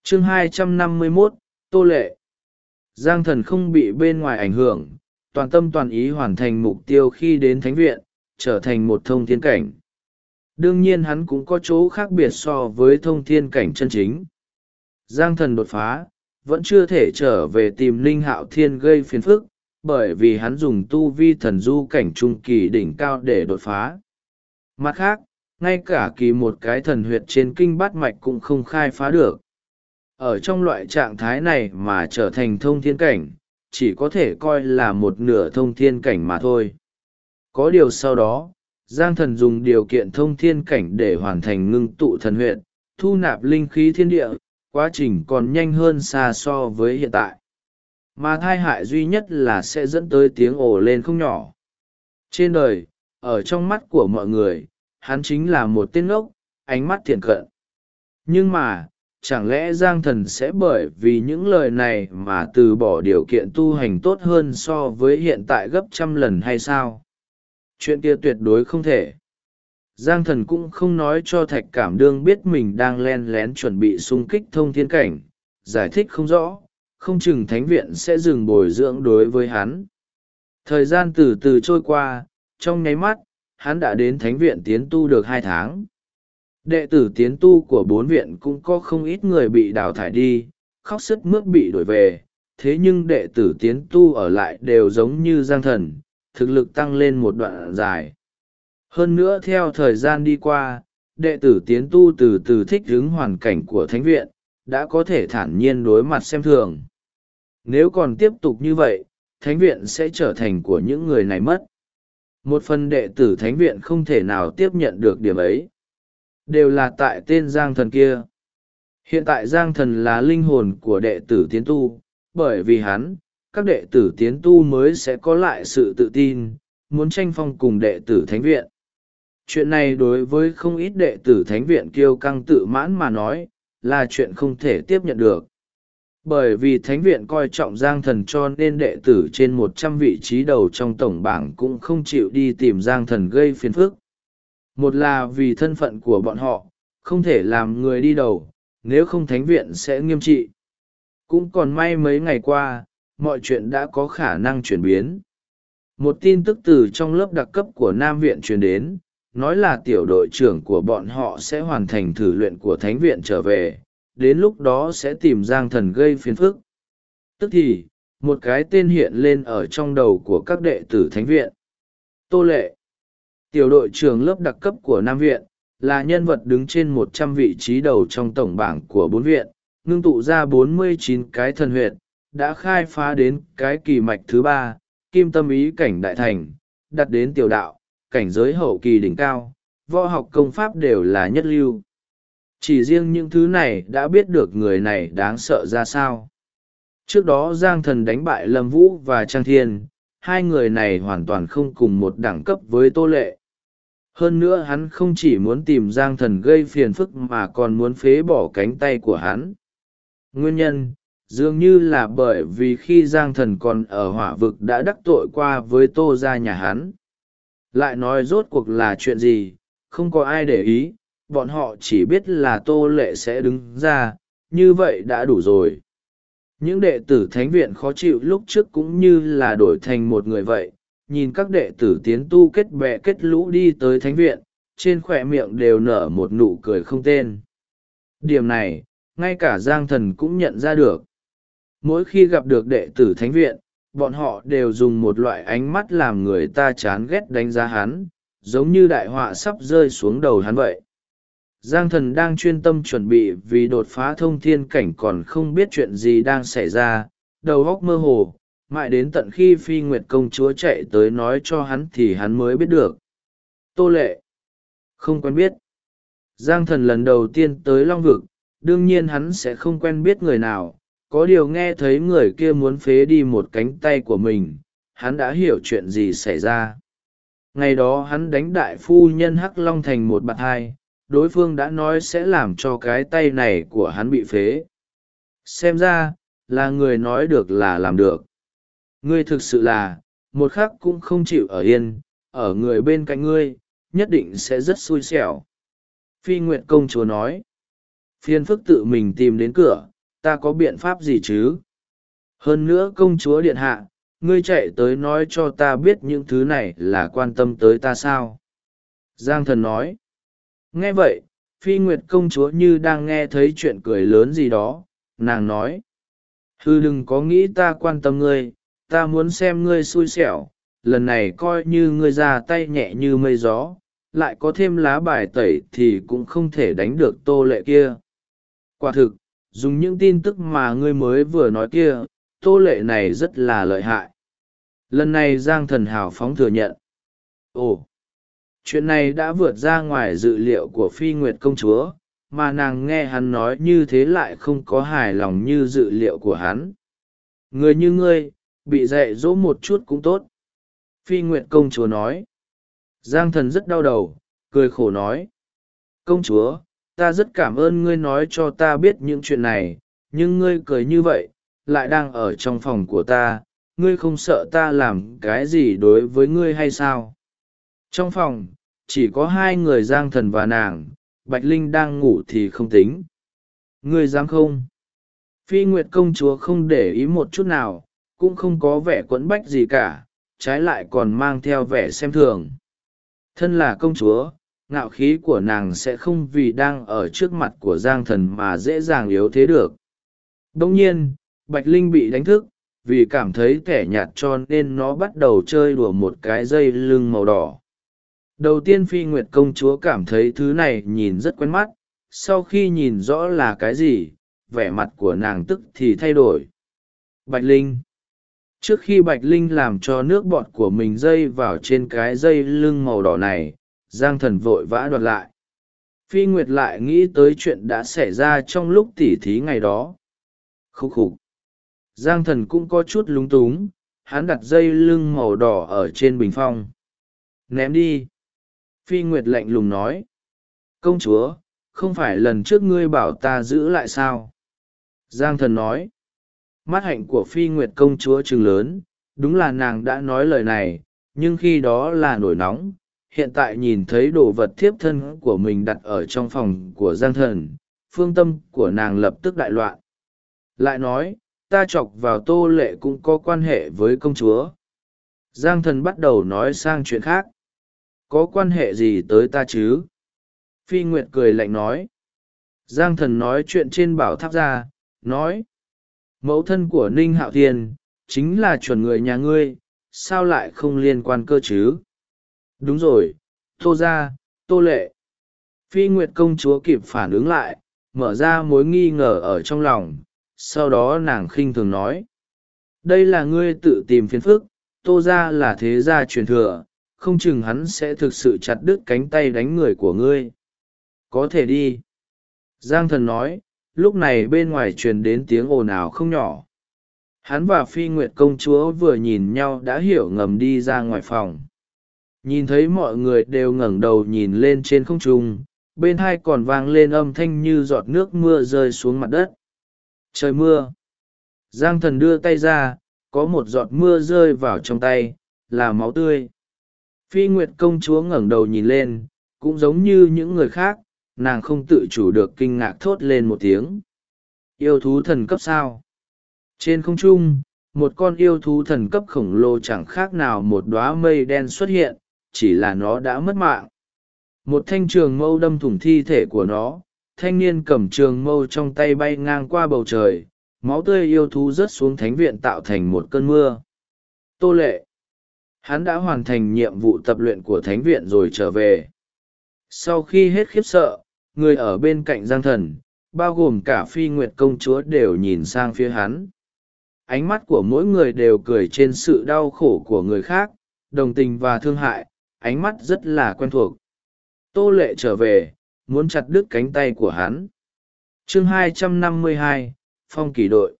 Chương 251, Tô Lệ. Giang Thần không bị bên ngoài ảnh hưởng, toàn tâm toàn ý hoàn thành mục tiêu khi đến thánh viện, trở thành một thông thiên cảnh. Đương nhiên hắn cũng có chỗ khác biệt so với thông thiên cảnh chân chính. Giang Thần đột phá, vẫn chưa thể trở về tìm Linh Hạo Thiên gây phiền phức, bởi vì hắn dùng tu vi thần du cảnh trung kỳ đỉnh cao để đột phá. Mặt khác, ngay cả kỳ một cái thần huyệt trên kinh bát mạch cũng không khai phá được. Ở trong loại trạng thái này mà trở thành thông thiên cảnh, chỉ có thể coi là một nửa thông thiên cảnh mà thôi. Có điều sau đó, Giang Thần dùng điều kiện thông thiên cảnh để hoàn thành ngưng tụ thần huyệt, thu nạp linh khí thiên địa, quá trình còn nhanh hơn xa so với hiện tại. Mà tai hại duy nhất là sẽ dẫn tới tiếng ồ lên không nhỏ. Trên đời, ở trong mắt của mọi người, hắn chính là một tên ngốc, ánh mắt thiện cận. Nhưng mà, chẳng lẽ Giang Thần sẽ bởi vì những lời này mà từ bỏ điều kiện tu hành tốt hơn so với hiện tại gấp trăm lần hay sao? Chuyện kia tuyệt đối không thể. Giang Thần cũng không nói cho Thạch Cảm Đương biết mình đang len lén chuẩn bị xung kích thông thiên cảnh, giải thích không rõ, không chừng thánh viện sẽ dừng bồi dưỡng đối với hắn. Thời gian từ từ trôi qua, trong nháy mắt, hắn đã đến thánh viện tiến tu được 2 tháng. Đệ tử tiến tu của 4 viện cũng có không ít người bị đào thải đi, khóc sướt mướt bị đổi về, thế nhưng đệ tử tiến tu ở lại đều giống như Giang Thần, thực lực tăng lên một đoạn dài. Hơn nữa theo thời gian đi qua, đệ tử tiến tu từ từ thích ứng hoàn cảnh của thánh viện, đã có thể thản nhiên đối mặt xem thường. Nếu còn tiếp tục như vậy, thánh viện sẽ trở thành của những người này mất. Một phần đệ tử thánh viện không thể nào tiếp nhận được điểm ấy. Đều là tại tên Giang Thần kia. Hiện tại Giang Thần là linh hồn của đệ tử tiến tu, bởi vì hắn, các đệ tử tiến tu mới sẽ có lại sự tự tin, muốn tranh phong cùng đệ tử thánh viện. Chuyện này đối với không ít đệ tử thánh viện kiêu căng tự mãn mà nói, là chuyện không thể tiếp nhận được. Bởi vì thánh viện coi trọng Giang Thần cho nên đệ tử trên 100 vị trí đầu trong tổng bảng cũng không chịu đi tìm Giang Thần gây phiền phức. Một là vì thân phận của bọn họ, không thể làm người đi đầu, nếu không thánh viện sẽ nghiêm trị. Cũng còn may mấy ngày qua, mọi chuyện đã có khả năng chuyển biến. Một tin tức từ trong lớp đặc cấp của Nam viện truyền đến, nói là tiểu đội trưởng của bọn họ sẽ hoàn thành thử luyện của thánh viện trở về, đến lúc đó sẽ tìm Giang Thần gây phiền phức. Tức thì, một cái tên hiện lên ở trong đầu của các đệ tử thánh viện. Tô Lệ, tiểu đội trưởng lớp đặc cấp của Nam viện, là nhân vật đứng trên 100 vị trí đầu trong tổng bảng của 4 viện, ngưng tụ ra 49 cái thần huyệt, đã khai phá đến cái kỳ mạch thứ 3, kim tâm ý cảnh đại thành, đặt đến tiểu đạo, cảnh giới hậu kỳ đỉnh cao, võ học công pháp đều là nhất lưu. Chỉ riêng những thứ này đã biết được người này đáng sợ ra sao. Trước đó Giang Thần đánh bại Lâm Vũ và Trang Thiên, hai người này hoàn toàn không cùng một đẳng cấp với Tô Lệ. Hơn nữa hắn không chỉ muốn tìm Giang Thần gây phiền phức mà còn muốn phế bỏ cánh tay của hắn. Nguyên nhân, dường như là bởi vì khi Giang Thần còn ở hỏa vực đã đắc tội qua với Tô gia nhà hắn. Lại nói rốt cuộc là chuyện gì, không có ai để ý, bọn họ chỉ biết là Tô Lệ sẽ đứng ra, như vậy đã đủ rồi. Những đệ tử thánh viện khó chịu lúc trước cũng như là đổi thành một người vậy, nhìn các đệ tử tiến tu kết bè kết lũ đi tới thánh viện, trên khỏe miệng đều nở một nụ cười không tên. Điểm này, ngay cả Giang Thần cũng nhận ra được. Mỗi khi gặp được đệ tử thánh viện, bọn họ đều dùng một loại ánh mắt làm người ta chán ghét đánh giá hắn, giống như đại họa sắp rơi xuống đầu hắn vậy. Giang Thần đang chuyên tâm chuẩn bị vì đột phá thông thiên cảnh còn không biết chuyện gì đang xảy ra, đầu óc mơ hồ, mãi đến tận khi Phi Nguyệt công chúa chạy tới nói cho hắn thì hắn mới biết được. Tô Lệ, không quen biết. Giang Thần lần đầu tiên tới Long Vực, đương nhiên hắn sẽ không quen biết người nào, có điều nghe thấy người kia muốn phế đi một cánh tay của mình, hắn đã hiểu chuyện gì xảy ra. Ngày đó hắn đánh đại phu nhân Hắc Long thành một bạt hai, đối phương đã nói sẽ làm cho cái tay này của hắn bị phế. Xem ra, là người nói được là làm được. Ngươi thực sự là, một khắc cũng không chịu ở yên, ở người bên cạnh ngươi, nhất định sẽ rất xui xẻo. Phi Nguyệt công chúa nói, phiền phức tự mình tìm đến cửa, ta có biện pháp gì chứ? Hơn nữa công chúa điện hạ, ngươi chạy tới nói cho ta biết những thứ này là quan tâm tới ta sao? Giang thần nói. Nghe vậy, Phi Nguyệt công chúa như đang nghe thấy chuyện cười lớn gì đó, nàng nói. Hừ, đừng có nghĩ ta quan tâm ngươi, ta muốn xem ngươi xui xẻo, lần này coi như ngươi ra tay nhẹ như mây gió, lại có thêm lá bài tẩy thì cũng không thể đánh được Tô Lệ kia. Quả thực, dùng những tin tức mà ngươi mới vừa nói kia, Tô Lệ này rất là lợi hại. Lần này Giang thần hào phóng thừa nhận. Ồ, chuyện này đã vượt ra ngoài dự liệu của Phi Nguyệt công chúa, mà nàng nghe hắn nói như thế lại không có hài lòng như dự liệu của hắn. Người như ngươi, bị dạy dỗ một chút cũng tốt. Phi Nguyệt công chúa nói. Giang thần rất đau đầu, cười khổ nói. Công chúa, ta rất cảm ơn ngươi nói cho ta biết những chuyện này, nhưng ngươi cười như vậy, lại đang ở trong phòng của ta, ngươi không sợ ta làm cái gì đối với ngươi hay sao? Trong phòng, chỉ có hai người Giang thần và nàng, Bạch Linh đang ngủ thì không tính. Ngươi dám không? Phi Nguyệt công chúa không để ý một chút nào, cũng không có vẻ quẫn bách gì cả, trái lại còn mang theo vẻ xem thường. Thân là công chúa, ngạo khí của nàng sẽ không vì đang ở trước mặt của Giang thần mà dễ dàng yếu thế được. Đồng nhiên, Bạch Linh bị đánh thức, vì cảm thấy kẻ nhạt cho nên nó bắt đầu chơi đùa một cái dây lưng màu đỏ. Đầu tiên Phi Nguyệt công chúa cảm thấy thứ này nhìn rất quen mắt, sau khi nhìn rõ là cái gì, vẻ mặt của nàng tức thì thay đổi. Bạch Linh. Trước khi Bạch Linh làm cho nước bọt của mình dây vào trên cái dây lưng màu đỏ này, Giang thần vội vã đoạt lại. Phi Nguyệt lại nghĩ tới chuyện đã xảy ra trong lúc tỉ thí ngày đó. Khúc khục. Giang thần cũng có chút lúng túng, hắn đặt dây lưng màu đỏ ở trên bình phong. Ném đi. Phi Nguyệt lạnh lùng nói. Công chúa, không phải lần trước ngươi bảo ta giữ lại sao? Giang thần nói. Mắt hạnh của Phi Nguyệt công chúa trừng lớn, đúng là nàng đã nói lời này, nhưng khi đó là nổi nóng. Hiện tại nhìn thấy đồ vật thiếp thân của mình đặt ở trong phòng của Giang thần, phương tâm của nàng lập tức đại loạn. Lại nói, ta chọc vào Tô Lệ cũng có quan hệ với công chúa. Giang thần bắt đầu nói sang chuyện khác. Có quan hệ gì tới ta chứ? Phi Nguyệt cười lạnh nói. Giang thần nói chuyện trên bảo tháp ra, nói. Mẫu thân của Ninh Hạo Thiên, chính là chuẩn người nhà ngươi, sao lại không liên quan cơ chứ? Đúng rồi, Tô gia, Tô Lệ. Phi Nguyệt công chúa kịp phản ứng lại, mở ra mối nghi ngờ ở trong lòng, sau đó nàng khinh thường nói. Đây là ngươi tự tìm phiền phức, Tô gia là thế gia truyền thừa, không chừng hắn sẽ thực sự chặt đứt cánh tay đánh người của ngươi. Có thể đi. Giang thần nói, lúc này bên ngoài truyền đến tiếng ồn ào không nhỏ. Hắn và Phi Nguyệt công chúa vừa nhìn nhau đã hiểu ngầm đi ra ngoài phòng. Nhìn thấy mọi người đều ngẩng đầu nhìn lên trên không trung, bên hai còn vang lên âm thanh như giọt nước mưa rơi xuống mặt đất. Trời mưa. Giang thần đưa tay ra, có một giọt mưa rơi vào trong tay, là máu tươi. Phi Nguyệt công chúa ngẩng đầu nhìn lên, cũng giống như những người khác, nàng không tự chủ được kinh ngạc thốt lên một tiếng. Yêu thú thần cấp sao? Trên không trung, một con yêu thú thần cấp khổng lồ chẳng khác nào một đóa mây đen xuất hiện, chỉ là nó đã mất mạng. Một thanh trường mâu đâm thủng thi thể của nó, thanh niên cầm trường mâu trong tay bay ngang qua bầu trời, máu tươi yêu thú rớt xuống thánh viện tạo thành một cơn mưa. Tô Lệ. Hắn đã hoàn thành nhiệm vụ tập luyện của thánh viện rồi trở về. Sau khi hết khiếp sợ, người ở bên cạnh Giang thần, bao gồm cả Phi Nguyệt công chúa đều nhìn sang phía hắn. Ánh mắt của mỗi người đều cười trên sự đau khổ của người khác, đồng tình và thương hại, ánh mắt rất là quen thuộc. Tô Lệ trở về, muốn chặt đứt cánh tay của hắn. Chương 252, Phong Kỳ đội.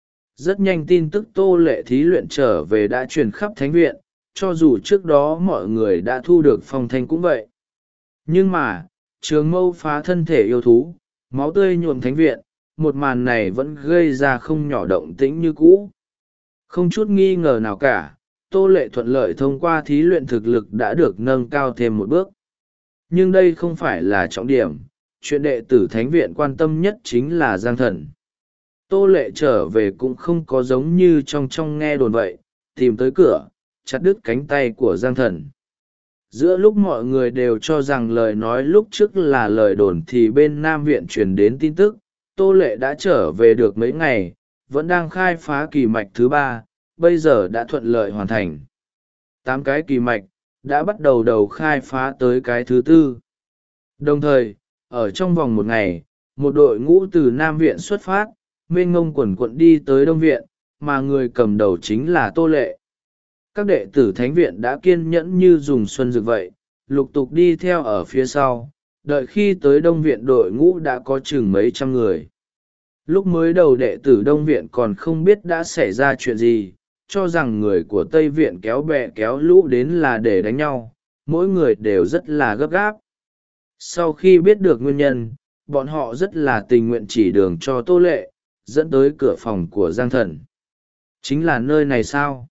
Rất nhanh tin tức Tô Lệ thí luyện trở về đã truyền khắp thánh viện, cho dù trước đó mọi người đã thu được phong thanh cũng vậy. Nhưng mà, trường mâu phá thân thể yêu thú, máu tươi nhuộm thánh viện, một màn này vẫn gây ra không nhỏ động tĩnh như cũ. Không chút nghi ngờ nào cả, Tô Lệ thuận lợi thông qua thí luyện thực lực đã được nâng cao thêm một bước. Nhưng đây không phải là trọng điểm, chuyện đệ tử thánh viện quan tâm nhất chính là Giang thần. Tô Lệ trở về cũng không có giống như trong nghe đồn vậy, tìm tới cửa chặt đứt cánh tay của Giang Thần. Giữa lúc mọi người đều cho rằng lời nói lúc trước là lời đồn thì bên Nam Viện truyền đến tin tức Tô Lệ đã trở về được mấy ngày, vẫn đang khai phá kỳ mạch thứ 3, bây giờ đã thuận lợi hoàn thành. 8 cái kỳ mạch đã bắt đầu khai phá tới cái thứ 4. Đồng thời, ở trong vòng một ngày, một đội ngũ từ Nam Viện xuất phát, mênh mông quần quận đi tới Đông Viện, mà người cầm đầu chính là Tô Lệ. Các đệ tử Thánh Viện đã kiên nhẫn như dùng xuân dược vậy, lục tục đi theo ở phía sau, đợi khi tới Đông Viện đội ngũ đã có chừng mấy trăm người. Lúc mới đầu đệ tử Đông Viện còn không biết đã xảy ra chuyện gì, cho rằng người của Tây Viện kéo bè kéo lũ đến là để đánh nhau, mỗi người đều rất là gấp gáp. Sau khi biết được nguyên nhân, bọn họ rất là tình nguyện chỉ đường cho Tô Lệ, dẫn tới cửa phòng của Giang Thần. Chính là nơi này sao?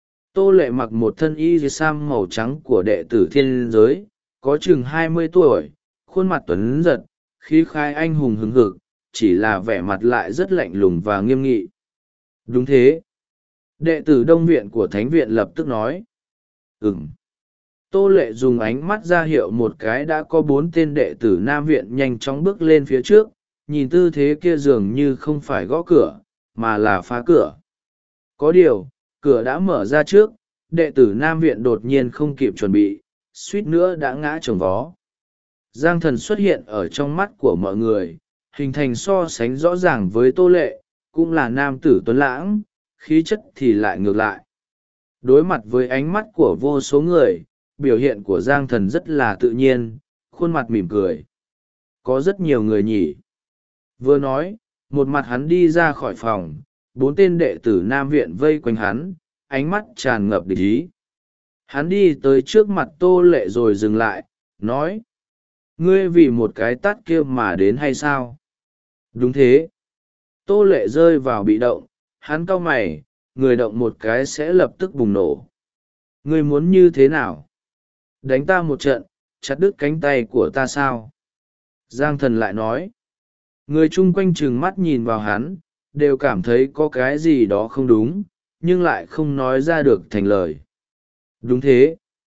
Tô Lệ mặc một thân y sam màu trắng của đệ tử Thiên Giới, có chừng 20 tuổi, khuôn mặt tuấn giật, khí khái anh hùng hứng hực, chỉ là vẻ mặt lại rất lạnh lùng và nghiêm nghị. Đúng thế. Đệ tử Đông Viện của Thánh Viện lập tức nói. Ừm. Tô Lệ dùng ánh mắt ra hiệu một cái, đã có 4 tên đệ tử Nam Viện nhanh chóng bước lên phía trước, nhìn tư thế kia dường như không phải gõ cửa, mà là phá cửa. Có điều, cửa đã mở ra trước, đệ tử Nam Viện đột nhiên không kịp chuẩn bị, suýt nữa đã ngã chồng vó. Giang Thần xuất hiện ở trong mắt của mọi người, hình thành so sánh rõ ràng với Tô Lệ, cũng là nam tử tuấn lãng, khí chất thì lại ngược lại. Đối mặt với ánh mắt của vô số người, biểu hiện của Giang Thần rất là tự nhiên, khuôn mặt mỉm cười. Có rất nhiều người nhỉ. Vừa nói, một mặt hắn đi ra khỏi phòng, 4 tên đệ tử Nam Viện vây quanh hắn, ánh mắt tràn ngập địch ý. Hắn đi tới trước mặt Tô Lệ rồi dừng lại, nói. Ngươi vì một cái tát kia mà đến hay sao? Đúng thế. Tô Lệ rơi vào bị động, hắn cau mày, người động một cái sẽ lập tức bùng nổ. Ngươi muốn như thế nào? Đánh ta một trận, chặt đứt cánh tay của ta sao? Giang Thần lại nói. Người chung quanh trừng mắt nhìn vào hắn, đều cảm thấy có cái gì đó không đúng, nhưng lại không nói ra được thành lời. Đúng thế.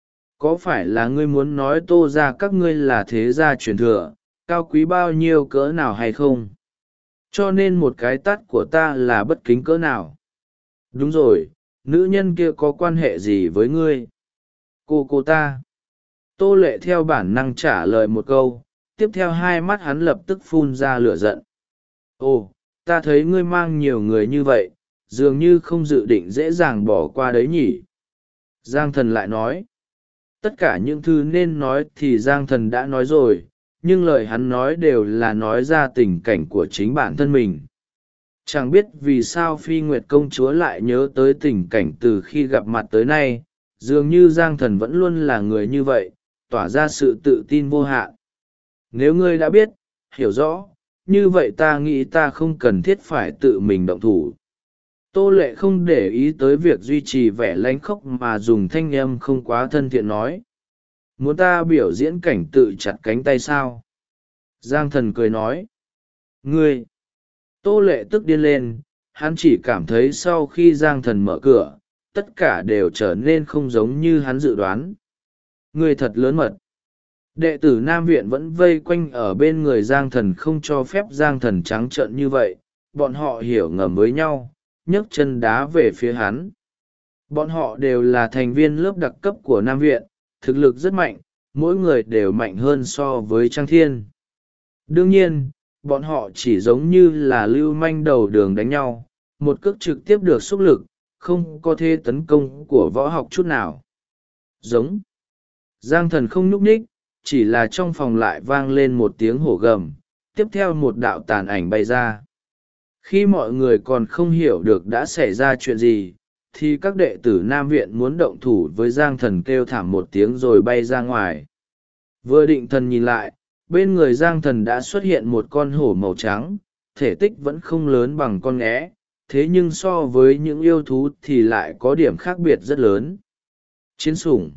Có phải là ngươi muốn nói Tô ra các ngươi là thế gia truyền thừa, cao quý bao nhiêu cỡ nào hay không? Cho nên một cái tát của ta là bất kính cỡ nào? Đúng rồi, nữ nhân kia có quan hệ gì với ngươi? Cô ta. Tô Lệ theo bản năng trả lời một câu, tiếp theo hai mắt hắn lập tức phun ra lửa giận. Ồ, ta thấy ngươi mang nhiều người như vậy, dường như không dự định dễ dàng bỏ qua đấy nhỉ? Giang Thần lại nói. Tất cả những thứ nên nói thì Giang Thần đã nói rồi, nhưng lời hắn nói đều là nói ra tình cảnh của chính bản thân mình. Chẳng biết vì sao Phi Nguyệt công chúa lại nhớ tới tình cảnh từ khi gặp mặt tới nay, dường như Giang Thần vẫn luôn là người như vậy, tỏa ra sự tự tin vô hạn. Nếu ngươi đã biết, hiểu rõ, như vậy ta nghĩ ta không cần thiết phải tự mình động thủ. Tô Lệ không để ý tới việc duy trì vẻ lánh khóc mà dùng thanh âm không quá thân thiện nói. Muốn ta biểu diễn cảnh tự chặt cánh tay sao? Giang Thần cười nói. Ngươi! Tô Lệ tức điên lên, hắn chỉ cảm thấy sau khi Giang Thần mở cửa, tất cả đều trở nên không giống như hắn dự đoán. Ngươi thật lớn mật. Đệ tử Nam Viện vẫn vây quanh ở bên người Giang Thần, không cho phép Giang Thần trắng trợn như vậy, bọn họ hiểu ngầm với nhau, nhấc chân đá về phía hắn. Bọn họ đều là thành viên lớp đặc cấp của Nam Viện, thực lực rất mạnh, mỗi người đều mạnh hơn so với Trang Thiên. Đương nhiên, bọn họ chỉ giống như là lưu manh đầu đường đánh nhau, một cước trực tiếp được xúc lực, không có thế tấn công của võ học chút nào. Giống. Giang Thần không nhúc nhích, chỉ là trong phòng lại vang lên một tiếng hổ gầm, tiếp theo một đạo tàn ảnh bay ra. Khi mọi người còn không hiểu được đã xảy ra chuyện gì, thì các đệ tử Nam Viện muốn động thủ với Giang Thần kêu thảm một tiếng rồi bay ra ngoài. Vừa định thần nhìn lại, bên người Giang Thần đã xuất hiện một con hổ màu trắng, thể tích vẫn không lớn bằng con nghé, thế nhưng so với những yêu thú thì lại có điểm khác biệt rất lớn. Chiến sủng.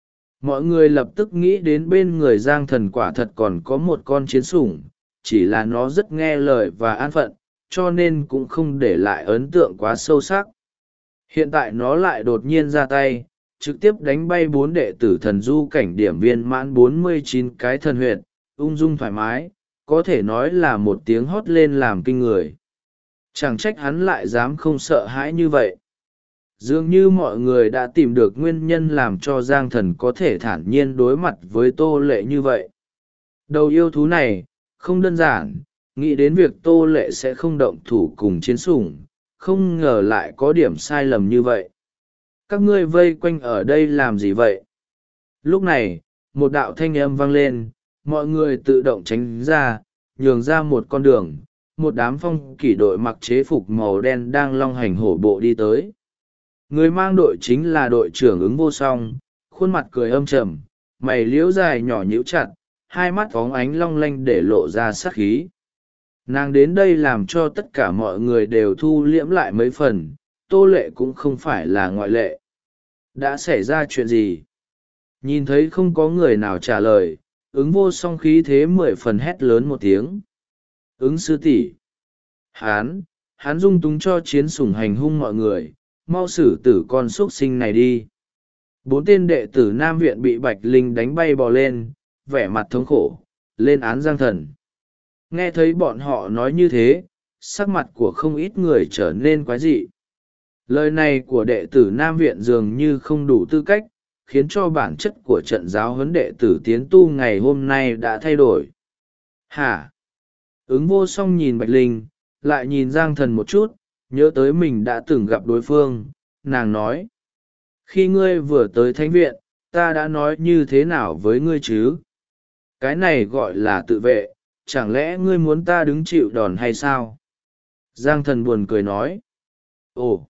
Mọi người lập tức nghĩ đến bên người Giang Thần quả thật còn có một con chiến sủng, chỉ là nó rất nghe lời và an phận, cho nên cũng không để lại ấn tượng quá sâu sắc. Hiện tại nó lại đột nhiên ra tay, trực tiếp đánh bay 4 đệ tử thần du cảnh điểm viên mãn 49 cái thần huyệt, ung dung thoải mái, có thể nói là một tiếng hót lên làm kinh người. Chẳng trách hắn lại dám không sợ hãi như vậy. Dường như mọi người đã tìm được nguyên nhân làm cho Giang Thần có thể thản nhiên đối mặt với Tô Lệ như vậy. Đầu yêu thú này, không đơn giản, nghĩ đến việc Tô Lệ sẽ không động thủ cùng chiến sủng, không ngờ lại có điểm sai lầm như vậy. Các ngươi vây quanh ở đây làm gì vậy? Lúc này, một đạo thanh âm vang lên, mọi người tự động tránh ra, nhường ra một con đường, một đám phong kỷ đội mặc chế phục màu đen đang long hành hổ bộ đi tới. Người mang đội chính là đội trưởng Ứng Vô Song, khuôn mặt cười âm trầm, mày liễu dài nhỏ nhíu chặt, hai mắt phóng ánh long lanh để lộ ra sát khí. Nàng đến đây làm cho tất cả mọi người đều thu liễm lại mấy phần, Tô Lệ cũng không phải là ngoại lệ. Đã xảy ra chuyện gì? Nhìn thấy không có người nào trả lời, Ứng Vô Song khí thế 10 phần hét lớn một tiếng. Ứng sư tỷ, hắn dung túng cho chiến sủng hành hung mọi người, mau xử tử con xuất sinh này đi. 4 tên đệ tử Nam Viện bị Bạch Linh đánh bay bò lên, vẻ mặt thống khổ, lên án Giang Thần. Nghe thấy bọn họ nói như thế, sắc mặt của không ít người trở nên quái dị. Lời này của đệ tử Nam Viện dường như không đủ tư cách, khiến cho bản chất của trận giáo huấn đệ tử tiến tu ngày hôm nay đã thay đổi. Hả? Ứng Vô Song nhìn Bạch Linh, lại nhìn Giang Thần một chút, nhớ tới mình đã từng gặp đối phương, nàng nói. Khi ngươi vừa tới thánh viện, ta đã nói như thế nào với ngươi chứ? Cái này gọi là tự vệ, chẳng lẽ ngươi muốn ta đứng chịu đòn hay sao? Giang Thần buồn cười nói. Ồ,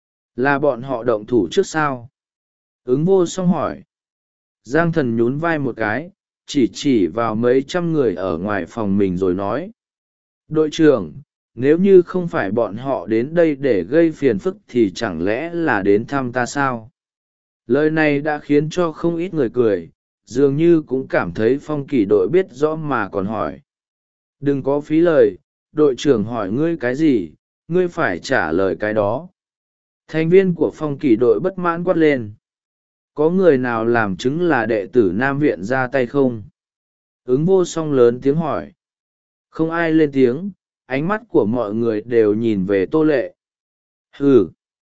là bọn họ động thủ trước sao? Ứng Vô Song hỏi. Giang Thần nhún vai một cái, chỉ vào mấy trăm người ở ngoài phòng mình rồi nói. Đội trưởng, nếu như không phải bọn họ đến đây để gây phiền phức thì chẳng lẽ là đến thăm ta sao? Lời này đã khiến cho không ít người cười, dường như cũng cảm thấy phong kỷ đội biết rõ mà còn hỏi. Đừng có phí lời, đội trưởng hỏi ngươi cái gì, ngươi phải trả lời cái đó. Thành viên của phong kỷ đội bất mãn quát lên. Có người nào làm chứng là đệ tử Nam Viện ra tay không? Ứng Vô Song lớn tiếng hỏi. Không ai lên tiếng, ánh mắt của mọi người đều nhìn về Tô Lệ. Hừ.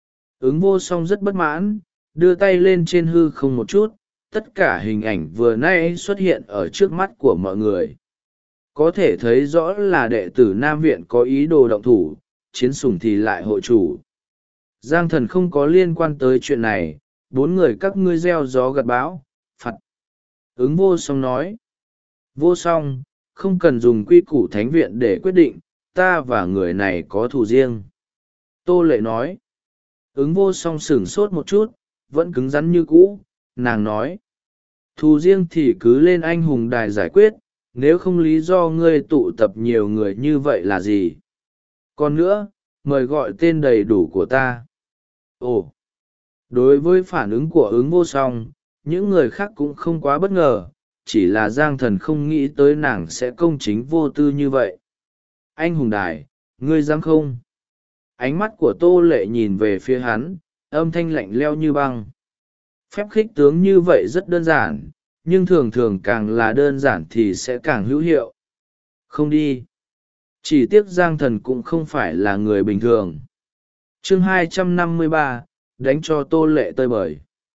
Ứng Vô Song rất bất mãn, đưa tay lên trên hư không một chút, tất cả hình ảnh vừa nay xuất hiện ở trước mắt của mọi người. Có thể thấy rõ là đệ tử Nam Viện có ý đồ động thủ, chiến sủng thì lại hội chủ. Giang Thần không có liên quan tới chuyện này, 4 người các ngươi gieo gió gặt bão, phạt. Ứng Vô Song nói. Vô Song, không cần dùng quy củ thánh viện để quyết định, ta và người này có thù riêng. Tô Lệ nói. Ứng Vô Song sửng sốt một chút, vẫn cứng rắn như cũ, nàng nói. Thù riêng thì cứ lên anh hùng đài giải quyết, nếu không lý do ngươi tụ tập nhiều người như vậy là gì? Còn nữa, mời gọi tên đầy đủ của ta. Ồ! Đối với phản ứng của Ứng Vô Song, những người khác cũng không quá bất ngờ, chỉ là Giang Thần không nghĩ tới nàng sẽ công chính vô tư như vậy. Anh hùng đài, ngươi dám không? Ánh mắt của Tô Lệ nhìn về phía hắn, âm thanh lạnh leo như băng. Phép khích tướng như vậy rất đơn giản, nhưng thường thường càng là đơn giản thì sẽ càng hữu hiệu. Không đi. Chỉ tiếc Giang Thần cũng không phải là người bình thường. Chương 253, đánh cho Tô Lệ tơi bời.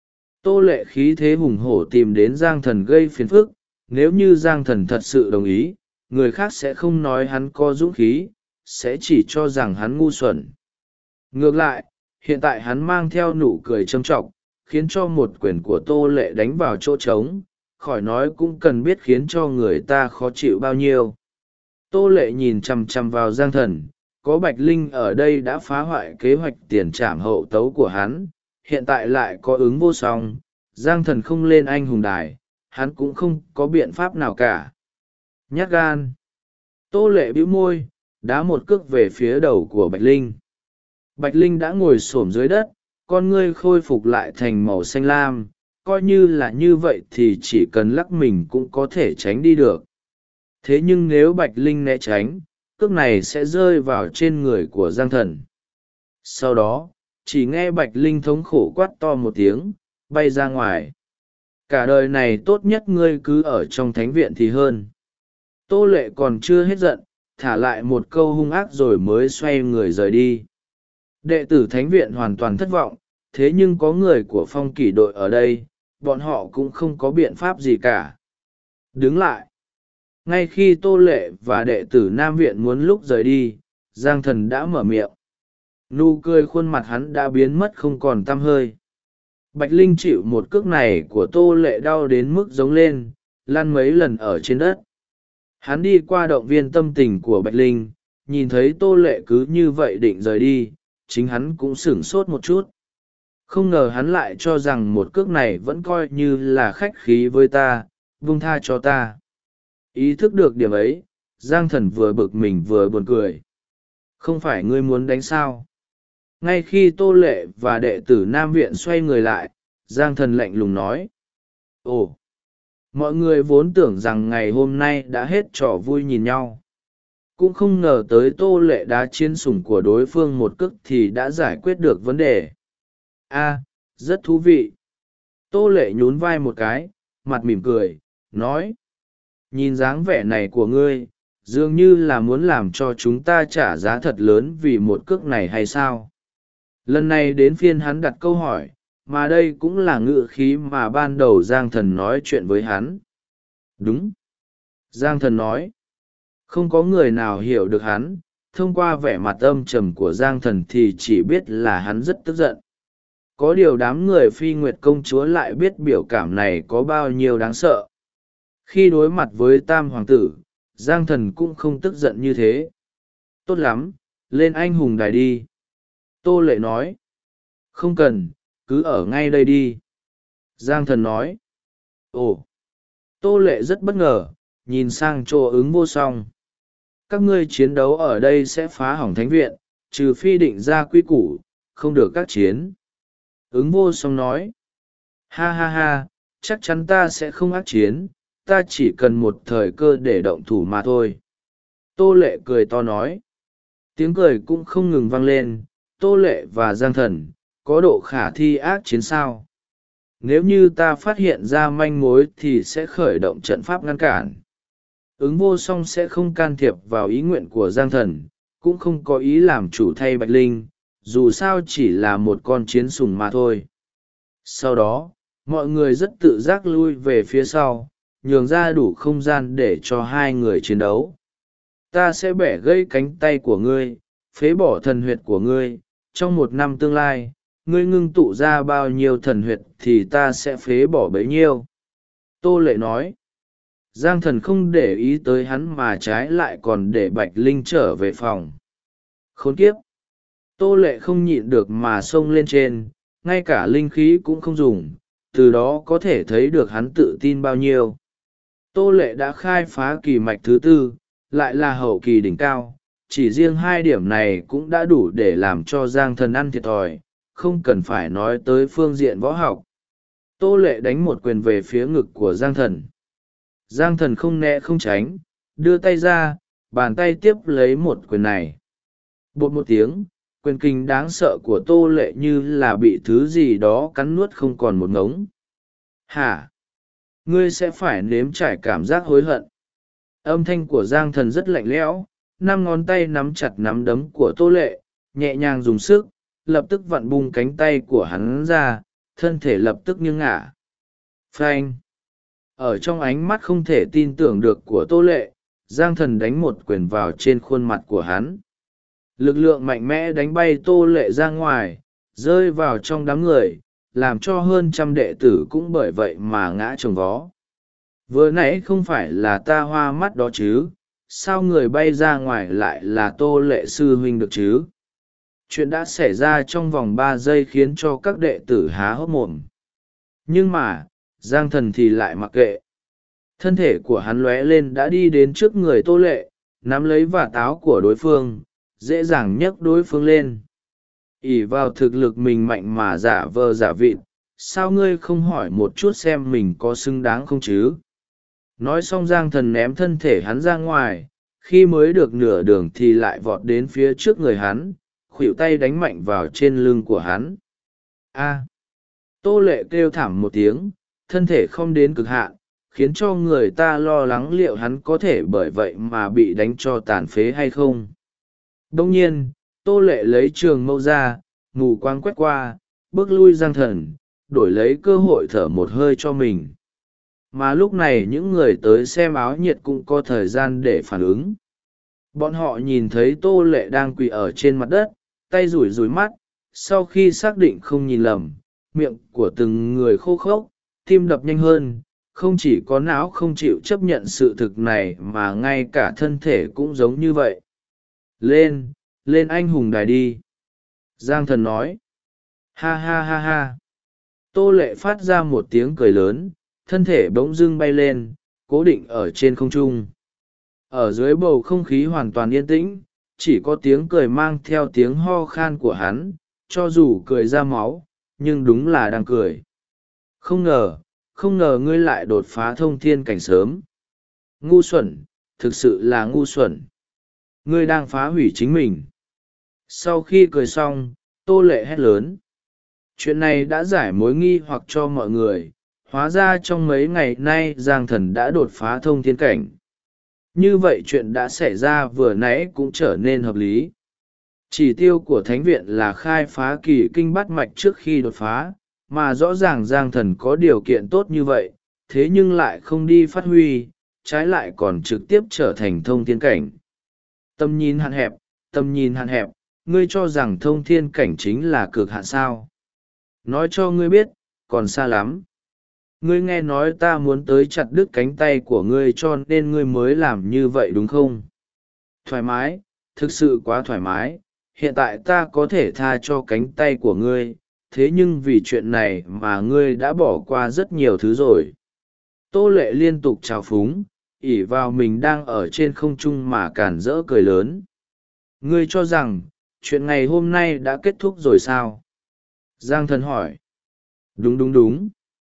Tô Lệ khí thế hùng hổ tìm đến Giang Thần gây phiền phức, nếu như Giang Thần thật sự đồng ý, người khác sẽ không nói hắn có dũng khí, sẽ chỉ cho rằng hắn ngu xuẩn. Ngược lại, hiện tại hắn mang theo nụ cười châm trọng, khiến cho một quyền của Tô Lệ đánh vào chỗ trống, khỏi nói cũng cần biết khiến cho người ta khó chịu bao nhiêu. Tô Lệ nhìn chằm chằm vào Giang Thần, có Bạch Linh ở đây đã phá hoại kế hoạch tiền trảm hậu tấu của hắn, hiện tại lại có Ứng Vô Song, Giang Thần không lên anh hùng đài, hắn cũng không có biện pháp nào cả. Nhát gan. Tô Lệ bĩu môi, đá một cước về phía đầu của Bạch Linh. Bạch Linh đã ngồi xổm dưới đất, con ngươi khôi phục lại thành màu xanh lam, coi như là như vậy thì chỉ cần lắc mình cũng có thể tránh đi được. Thế nhưng nếu Bạch Linh né tránh, cước này sẽ rơi vào trên người của Giang Thần. Sau đó chỉ nghe Bạch Linh thống khổ quát to một tiếng, bay ra ngoài. Cả đời này tốt nhất ngươi cứ ở trong thánh viện thì hơn. Tô Lệ còn chưa hết giận, thả lại một câu hung ác rồi mới xoay người rời đi. Đệ tử thánh viện hoàn toàn thất vọng, thế nhưng có người của phong kỷ đội ở đây, bọn họ cũng không có biện pháp gì cả. Đứng lại. Ngay khi Tô Lệ và đệ tử Nam viện muốn lúc rời đi, Giang Thần đã mở miệng. Nụ cười khuôn mặt hắn đã biến mất không còn tăm hơi. Bạch Linh chịu một cước này của Tô Lệ đau đến mức giống lên, lăn mấy lần ở trên đất. Hắn đi qua động viên tâm tình của Bạch Linh, nhìn thấy Tô Lệ cứ như vậy định rời đi, chính hắn cũng sửng sốt một chút. Không ngờ hắn lại cho rằng một cước này vẫn coi như là khách khí với ta, buông tha cho ta. Ý thức được điểm ấy, Giang Thần vừa bực mình vừa buồn cười. Không phải ngươi muốn đánh sao? Ngay khi Tô Lệ và đệ tử Nam viện xoay người lại, Giang Thần lạnh lùng nói. Ồ! Mọi người vốn tưởng rằng ngày hôm nay đã hết trò vui nhìn nhau. Cũng không ngờ tới Tô Lệ đá chiến sủng của đối phương một cước thì đã giải quyết được vấn đề. Rất thú vị. Tô Lệ nhún vai một cái, mặt mỉm cười, nói. Nhìn dáng vẻ này của ngươi, dường như là muốn làm cho chúng ta trả giá thật lớn vì một cước này hay sao? Lần này đến phiên hắn đặt câu hỏi, mà đây cũng là ngữ khí mà ban đầu Giang Thần nói chuyện với hắn. Đúng. Giang Thần nói. Không có người nào hiểu được hắn, thông qua vẻ mặt âm trầm của Giang Thần thì chỉ biết là hắn rất tức giận. Có điều đám người Phi Nguyệt công chúa lại biết biểu cảm này có bao nhiêu đáng sợ. Khi đối mặt với Tam Hoàng tử, Giang Thần cũng không tức giận như thế. Tốt lắm, lên anh hùng đài đi. Tô Lệ nói. Không cần, cứ ở ngay đây đi. Giang Thần nói. Ồ! Tô Lệ rất bất ngờ, nhìn sang chỗ Ứng Vô Song. Các ngươi chiến đấu ở đây sẽ phá hỏng thánh viện, trừ phi định ra quy củ, không được các chiến. Ứng Vô Song nói. Ha ha ha, chắc chắn ta sẽ không ác chiến, ta chỉ cần một thời cơ để động thủ mà thôi. Tô Lệ cười to nói. Tiếng cười cũng không ngừng vang lên. Tô Lệ và Giang Thần, có độ khả thi ác chiến sao? Nếu như ta phát hiện ra manh mối thì sẽ khởi động trận pháp ngăn cản. Ứng Vô Song sẽ không can thiệp vào ý nguyện của Giang Thần, cũng không có ý làm chủ thay Bạch Linh, dù sao chỉ là một con chiến sủng mà thôi. Sau đó, mọi người rất tự giác lui về phía sau, nhường ra đủ không gian để cho hai người chiến đấu. Ta sẽ bẻ gãy cánh tay của ngươi, phế bỏ thần huyệt của ngươi. Trong một năm tương lai, ngươi ngưng tụ ra bao nhiêu thần huyệt thì ta sẽ phế bỏ bấy nhiêu. Tô Lệ nói. Giang Thần không để ý tới hắn mà trái lại còn để Bạch Linh trở về phòng. Khốn kiếp! Tô Lệ không nhịn được mà xông lên trên, ngay cả linh khí cũng không dùng, từ đó có thể thấy được hắn tự tin bao nhiêu. Tô Lệ đã khai phá kỳ mạch thứ tư, lại là hậu kỳ đỉnh cao. Chỉ riêng hai điểm này cũng đã đủ để làm cho Giang Thần ăn thiệt thòi, không cần phải nói tới phương diện võ học. Tô Lệ đánh một quyền về phía ngực của Giang Thần. Giang Thần không né không tránh, đưa tay ra, bàn tay tiếp lấy một quyền này. Bột một tiếng, quyền kình đáng sợ của Tô Lệ như là bị thứ gì đó cắn nuốt không còn một ngống. Hả? Ngươi sẽ phải nếm trải cảm giác hối hận. Âm thanh của Giang Thần rất lạnh lẽo. 5 ngón tay nắm chặt nắm đấm của Tô Lệ, nhẹ nhàng dùng sức, lập tức vặn bung cánh tay của hắn ra, thân thể lập tức nghiêng ngả. Phanh! Ở trong ánh mắt không thể tin tưởng được của Tô Lệ, Giang Thần đánh một quyền vào trên khuôn mặt của hắn. Lực lượng mạnh mẽ đánh bay Tô Lệ ra ngoài, rơi vào trong đám người, làm cho hơn 100 đệ tử cũng bởi vậy mà ngã chồng vó. Vừa nãy không phải là ta hoa mắt đó chứ? Sao người bay ra ngoài lại là Tô Lệ sư huynh được chứ? Chuyện đã xảy ra trong vòng 3 giây khiến cho các đệ tử há hốc mồm. Nhưng mà, Giang Thần thì lại mặc kệ. Thân thể của hắn lóe lên đã đi đến trước người Tô Lệ, nắm lấy vạt áo của đối phương, dễ dàng nhấc đối phương lên. Ỷ vào thực lực mình mạnh mà giả vờ giả vịt, sao ngươi không hỏi một chút xem mình có xứng đáng không chứ? Nói xong Giang Thần ném thân thể hắn ra ngoài, khi mới được nửa đường thì lại vọt đến phía trước người hắn, khuỵu tay đánh mạnh vào trên lưng của hắn. A! Tô Lệ kêu thảm một tiếng, thân thể không đến cực hạn, khiến cho người ta lo lắng liệu hắn có thể bởi vậy mà bị đánh cho tàn phế hay không. Đông nhiên, Tô Lệ lấy trường mâu ra, mù quáng quét qua, bước lui Giang Thần, đổi lấy cơ hội thở một hơi cho mình. Mà lúc này những người tới xem áo nhiệt cũng có thời gian để phản ứng. Bọn họ nhìn thấy Tô Lệ đang quỳ ở trên mặt đất, tay rủi rủi mắt, sau khi xác định không nhìn lầm, miệng của từng người khô khốc, tim đập nhanh hơn, không chỉ có não không chịu chấp nhận sự thực này mà ngay cả thân thể cũng giống như vậy. Lên, lên anh hùng đài đi. Giang Thần nói. Ha ha ha ha. Tô Lệ phát ra một tiếng cười lớn, thân thể bỗng dưng bay lên, cố định ở trên không trung. Ở dưới bầu không khí hoàn toàn yên tĩnh, chỉ có tiếng cười mang theo tiếng ho khan của hắn, cho dù cười ra máu, nhưng đúng là đang cười. Không ngờ ngươi lại đột phá thông thiên cảnh sớm. Ngu xuẩn, thực sự là ngu xuẩn. Ngươi đang phá hủy chính mình. Sau khi cười xong, Tô Lệ hét lớn. Chuyện này đã giải mối nghi hoặc cho mọi người, hóa ra trong mấy ngày nay Giang Thần đã đột phá thông thiên cảnh. Như vậy chuyện đã xảy ra vừa nãy cũng trở nên hợp lý. Chỉ tiêu của Thánh viện là khai phá kỳ kinh bát mạch trước khi đột phá, mà rõ ràng Giang Thần có điều kiện tốt như vậy, thế nhưng lại không đi phát huy, trái lại còn trực tiếp trở thành thông thiên cảnh. Tầm nhìn hạn hẹp, tầm nhìn hạn hẹp, ngươi cho rằng thông thiên cảnh chính là cực hạn sao? Nói cho ngươi biết, còn xa lắm. Ngươi nghe nói ta muốn tới chặt đứt cánh tay của ngươi cho nên ngươi mới làm như vậy đúng không? Thoải mái, thực sự quá thoải mái, hiện tại ta có thể tha cho cánh tay của ngươi, thế nhưng vì chuyện này mà ngươi đã bỏ qua rất nhiều thứ rồi. Tô Lệ liên tục trào phúng, ỷ vào mình đang ở trên không trung mà cản rỡ cười lớn. Ngươi cho rằng, chuyện ngày hôm nay đã kết thúc rồi sao? Giang Thần hỏi. Đúng đúng đúng.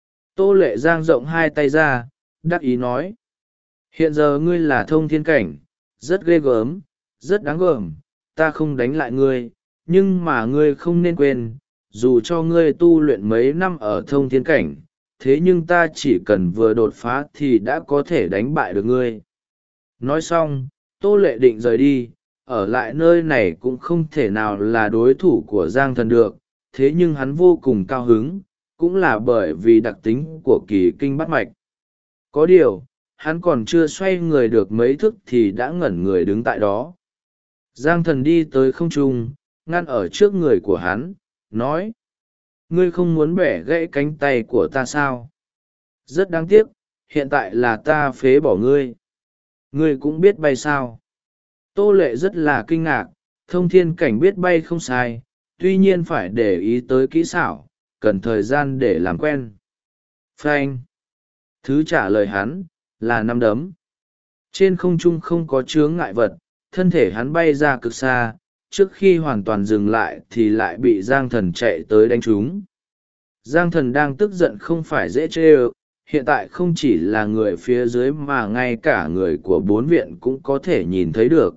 Tô Lệ giang rộng hai tay ra, đắc ý nói. Hiện giờ ngươi là thông thiên cảnh, rất ghê gớm, rất đáng gờm, ta không đánh lại ngươi, nhưng mà ngươi không nên quên, dù cho ngươi tu luyện mấy năm ở thông thiên cảnh, thế nhưng ta chỉ cần vừa đột phá thì đã có thể đánh bại được ngươi. Nói xong, Tô Lệ định rời đi, ở lại nơi này cũng không thể nào là đối thủ của Giang Thần được, thế nhưng hắn vô cùng cao hứng, cũng là bởi vì đặc tính của kỳ kinh bát mạch. Có điều, hắn còn chưa xoay người được mấy thức thì đã ngẩn người đứng tại đó. Giang Thần đi tới không trung, ngăn ở trước người của hắn, nói. Ngươi không muốn bẻ gãy cánh tay của ta sao? Rất đáng tiếc, hiện tại là ta phế bỏ ngươi. Ngươi cũng biết bay sao? Tô Lệ rất là kinh ngạc, thông thiên cảnh biết bay không sai, tuy nhiên phải để ý tới kỹ xảo, cần thời gian để làm quen. Phanh! Thứ trả lời hắn, là nắm đấm. Trên không trung không có chướng ngại vật, thân thể hắn bay ra cực xa, trước khi hoàn toàn dừng lại thì lại bị Giang Thần chạy tới đánh trúng. Giang Thần đang tức giận không phải dễ chê ơ, hiện tại không chỉ là người phía dưới mà ngay cả người của bốn viện cũng có thể nhìn thấy được.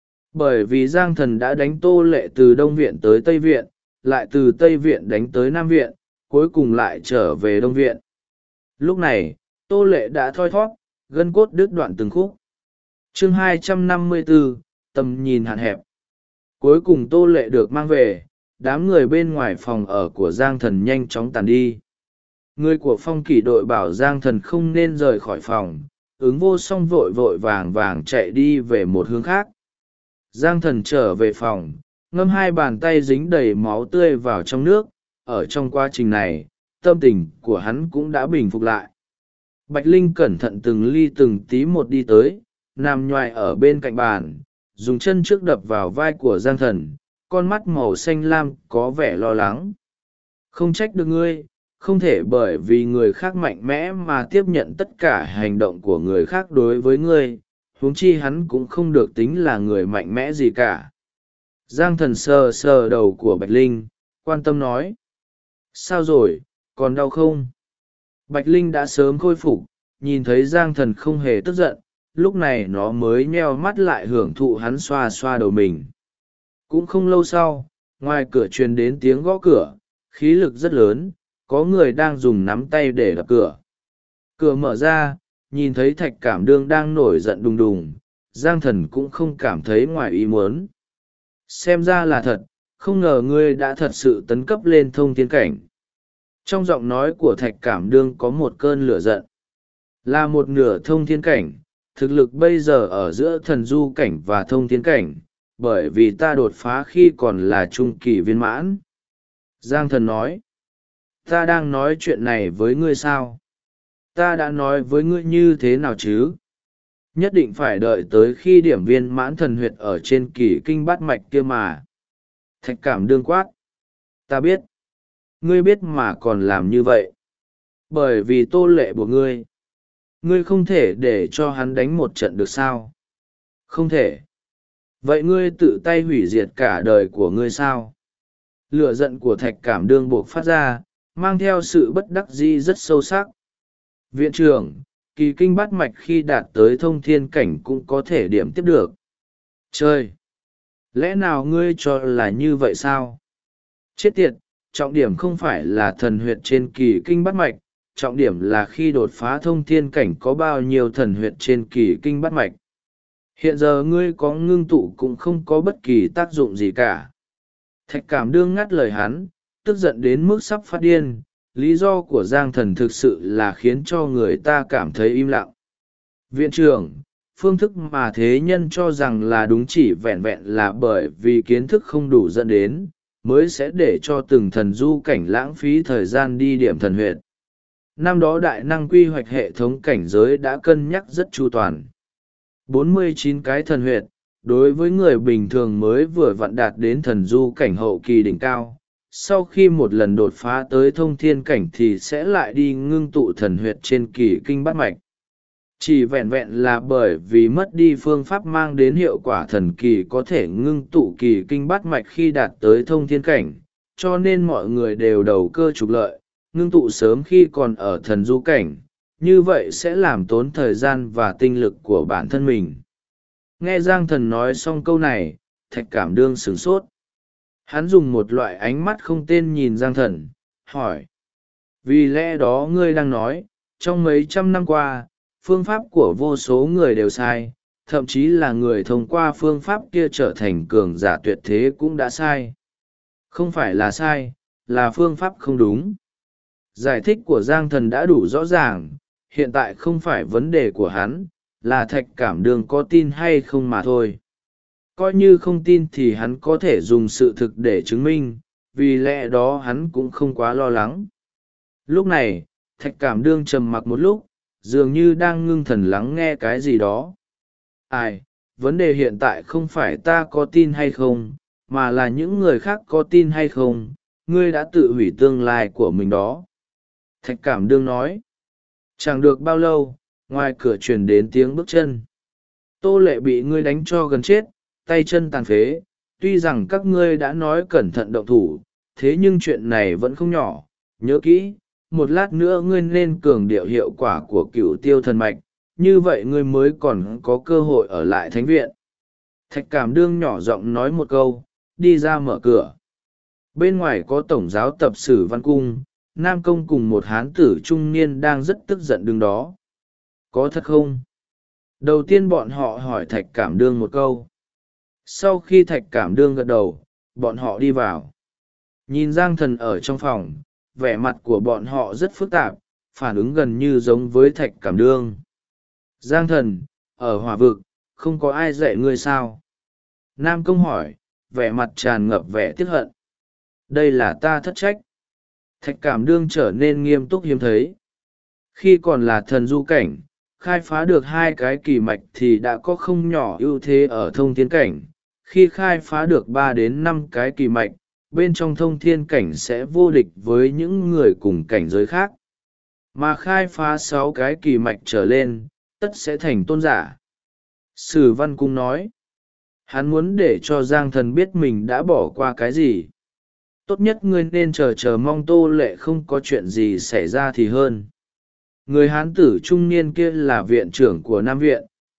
Bởi vì Giang Thần đã đánh Tô Lệ từ Đông Viện tới Tây Viện, lại từ Tây Viện đánh tới Nam Viện, cuối cùng lại trở về Đông Viện. Lúc này, Tô Lệ đã thoi thóp, gân cốt đứt đoạn từng khúc. Chương 254, tầm nhìn hạn hẹp. Cuối cùng Tô Lệ được mang về, đám người bên ngoài phòng ở của Giang Thần nhanh chóng tàn đi. Người của phong kỷ đội bảo Giang Thần không nên rời khỏi phòng, ứng vô song vội vội vàng vàng chạy đi về một hướng khác. Giang Thần trở về phòng, ngâm hai bàn tay dính đầy máu tươi vào trong nước, ở trong quá trình này, tâm tình của hắn cũng đã bình phục lại. Bạch Linh cẩn thận từng ly từng tí một đi tới, nằm nhoài ở bên cạnh bàn, dùng chân trước đập vào vai của Giang Thần, con mắt màu xanh lam có vẻ lo lắng. Không trách được ngươi, không thể bởi vì người khác mạnh mẽ mà tiếp nhận tất cả hành động của người khác đối với ngươi, huống chi hắn cũng không được tính là người mạnh mẽ gì cả. Giang Thần sờ sờ đầu của Bạch Linh, quan tâm nói. Sao rồi, còn đau không? Bạch Linh đã sớm khôi phục, nhìn thấy Giang Thần không hề tức giận, lúc này nó mới nheo mắt lại hưởng thụ hắn xoa xoa đầu mình. Cũng không lâu sau, ngoài cửa truyền đến tiếng gõ cửa, khí lực rất lớn, có người đang dùng nắm tay để đập cửa. Cửa mở ra, nhìn thấy Thạch Cảm Đương đang nổi giận đùng đùng, Giang Thần cũng không cảm thấy ngoài ý muốn. Xem ra là thật, không ngờ ngươi đã thật sự tấn cấp lên thông thiên cảnh. Trong giọng nói của Thạch Cảm Đương có một cơn lửa giận. Là một nửa thông thiên cảnh, thực lực bây giờ ở giữa thần du cảnh và thông thiên cảnh, bởi vì ta đột phá khi còn là trung kỳ viên mãn. Giang Thần nói, ta đang nói chuyện này với ngươi sao? Ta đã nói với ngươi như thế nào chứ? Nhất định phải đợi tới khi điểm viên mãn thần huyệt ở trên kỳ kinh bát mạch kia mà. Thạch Cảm Đương quát, ta biết. Ngươi biết mà còn làm như vậy. Bởi vì Tô Lệ buộc ngươi. Ngươi không thể để cho hắn đánh một trận được sao? Không thể. Vậy ngươi tự tay hủy diệt cả đời của ngươi sao? Lửa giận của Thạch Cảm Đương buộc phát ra, mang theo sự bất đắc dĩ rất sâu sắc. Viện trưởng, kỳ kinh bát mạch khi đạt tới thông thiên cảnh cũng có thể điểm tiếp được. Chơi! Lẽ nào ngươi cho là như vậy sao? Chết tiệt, trọng điểm không phải là thần huyệt trên kỳ kinh bát mạch, trọng điểm là khi đột phá thông thiên cảnh có bao nhiêu thần huyệt trên kỳ kinh bát mạch. Hiện giờ ngươi có ngưng tụ cũng không có bất kỳ tác dụng gì cả. Thạch Cảm Đương ngắt lời hắn, tức giận đến mức sắp phát điên. Lý do của Giang Thần thực sự là khiến cho người ta cảm thấy im lặng. Viện trưởng, phương thức mà thế nhân cho rằng là đúng chỉ vẹn vẹn là bởi vì kiến thức không đủ dẫn đến, mới sẽ để cho từng thần du cảnh lãng phí thời gian đi điểm thần huyệt. Năm đó đại năng quy hoạch hệ thống cảnh giới đã cân nhắc rất chu toàn. 49 cái thần huyệt, đối với người bình thường mới vừa vặn đạt đến thần du cảnh hậu kỳ đỉnh cao. Sau khi một lần đột phá tới thông thiên cảnh thì sẽ lại đi ngưng tụ thần huyệt trên kỳ kinh bát mạch. Chỉ vẹn vẹn là bởi vì mất đi phương pháp mang đến hiệu quả thần kỳ có thể ngưng tụ kỳ kinh bát mạch khi đạt tới thông thiên cảnh, cho nên mọi người đều đầu cơ trục lợi, ngưng tụ sớm khi còn ở thần du cảnh, như vậy sẽ làm tốn thời gian và tinh lực của bản thân mình. Nghe Giang Thần nói xong câu này, Thạch Cảm Đương sửng sốt. Hắn dùng một loại ánh mắt không tên nhìn Giang Thần, hỏi. Vì lẽ đó ngươi đang nói, trong mấy trăm năm qua, phương pháp của vô số người đều sai, thậm chí là người thông qua phương pháp kia trở thành cường giả tuyệt thế cũng đã sai. Không phải là sai, là phương pháp không đúng. Giải thích của Giang Thần đã đủ rõ ràng, hiện tại không phải vấn đề của hắn, là Thạch Cảm Đương có tin hay không mà thôi. Coi như không tin thì hắn có thể dùng sự thực để chứng minh, vì lẽ đó hắn cũng không quá lo lắng. Lúc này, Thạch Cảm Đương trầm mặc một lúc, dường như đang ngưng thần lắng nghe cái gì đó. Ai, vấn đề hiện tại không phải ta có tin hay không, mà là những người khác có tin hay không, ngươi đã tự hủy tương lai của mình đó. Thạch Cảm Đương nói. Chẳng được bao lâu, ngoài cửa truyền đến tiếng bước chân. Tô Lệ bị ngươi đánh cho gần chết, tay chân tàn phế, tuy rằng các ngươi đã nói cẩn thận động thủ, thế nhưng chuyện này vẫn không nhỏ, nhớ kỹ, một lát nữa ngươi nên cường điệu hiệu quả của Cửu Tiêu thần mạch, như vậy ngươi mới còn có cơ hội ở lại thánh viện. Thạch Cảm Đương nhỏ giọng nói một câu, đi ra mở cửa. Bên ngoài có tổng giáo tập sử Văn Cung, Nam Công cùng một hán tử trung niên đang rất tức giận đứng đó. Có thật không? Đầu tiên bọn họ hỏi Thạch Cảm Đương một câu. Sau khi Thạch Cảm Đương gật đầu, bọn họ đi vào. Nhìn Giang Thần ở trong phòng, vẻ mặt của bọn họ rất phức tạp, phản ứng gần như giống với Thạch Cảm Đương. Giang Thần, ở hỏa vực, không có ai dạy ngươi sao? Nam Công hỏi, vẻ mặt tràn ngập vẻ tiếc hận. Đây là ta thất trách. Thạch Cảm Đương trở nên nghiêm túc hiếm thấy. Khi còn là thần du cảnh, khai phá được 2 cái kỳ mạch thì đã có không nhỏ ưu thế ở thông thiên cảnh. Khi khai phá được 3 đến 5 cái kỳ mạch, bên trong thông thiên cảnh sẽ vô địch với những người cùng cảnh giới khác. Mà khai phá 6 cái kỳ mạch trở lên, tất sẽ thành tôn giả. Sử Văn Cung nói, hắn muốn để cho Giang Thần biết mình đã bỏ qua cái gì. Tốt nhất ngươi nên chờ mong Tô Lệ không có chuyện gì xảy ra thì hơn. Người hán tử trung niên kia là viện trưởng của Nam Viện,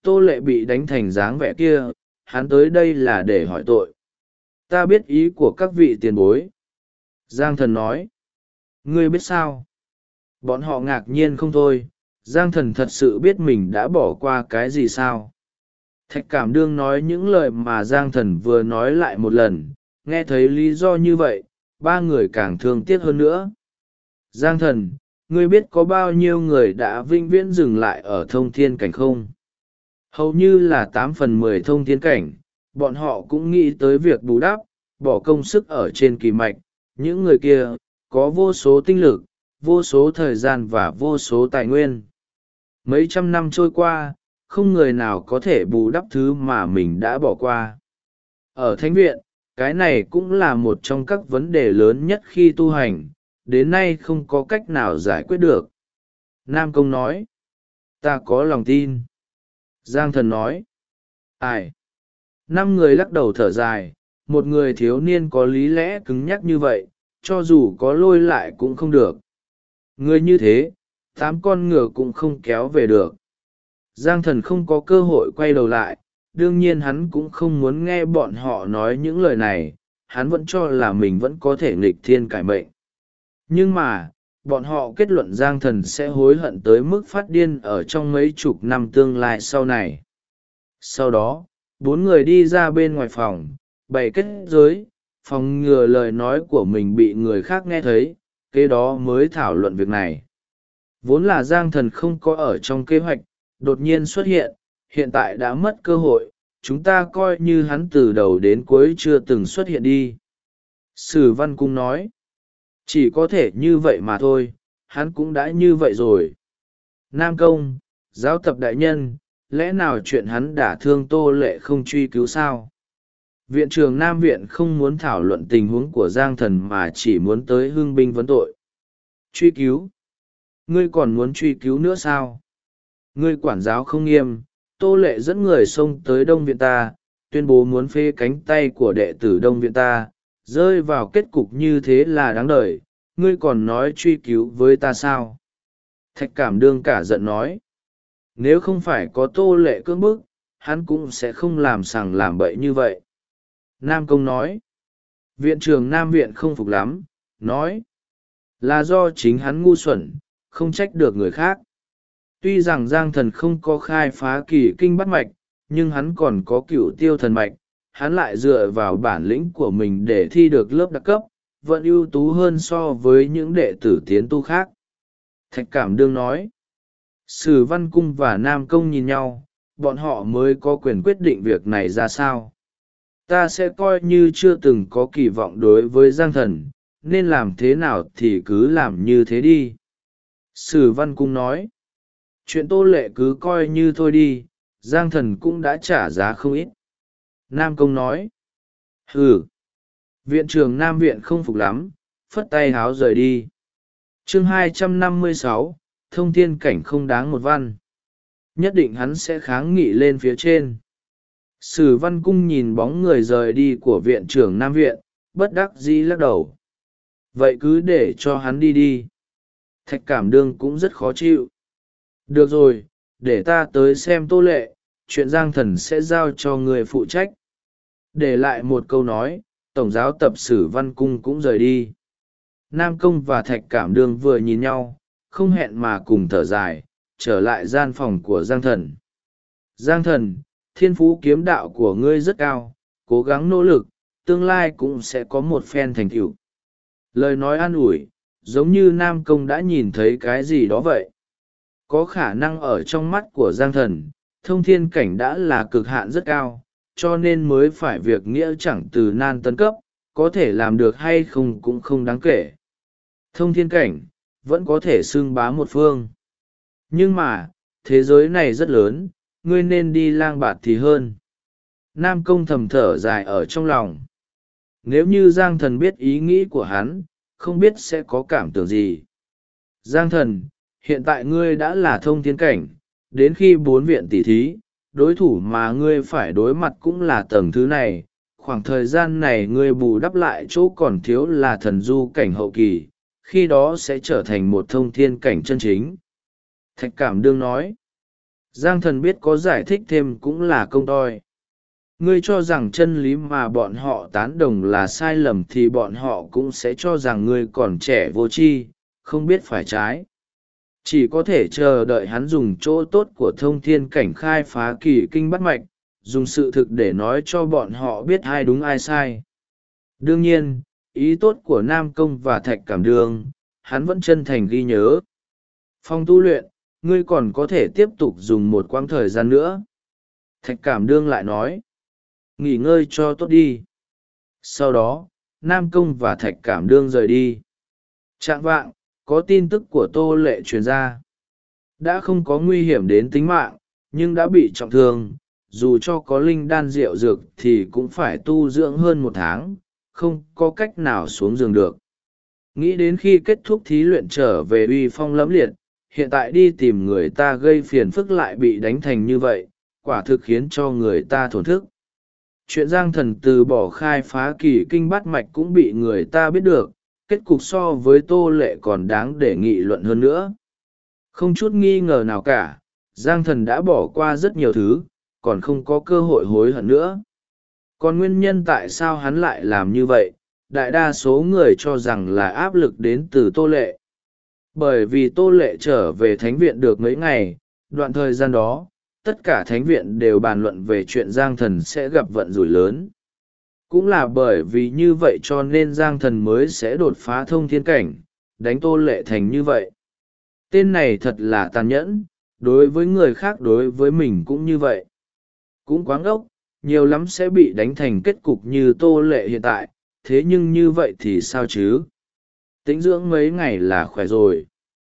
Tô Lệ bị đánh thành dáng vẻ kia, hắn tới đây là để hỏi tội. Ta biết ý của các vị tiền bối. Giang Thần nói. Ngươi biết sao? Bọn họ ngạc nhiên không thôi. Giang Thần thật sự biết mình đã bỏ qua cái gì sao? Thạch Cảm Đương nói những lời mà Giang Thần vừa nói lại một lần, nghe thấy lý do như vậy, ba người càng thương tiếc hơn nữa. Giang Thần, ngươi biết có bao nhiêu người đã vĩnh viễn dừng lại ở thông thiên cảnh không? Hầu như là 8/10 thông thiên cảnh, bọn họ cũng nghĩ tới việc bù đắp, bỏ công sức ở trên kỳ mạch. Những người kia, có vô số tinh lực, vô số thời gian và vô số tài nguyên. Mấy trăm năm trôi qua, không người nào có thể bù đắp thứ mà mình đã bỏ qua. Ở thánh viện, cái này cũng là một trong các vấn đề lớn nhất khi tu hành, đến nay không có cách nào giải quyết được. Nam Công nói. Ta có lòng tin. Giang Thần nói. Ai? 5 người lắc đầu thở dài, một người thiếu niên có lý lẽ cứng nhắc như vậy, cho dù có lôi lại cũng không được. Người như thế, 8 con ngựa cũng không kéo về được. Giang Thần không có cơ hội quay đầu lại, đương nhiên hắn cũng không muốn nghe bọn họ nói những lời này, hắn vẫn cho là mình vẫn có thể nghịch thiên cải mệnh. Nhưng mà, bọn họ kết luận Giang Thần sẽ hối hận tới mức phát điên ở trong mấy chục năm tương lai sau này. Sau đó, 4 người đi ra bên ngoài phòng, bày kết giới, phòng ngừa lời nói của mình bị người khác nghe thấy, kế đó mới thảo luận việc này. Vốn là Giang Thần không có ở trong kế hoạch, đột nhiên xuất hiện, hiện tại đã mất cơ hội, chúng ta coi như hắn từ đầu đến cuối chưa từng xuất hiện đi. Sử Văn Cung nói, chỉ có thể như vậy mà thôi, hắn cũng đã như vậy rồi. Nam Công, giáo tập đại nhân, lẽ nào chuyện hắn đả thương Tô Lệ không truy cứu sao? Viện trưởng Nam Viện không muốn thảo luận tình huống của Giang Thần mà chỉ muốn tới hưng binh vấn tội. Truy cứu? Ngươi còn muốn truy cứu nữa sao? Ngươi quản giáo không nghiêm, Tô Lệ dẫn người xông tới Đông Viện ta, tuyên bố muốn phê cánh tay của đệ tử Đông Viện ta, rơi vào kết cục như thế là đáng đời, ngươi còn nói truy cứu với ta sao? Thạch Cảm Đương cả giận nói. Nếu không phải có Tô Lệ cưỡng bức, hắn cũng sẽ không làm sằng làm bậy như vậy. Nam Công nói. Viện trưởng Nam Viện không phục lắm, nói. Là do chính hắn ngu xuẩn, không trách được người khác. Tuy rằng Giang Thần không có khai phá kỳ kinh bắt mạch, nhưng hắn còn có cửu tiêu thần mạch, hắn lại dựa vào bản lĩnh của mình để thi được lớp đặc cấp, vẫn ưu tú hơn so với những đệ tử tiến tu khác. Thạch Cảm Đương nói. Sử Văn Cung và Nam Công nhìn nhau, bọn họ mới có quyền quyết định việc này ra sao. Ta sẽ coi như chưa từng có kỳ vọng đối với Giang Thần, nên làm thế nào thì cứ làm như thế đi. Sử Văn Cung nói. Chuyện Tô Lệ cứ coi như thôi đi, Giang Thần cũng đã trả giá không ít. Nam Công nói. Hừ. Viện trưởng Nam Viện không phục lắm, phất tay háo rời đi. Chương 256, thông thiên cảnh không đáng một văn. Nhất định hắn sẽ kháng nghị lên phía trên. Sử Văn Cung nhìn bóng người rời đi của viện trưởng Nam Viện, bất đắc dĩ lắc đầu. Vậy cứ để cho hắn đi đi. Thạch Cảm Đương cũng rất khó chịu. Được rồi, để ta tới xem Tô Lệ, chuyện Giang Thần sẽ giao cho người phụ trách. Để lại một câu nói, Tổng giáo tập Sử Văn Cung cũng rời đi. Nam Công và Thạch Cảm Đương vừa nhìn nhau, không hẹn mà cùng thở dài, trở lại gian phòng của Giang Thần. Giang Thần, thiên phú kiếm đạo của ngươi rất cao, cố gắng nỗ lực, tương lai cũng sẽ có một phen thành tựu. Lời nói an ủi, giống như Nam Công đã nhìn thấy cái gì đó vậy. Có khả năng ở trong mắt của Giang Thần, thông thiên cảnh đã là cực hạn rất cao, cho nên mới phải việc nghĩa chẳng từ nan tấn cấp, có thể làm được hay không cũng không đáng kể. Thông thiên cảnh, vẫn có thể xưng bá một phương. Nhưng mà, thế giới này rất lớn, ngươi nên đi lang bạt thì hơn. Nam Công thầm thở dài ở trong lòng. Nếu như Giang Thần biết ý nghĩ của hắn, không biết sẽ có cảm tưởng gì. Giang Thần, hiện tại ngươi đã là thông thiên cảnh, đến khi 4 viện tỷ thí, đối thủ mà ngươi phải đối mặt cũng là tầng thứ này. Khoảng thời gian này ngươi bù đắp lại chỗ còn thiếu là thần du cảnh hậu kỳ, khi đó sẽ trở thành một thông thiên cảnh chân chính. Thạch Cảm Đương nói. Giang thần biết có giải thích thêm cũng là công toi. Ngươi cho rằng chân lý mà bọn họ tán đồng là sai lầm thì bọn họ cũng sẽ cho rằng ngươi còn trẻ vô tri, không biết phải trái. Chỉ có thể chờ đợi hắn dùng chỗ tốt của thông thiên cảnh khai phá kỳ kinh bắt mạch, dùng sự thực để nói cho bọn họ biết ai đúng ai sai. Đương nhiên, ý tốt của Nam Công và Thạch Cảm Đường, hắn vẫn chân thành ghi nhớ. Phòng tu luyện, ngươi còn có thể tiếp tục dùng một quãng thời gian nữa. Thạch Cảm Đương lại nói, nghỉ ngơi cho tốt đi. Sau đó, Nam Công và Thạch Cảm Đương rời đi. Trạng vạng, có tin tức của Tô Lệ truyền ra. Đã không có nguy hiểm đến tính mạng, nhưng đã bị trọng thương, dù cho có linh đan rượu dược thì cũng phải tu dưỡng hơn 1 tháng, không có cách nào xuống giường được. Nghĩ đến khi kết thúc thí luyện trở về uy phong lẫm liệt, hiện tại đi tìm người ta gây phiền phức lại bị đánh thành như vậy, quả thực khiến cho người ta thổn thức. Chuyện Giang Thần từ bỏ khai phá kỳ kinh bát mạch cũng bị người ta biết được, kết cục so với Tô Lệ còn đáng để nghị luận hơn nữa. Không chút nghi ngờ nào cả, Giang Thần đã bỏ qua rất nhiều thứ, còn không có cơ hội hối hận nữa. Còn nguyên nhân tại sao hắn lại làm như vậy, đại đa số người cho rằng là áp lực đến từ Tô Lệ. Bởi vì Tô Lệ trở về thánh viện được mấy ngày, đoạn thời gian đó, tất cả thánh viện đều bàn luận về chuyện Giang Thần sẽ gặp vận rủi lớn. Cũng là bởi vì như vậy cho nên Giang Thần mới sẽ đột phá thông thiên cảnh, đánh Tô Lệ thành như vậy. Tên này thật là tàn nhẫn, đối với người khác đối với mình cũng như vậy. Cũng quá ngốc, nhiều lắm sẽ bị đánh thành kết cục như Tô Lệ hiện tại, thế nhưng như vậy thì sao chứ? Tĩnh dưỡng mấy ngày là khỏe rồi.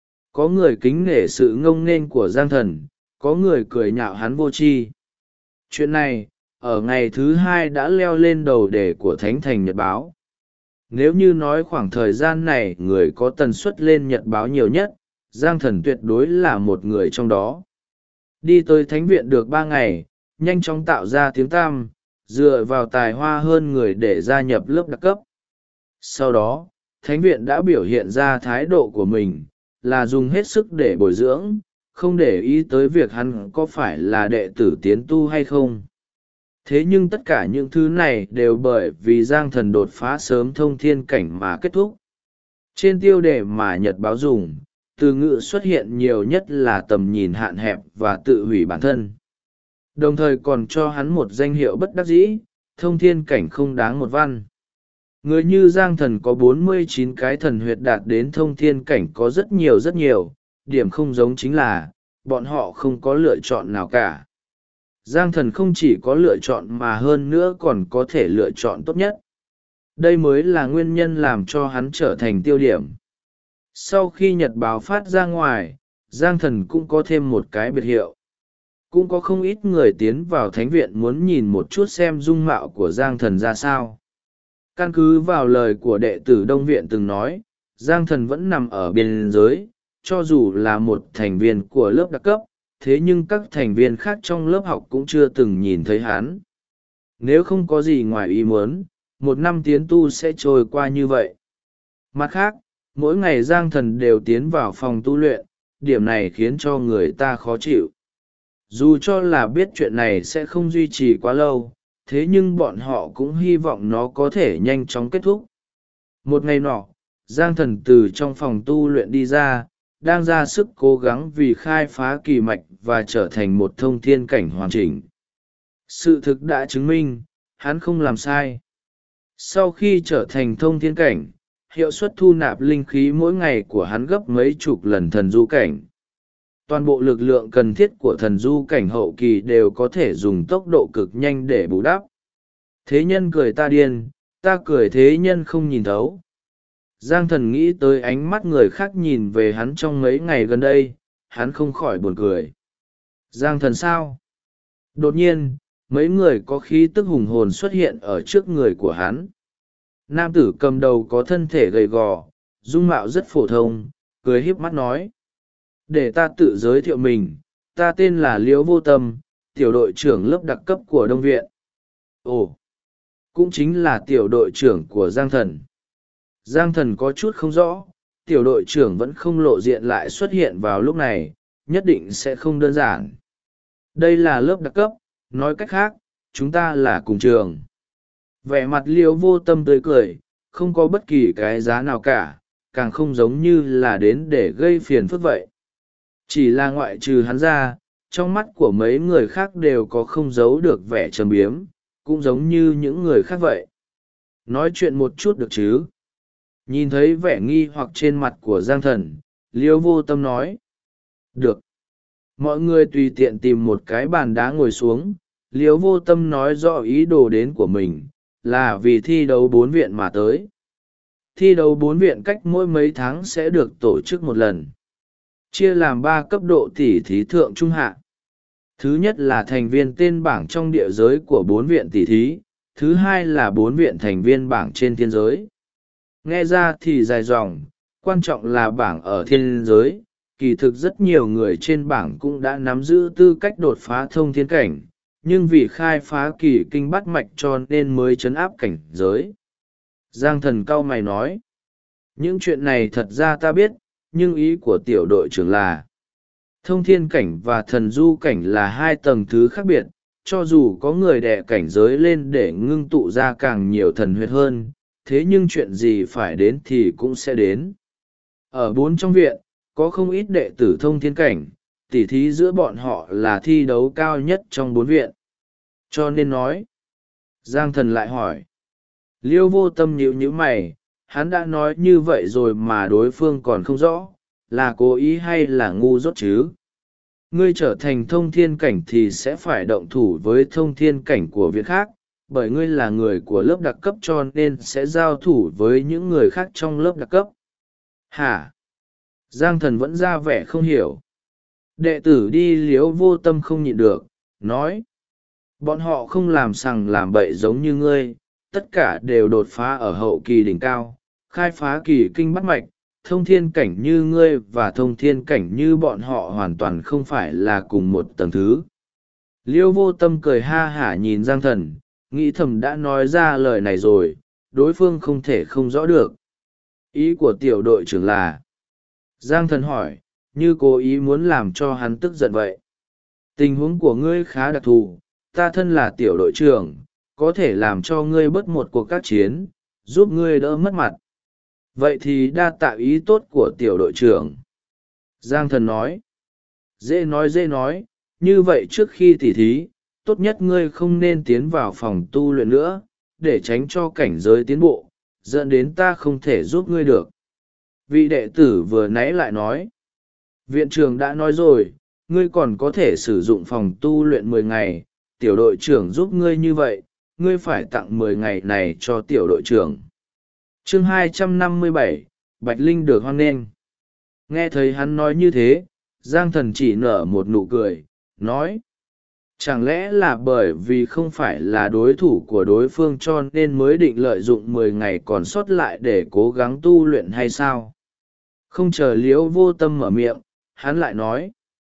Có người kính nể sự ngông nghênh của Giang Thần, có người cười nhạo hắn vô tri. Chuyện này, ở ngày thứ 2 đã leo lên đầu đề của Thánh Thành Nhật Báo. Nếu như nói khoảng thời gian này người có tần suất lên Nhật Báo nhiều nhất, Giang Thần tuyệt đối là một người trong đó. Đi tới Thánh Viện được 3 ngày, nhanh chóng tạo ra tiếng tăm, dựa vào tài hoa hơn người để gia nhập lớp đặc cấp. Sau đó, Thánh Viện đã biểu hiện ra thái độ của mình, là dùng hết sức để bồi dưỡng, không để ý tới việc hắn có phải là đệ tử tiến tu hay không. Thế nhưng tất cả những thứ này đều bởi vì Giang Thần đột phá sớm thông thiên cảnh mà kết thúc. Trên tiêu đề mà Nhật Báo dùng, từ ngữ xuất hiện nhiều nhất là tầm nhìn hạn hẹp và tự hủy bản thân. Đồng thời còn cho hắn một danh hiệu bất đắc dĩ, thông thiên cảnh không đáng một văn. Người như Giang Thần có 49 cái thần huyệt đạt đến thông thiên cảnh có rất nhiều, điểm không giống chính là, bọn họ không có lựa chọn nào cả. Giang Thần không chỉ có lựa chọn mà hơn nữa còn có thể lựa chọn tốt nhất. Đây mới là nguyên nhân làm cho hắn trở thành tiêu điểm. Sau khi Nhật Báo phát ra ngoài, Giang Thần cũng có thêm một cái biệt hiệu. Cũng có không ít người tiến vào thánh viện muốn nhìn một chút xem dung mạo của Giang Thần ra sao. Căn cứ vào lời của đệ tử Đông Viện từng nói, Giang Thần vẫn nằm ở biên giới, cho dù là một thành viên của lớp đặc cấp, thế nhưng các thành viên khác trong lớp học cũng chưa từng nhìn thấy hắn. Nếu không có gì ngoài ý muốn, 1 năm tiến tu sẽ trôi qua như vậy. Mặt khác, mỗi ngày Giang Thần đều tiến vào phòng tu luyện, điểm này khiến cho người ta khó chịu. Dù cho là biết chuyện này sẽ không duy trì quá lâu, thế nhưng bọn họ cũng hy vọng nó có thể nhanh chóng kết thúc. Một ngày nọ, Giang Thần từ trong phòng tu luyện đi ra, đang ra sức cố gắng vì khai phá kỳ mạch và trở thành một thông thiên cảnh hoàn chỉnh. Sự thực đã chứng minh, hắn không làm sai. Sau khi trở thành thông thiên cảnh, hiệu suất thu nạp linh khí mỗi ngày của hắn gấp mấy chục lần thần du cảnh. Toàn bộ lực lượng cần thiết của thần du cảnh hậu kỳ đều có thể dùng tốc độ cực nhanh để bù đắp. Thế nhân cười ta điên, ta cười thế nhân không nhìn thấu. Giang Thần nghĩ tới ánh mắt người khác nhìn về hắn trong mấy ngày gần đây, hắn không khỏi buồn cười. Giang Thần sao? Đột nhiên, mấy người có khí tức hùng hồn xuất hiện ở trước người của hắn. Nam tử cầm đầu có thân thể gầy gò, dung mạo rất phổ thông, cười híp mắt nói. Để ta tự giới thiệu mình, ta tên là Liễu Vô Tâm, tiểu đội trưởng lớp đặc cấp của Đông Viện. Ồ, cũng chính là tiểu đội trưởng của Giang Thần. Giang Thần có chút không rõ, tiểu đội trưởng vẫn không lộ diện lại xuất hiện vào lúc này, nhất định sẽ không đơn giản. Đây là lớp đặc cấp, nói cách khác chúng ta là cùng trường. Vẻ mặt Liễu Vô Tâm tươi cười, không có bất kỳ cái giá nào cả, càng không giống như là đến để gây phiền phức vậy. Chỉ là ngoại trừ hắn ra, trong mắt của mấy người khác đều có không giấu được vẻ trầm biếm, cũng giống như những người khác vậy. Nói chuyện một chút được chứ? Nhìn thấy vẻ nghi hoặc trên mặt của Giang Thần, Liễu Vô Tâm nói. Được. Mọi người tùy tiện tìm một cái bàn đá ngồi xuống. Liễu Vô Tâm nói rõ ý đồ đến của mình, là vì thi đấu 4 viện mà tới. Thi đấu 4 viện cách mỗi mấy tháng sẽ được tổ chức một lần. Chia làm 3 cấp độ tỷ thí thượng trung hạ. Thứ nhất là thành viên tên bảng trong địa giới của 4 viện tỷ thí, thứ hai là 4 viện thành viên bảng trên thiên giới. Nghe ra thì dài dòng, quan trọng là bảng ở thiên giới, kỳ thực rất nhiều người trên bảng cũng đã nắm giữ tư cách đột phá thông thiên cảnh, nhưng vì khai phá kỳ kinh bắt mạch cho nên mới trấn áp cảnh giới. Giang Thần cau mày nói, những chuyện này thật ra ta biết, nhưng ý của tiểu đội trưởng là thông thiên cảnh và thần du cảnh là 2 tầng thứ khác biệt, cho dù có người đè cảnh giới lên để ngưng tụ ra càng nhiều thần huyết hơn, thế nhưng chuyện gì phải đến thì cũng sẽ đến. Ở 4 trong viện, có không ít đệ tử thông thiên cảnh, tỉ thí giữa bọn họ là thi đấu cao nhất trong 4 viện. Cho nên nói, Giang Thần lại hỏi. Liễu Vô Tâm nhíu mày, hắn đã nói như vậy rồi mà đối phương còn không rõ, là cố ý hay là ngu dốt chứ? Ngươi trở thành thông thiên cảnh thì sẽ phải động thủ với thông thiên cảnh của viện khác, bởi ngươi là người của lớp đặc cấp cho nên sẽ giao thủ với những người khác trong lớp đặc cấp. Hả? Giang Thần vẫn ra vẻ không hiểu. Đệ tử đi. Liễu Vô Tâm không nhịn được, nói. Bọn họ không làm sằng làm bậy giống như ngươi, tất cả đều đột phá ở hậu kỳ đỉnh cao, khai phá kỳ kinh bắt mạch. Thông thiên cảnh như ngươi và thông thiên cảnh như bọn họ hoàn toàn không phải là cùng một tầng thứ. Liễu Vô Tâm cười ha hả nhìn Giang Thần, nghĩ thầm đã nói ra lời này rồi, đối phương không thể không rõ được. Ý của tiểu đội trưởng là. Giang Thần hỏi, như cố ý muốn làm cho hắn tức giận vậy. Tình huống của ngươi khá đặc thù, ta thân là tiểu đội trưởng, có thể làm cho ngươi bớt một cuộc các chiến, giúp ngươi đỡ mất mặt. Vậy thì đa tạ ý tốt của tiểu đội trưởng. Giang Thần nói. Dễ nói, như vậy trước khi tỉ thí, tốt nhất ngươi không nên tiến vào phòng tu luyện nữa, để tránh cho cảnh giới tiến bộ, dẫn đến ta không thể giúp ngươi được. Vị đệ tử vừa nãy lại nói. Viện trưởng đã nói rồi, ngươi còn có thể sử dụng phòng tu luyện 10 ngày, tiểu đội trưởng giúp ngươi như vậy, ngươi phải tặng 10 ngày này cho tiểu đội trưởng. Chương 257, Bạch Linh được hoan nghênh. Nghe thấy hắn nói như thế, Giang Thần chỉ nở một nụ cười, nói. Chẳng lẽ là bởi vì không phải là đối thủ của đối phương cho nên mới định lợi dụng 10 ngày còn sót lại để cố gắng tu luyện hay sao? Không chờ Liễu Vô Tâm mở miệng, hắn lại nói.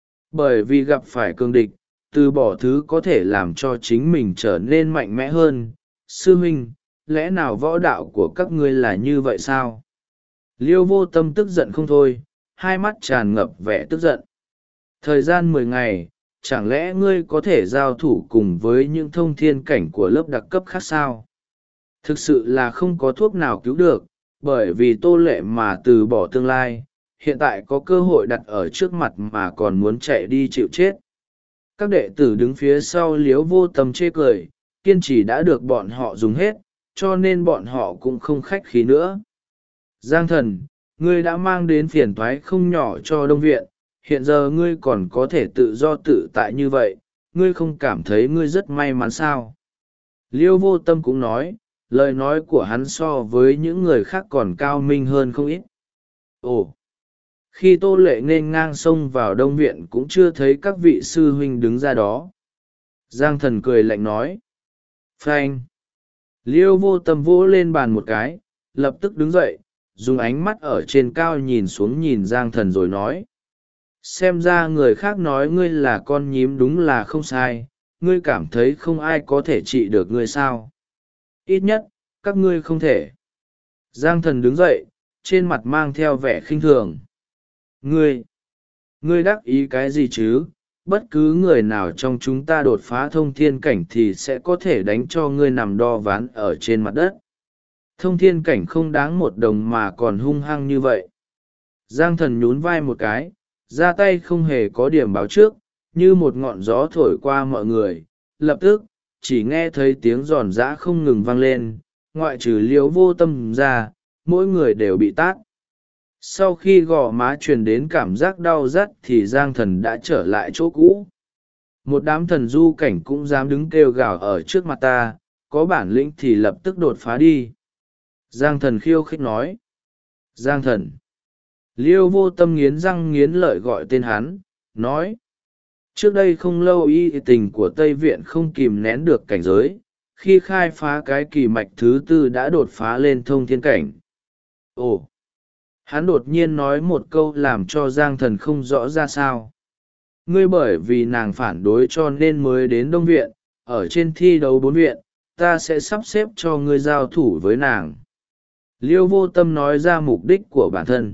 Bởi vì gặp phải cường địch, từ bỏ thứ có thể làm cho chính mình trở nên mạnh mẽ hơn. Sư huynh, lẽ nào võ đạo của các ngươi là như vậy sao? Liễu Vô Tâm tức giận không thôi, hai mắt tràn ngập vẻ tức giận. Thời gian 10 ngày, chẳng lẽ ngươi có thể giao thủ cùng với những thông thiên cảnh của lớp đặc cấp khác sao? Thực sự là không có thuốc nào cứu được, bởi vì Tô Lệ mà từ bỏ tương lai, hiện tại có cơ hội đặt ở trước mặt mà còn muốn chạy đi chịu chết. Các đệ tử đứng phía sau Liễu Vô Tâm chê cười, kiên trì đã được bọn họ dùng hết, cho nên bọn họ cũng không khách khí nữa. Giang Thần, ngươi đã mang đến phiền toái không nhỏ cho Đông Viện, hiện giờ ngươi còn có thể tự do tự tại như vậy, ngươi không cảm thấy ngươi rất may mắn sao? Liễu Vô Tâm cũng nói, lời nói của hắn so với những người khác còn cao minh hơn không ít. Ồ! Khi Tô Lệ nên ngang xông vào Đông Viện cũng chưa thấy các vị sư huynh đứng ra đó. Giang Thần cười lạnh nói. Phanh! Liễu Vô Tâm vỗ lên bàn một cái, lập tức đứng dậy, dùng ánh mắt ở trên cao nhìn xuống nhìn Giang Thần rồi nói. Xem ra người khác nói ngươi là con nhím đúng là không sai, ngươi cảm thấy không ai có thể trị được ngươi sao? Ít nhất, các ngươi không thể. Giang Thần đứng dậy, trên mặt mang theo vẻ khinh thường. Ngươi đắc ý cái gì chứ? bất cứ người nào trong chúng ta đột phá thông thiên cảnh thì sẽ có thể đánh cho ngươi nằm đo ván ở trên mặt đất. Thông thiên cảnh không đáng một đồng mà còn hung hăng như vậy. Giang Thần nhún vai một cái, ra tay không hề có điểm báo trước, như một ngọn gió thổi qua mọi người. Lập tức, chỉ nghe thấy tiếng giòn giã không ngừng vang lên, ngoại trừ Liễu Vô Tâm ra, mỗi người đều bị tát. Sau khi gò má truyền đến cảm giác đau rát thì Giang Thần đã trở lại chỗ cũ. Một đám thần du cảnh cũng dám đứng kêu gào ở trước mặt ta, có bản lĩnh thì lập tức đột phá đi. Giang Thần khiêu khích nói. Giang Thần. Liêu Vô Tâm nghiến răng nghiến lợi gọi tên hắn, nói. Trước đây không lâu y tình của Tây Viện không kìm nén được cảnh giới, khi khai phá cái kỳ mạch thứ tư đã đột phá lên thông thiên cảnh. Ồ! Hắn đột nhiên nói một câu làm cho Giang Thần không rõ ra sao. Ngươi bởi vì nàng phản đối cho nên mới đến Đông Viện, ở trên thi đấu 4 viện, ta sẽ sắp xếp cho ngươi giao thủ với nàng. Liêu Vô Tâm nói ra mục đích của bản thân.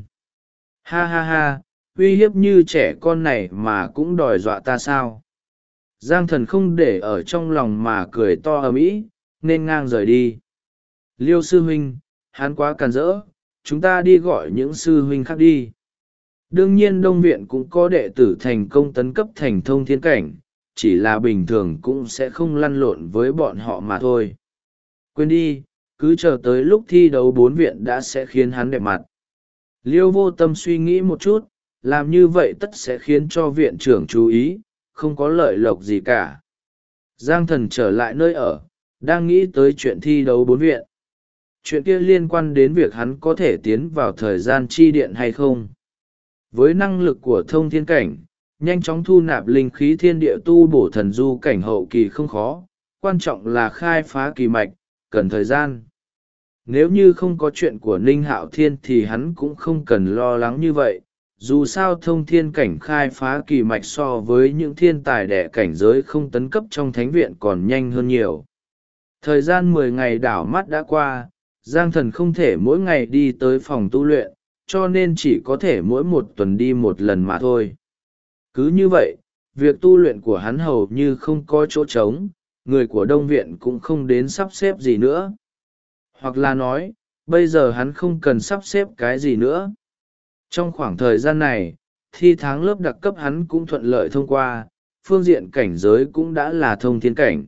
Ha ha ha, uy hiếp như trẻ con này mà cũng đòi dọa ta sao? Giang Thần không để ở trong lòng mà cười to ầm ĩ, nên ngang rời đi. Liêu sư huynh, hắn quá càn rỡ, chúng ta đi gọi những sư huynh khác đi. Đương nhiên Đông Viện cũng có đệ tử thành công tấn cấp thành thông thiên cảnh, chỉ là bình thường cũng sẽ không lăn lộn với bọn họ mà thôi. Quên đi, cứ chờ tới lúc thi đấu 4 viện đã sẽ khiến hắn đẹp mặt. Liêu Vô Tâm suy nghĩ một chút, làm như vậy tất sẽ khiến cho viện trưởng chú ý, không có lợi lộc gì cả. Giang Thần trở lại nơi ở, đang nghĩ tới chuyện thi đấu 4 viện. Chuyện kia liên quan đến việc hắn có thể tiến vào thời gian chi điện hay không. Với năng lực của thông thiên cảnh, nhanh chóng thu nạp linh khí thiên địa tu bổ thần du cảnh hậu kỳ không khó, quan trọng là khai phá kỳ mạch, cần thời gian. Nếu như không có chuyện của Ninh Hạo Thiên thì hắn cũng không cần lo lắng như vậy, dù sao thông thiên cảnh khai phá kỳ mạch so với những thiên tài đẻ cảnh giới không tấn cấp trong thánh viện còn nhanh hơn nhiều. Thời gian 10 ngày đảo mắt đã qua, Giang Thần không thể mỗi ngày đi tới phòng tu luyện, cho nên chỉ có thể mỗi một tuần đi một lần mà thôi. Cứ như vậy, việc tu luyện của hắn hầu như không có chỗ trống, người của Đông Viện cũng không đến sắp xếp gì nữa. Hoặc là nói, bây giờ hắn không cần sắp xếp cái gì nữa. Trong khoảng thời gian này, thi tháng lớp đặc cấp hắn cũng thuận lợi thông qua, phương diện cảnh giới cũng đã là thông thiên cảnh.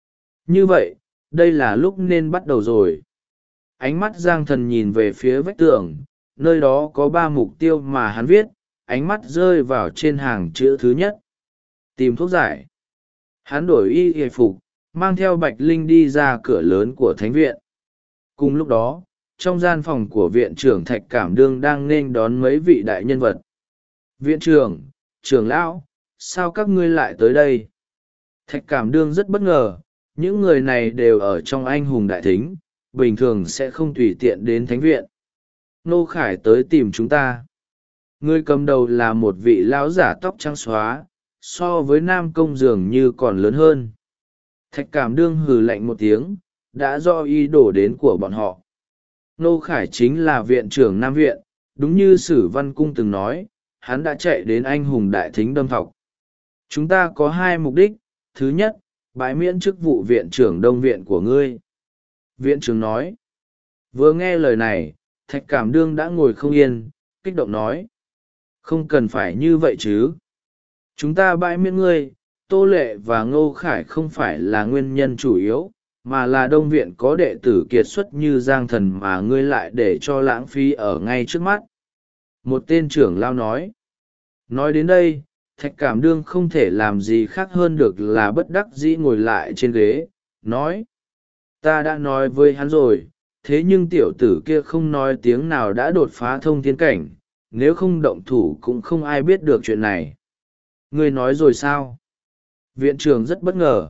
Như vậy, đây là lúc nên bắt đầu rồi. Ánh mắt Giang Thần nhìn về phía vách tường, nơi đó có 3 mục tiêu mà hắn viết, ánh mắt rơi vào trên hàng chữ thứ nhất. Tìm thuốc giải. Hắn đổi y phục, mang theo Bạch Linh đi ra cửa lớn của thánh viện. Cùng lúc đó, trong gian phòng của viện trưởng Thạch Cảm Đương đang nên đón mấy vị đại nhân vật. Viện trưởng, trưởng lão, sao các ngươi lại tới đây? Thạch Cảm Đương rất bất ngờ, những người này đều ở trong anh hùng đại thính, bình thường sẽ không tùy tiện đến thánh viện. Nô Khải tới tìm chúng ta. Người cầm đầu là một vị lão giả tóc trắng xóa, so với Nam Công dường như còn lớn hơn. Thạch Cảm Đương hừ lạnh một tiếng, đã do ý đồ đến của bọn họ. Nô Khải chính là viện trưởng Nam Viện, đúng như Sử Văn Cung từng nói, hắn đã chạy đến anh hùng đại thính đâm thọc. Chúng ta có 2 mục đích, thứ nhất, bãi miễn chức vụ viện trưởng Đông Viện của ngươi. Viện trưởng nói. Vừa nghe lời này, Thạch Cảm Đương đã ngồi không yên, kích động nói. Không cần phải như vậy chứ. Chúng ta bãi miễn ngươi, Tô Lệ và Ngô Khải không phải là nguyên nhân chủ yếu, mà là Đông Viện có đệ tử kiệt xuất như Giang Thần mà ngươi lại để cho lãng phí ở ngay trước mắt. Một tên trưởng lao nói. Nói đến đây, Thạch Cảm Đương không thể làm gì khác hơn được là bất đắc dĩ ngồi lại trên ghế, nói. Ta đã nói với hắn rồi, thế nhưng tiểu tử kia không nói tiếng nào đã đột phá thông thiên cảnh, nếu không động thủ cũng không ai biết được chuyện này. Ngươi nói rồi sao? Viện trưởng rất bất ngờ.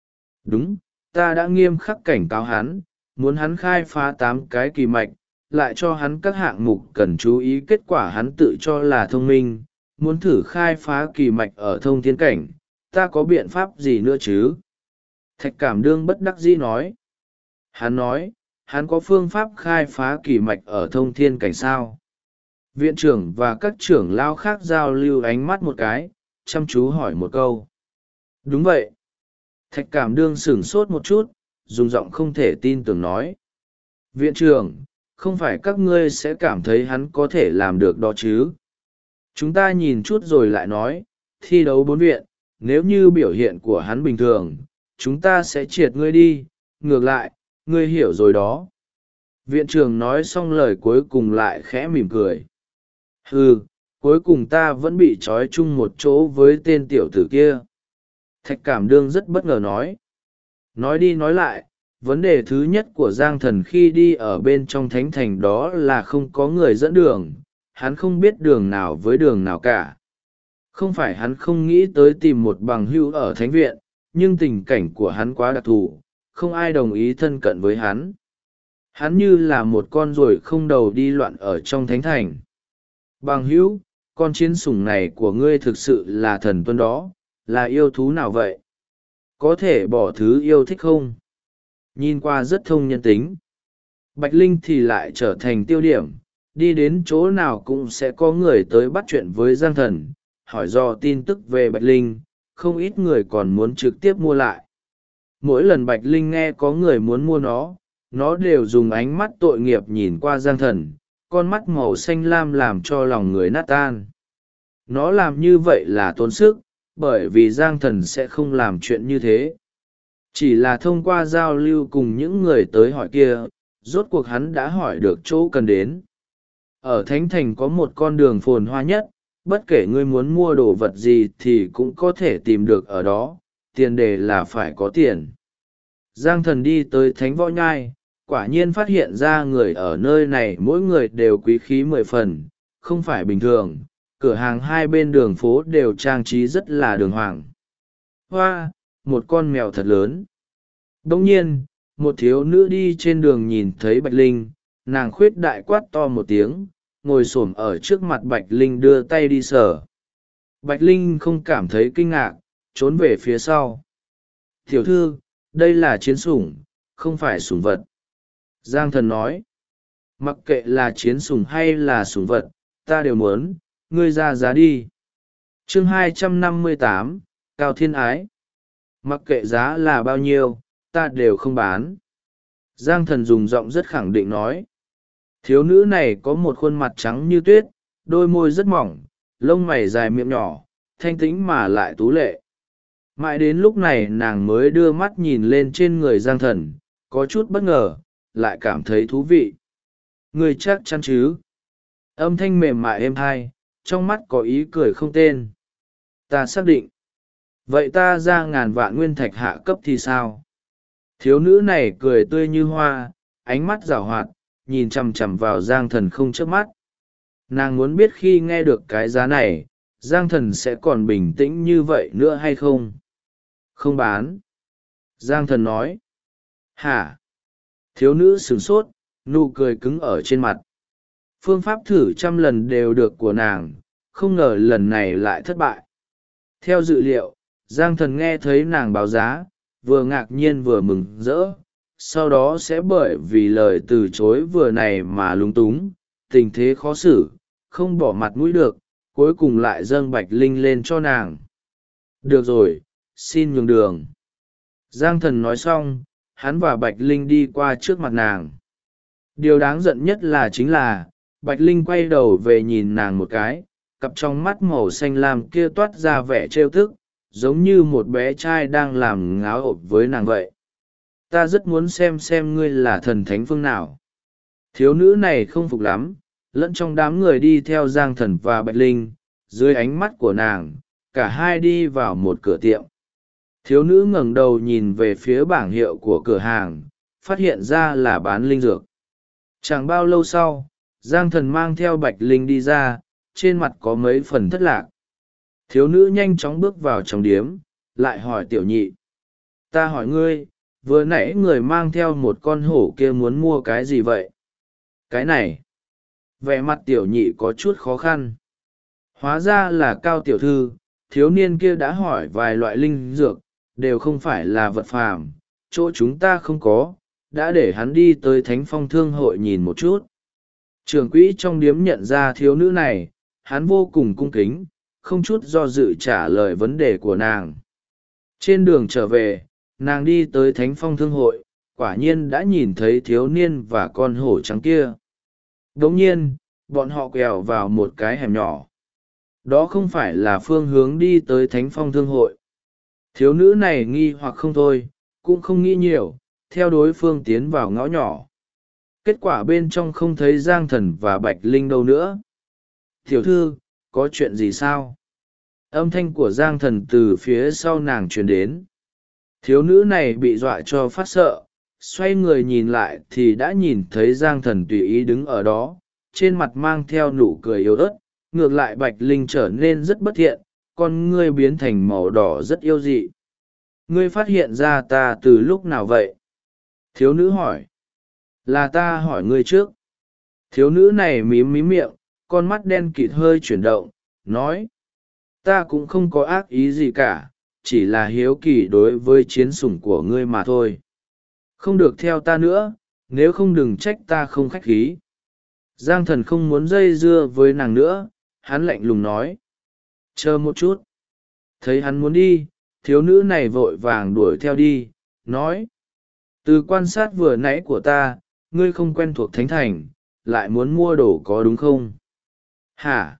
Đúng, ta đã nghiêm khắc cảnh cáo hắn, muốn hắn khai phá 8 cái kỳ mạch, lại cho hắn các hạng mục cần chú ý. Kết quả hắn tự cho là thông minh, muốn thử khai phá kỳ mạch ở thông thiên cảnh, ta có biện pháp gì nữa chứ? Thạch Cảm Đương bất đắc dĩ nói. Hắn nói, hắn có phương pháp khai phá kỳ mạch ở thông thiên cảnh sao? Viện trưởng và các trưởng lao khác giao lưu ánh mắt một cái, chăm chú hỏi một câu. Đúng vậy. Thạch Cảm Đương sửng sốt một chút, dùng giọng không thể tin tưởng nói. Viện trưởng, không phải các ngươi sẽ cảm thấy hắn có thể làm được đó chứ? Chúng ta nhìn chút rồi lại nói, thi đấu 4 viện, nếu như biểu hiện của hắn bình thường, chúng ta sẽ triệt ngươi đi, ngược lại, ngươi hiểu rồi đó. Viện trưởng nói xong lời cuối cùng lại khẽ mỉm cười. Cuối cùng ta vẫn bị trói chung một chỗ với tên tiểu tử kia. Thạch Cảm Đương rất bất ngờ nói. Nói đi nói lại, vấn đề thứ nhất của Giang Thần khi đi ở bên trong thánh thành đó là không có người dẫn đường, hắn không biết đường nào với đường nào cả. Không phải hắn không nghĩ tới tìm một bằng hữu ở thánh viện, nhưng tình cảnh của hắn quá đặc thù, không ai đồng ý thân cận với hắn. Hắn như là một con ruồi không đầu đi loạn ở trong thánh thành. Bằng hữu, con chiến sủng này của ngươi thực sự là thần tuân đó, là yêu thú nào vậy? Có thể bỏ thứ yêu thích không? Nhìn qua rất thông nhân tính. Bạch Linh thì lại trở thành tiêu điểm, đi đến chỗ nào cũng sẽ có người tới bắt chuyện với Giang Thần, hỏi dò tin tức về Bạch Linh, không ít người còn muốn trực tiếp mua lại. Mỗi lần Bạch Linh nghe có người muốn mua nó đều dùng ánh mắt tội nghiệp nhìn qua Giang Thần, con mắt màu xanh lam làm cho lòng người nát tan. Nó làm như vậy là tốn sức, bởi vì Giang Thần sẽ không làm chuyện như thế. Chỉ là thông qua giao lưu cùng những người tới hỏi kia, rốt cuộc hắn đã hỏi được chỗ cần đến. Ở Thánh Thành có một con đường phồn hoa nhất, bất kể ngươi muốn mua đồ vật gì thì cũng có thể tìm được ở đó, tiền đề là phải có tiền. Giang Thần đi tới Thánh Võ Nhai, quả nhiên phát hiện ra người ở nơi này mỗi người đều quý khí 10 phần, không phải bình thường, cửa hàng hai bên đường phố đều trang trí rất là đường hoàng. Hoa, một con mèo thật lớn. Đông nhiên, một thiếu nữ đi trên đường nhìn thấy Bạch Linh, nàng khuyết đại quát to một tiếng, ngồi xổm ở trước mặt Bạch Linh đưa tay đi sờ. Bạch Linh không cảm thấy kinh ngạc, trốn về phía sau. Tiểu thư, đây là chiến sủng, không phải sủng vật. Giang Thần nói, mặc kệ là chiến sủng hay là sủng vật, ta đều muốn, ngươi ra giá đi. Chương 258, Cao Thiên Ái. Mặc kệ giá là bao nhiêu, ta đều không bán. Giang Thần dùng giọng rất khẳng định nói. Thiếu nữ này có một khuôn mặt trắng như tuyết, đôi môi rất mỏng, lông mày dài miệng nhỏ, thanh tĩnh mà lại tú lệ. Mãi đến lúc này nàng mới đưa mắt nhìn lên trên người Giang Thần, có chút bất ngờ, lại cảm thấy thú vị. Ngươi chắc chắn chứ? Âm thanh mềm mại êm hai, trong mắt có ý cười không tên. Ta xác định. Vậy ta ra ngàn vạn nguyên thạch hạ cấp thì sao? Thiếu nữ này cười tươi như hoa, ánh mắt giảo hoạt, nhìn chằm chằm vào Giang Thần không chớp mắt. Nàng muốn biết khi nghe được cái giá này, Giang Thần sẽ còn bình tĩnh như vậy nữa hay không? Không bán. Giang Thần nói. Hả? Thiếu nữ sửng sốt, nụ cười cứng ở trên mặt. Phương pháp thử 100 lần đều được của nàng, không ngờ lần này lại thất bại. Theo dự liệu, Giang Thần nghe thấy nàng báo giá, vừa ngạc nhiên vừa mừng rỡ, sau đó sẽ bởi vì lời từ chối vừa này mà lúng túng, tình thế khó xử, không bỏ mặt mũi được, cuối cùng lại dâng Bạch Linh lên cho nàng. Được rồi, xin nhường đường. Giang Thần nói xong, hắn và Bạch Linh đi qua trước mặt nàng. Điều đáng giận nhất chính là, Bạch Linh quay đầu về nhìn nàng một cái, cặp trong mắt màu xanh lam kia toát ra vẻ trêu tức, giống như một bé trai đang làm ngáo ộp với nàng vậy. Ta rất muốn xem ngươi là thần thánh phương nào. Thiếu nữ này không phục lắm, lẫn trong đám người đi theo Giang Thần và Bạch Linh, dưới ánh mắt của nàng, cả hai đi vào một cửa tiệm. Thiếu nữ ngẩng đầu nhìn về phía bảng hiệu của cửa hàng, phát hiện ra là bán linh dược. Chẳng bao lâu sau, Giang Thần mang theo Bạch Linh đi ra, trên mặt có mấy phần thất lạc. Thiếu nữ nhanh chóng bước vào trong điếm, lại hỏi tiểu nhị. Ta hỏi ngươi, vừa nãy người mang theo một con hổ kia muốn mua cái gì vậy? Cái này. Vẻ mặt tiểu nhị có chút khó khăn. Hóa ra là Cao tiểu thư, thiếu niên kia đã hỏi vài loại linh dược, đều không phải là vật phàm, chỗ chúng ta không có, đã để hắn đi tới Thánh Phong Thương hội nhìn một chút. Trưởng quỹ trong điếm nhận ra thiếu nữ này, hắn vô cùng cung kính, không chút do dự trả lời vấn đề của nàng. Trên đường trở về, nàng đi tới Thánh Phong Thương hội, quả nhiên đã nhìn thấy thiếu niên và con hổ trắng kia. Đống nhiên, bọn họ quẹo vào một cái hẻm nhỏ. Đó không phải là phương hướng đi tới Thánh Phong Thương hội. Thiếu nữ này nghi hoặc không thôi, cũng không nghĩ nhiều, theo đối phương tiến vào ngõ nhỏ. Kết quả bên trong không thấy Giang Thần và Bạch Linh đâu nữa. Tiểu thư, có chuyện gì sao? Âm thanh của Giang Thần từ phía sau nàng truyền đến. Thiếu nữ này bị dọa cho phát sợ, xoay người nhìn lại thì đã nhìn thấy Giang Thần tùy ý đứng ở đó, trên mặt mang theo nụ cười yếu ớt. Ngược lại Bạch Linh trở nên rất bất thiện, con ngươi biến thành màu đỏ rất yêu dị. Ngươi phát hiện ra ta từ lúc nào vậy? Thiếu nữ hỏi. Là ta hỏi ngươi trước. Thiếu nữ này mím mím miệng, con mắt đen kịt hơi chuyển động, nói. Ta cũng không có ác ý gì cả, chỉ là hiếu kỳ đối với chiến sủng của ngươi mà thôi. Không được theo ta nữa, nếu không đừng trách ta không khách khí. Giang Thần không muốn dây dưa với nàng nữa, hắn lạnh lùng nói. Chờ một chút. Thấy hắn muốn đi, thiếu nữ này vội vàng đuổi theo đi, nói. Từ quan sát vừa nãy của ta, ngươi không quen thuộc Thánh Thành, lại muốn mua đồ có đúng không? Hả?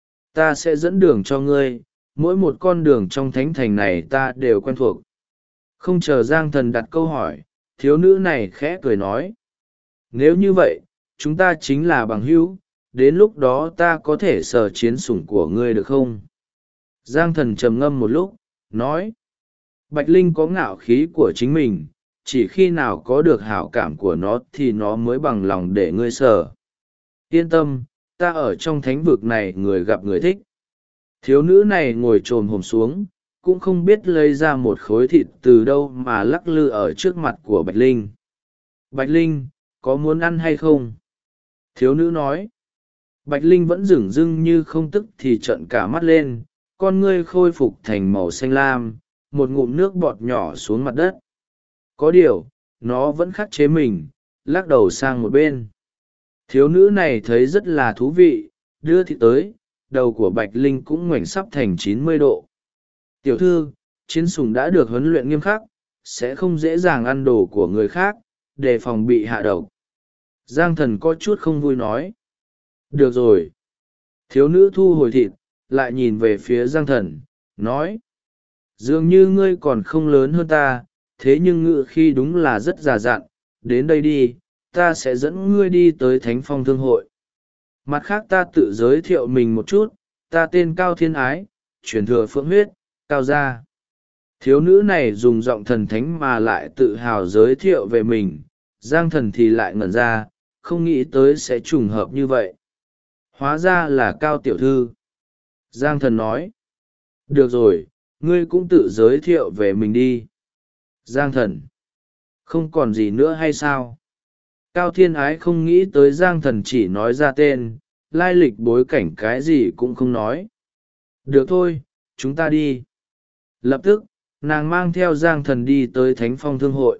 Ta sẽ dẫn đường cho ngươi, mỗi một con đường trong Thánh Thành này ta đều quen thuộc. Không chờ Giang Thần đặt câu hỏi, thiếu nữ này khẽ cười nói. Nếu như vậy, chúng ta chính là bằng hữu, đến lúc đó ta có thể sờ chiến sủng của ngươi được không? Giang Thần trầm ngâm một lúc, nói. Bạch Linh có ngạo khí của chính mình, chỉ khi nào có được hảo cảm của nó thì nó mới bằng lòng để ngươi sờ. Yên tâm, ta ở trong thánh vực này người gặp người thích. Thiếu nữ này ngồi chồm hổm xuống, cũng không biết lấy ra một khối thịt từ đâu mà lắc lư ở trước mặt của Bạch Linh. Bạch Linh, có muốn ăn hay không? Thiếu nữ nói. Bạch Linh vẫn dửng dưng như không tức thì trợn cả mắt lên, con ngươi khôi phục thành màu xanh lam, một ngụm nước bọt nhỏ xuống mặt đất. Có điều, nó vẫn khắc chế mình, lắc đầu sang một bên. Thiếu nữ này thấy rất là thú vị, đưa thịt tới, đầu của Bạch Linh cũng ngoảnh sắp thành 90 độ. Tiểu thư, chiến sủng đã được huấn luyện nghiêm khắc, sẽ không dễ dàng ăn đồ của người khác, đề phòng bị hạ độc. Giang Thần có chút không vui nói. Được rồi. Thiếu nữ thu hồi thịt, lại nhìn về phía Giang Thần, nói. Dường như ngươi còn không lớn hơn ta, thế nhưng ngự khi đúng là rất già dặn, đến đây đi, ta sẽ dẫn ngươi đi tới Thánh Phong Thương hội. Mặt khác ta tự giới thiệu mình một chút, ta tên Cao Thiên Ái, truyền thừa phượng huyết, Cao gia. Thiếu nữ này dùng giọng thần thánh mà lại tự hào giới thiệu về mình, Giang Thần thì lại ngẩn ra, không nghĩ tới sẽ trùng hợp như vậy. Hóa ra là Cao tiểu thư. Giang Thần nói. Được rồi, ngươi cũng tự giới thiệu về mình đi. Giang Thần. Không còn gì nữa hay sao? Cao Thiên Ái không nghĩ tới Giang Thần chỉ nói ra tên, lai lịch bối cảnh cái gì cũng không nói. Được thôi, chúng ta đi. Lập tức, nàng mang theo Giang Thần đi tới Thánh Phong Thương hội.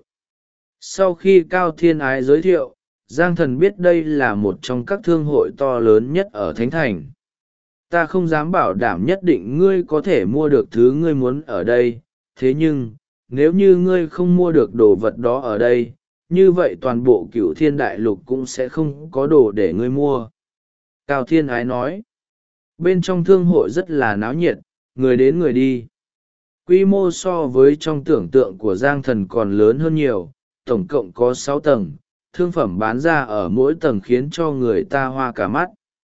Sau khi Cao Thiên Ái giới thiệu, Giang Thần biết đây là một trong các thương hội to lớn nhất ở Thánh Thành. Ta không dám bảo đảm nhất định ngươi có thể mua được thứ ngươi muốn ở đây, thế nhưng, nếu như ngươi không mua được đồ vật đó ở đây, như vậy toàn bộ Cửu Thiên Đại Lục cũng sẽ không có đồ để ngươi mua. Cao Thiên Ái nói. Bên trong thương hội rất là náo nhiệt, người đến người đi. Quy mô so với trong tưởng tượng của Giang Thần còn lớn hơn nhiều, tổng cộng có 6 tầng, thương phẩm bán ra ở mỗi tầng khiến cho người ta hoa cả mắt.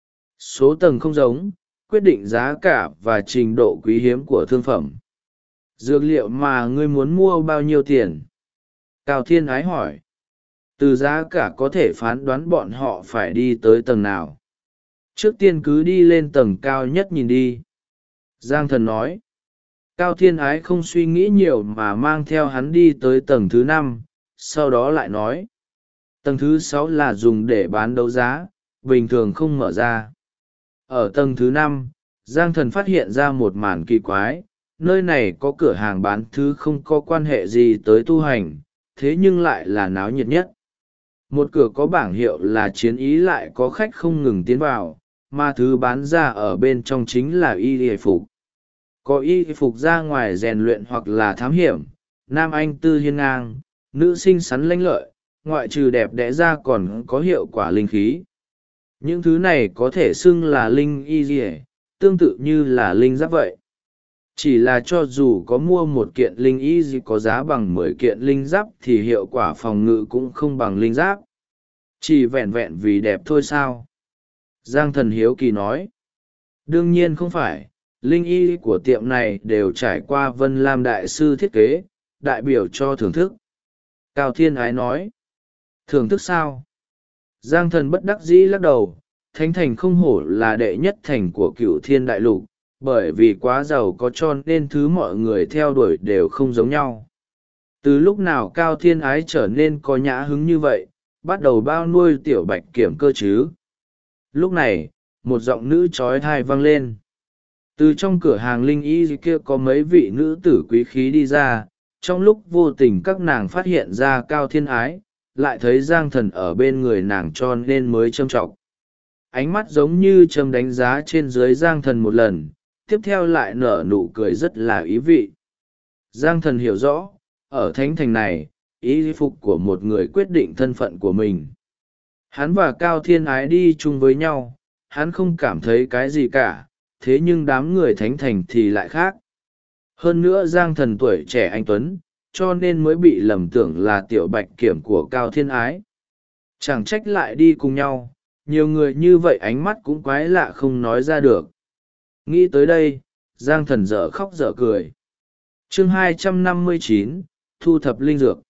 Số tầng không giống, quyết định giá cả và trình độ quý hiếm của thương phẩm. Dược liệu mà ngươi muốn mua bao nhiêu tiền? Cao Thiên Ái hỏi. Từ giá cả có thể phán đoán bọn họ phải đi tới tầng nào. Trước tiên cứ đi lên tầng cao nhất nhìn đi. Giang Thần nói. Cao Thiên Ái không suy nghĩ nhiều mà mang theo hắn đi tới tầng thứ 5, sau đó lại nói. Tầng thứ 6 là dùng để bán đấu giá, bình thường không mở ra. Ở tầng thứ 5, Giang Thần phát hiện ra một màn kỳ quái, nơi này có cửa hàng bán thứ không có quan hệ gì tới tu hành, thế nhưng lại là náo nhiệt nhất. Một cửa có bảng hiệu là chiến ý lại có khách không ngừng tiến vào, mà thứ bán ra ở bên trong chính là y phục. Có y phục ra ngoài rèn luyện hoặc là thám hiểm, nam anh tư hiên ngang, nữ xinh xắn lanh lợi, ngoại trừ đẹp đẽ ra còn có hiệu quả linh khí. Những thứ này có thể xưng là linh y dỉa, tương tự như là linh giáp vậy. Chỉ là cho dù có mua một kiện linh y gì có giá bằng 10 kiện linh giáp thì hiệu quả phòng ngự cũng không bằng linh giáp. Chỉ vẹn vẹn vì đẹp thôi sao? Giang Thần hiếu kỳ nói. Đương nhiên không phải, linh y của tiệm này đều trải qua Vân Lam đại sư thiết kế, đại biểu cho thưởng thức. Cao Thiên Ái nói. Thưởng thức sao? Giang Thần bất đắc dĩ lắc đầu, Thánh Thành không hổ là đệ nhất thành của Cửu Thiên Đại Lục, bởi vì quá giàu có cho nên thứ mọi người theo đuổi đều không giống nhau. Từ lúc nào Cao Thiên Ái trở nên có nhã hứng như vậy, bắt đầu bao nuôi tiểu bạch kiểm cơ chứ? Lúc này, một giọng nữ trói thai vang lên. Từ trong cửa hàng linh y kia có mấy vị nữ tử quý khí đi ra, trong lúc vô tình các nàng phát hiện ra Cao Thiên Ái, lại thấy Giang Thần ở bên người nàng cho nên mới châm trọng. Ánh mắt giống như châm đánh giá trên dưới Giang Thần một lần, tiếp theo lại nở nụ cười rất là ý vị. Giang Thần hiểu rõ, ở thánh thành này, y phục của một người quyết định thân phận của mình. Hắn và Cao Thiên Ái đi chung với nhau, hắn không cảm thấy cái gì cả, thế nhưng đám người thánh thành thì lại khác. Hơn nữa Giang Thần tuổi trẻ anh tuấn, cho nên mới bị lầm tưởng là tiểu bạch kiểm của Cao Thiên Ái. Chẳng trách lại đi cùng nhau, nhiều người như vậy ánh mắt cũng quái lạ không nói ra được. Nghĩ tới đây, Giang Thần dở khóc dở cười. Chương 259, thu thập linh dược.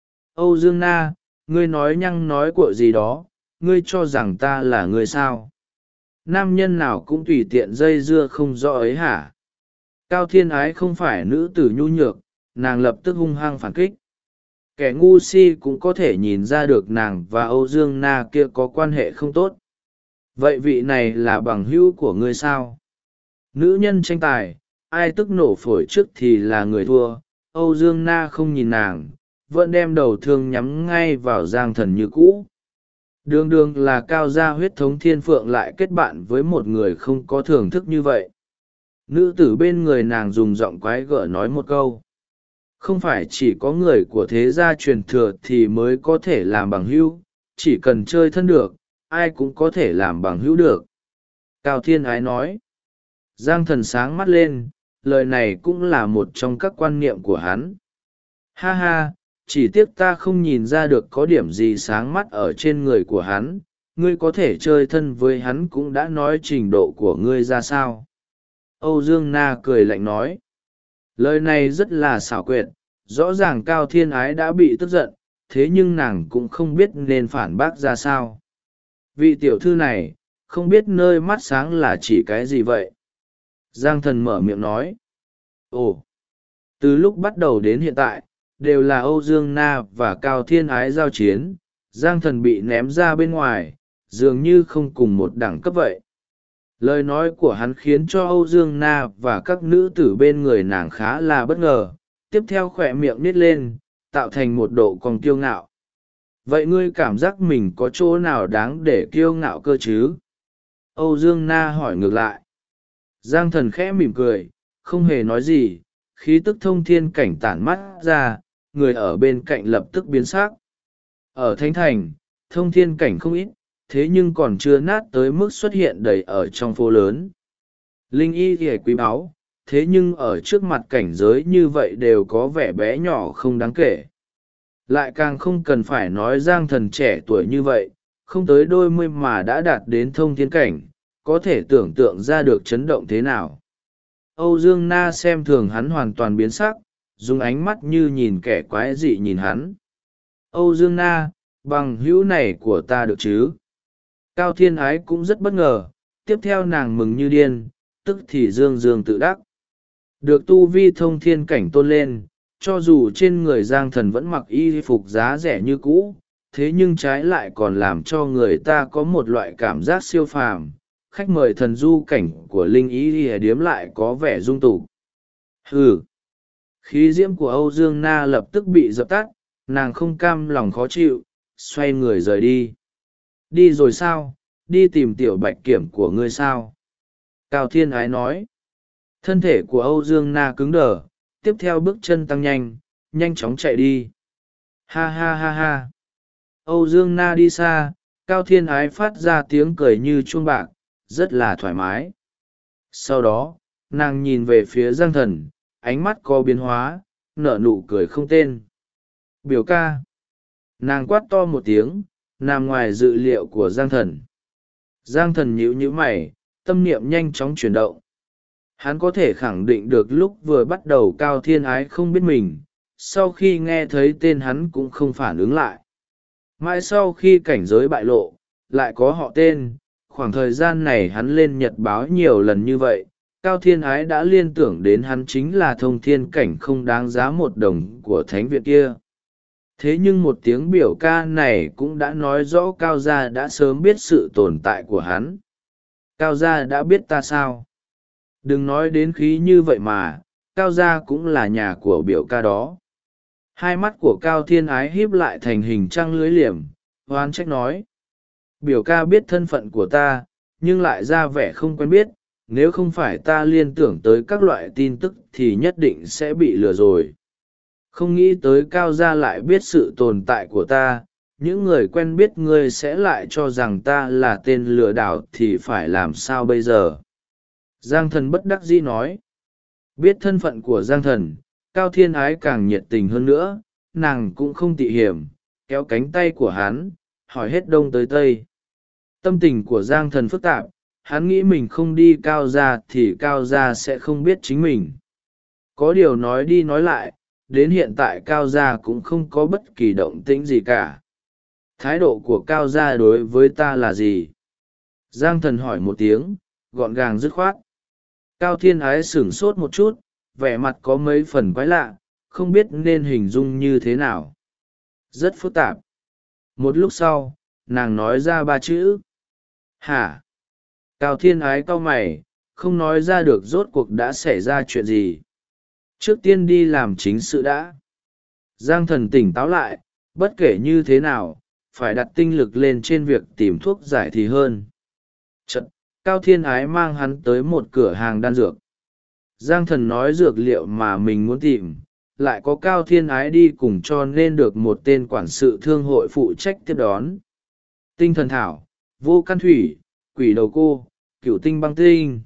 Âu Dương Na, ngươi nói nhăng nói cuội gì đó, ngươi cho rằng ta là người sao? Nam nhân nào cũng tùy tiện dây dưa không rõ ấy hả? Cao Thiên Ái không phải nữ tử nhu nhược, nàng lập tức hung hăng phản kích. Kẻ ngu si cũng có thể nhìn ra được nàng và Âu Dương Na kia có quan hệ không tốt. Vậy vị này là bằng hữu của ngươi sao? Nữ nhân tranh tài, ai tức nổ phổi trước thì là người thua. Âu Dương Na không nhìn nàng, vẫn đem đầu thương nhắm ngay vào Giang Thần như cũ. Đường đường là cao gia huyết thống thiên phượng lại kết bạn với một người không có thưởng thức như vậy. Nữ tử bên người nàng dùng giọng quái gở nói một câu. Không phải chỉ có người của thế gia truyền thừa thì mới có thể làm bằng hữu, chỉ cần chơi thân được, ai cũng có thể làm bằng hữu được. Cao Thiên Ái nói. Giang Thần sáng mắt lên, lời này cũng là một trong các quan niệm của hắn. Ha ha, chỉ tiếc ta không nhìn ra được có điểm gì sáng mắt ở trên người của hắn, ngươi có thể chơi thân với hắn cũng đã nói trình độ của ngươi ra sao. Âu Dương Na cười lạnh nói. Lời này rất là xảo quyệt, rõ ràng Cao Thiên Ái đã bị tức giận, thế nhưng nàng cũng không biết nên phản bác ra sao. Vị tiểu thư này, không biết nơi mắt sáng là chỉ cái gì vậy? Giang Thần mở miệng nói. Ồ, từ lúc bắt đầu đến hiện tại, đều là Âu Dương Na và Cao Thiên Ái giao chiến, Giang Thần bị ném ra bên ngoài, dường như không cùng một đẳng cấp vậy. Lời nói của hắn khiến cho Âu Dương Na và các nữ tử bên người nàng khá là bất ngờ, tiếp theo khỏe miệng nít lên, tạo thành một độ cong kiêu ngạo. Vậy ngươi cảm giác mình có chỗ nào đáng để kiêu ngạo cơ chứ? Âu Dương Na hỏi ngược lại. Giang Thần khẽ mỉm cười, không hề nói gì, khí tức thông thiên cảnh tản mắt ra, người ở bên cạnh lập tức biến sắc. Ở Thánh Thành, thông thiên cảnh không ít, thế nhưng còn chưa nát tới mức xuất hiện đầy ở trong phố lớn. Linh y thì quý báu, thế nhưng ở trước mặt cảnh giới như vậy đều có vẻ bé nhỏ không đáng kể. Lại càng không cần phải nói Giang Thần trẻ tuổi như vậy, không tới đôi mươi mà đã đạt đến thông thiên cảnh, có thể tưởng tượng ra được chấn động thế nào. Âu Dương Na xem thường hắn hoàn toàn biến sắc, dùng ánh mắt như nhìn kẻ quái dị nhìn hắn. Âu Dương Na, bằng hữu này của ta được chứ? Cao Thiên Ái cũng rất bất ngờ, tiếp theo nàng mừng như điên, tức thì dương dương tự đắc. Được tu vi thông thiên cảnh tôn lên, cho dù trên người Giang Thần vẫn mặc y phục giá rẻ như cũ, thế nhưng trái lại còn làm cho người ta có một loại cảm giác siêu phàm. Khách mời thần du cảnh của linh ý điếm lại có vẻ dung tục. Hừ! Khí diễm của Âu Dương Na lập tức bị dập tắt, nàng không cam lòng khó chịu, xoay người rời đi. Đi rồi sao? đi tìm tiểu bạch kiểm của ngươi sao? Cao Thiên Ái nói. Thân thể của Âu Dương Na cứng đờ, tiếp theo bước chân tăng nhanh, nhanh chóng chạy đi. Ha ha ha ha. Âu Dương Na đi xa, Cao Thiên Ái phát ra tiếng cười như chuông bạc, rất là thoải mái. Sau đó, nàng nhìn về phía Giang Thần, ánh mắt có biến hóa, nở nụ cười không tên. Biểu ca. Nàng quát to một tiếng, nằm ngoài dự liệu của Giang Thần. Giang Thần nhíu nhíu mày, tâm niệm nhanh chóng chuyển động. Hắn có thể khẳng định được lúc vừa bắt đầu Cao Thiên Ái không biết mình, sau khi nghe thấy tên hắn cũng không phản ứng lại. Mãi sau khi cảnh giới bại lộ, lại có họ tên, khoảng thời gian này hắn lên nhật báo nhiều lần như vậy, Cao Thiên Ái đã liên tưởng đến hắn chính là thông thiên cảnh không đáng giá một đồng của thánh viện kia. Thế nhưng một tiếng biểu ca này cũng đã nói rõ Cao gia đã sớm biết sự tồn tại của hắn. Cao gia đã biết ta sao? Đừng nói đến khí như vậy mà, Cao gia cũng là nhà của biểu ca đó. Hai mắt của Cao Thiên Ái híp lại thành hình trăng lưới liềm, oán trách nói. Biểu ca biết thân phận của ta, nhưng lại ra vẻ không quen biết, nếu không phải ta liên tưởng tới các loại tin tức thì nhất định sẽ bị lừa rồi. Không nghĩ tới Cao gia lại biết sự tồn tại của ta, những người quen biết ngươi sẽ lại cho rằng ta là tên lừa đảo thì phải làm sao bây giờ? Giang Thần bất đắc dĩ nói. Biết thân phận của Giang Thần, Cao Thiên Ái càng nhiệt tình hơn nữa, nàng cũng không tị hiểm, kéo cánh tay của hắn, hỏi hết đông tới tây. Tâm tình của Giang Thần phức tạp, hắn nghĩ mình không đi Cao gia thì Cao gia sẽ không biết chính mình. Có điều nói đi nói lại, đến hiện tại Cao gia cũng không có bất kỳ động tĩnh gì cả. Thái độ của Cao gia đối với ta là gì? Giang Thần hỏi một tiếng, gọn gàng dứt khoát. Cao Thiên Ái sửng sốt một chút, vẻ mặt có mấy phần quái lạ, không biết nên hình dung như thế nào. Rất phức tạp. Một lúc sau, nàng nói ra ba chữ. Hả? Cao Thiên Ái cau mày, không nói ra được rốt cuộc đã xảy ra chuyện gì. Trước tiên đi làm chính sự đã. Giang Thần tỉnh táo lại, bất kể như thế nào, phải đặt tinh lực lên trên việc tìm thuốc giải thì hơn. Chật, Cao Thiên Ái mang hắn tới một cửa hàng đan dược. Giang Thần nói dược liệu mà mình muốn tìm, lại có Cao Thiên Ái đi cùng cho nên được một tên quản sự thương hội phụ trách tiếp đón. Tinh thần thảo, vô căn thủy, quỷ đầu cô, cửu tinh băng tinh.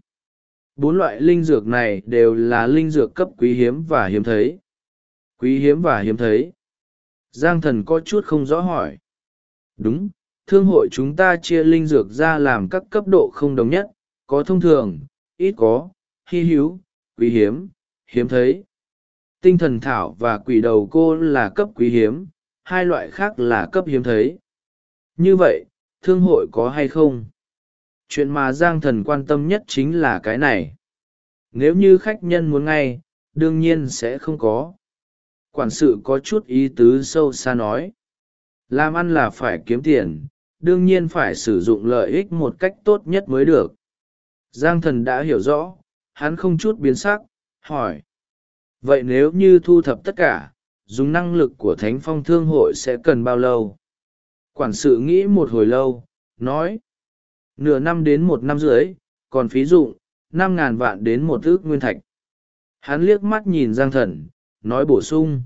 4 loại linh dược này đều là linh dược cấp quý hiếm và hiếm thấy. Quý hiếm và hiếm thấy. Giang Thần có chút không rõ hỏi. Đúng, thương hội chúng ta chia linh dược ra làm các cấp độ không đồng nhất, có thông thường, ít có, hy hữu, quý hiếm, hiếm thấy. Tinh thần thảo và quỷ đầu cô là cấp quý hiếm, hai loại khác là cấp hiếm thấy. Như vậy, thương hội có hay không? Chuyện mà Giang Thần quan tâm nhất chính là cái này. Nếu như khách nhân muốn ngay, đương nhiên sẽ không có. Quản sự có chút ý tứ sâu xa nói. Làm ăn là phải kiếm tiền, đương nhiên phải sử dụng lợi ích một cách tốt nhất mới được. Giang Thần đã hiểu rõ, hắn không chút biến sắc, hỏi. Vậy nếu như thu thập tất cả, dùng năng lực của Thánh Phong Thương hội sẽ cần bao lâu? Quản sự nghĩ một hồi lâu, nói. Nửa năm đến 1 năm rưỡi, còn phí dụng, 5.000 vạn đến 1 ức nguyên thạch. Hắn liếc mắt nhìn Giang Thần, nói bổ sung.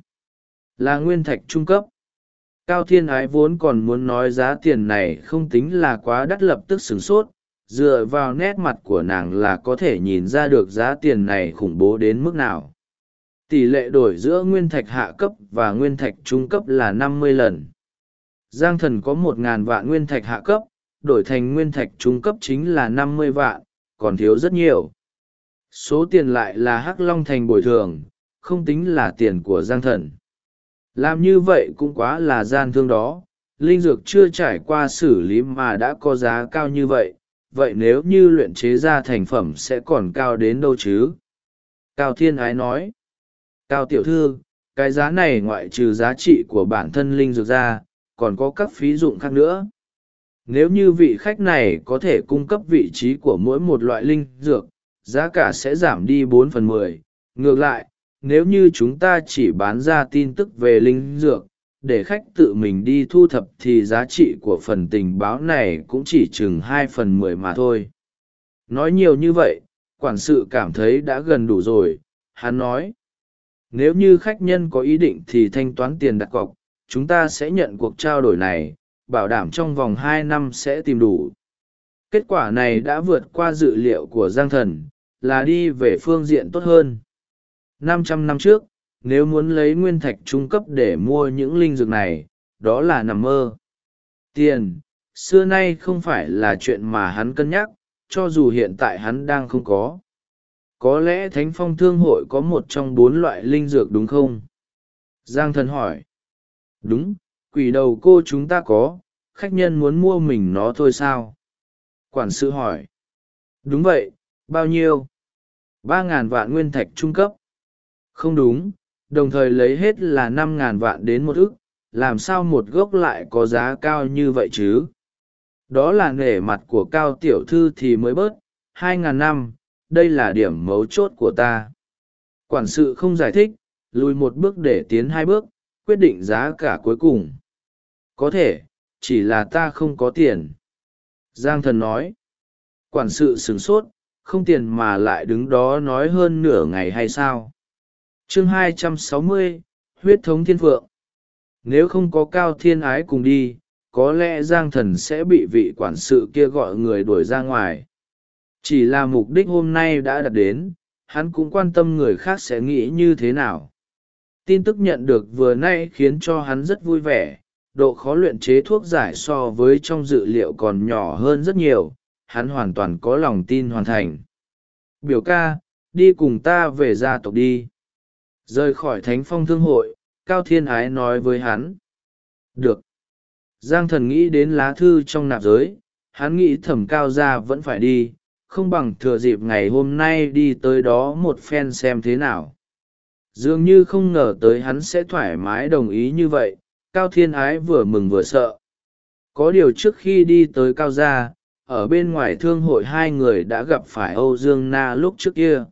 Là nguyên thạch trung cấp. Cao Thiên Ái vốn còn muốn nói giá tiền này không tính là quá đắt, lập tức sửng sốt, dựa vào nét mặt của nàng là có thể nhìn ra được giá tiền này khủng bố đến mức nào. Tỷ lệ đổi giữa nguyên thạch hạ cấp và nguyên thạch trung cấp là 50 lần. Giang Thần có 1.000 vạn nguyên thạch hạ cấp, đổi thành nguyên thạch trung cấp chính là 50 vạn, còn thiếu rất nhiều. Số tiền lại là Hắc Long Thành bồi thường, không tính là tiền của Giang Thần. Làm như vậy cũng quá là gian thương đó, linh dược chưa trải qua xử lý mà đã có giá cao như vậy, vậy nếu như luyện chế ra thành phẩm sẽ còn cao đến đâu chứ? Cao Thiên Ái nói. Cao tiểu thư, cái giá này ngoại trừ giá trị của bản thân linh dược ra, còn có các phí dụng khác nữa. Nếu như vị khách này có thể cung cấp vị trí của mỗi một loại linh dược, giá cả sẽ giảm đi 4/10. Ngược lại, nếu như chúng ta chỉ bán ra tin tức về linh dược, để khách tự mình đi thu thập thì giá trị của phần tình báo này cũng chỉ chừng 2/10 mà thôi. Nói nhiều như vậy, quản sự cảm thấy đã gần đủ rồi. Hắn nói, nếu như khách nhân có ý định thì thanh toán tiền đặt cọc, chúng ta sẽ nhận cuộc trao đổi này, bảo đảm trong vòng 2 năm sẽ tìm đủ. Kết quả này đã vượt qua dự liệu của Giang Thần, là đi về phương diện tốt hơn. 500 năm trước, nếu muốn lấy nguyên thạch trung cấp để mua những linh dược này, đó là nằm mơ. Tiền, xưa nay không phải là chuyện mà hắn cân nhắc, cho dù hiện tại hắn đang không có. Có lẽ Thánh Phong Thương hội có một trong 4 loại linh dược đúng không? Giang Thần hỏi. Đúng, quỷ đầu cô chúng ta có, khách nhân muốn mua mình nó thôi sao? Quản sự hỏi. Đúng vậy, bao nhiêu? 3.000 vạn nguyên thạch trung cấp. Không đúng, đồng thời lấy hết là 5.000 vạn đến 1 ức, làm sao một gốc lại có giá cao như vậy chứ? Đó là nể mặt của Cao tiểu thư thì mới bớt, 2.000 năm, đây là điểm mấu chốt của ta. Quản sự không giải thích, lùi một bước để tiến 2 bước, quyết định giá cả cuối cùng. Có thể, chỉ là ta không có tiền. Giang Thần nói. Quản sự sửng sốt, không tiền mà lại đứng đó nói hơn nửa ngày hay sao? Chương 260, huyết thống thiên phượng. Nếu không có Cao Thiên Ái cùng đi, có lẽ Giang Thần sẽ bị vị quản sự kia gọi người đuổi ra ngoài. Chỉ là mục đích hôm nay đã đạt đến, hắn cũng quan tâm người khác sẽ nghĩ như thế nào. Tin tức nhận được vừa nay khiến cho hắn rất vui vẻ, độ khó luyện chế thuốc giải so với trong dự liệu còn nhỏ hơn rất nhiều, hắn hoàn toàn có lòng tin hoàn thành. Biểu ca, đi cùng ta về gia tộc đi. Rời khỏi Thánh Phong Thương hội, Cao Thiên Ái nói với hắn. Được. Giang Thần nghĩ đến lá thư trong nạp giới, hắn nghĩ thẩm Cao gia vẫn phải đi, không bằng thừa dịp ngày hôm nay đi tới đó một phen xem thế nào. Dường như không ngờ tới hắn sẽ thoải mái đồng ý như vậy, Cao Thiên Ái vừa mừng vừa sợ. Có điều trước khi đi tới Cao gia, ở bên ngoài thương hội hai người đã gặp phải Âu Dương Na lúc trước kia.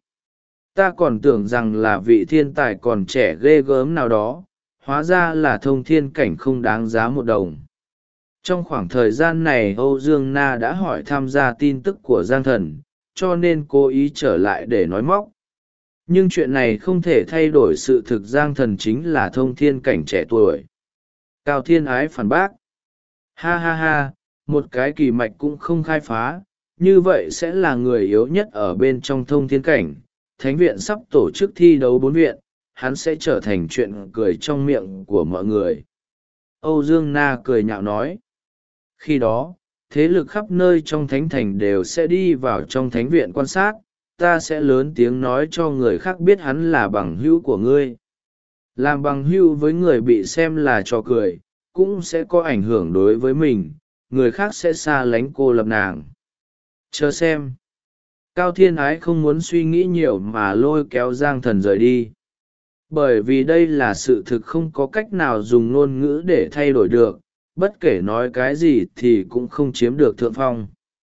Ta còn tưởng rằng là vị thiên tài còn trẻ ghê gớm nào đó, hóa ra là thông thiên cảnh không đáng giá một đồng. Trong khoảng thời gian này Âu Dương Na đã hỏi tham gia tin tức của Giang Thần, cho nên cố ý trở lại để nói móc. Nhưng chuyện này không thể thay đổi sự thực Giang Thần chính là thông thiên cảnh trẻ tuổi. Cao Thiên Ái phản bác. Ha ha ha, một cái kỳ mạch cũng không khai phá, như vậy sẽ là người yếu nhất ở bên trong thông thiên cảnh. Thánh viện sắp tổ chức thi đấu 4 viện, hắn sẽ trở thành chuyện cười trong miệng của mọi người. Âu Dương Na cười nhạo nói. Khi đó, thế lực khắp nơi trong thánh thành đều sẽ đi vào trong thánh viện quan sát, ta sẽ lớn tiếng nói cho người khác biết hắn là bằng hữu của ngươi. Làm bằng hữu với người bị xem là trò cười, cũng sẽ có ảnh hưởng đối với mình, người khác sẽ xa lánh cô lập nàng. Chờ xem. Cao Thiên Ái không muốn suy nghĩ nhiều mà lôi kéo Giang Thần rời đi. Bởi vì đây là sự thực không có cách nào dùng ngôn ngữ để thay đổi được, bất kể nói cái gì thì cũng không chiếm được thượng phong.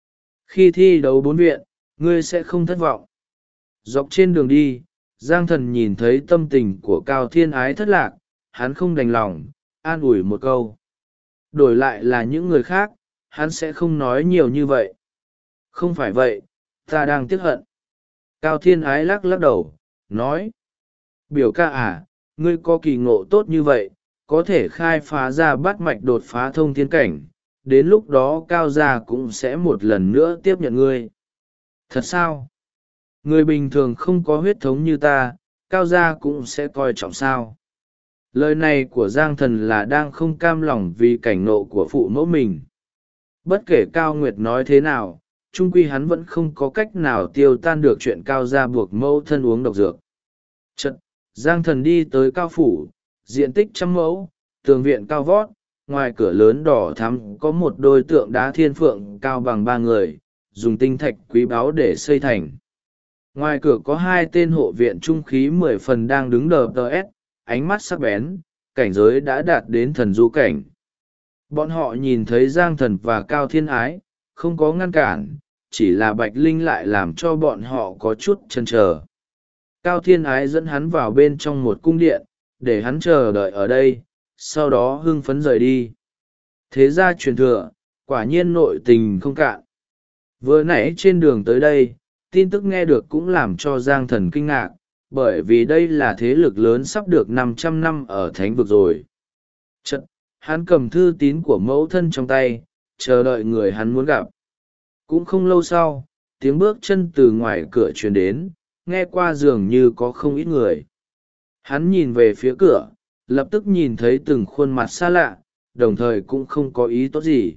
Khi thi đấu 4 viện, ngươi sẽ không thất vọng. Dọc trên đường đi, Giang Thần nhìn thấy tâm tình của Cao Thiên Ái thất lạc, hắn không đành lòng, an ủi một câu. Đổi lại là những người khác, hắn sẽ không nói nhiều như vậy. Không phải vậy, ta đang tiếc hận. Cao Thiên Ái lắc lắc đầu, nói. Biểu ca à, ngươi có kỳ ngộ tốt như vậy, có thể khai phá ra bát mạch đột phá thông thiên cảnh, đến lúc đó Cao gia cũng sẽ một lần nữa tiếp nhận ngươi. Thật sao? Người bình thường không có huyết thống như ta, Cao gia cũng sẽ coi trọng sao? Lời này của Giang Thần là đang không cam lòng vì cảnh nộ của phụ mẫu mình. Bất kể Cao Nguyệt nói thế nào, chung quy hắn vẫn không có cách nào tiêu tan được chuyện Cao gia buộc mẫu thân uống độc dược. Chật, Giang Thần đi tới Cao phủ, diện tích 100 mẫu, tường viện cao vót, ngoài cửa lớn đỏ thắm có một đôi tượng đá thiên phượng cao bằng 3 người, dùng tinh thạch quý báu để xây thành. Ngoài cửa có 2 tên hộ viện trung khí 10 phần đang đứng đờ đờ ép, ánh mắt sắc bén, cảnh giới đã đạt đến thần du cảnh. Bọn họ nhìn thấy Giang Thần và Cao Thiên Ái, không có ngăn cản, chỉ là Bạch Linh lại làm cho bọn họ có chút chần chờ. Cao Thiên Ái dẫn hắn vào bên trong một cung điện, để hắn chờ đợi ở đây, sau đó hưng phấn rời đi. Thế ra truyền thừa, quả nhiên nội tình không cạn. Vừa nãy trên đường tới đây, tin tức nghe được cũng làm cho Giang Thần kinh ngạc, bởi vì đây là thế lực lớn sắp được 500 năm ở thánh vực rồi. Chật, hắn cầm thư tín của mẫu thân trong tay, chờ đợi người hắn muốn gặp. Cũng không lâu sau, tiếng bước chân từ ngoài cửa truyền đến, nghe qua dường như có không ít người. Hắn nhìn về phía cửa, lập tức nhìn thấy từng khuôn mặt xa lạ, đồng thời cũng không có ý tốt gì.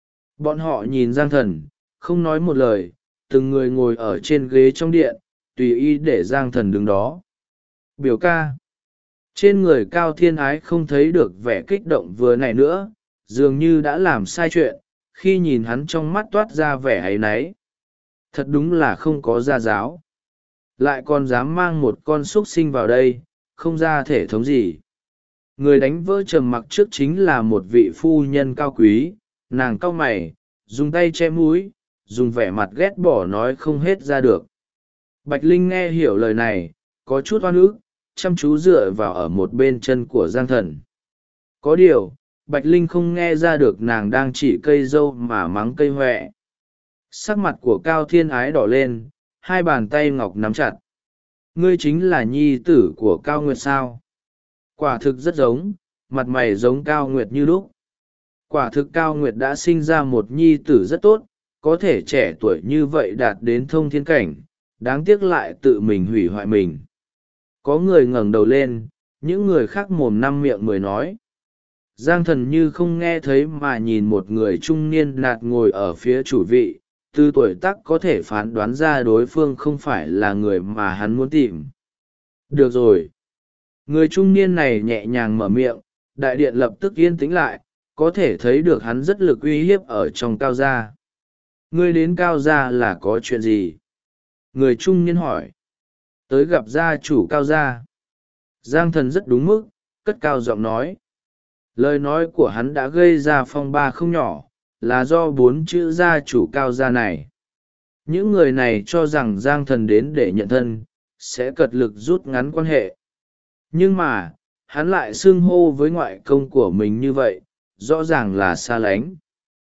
Bọn họ nhìn Giang Thần, không nói một lời, từng người ngồi ở trên ghế trong điện, tùy ý để Giang Thần đứng đó. Biểu ca. Trên người Cao Thiên Ái không thấy được vẻ kích động vừa nãy nữa, dường như đã làm sai chuyện, khi nhìn hắn trong mắt toát ra vẻ áy náy. Thật đúng là không có gia giáo. Lại còn dám mang một con súc sinh vào đây, không ra thể thống gì. Người đánh vỡ trầm mặc trước chính là một vị phu nhân cao quý, nàng cau mày, dùng tay che mũi, dùng vẻ mặt ghét bỏ nói không hết ra được. Bạch Linh nghe hiểu lời này, có chút oan ức, chăm chú dựa vào ở một bên chân của Giang Thần. Có điều, Bạch Linh không nghe ra được nàng đang chỉ cây dâu mà mắng cây huệ. Sắc mặt của Cao Thiên Ái đỏ lên, hai bàn tay ngọc nắm chặt. Ngươi chính là nhi tử của Cao Nguyệt sao? Quả thực rất giống, mặt mày giống Cao Nguyệt như lúc. Quả thực Cao Nguyệt đã sinh ra một nhi tử rất tốt, có thể trẻ tuổi như vậy đạt đến thông thiên cảnh, đáng tiếc lại tự mình hủy hoại mình. Có người ngẩng đầu lên, những người khác mồm năm miệng mười nói. Giang Thần như không nghe thấy mà nhìn một người trung niên nạt ngồi ở phía chủ vị, từ tuổi tác có thể phán đoán ra đối phương không phải là người mà hắn muốn tìm. Được rồi. Người trung niên này nhẹ nhàng mở miệng, đại điện lập tức yên tĩnh lại, có thể thấy được hắn rất lực uy hiếp ở trong Cao gia. Ngươi đến Cao gia là có chuyện gì? Người trung niên hỏi. Tới gặp gia chủ Cao gia. Giang Thần rất đúng mức, cất cao giọng nói. Lời nói của hắn đã gây ra phong ba không nhỏ, là do 4 chữ gia chủ Cao gia này. Những người này cho rằng Giang Thần đến để nhận thân, sẽ cật lực rút ngắn quan hệ. Nhưng mà, hắn lại xưng hô với ngoại công của mình như vậy, rõ ràng là xa lánh.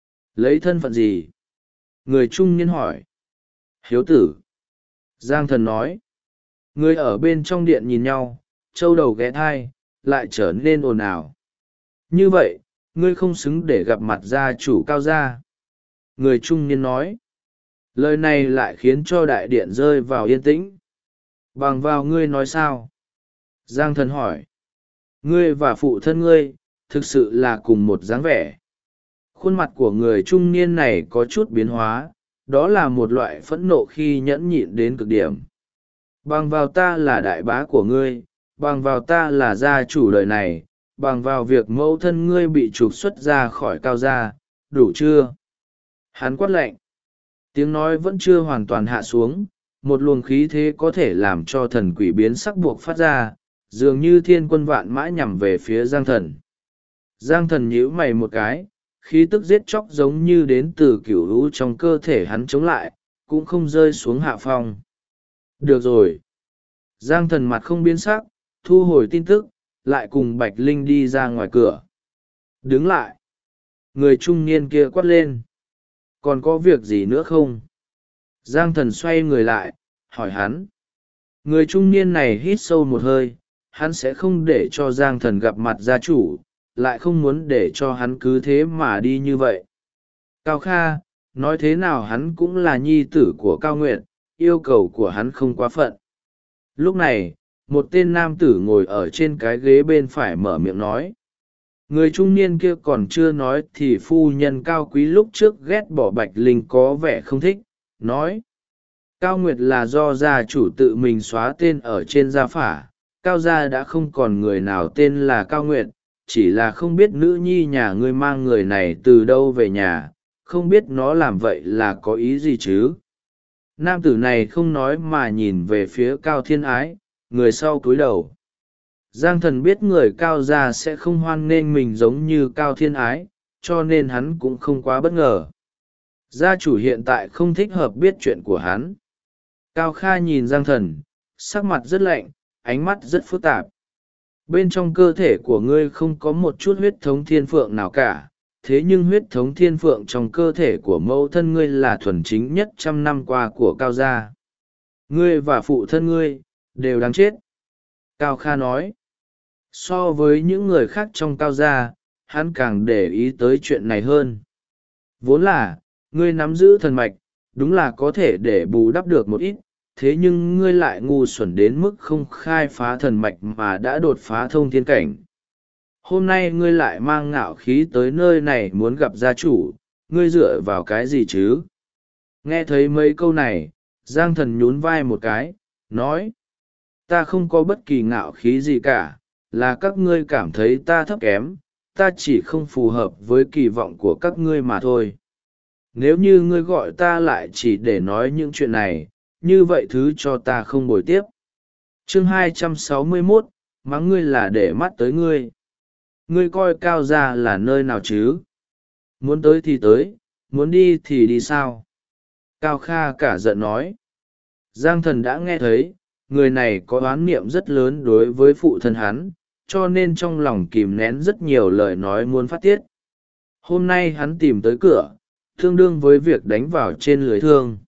Lấy thân phận gì? Người trung niên hỏi. Hiếu tử. Giang Thần nói. Người ở bên trong điện nhìn nhau, châu đầu ghé thai, lại trở nên ồn ào. Như vậy, ngươi không xứng để gặp mặt gia chủ Cao gia. Người trung niên nói. Lời này lại khiến cho đại điện rơi vào yên tĩnh. Bằng vào ngươi nói sao? Giang Thần hỏi. Ngươi và phụ thân ngươi, thực sự là cùng một dáng vẻ. Khuôn mặt của người trung niên này có chút biến hóa, đó là một loại phẫn nộ khi nhẫn nhịn đến cực điểm. Bằng vào ta là đại bá của ngươi, bằng vào ta là gia chủ đời này, bằng vào việc mẫu thân ngươi bị trục xuất ra khỏi Cao gia, đủ chưa? Hắn quát lạnh. Tiếng nói vẫn chưa hoàn toàn hạ xuống, một luồng khí thế có thể làm cho thần quỷ biến sắc buộc phát ra, dường như thiên quân vạn mã nhằm về phía Giang Thần. Giang Thần nhíu mày một cái, khí tức giết chóc giống như đến từ cửu lũ trong cơ thể hắn chống lại, cũng không rơi xuống hạ phong. Được rồi. Giang Thần mặt không biến sắc, thu hồi tin tức, lại cùng Bạch Linh đi ra ngoài cửa. Đứng lại. Người trung niên kia quát lên. Còn có việc gì nữa không? Giang Thần xoay người lại, hỏi hắn. Người trung niên này hít sâu một hơi, hắn sẽ không để cho Giang Thần gặp mặt gia chủ, lại không muốn để cho hắn cứ thế mà đi như vậy. Cao Kha, nói thế nào hắn cũng là nhi tử của Cao Nguyệt, yêu cầu của hắn không quá phận. Lúc này, một tên nam tử ngồi ở trên cái ghế bên phải mở miệng nói. Người trung niên kia còn chưa nói thì phu nhân Cao Quý lúc trước ghét bỏ Bạch Linh có vẻ không thích, nói. Cao Nguyệt là do gia chủ tự mình xóa tên ở trên gia phả, Cao gia đã không còn người nào tên là Cao Nguyệt, chỉ là không biết nữ nhi nhà ngươi mang người này từ đâu về nhà, không biết nó làm vậy là có ý gì chứ. Nam tử này không nói mà nhìn về phía Cao Thiên Ái, người sau cúi đầu. Giang Thần biết người Cao gia sẽ không hoan nghênh mình giống như Cao Thiên Ái, cho nên hắn cũng không quá bất ngờ. Gia chủ hiện tại không thích hợp biết chuyện của hắn. Cao Kha nhìn Giang Thần, sắc mặt rất lạnh, ánh mắt rất phức tạp. Bên trong cơ thể của ngươi không có một chút huyết thống thiên phượng nào cả, thế nhưng huyết thống thiên phượng trong cơ thể của mẫu thân ngươi là thuần chính nhất 100 năm qua của Cao gia. Ngươi và phụ thân ngươi đều đáng chết. Cao Kha nói. So với những người khác trong Cao gia, hắn càng để ý tới chuyện này hơn. Vốn là, ngươi nắm giữ thần mạch, đúng là có thể để bù đắp được một ít, thế nhưng ngươi lại ngu xuẩn đến mức không khai phá thần mạch mà đã đột phá thông thiên cảnh. Hôm nay ngươi lại mang ngạo khí tới nơi này muốn gặp gia chủ, ngươi dựa vào cái gì chứ? Nghe thấy mấy câu này, Giang Thần nhún vai một cái, nói: ta không có bất kỳ ngạo khí gì cả, là các ngươi cảm thấy ta thấp kém, ta chỉ không phù hợp với kỳ vọng của các ngươi mà thôi. Nếu như ngươi gọi ta lại chỉ để nói những chuyện này, như vậy thứ cho ta không bồi tiếp. Chương 261, mắng ngươi là để mắt tới ngươi. Ngươi coi Cao gia là nơi nào chứ? Muốn tới thì tới, muốn đi thì đi sao? Cao Kha cả giận nói. Giang Thần đã nghe thấy, người này có oán niệm rất lớn đối với phụ thân hắn, cho nên trong lòng kìm nén rất nhiều lời nói muốn phát tiết. Hôm nay hắn tìm tới cửa, tương đương với việc đánh vào trên lưới thương.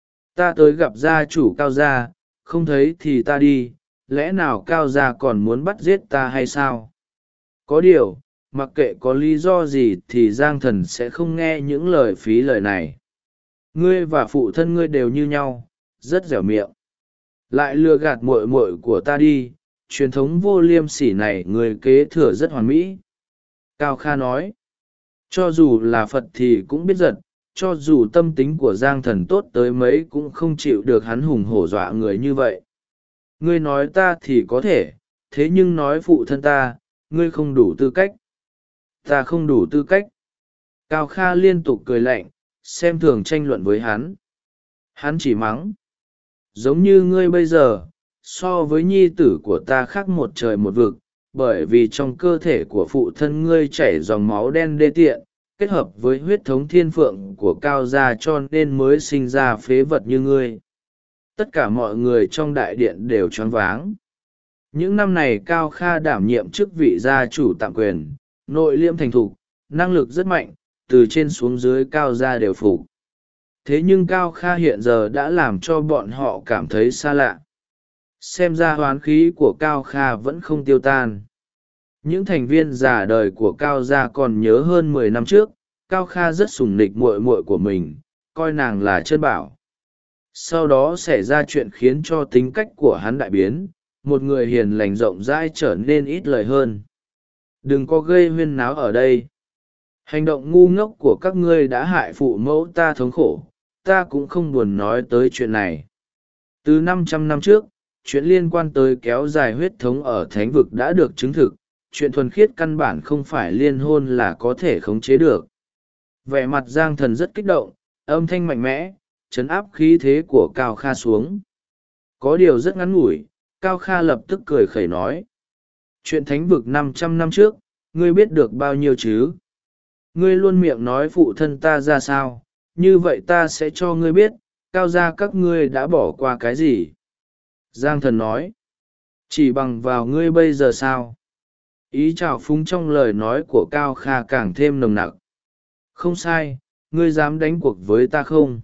Ta tới gặp gia chủ Cao gia, không thấy thì ta đi, lẽ nào Cao gia còn muốn bắt giết ta hay sao? Có điều, mặc kệ có lý do gì thì Giang Thần sẽ không nghe những lời phí lời này. Ngươi và phụ thân ngươi đều như nhau, rất dẻo miệng. Lại lừa gạt muội muội của ta đi, truyền thống vô liêm sỉ này người kế thừa rất hoàn mỹ. Cao Kha nói, cho dù là Phật thì cũng biết giật, cho dù tâm tính của Giang Thần tốt tới mấy cũng không chịu được hắn hùng hổ dọa người như vậy. Ngươi nói ta thì có thể, thế nhưng nói phụ thân ta, ngươi không đủ tư cách. Ta không đủ tư cách. Cao Kha liên tục cười lạnh, xem thường tranh luận với hắn. Hắn chỉ mắng. Giống như ngươi bây giờ, so với nhi tử của ta khác một trời một vực, bởi vì trong cơ thể của phụ thân ngươi chảy dòng máu đen đê tiện, kết hợp với huyết thống thiên phượng của Cao gia cho nên mới sinh ra phế vật như ngươi. Tất cả mọi người trong đại điện đều choáng váng. Những năm này Cao Kha đảm nhiệm chức vị gia chủ tạm quyền, nội liêm thành thục, năng lực rất mạnh, từ trên xuống dưới Cao gia đều phục. Thế nhưng Cao Kha hiện giờ đã làm cho bọn họ cảm thấy xa lạ. Xem ra hoán khí của Cao Kha vẫn không tiêu tan. Những thành viên già đời của Cao gia còn nhớ hơn 10 năm trước, Cao Kha rất sủng nịch muội muội của mình, coi nàng là chân bảo. Sau đó xảy ra chuyện khiến cho tính cách của hắn đại biến, một người hiền lành rộng rãi trở nên ít lời hơn. Đừng có gây huyên náo ở đây. Hành động ngu ngốc của các ngươi đã hại phụ mẫu ta thống khổ, ta cũng không buồn nói tới chuyện này. Từ 500 năm trước, chuyện liên quan tới kéo dài huyết thống ở thánh vực đã được chứng thực, chuyện thuần khiết căn bản không phải liên hôn là có thể khống chế được. Vẻ mặt Giang Thần rất kích động, âm thanh mạnh mẽ, trấn áp khí thế của Cao Kha xuống. Có điều rất ngắn ngủi, Cao Kha lập tức cười khẩy nói. Chuyện thánh vực 500 năm trước, ngươi biết được bao nhiêu chứ? Ngươi luôn miệng nói phụ thân ta ra sao, như vậy ta sẽ cho ngươi biết, Cao gia các ngươi đã bỏ qua cái gì? Giang Thần nói. Chỉ bằng vào ngươi bây giờ sao? Ý trào phúng trong lời nói của Cao Kha càng thêm nồng nặc. Không sai, ngươi dám đánh cuộc với ta không?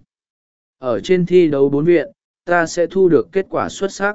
Ở trên thi đấu 4 viện, ta sẽ thu được kết quả xuất sắc.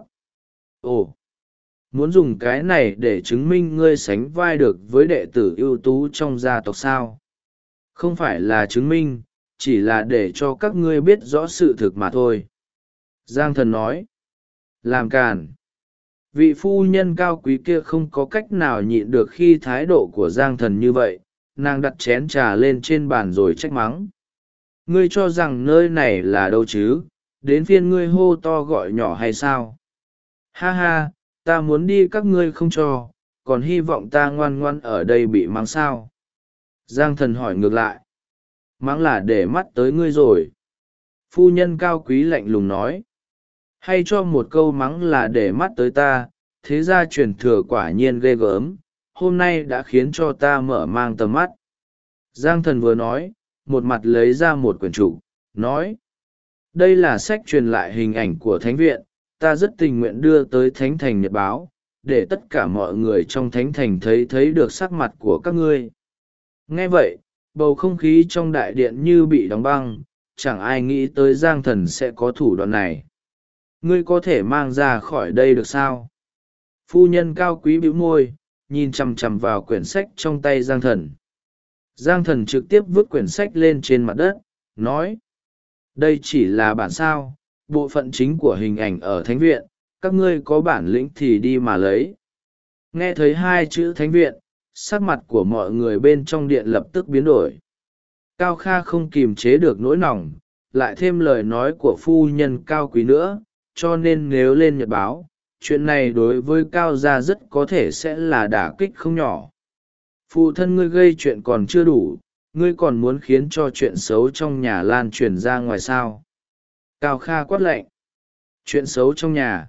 Ồ, muốn dùng cái này để chứng minh ngươi sánh vai được với đệ tử ưu tú trong gia tộc sao? Không phải là chứng minh, chỉ là để cho các ngươi biết rõ sự thực mà thôi. Giang Thần nói. Làm càn. Vị phu nhân cao quý kia không có cách nào nhịn được khi thái độ của Giang Thần như vậy, nàng đặt chén trà lên trên bàn rồi trách mắng. Ngươi cho rằng nơi này là đâu chứ, đến phiên ngươi hô to gọi nhỏ hay sao? Ha ha, ta muốn đi các ngươi không cho, còn hy vọng ta ngoan ngoan ở đây bị mắng sao? Giang Thần hỏi ngược lại. Mắng là để mắt tới ngươi rồi. Phu nhân cao quý lạnh lùng nói. Hay cho một câu mắng là để mắt tới ta, thế ra truyền thừa quả nhiên ghê gớm, hôm nay đã khiến cho ta mở mang tầm mắt. Giang Thần vừa nói, một mặt lấy ra một quyển trục, nói. Đây là sách truyền lại hình ảnh của Thánh viện, ta rất tình nguyện đưa tới Thánh thành Nhật báo, để tất cả mọi người trong thánh thành thấy được sắc mặt của các ngươi. Nghe vậy, bầu không khí trong đại điện như bị đóng băng, chẳng ai nghĩ tới Giang Thần sẽ có thủ đoạn này. Ngươi có thể mang ra khỏi đây được sao? Phu nhân cao quý bĩu môi, nhìn chằm chằm vào quyển sách trong tay Giang Thần. Giang Thần trực tiếp vứt quyển sách lên trên mặt đất, nói: đây chỉ là bản sao, bộ phận chính của hình ảnh ở thánh viện, các ngươi có bản lĩnh thì đi mà lấy. Nghe thấy hai chữ thánh viện, sắc mặt của mọi người bên trong điện lập tức biến đổi. Cao Kha không kìm chế được nỗi lòng, lại thêm lời nói của phu nhân cao quý nữa, cho nên nếu lên nhật báo, chuyện này đối với Cao gia rất có thể sẽ là đả kích không nhỏ. Phụ thân ngươi gây chuyện còn chưa đủ, ngươi còn muốn khiến cho chuyện xấu trong nhà lan truyền ra ngoài sao? Cao Kha quát lạnh. Chuyện xấu trong nhà?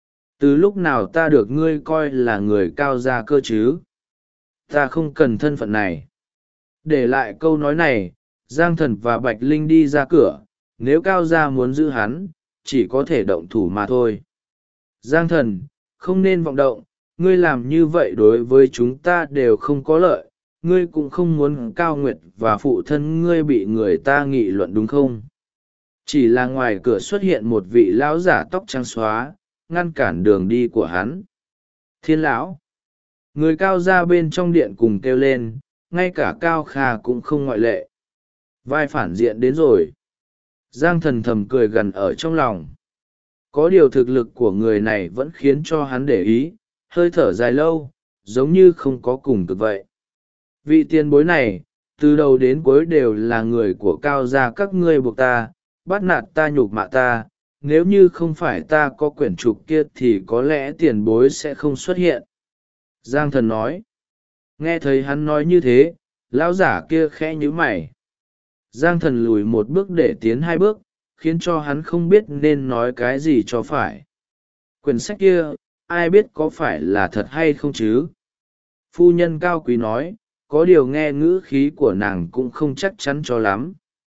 Từ lúc nào ta được ngươi coi là người Cao gia cơ chứ? Ta không cần thân phận này. Để lại câu nói này, Giang Thần và Bạch Linh đi ra cửa, nếu Cao gia muốn giữ hắn, chỉ có thể động thủ mà thôi. Giang Thần, không nên vọng động, ngươi làm như vậy đối với chúng ta đều không có lợi, ngươi cũng không muốn Cao Nguyệt và phụ thân ngươi bị người ta nghị luận đúng không? Chỉ là ngoài cửa xuất hiện một vị lão giả tóc trắng xóa, ngăn cản đường đi của hắn. Thiên lão! Người Cao gia bên trong điện cùng kêu lên, ngay cả Cao Kha cũng không ngoại lệ. Vai phản diện đến rồi. Giang Thần thầm cười gần ở trong lòng. Có điều thực lực của người này vẫn khiến cho hắn để ý, hơi thở dài lâu, giống như không có cùng cực vậy. Vị tiền bối này, từ đầu đến cuối đều là người của Cao gia các ngươi buộc ta, bắt nạt ta nhục mạ ta, nếu như không phải ta có quyển trục kia thì có lẽ tiền bối sẽ không xuất hiện. Giang Thần nói. Nghe thấy hắn nói như thế, lão giả kia khẽ nhíu mày. Giang Thần lùi một bước để tiến hai bước, khiến cho hắn không biết nên nói cái gì cho phải. Quyển sách kia, ai biết có phải là thật hay không chứ? Phu nhân cao quý nói, có điều nghe ngữ khí của nàng cũng không chắc chắn cho lắm.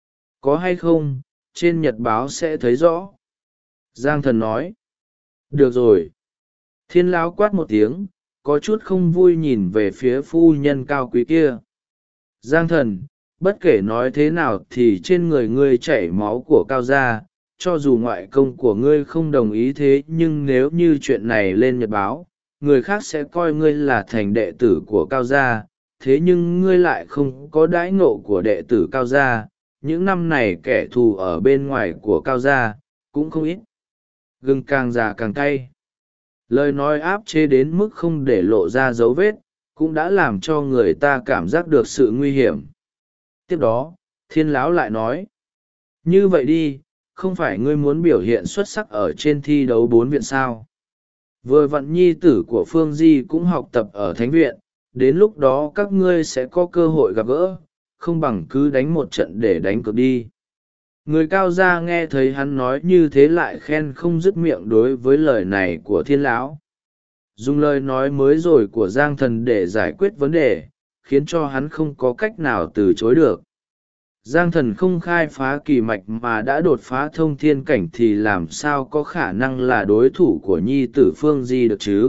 Có hay không, trên nhật báo sẽ thấy rõ. Giang Thần nói. Được rồi. Thiên lão quát một tiếng, có chút không vui nhìn về phía phu nhân cao quý kia. Giang Thần, bất kể nói thế nào thì trên người ngươi chảy máu của Cao gia, cho dù ngoại công của ngươi không đồng ý thế nhưng nếu như chuyện này lên nhật báo, người khác sẽ coi ngươi là thành đệ tử của Cao gia, thế nhưng ngươi lại không có đãi ngộ của đệ tử Cao gia, những năm này kẻ thù ở bên ngoài của Cao gia cũng không ít. Gừng càng già càng cay. Lời nói áp chế đến mức không để lộ ra dấu vết, cũng đã làm cho người ta cảm giác được sự nguy hiểm. Tiếp đó, Thiên lão lại nói, như vậy đi, không phải ngươi muốn biểu hiện xuất sắc ở trên thi đấu 4 viện sao? Vừa vặn nhi tử của Phương Di cũng học tập ở thánh viện, đến lúc đó các ngươi sẽ có cơ hội gặp gỡ, không bằng cứ đánh một trận để đánh cược đi. Người Cao gia nghe thấy hắn nói như thế lại khen không dứt miệng đối với lời này của Thiên lão. Dùng lời nói mới rồi của Giang Thần để giải quyết vấn đề, khiến cho hắn không có cách nào từ chối được. Giang Thần không khai phá kỳ mạch mà đã đột phá thông thiên cảnh thì làm sao có khả năng là đối thủ của nhi tử Phương Di được chứ?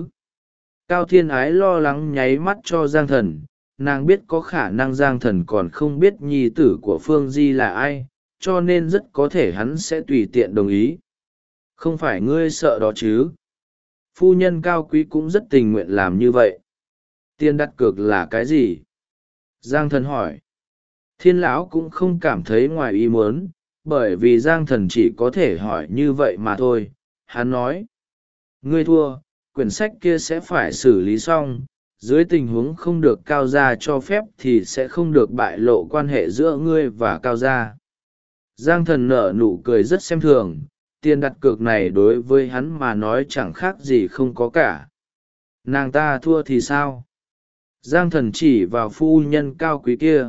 Cao Thiên Ái lo lắng nháy mắt cho Giang Thần, nàng biết có khả năng Giang Thần còn không biết nhi tử của Phương Di là ai, cho nên rất có thể hắn sẽ tùy tiện đồng ý. Không phải ngươi sợ đó chứ? Phu nhân cao quý cũng rất tình nguyện làm như vậy. Tiền đặt cược là cái gì? Giang Thần hỏi. Thiên lão cũng không cảm thấy ngoài ý muốn, bởi vì Giang Thần chỉ có thể hỏi như vậy mà thôi. Hắn nói, ngươi thua, quyển sách kia sẽ phải xử lý xong, dưới tình huống không được Cao gia cho phép thì sẽ không được bại lộ quan hệ giữa ngươi và Cao gia. Giang Thần nở nụ cười rất xem thường, tiền đặt cược này đối với hắn mà nói chẳng khác gì không có cả. Nàng ta thua thì sao? Giang Thần chỉ vào phu nhân cao quý kia.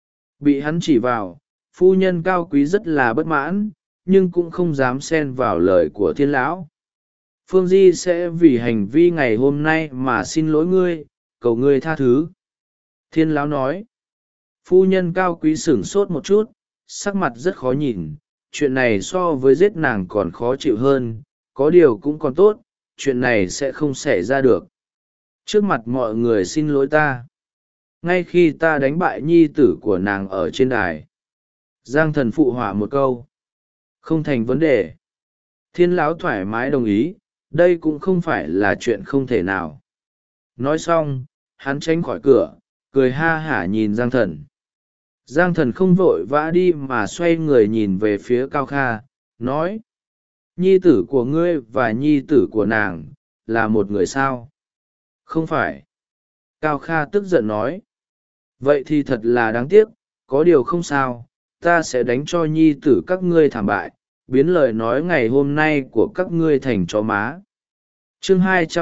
Bị hắn chỉ vào, phu nhân cao quý rất là bất mãn, nhưng cũng không dám xen vào lời của Thiên lão. Phương Di sẽ vì hành vi ngày hôm nay mà xin lỗi ngươi, cầu ngươi tha thứ. Thiên lão nói. Phu nhân cao quý sửng sốt một chút, sắc mặt rất khó nhìn, chuyện này so với giết nàng còn khó chịu hơn, có điều cũng còn tốt, chuyện này sẽ không xảy ra được. trước mặt mọi người xin lỗi ta, ngay khi ta đánh bại nhi tử của nàng ở trên đài. Giang thần phụ họa một câu. Không thành vấn đề. Thiên lão thoải mái đồng ý, đây cũng không phải là chuyện không thể nào. Nói xong, hắn tránh khỏi cửa, cười ha hả nhìn Giang thần. Giang thần không vội vã đi mà xoay người nhìn về phía Cao Kha, nói: Nhi tử của ngươi và nhi tử của nàng, là một người sao? Không phải. Cao Kha tức giận nói. Vậy thì thật là đáng tiếc, có điều không sao, ta sẽ đánh cho nhi tử các ngươi thảm bại, biến lời nói ngày hôm nay của các ngươi thành chó má. Chương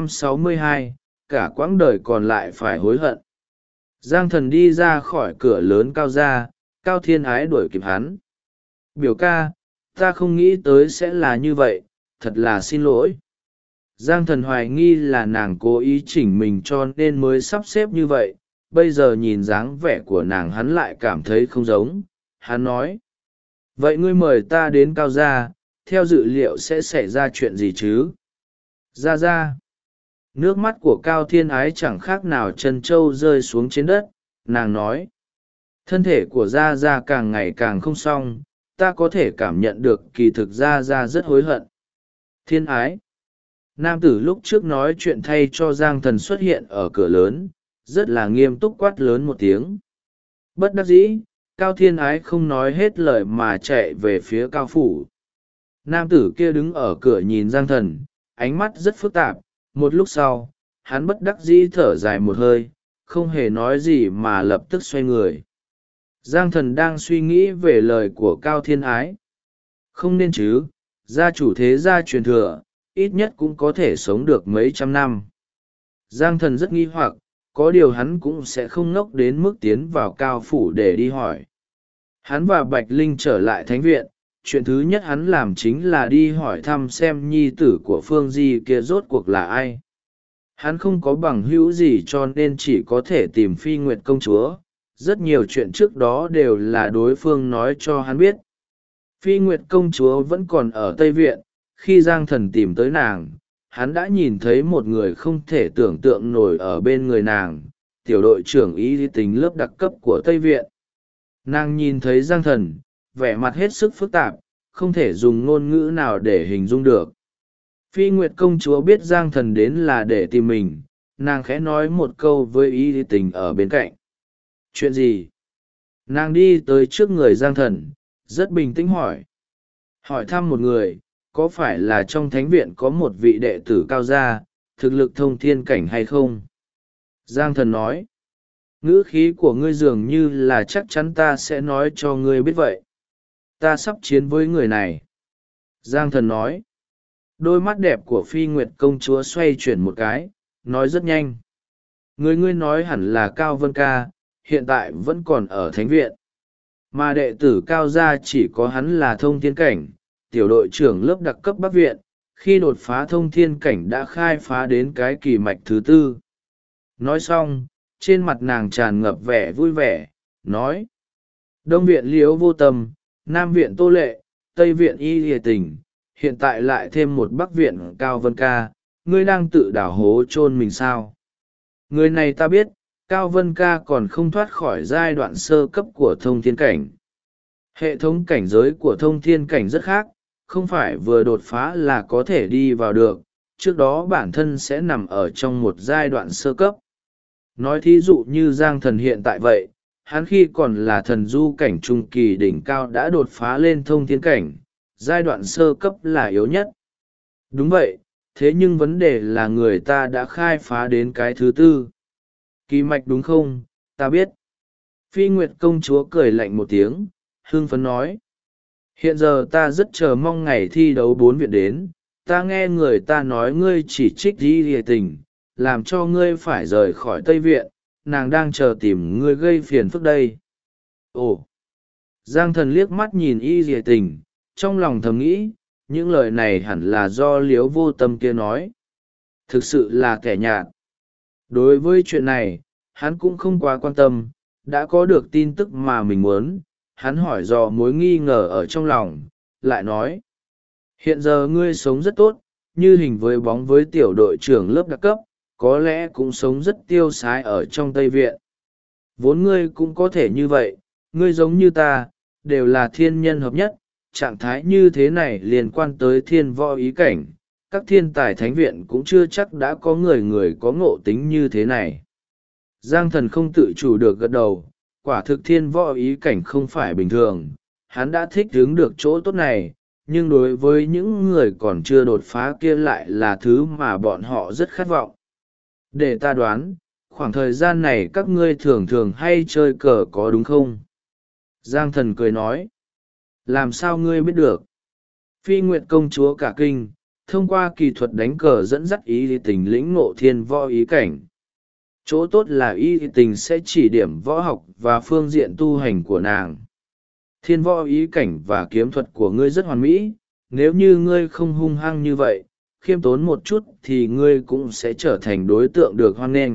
262, cả quãng đời còn lại phải hối hận. Giang thần đi ra khỏi cửa lớn Cao gia, Cao Thiên Ái đuổi kịp hắn. Biểu ca, ta không nghĩ tới sẽ là như vậy, thật là xin lỗi. Giang thần hoài nghi là nàng cố ý chỉnh mình cho nên mới sắp xếp như vậy, bây giờ nhìn dáng vẻ của nàng hắn lại cảm thấy không giống. Hắn nói: Vậy ngươi mời ta đến Cao gia, theo dự liệu sẽ xảy ra chuyện gì chứ? Ra. Nước mắt của Cao Thiên Ái chẳng khác nào chân trâu rơi xuống trên đất, nàng nói: Thân thể của Gia càng ngày càng không xong, ta có thể cảm nhận được kỳ thực Gia rất hối hận. Thiên Ái. Nam tử lúc trước nói chuyện thay cho Giang thần xuất hiện ở cửa lớn, rất là nghiêm túc quát lớn một tiếng. Bất đắc dĩ, Cao Thiên Ái không nói hết lời mà chạy về phía Cao phủ. Nam tử kia đứng ở cửa nhìn Giang thần, ánh mắt rất phức tạp. Một lúc sau, hắn bất đắc dĩ thở dài một hơi, không hề nói gì mà lập tức xoay người. Giang thần đang suy nghĩ về lời của Cao Thiên Ái. Không nên chứ, gia chủ thế gia truyền thừa, ít nhất cũng có thể sống được mấy trăm năm. Giang thần rất nghi hoặc, có điều hắn cũng sẽ không ngốc đến mức tiến vào Cao phủ để đi hỏi. Hắn và Bạch Linh trở lại thánh viện, chuyện thứ nhất hắn làm chính là đi hỏi thăm xem nhi tử của Phương Di kia rốt cuộc là ai. Hắn không có bằng hữu gì cho nên chỉ có thể tìm Phi Nguyệt công chúa, rất nhiều chuyện trước đó đều là đối phương nói cho hắn biết. Phi Nguyệt công chúa vẫn còn ở Tây Viện, khi Giang thần tìm tới nàng, hắn đã nhìn thấy một người không thể tưởng tượng nổi ở bên người nàng, tiểu đội trưởng y tính lớp đặc cấp của Tây Viện. Nàng nhìn thấy Giang thần, vẻ mặt hết sức phức tạp, không thể dùng ngôn ngữ nào để hình dung được. Phi Nguyệt công chúa biết Giang thần đến là để tìm mình, nàng khẽ nói một câu với y tình ở bên cạnh. Chuyện gì? Nàng đi tới trước người Giang thần, rất bình tĩnh hỏi. Hỏi thăm một người, có phải là trong thánh viện có một vị đệ tử Cao gia, thực lực thông thiên cảnh hay không? Giang thần nói. Ngữ khí của ngươi dường như là chắc chắn ta sẽ nói cho ngươi biết vậy. Ta sắp chiến với người này. Giang thần nói. Đôi mắt đẹp của Phi Nguyệt công chúa xoay chuyển một cái, nói rất nhanh. Người ngươi nói hẳn là Cao Vân Ca, hiện tại vẫn còn ở thánh viện. Mà đệ tử Cao gia chỉ có hắn là thông thiên cảnh, tiểu đội trưởng lớp đặc cấp Bắc viện, khi đột phá thông thiên cảnh đã khai phá đến cái kỳ mạch thứ tư. Nói xong, trên mặt nàng tràn ngập vẻ vui vẻ, nói. Đông viện Liễu Vô Tâm, Nam viện Tô Lệ, Tây viện Y Lìa Tình, hiện tại lại thêm một Bắc viện Cao Vân Ca, ngươi đang tự đảo hố chôn mình sao? Người này ta biết, Cao Vân Ca còn không thoát khỏi giai đoạn sơ cấp của thông thiên cảnh. Hệ thống cảnh giới của thông thiên cảnh rất khác, không phải vừa đột phá là có thể đi vào được, trước đó bản thân sẽ nằm ở trong một giai đoạn sơ cấp. Nói thí dụ như Giang thần hiện tại vậy, hắn khi còn là thần du cảnh trung kỳ đỉnh cao đã đột phá lên thông thiên cảnh, giai đoạn sơ cấp là yếu nhất. Đúng vậy, thế nhưng vấn đề là người ta đã khai phá đến cái thứ tư. Kỳ mạch đúng không, ta biết. Phi Nguyệt công chúa cười lạnh một tiếng, hưng phấn nói. Hiện giờ ta rất chờ mong ngày thi đấu 4 viện đến, ta nghe người ta nói ngươi chỉ trích đi lìa tình, làm cho ngươi phải rời khỏi Tây Viện, nàng đang chờ tìm ngươi gây phiền phức đây. Ồ! Giang thần liếc mắt nhìn y lìa tình, trong lòng thầm nghĩ, những lời này hẳn là do Liễu Vô Tâm kia nói. Thực sự là kẻ nhạt. Đối với chuyện này, hắn cũng không quá quan tâm, đã có được tin tức mà mình muốn, hắn hỏi dò mối nghi ngờ ở trong lòng, lại nói. Hiện giờ ngươi sống rất tốt, như hình với bóng với tiểu đội trưởng lớp đặc cấp, có lẽ cũng sống rất tiêu sái ở trong Tây Viện. Vốn ngươi cũng có thể như vậy, ngươi giống như ta, đều là thiên nhân hợp nhất, trạng thái như thế này liên quan tới thiên võ ý cảnh, các thiên tài thánh viện cũng chưa chắc đã có người người có ngộ tính như thế này. Giang Thần không tự chủ được gật đầu, quả thực thiên võ ý cảnh không phải bình thường, hắn đã thích ứng được chỗ tốt này, nhưng đối với những người còn chưa đột phá kia lại là thứ mà bọn họ rất khát vọng. Để ta đoán, khoảng thời gian này các ngươi thường thường hay chơi cờ có đúng không? Giang Thần cười nói. Làm sao ngươi biết được? Phi Nguyệt công chúa cả kinh, thông qua kỳ thuật đánh cờ dẫn dắt ý tình lĩnh ngộ thiên võ ý cảnh. Chỗ tốt là ý tình sẽ chỉ điểm võ học và phương diện tu hành của nàng. Thiên võ ý cảnh và kiếm thuật của ngươi rất hoàn mỹ, nếu như ngươi không hung hăng như vậy, khiêm tốn một chút thì ngươi cũng sẽ trở thành đối tượng được hoan nghênh.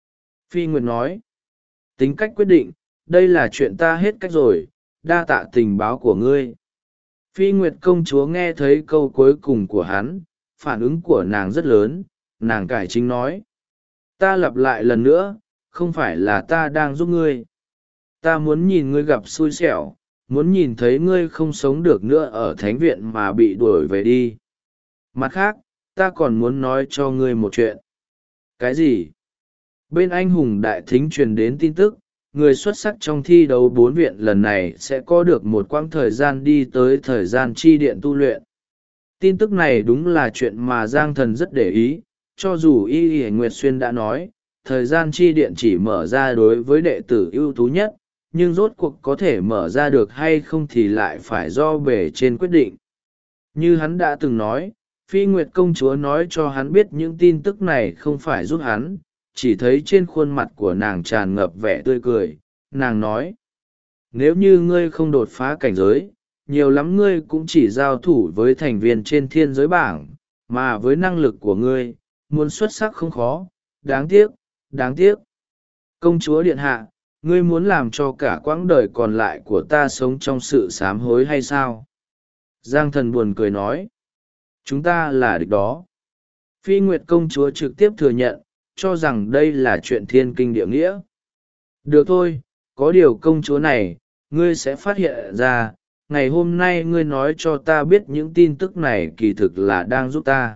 Phi Nguyệt nói, tính cách quyết định, đây là chuyện ta hết cách rồi, đa tạ tình báo của ngươi. Phi Nguyệt công chúa nghe thấy câu cuối cùng của hắn, phản ứng của nàng rất lớn, nàng cải chính nói. Ta lặp lại lần nữa, không phải là ta đang giúp ngươi. Ta muốn nhìn ngươi gặp xui xẻo, muốn nhìn thấy ngươi không sống được nữa ở thánh viện mà bị đuổi về đi. Mặt khác, ta còn muốn nói cho ngươi một chuyện. Cái gì? Bên anh hùng đại thính truyền đến tin tức, người xuất sắc trong thi đấu 4 viện lần này sẽ có được một quãng thời gian đi tới thời gian chi điện tu luyện. Tin tức này đúng là chuyện mà Giang Thần rất để ý, cho dù Y Nguyệt Xuyên đã nói, thời gian chi điện chỉ mở ra đối với đệ tử ưu tú nhất, nhưng rốt cuộc có thể mở ra được hay không thì lại phải do bề trên quyết định. Như hắn đã từng nói, Phi Nguyệt công chúa nói cho hắn biết những tin tức này không phải giúp hắn, chỉ thấy trên khuôn mặt của nàng tràn ngập vẻ tươi cười. Nàng nói, nếu như ngươi không đột phá cảnh giới, nhiều lắm ngươi cũng chỉ giao thủ với thành viên trên thiên giới bảng, mà với năng lực của ngươi, muốn xuất sắc không khó, đáng tiếc, đáng tiếc. Công chúa điện hạ, ngươi muốn làm cho cả quãng đời còn lại của ta sống trong sự sám hối hay sao? Giang Thần buồn cười nói, chúng ta là địch đó. Phi Nguyệt công chúa trực tiếp thừa nhận, cho rằng đây là chuyện thiên kinh địa nghĩa. Được thôi, có điều công chúa này, ngươi sẽ phát hiện ra, ngày hôm nay ngươi nói cho ta biết những tin tức này kỳ thực là đang giúp ta.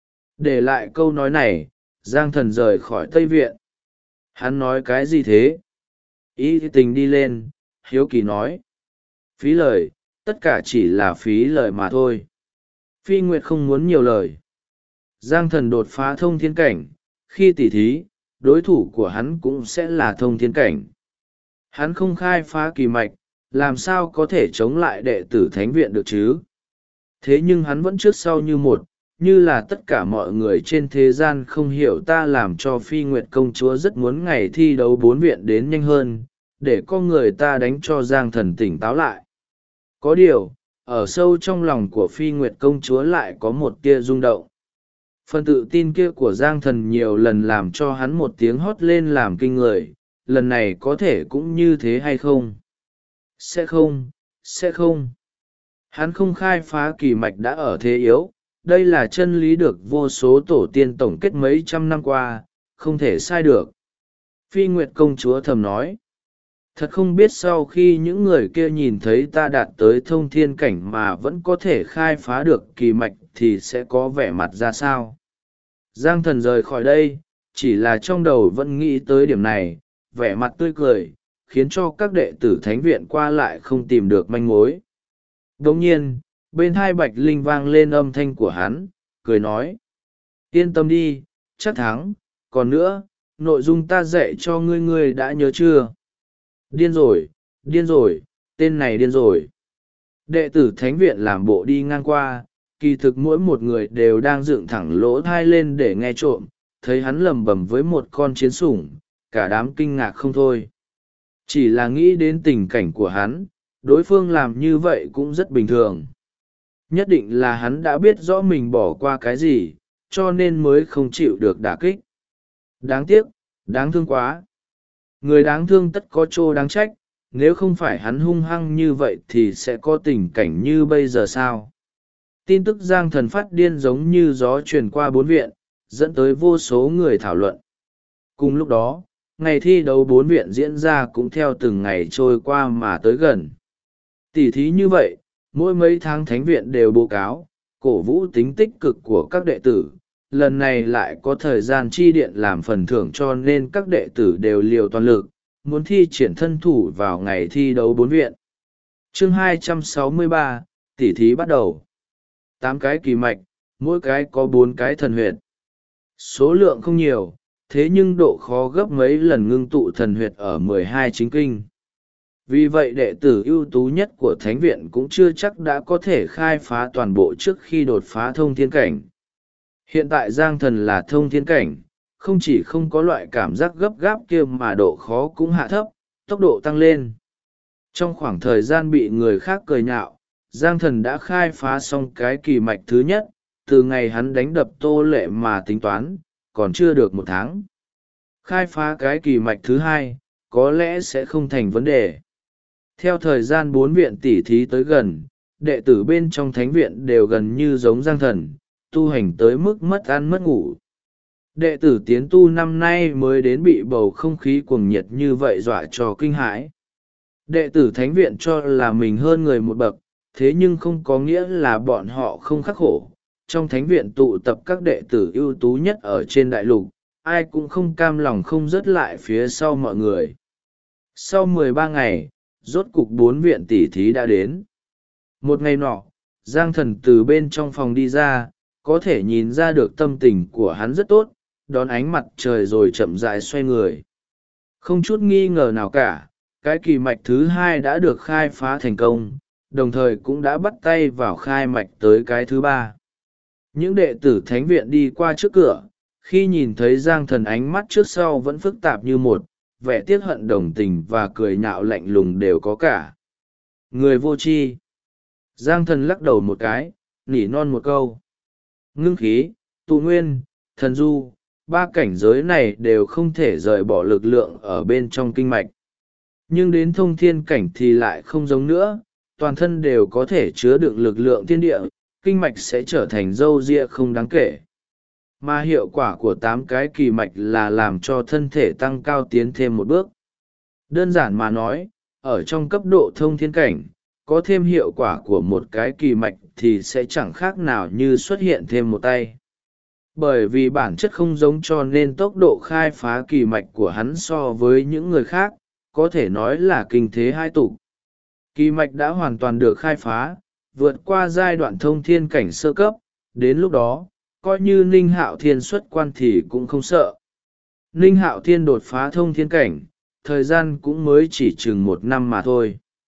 Để lại câu nói này, Giang Thần rời khỏi Tây Viện. Hắn nói cái gì thế? Ý tình đi lên, hiếu kỳ nói. Phí lời, tất cả chỉ là phí lời mà thôi. Phi Nguyệt không muốn nhiều lời. Giang Thần đột phá thông thiên cảnh, khi tỉ thí, đối thủ của hắn cũng sẽ là thông thiên cảnh. Hắn không khai phá kỳ mạch, làm sao có thể chống lại đệ tử thánh viện được chứ? Thế nhưng hắn vẫn trước sau như một, như là tất cả mọi người trên thế gian không hiểu ta, làm cho Phi Nguyệt công chúa rất muốn ngày thi đấu 4 viện đến nhanh hơn, để con người ta đánh cho Giang Thần tỉnh táo lại. Có điều, ở sâu trong lòng của Phi Nguyệt công chúa lại có một tia rung động. Phần tự tin kia của Giang Thần nhiều lần làm cho hắn một tiếng hót lên làm kinh người, lần này có thể cũng như thế hay không? Sẽ không, sẽ không. Hắn không khai phá kỳ mạch đã ở thế yếu, đây là chân lý được vô số tổ tiên tổng kết mấy trăm năm qua, không thể sai được. Phi Nguyệt công chúa thầm nói, thật không biết sau khi những người kia nhìn thấy ta đạt tới thông thiên cảnh mà vẫn có thể khai phá được kỳ mạch thì sẽ có vẻ mặt ra sao. Giang Thần rời khỏi đây, chỉ là trong đầu vẫn nghĩ tới điểm này, vẻ mặt tươi cười, khiến cho các đệ tử thánh viện qua lại không tìm được manh mối. Đồng nhiên, bên hai Bạch Linh vang lên âm thanh của hắn, cười nói, yên tâm đi, chắc thắng, còn nữa, nội dung ta dạy cho ngươi đã nhớ chưa? Điên rồi, tên này điên rồi. Đệ tử thánh viện làm bộ đi ngang qua, kỳ thực mỗi một người đều đang dựng thẳng lỗ thai lên để nghe trộm, thấy hắn lầm bầm với một con chiến sủng, cả đám kinh ngạc không thôi. Chỉ là nghĩ đến tình cảnh của hắn, đối phương làm như vậy cũng rất bình thường. Nhất định là hắn đã biết rõ mình bỏ qua cái gì, cho nên mới không chịu được đả kích. Đáng tiếc, đáng thương quá. Người đáng thương tất có chỗ đáng trách, nếu không phải hắn hung hăng như vậy thì sẽ có tình cảnh như bây giờ sao? Tin tức Giang Thần phát điên giống như gió truyền qua 4 viện, dẫn tới vô số người thảo luận. Cùng lúc đó, ngày thi đấu 4 viện diễn ra cũng theo từng ngày trôi qua mà tới gần. Tỉ thí như vậy, mỗi mấy tháng thánh viện đều báo cáo, cổ vũ tính tích cực của các đệ tử. Lần này lại có thời gian chi điện làm phần thưởng cho nên các đệ tử đều liều toàn lực, muốn thi triển thân thủ vào ngày thi đấu 4 viện. Chương 263, tỉ thí bắt đầu. 8 cái kỳ mạch, mỗi cái có 4 cái thần huyệt. Số lượng không nhiều, thế nhưng độ khó gấp mấy lần ngưng tụ thần huyệt ở 12 chính kinh. Vì vậy đệ tử ưu tú nhất của thánh viện cũng chưa chắc đã có thể khai phá toàn bộ trước khi đột phá thông thiên cảnh. Hiện tại Giang Thần là thông thiên cảnh, không chỉ không có loại cảm giác gấp gáp kia mà độ khó cũng hạ thấp, tốc độ tăng lên. Trong khoảng thời gian bị người khác cười nhạo, Giang Thần đã khai phá xong cái kỳ mạch thứ nhất, từ ngày hắn đánh đập Tô Lệ mà tính toán, còn chưa được 1 tháng. Khai phá cái kỳ mạch thứ hai, có lẽ sẽ không thành vấn đề. Theo thời gian 4 viện tỉ thí tới gần, đệ tử bên trong thánh viện đều gần như giống Giang Thần, tu hành tới mức mất ăn mất ngủ. Đệ tử tiến tu năm nay mới đến bị bầu không khí cuồng nhiệt như vậy dọa cho kinh hãi. Đệ tử thánh viện cho là mình hơn người một bậc, thế nhưng không có nghĩa là bọn họ không khắc khổ. Trong thánh viện tụ tập các đệ tử ưu tú nhất ở trên đại lục, ai cũng không cam lòng không rớt lại phía sau mọi người. Sau 13 ngày, rốt cục 4 viện tỉ thí đã đến. Một ngày nọ, Giang Thần từ bên trong phòng đi ra, có thể nhìn ra được tâm tình của hắn rất tốt, đón ánh mặt trời rồi chậm rãi xoay người. Không chút nghi ngờ nào cả, cái kỳ mạch thứ hai đã được khai phá thành công, đồng thời cũng đã bắt tay vào khai mạch tới cái thứ ba. Những đệ tử thánh viện đi qua trước cửa, khi nhìn thấy Giang Thần ánh mắt trước sau vẫn phức tạp như một, vẻ tiếc hận đồng tình và cười nhạo lạnh lùng đều có cả. Người vô tri. Giang Thần lắc đầu một cái, nỉ non một câu. Ngưng khí, tụ nguyên, thần du, 3 cảnh giới này đều không thể rời bỏ lực lượng ở bên trong kinh mạch. Nhưng đến thông thiên cảnh thì lại không giống nữa, toàn thân đều có thể chứa đựng lực lượng thiên địa, kinh mạch sẽ trở thành râu ria không đáng kể. Mà hiệu quả của 8 cái kỳ mạch là làm cho thân thể tăng cao tiến thêm một bước. Đơn giản mà nói, ở trong cấp độ thông thiên cảnh, có thêm hiệu quả của một cái kỳ mạch thì sẽ chẳng khác nào như xuất hiện thêm một tay. Bởi vì bản chất không giống cho nên tốc độ khai phá kỳ mạch của hắn so với những người khác, có thể nói là kinh thế hai tục. Kỳ mạch đã hoàn toàn được khai phá, vượt qua giai đoạn thông thiên cảnh sơ cấp, đến lúc đó, coi như Ninh Hạo Thiên xuất quan thì cũng không sợ. Ninh Hạo Thiên đột phá thông thiên cảnh, thời gian cũng mới chỉ chừng 1 năm mà thôi.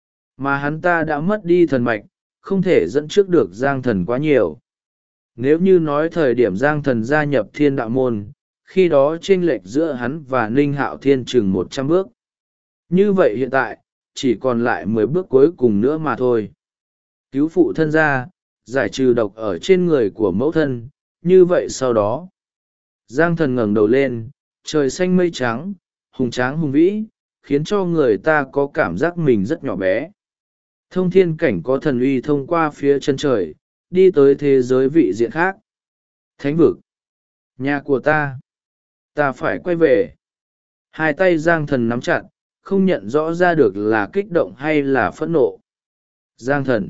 Mà hắn ta đã mất đi thần mạch, không thể dẫn trước được Giang Thần quá nhiều. Nếu như nói thời điểm Giang Thần gia nhập Thiên Đạo Môn, khi đó chênh lệch giữa hắn và Ninh Hạo Thiên chừng 100 bước. Như vậy hiện tại, chỉ còn lại 10 bước cuối cùng nữa mà thôi. Cứu phụ thân ra, giải trừ độc ở trên người của mẫu thân, như vậy sau đó. Giang Thần ngẩng đầu lên, trời xanh mây trắng, hùng tráng hùng vĩ, khiến cho người ta có cảm giác mình rất nhỏ bé. Thông thiên cảnh có thần uy thông qua phía chân trời, đi tới thế giới vị diện khác. Thánh vực. Nhà của ta. Ta phải quay về. Hai tay Giang Thần nắm chặt, không nhận rõ ra được là kích động hay là phẫn nộ. Giang Thần.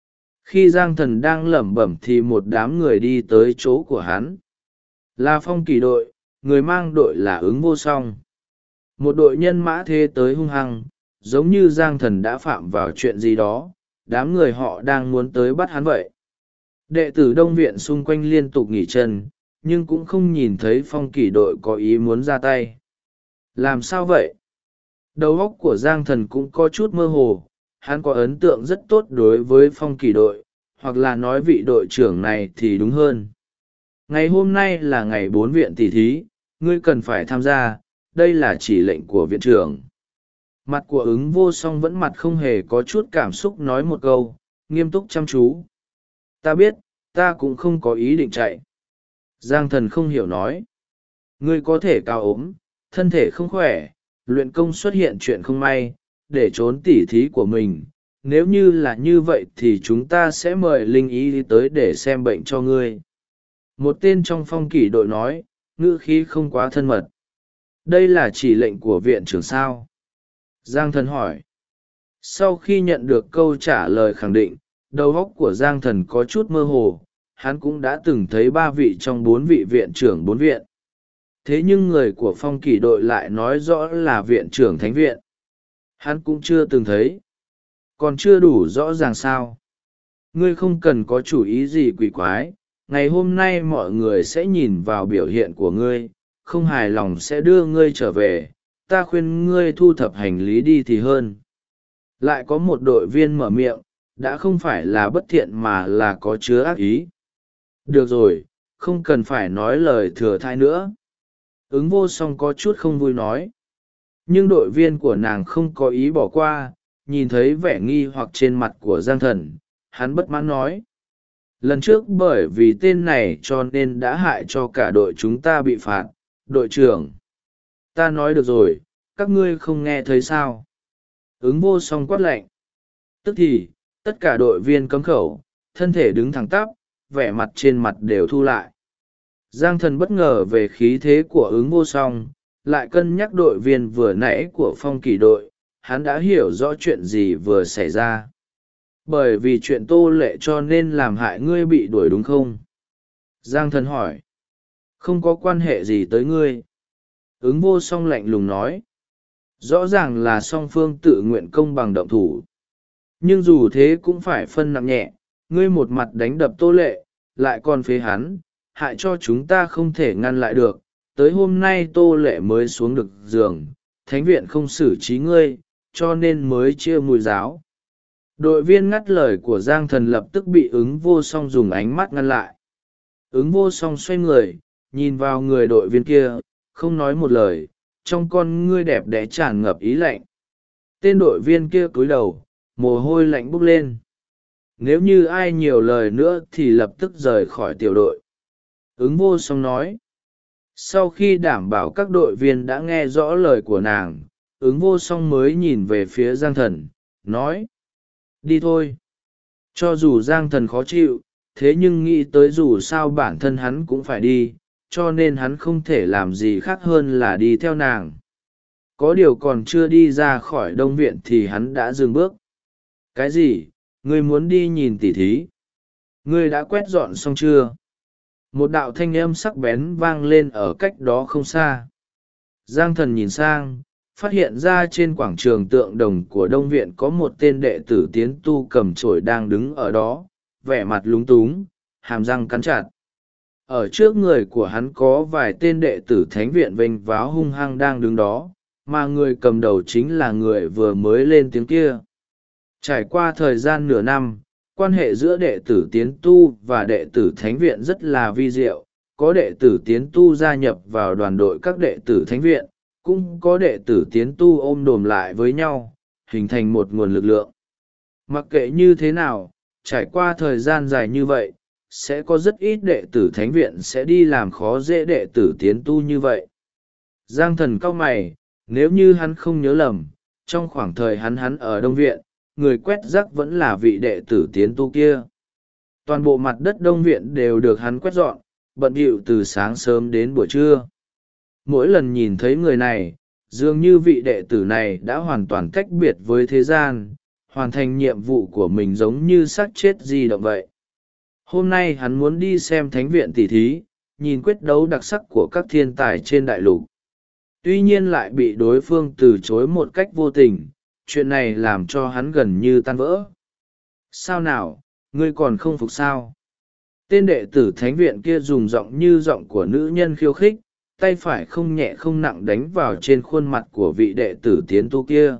Khi Giang Thần đang lẩm bẩm thì một đám người đi tới chỗ của hắn. Là Phong Kỳ đội, người mang đội là Ứng Vô Song. Một đội nhân mã thế tới hung hăng, giống như Giang Thần đã phạm vào chuyện gì đó, đám người họ đang muốn tới bắt hắn vậy. Đệ tử Đông Viện xung quanh liên tục nghỉ chân, nhưng cũng không nhìn thấy Phong Kỳ đội có ý muốn ra tay. Làm sao vậy? Đầu óc của Giang Thần cũng có chút mơ hồ, hắn có ấn tượng rất tốt đối với Phong Kỳ đội, hoặc là nói vị đội trưởng này thì đúng hơn. Ngày hôm nay là ngày 4 viện tỷ thí, ngươi cần phải tham gia, đây là chỉ lệnh của viện trưởng. Mặt của Ứng Vô Song vẫn mặt không hề có chút cảm xúc nói một câu, nghiêm túc chăm chú. Ta biết, ta cũng không có ý định chạy. Giang Thần không hiểu nói. Ngươi có thể cao ốm, thân thể không khỏe, luyện công xuất hiện chuyện không may, để trốn tỉ thí của mình. Nếu như là như vậy thì chúng ta sẽ mời Linh Y tới để xem bệnh cho ngươi. Một tên trong phong kỷ đội nói, ngữ khí không quá thân mật. Đây là chỉ lệnh của viện trưởng sao? Giang Thần hỏi. Sau khi nhận được câu trả lời khẳng định, đầu óc của Giang Thần có chút mơ hồ. Hắn cũng đã từng thấy 3 vị trong 4 vị viện trưởng 4 viện. Thế nhưng người của phong kỷ đội lại nói rõ là viện trưởng thánh viện. Hắn cũng chưa từng thấy. Còn chưa đủ rõ ràng sao? Ngươi không cần có chủ ý gì quỷ quái. Ngày hôm nay mọi người sẽ nhìn vào biểu hiện của ngươi, không hài lòng sẽ đưa ngươi trở về. Ta khuyên ngươi thu thập hành lý đi thì hơn. Lại có một đội viên mở miệng, đã không phải là bất thiện mà là có chứa ác ý. Được rồi, không cần phải nói lời thừa thãi nữa. Ứng vô song có chút không vui nói. Nhưng đội viên của nàng không có ý bỏ qua, nhìn thấy vẻ nghi hoặc trên mặt của Giang Thần, hắn bất mãn nói. Lần trước bởi vì tên này cho nên đã hại cho cả đội chúng ta bị phạt, đội trưởng. Ta nói được rồi, các ngươi không nghe thấy sao? Ứng vô song quát lạnh. Tức thì, tất cả đội viên cấm khẩu, thân thể đứng thẳng tắp, vẻ mặt trên mặt đều thu lại. Giang Thần bất ngờ về khí thế của ứng vô song, lại cân nhắc đội viên vừa nãy của phong kỷ đội, hắn đã hiểu rõ chuyện gì vừa xảy ra. Bởi vì chuyện Tô Lệ cho nên làm hại ngươi bị đuổi đúng không? Giang Thần hỏi. Không có quan hệ gì tới ngươi. Ứng vô song lạnh lùng nói. Rõ ràng là song phương tự nguyện công bằng động thủ. Nhưng dù thế cũng phải phân nặng nhẹ, ngươi một mặt đánh đập Tô Lệ, lại còn phế hắn, hại cho chúng ta không thể ngăn lại được. Tới hôm nay Tô Lệ mới xuống được giường, thánh viện không xử trí ngươi, cho nên mới chia mùi giáo. Đội viên ngắt lời của Giang Thần lập tức bị ứng vô song dùng ánh mắt ngăn lại. Ứng vô song xoay người, nhìn vào người đội viên kia, không nói một lời, trong con ngươi đẹp đẽ tràn ngập ý lạnh. Tên đội viên kia cúi đầu, mồ hôi lạnh bốc lên. Nếu như ai nhiều lời nữa thì lập tức rời khỏi tiểu đội. Ứng vô song nói. Sau khi đảm bảo các đội viên đã nghe rõ lời của nàng, ứng vô song mới nhìn về phía Giang Thần, nói. Đi thôi. Cho dù Giang Thần khó chịu, thế nhưng nghĩ tới dù sao bản thân hắn cũng phải đi, cho nên hắn không thể làm gì khác hơn là đi theo nàng. Có điều còn chưa đi ra khỏi đông viện thì hắn đã dừng bước. Cái gì? Ngươi muốn đi nhìn tỉ thí? Ngươi đã quét dọn xong chưa? Một đạo thanh âm sắc bén vang lên ở cách đó không xa. Giang Thần nhìn sang, phát hiện ra trên quảng trường tượng đồng của đông viện có một tên đệ tử tiến tu cầm chổi đang đứng ở đó, vẻ mặt lúng túng, hàm răng cắn chặt. Ở trước người của hắn có vài tên đệ tử thánh viện vênh váo hung hăng đang đứng đó, mà người cầm đầu chính là người vừa mới lên tiếng kia. Trải qua thời gian nửa năm, quan hệ giữa đệ tử tiến tu và đệ tử thánh viện rất là vi diệu. Có đệ tử tiến tu gia nhập vào đoàn đội các đệ tử thánh viện, cũng có đệ tử tiến tu ôm đồm lại với nhau, hình thành một nguồn lực lượng. Mặc kệ như thế nào, trải qua thời gian dài như vậy, sẽ có rất ít đệ tử thánh viện sẽ đi làm khó dễ đệ tử tiến tu như vậy. Giang Thần cau mày, nếu như hắn không nhớ lầm, trong khoảng thời hắn ở đông viện, người quét rác vẫn là vị đệ tử tiến tu kia. Toàn bộ mặt đất đông viện đều được hắn quét dọn, bận bịu từ sáng sớm đến buổi trưa. Mỗi lần nhìn thấy người này, dường như vị đệ tử này đã hoàn toàn cách biệt với thế gian, hoàn thành nhiệm vụ của mình giống như xác chết di động vậy. Hôm nay hắn muốn đi xem thánh viện tỉ thí, nhìn quyết đấu đặc sắc của các thiên tài trên đại lục. Tuy nhiên lại bị đối phương từ chối một cách vô tình, chuyện này làm cho hắn gần như tan vỡ. Sao nào, ngươi còn không phục sao? Tên đệ tử thánh viện kia dùng giọng như giọng của nữ nhân khiêu khích, tay phải không nhẹ không nặng đánh vào trên khuôn mặt của vị đệ tử tiến tu kia.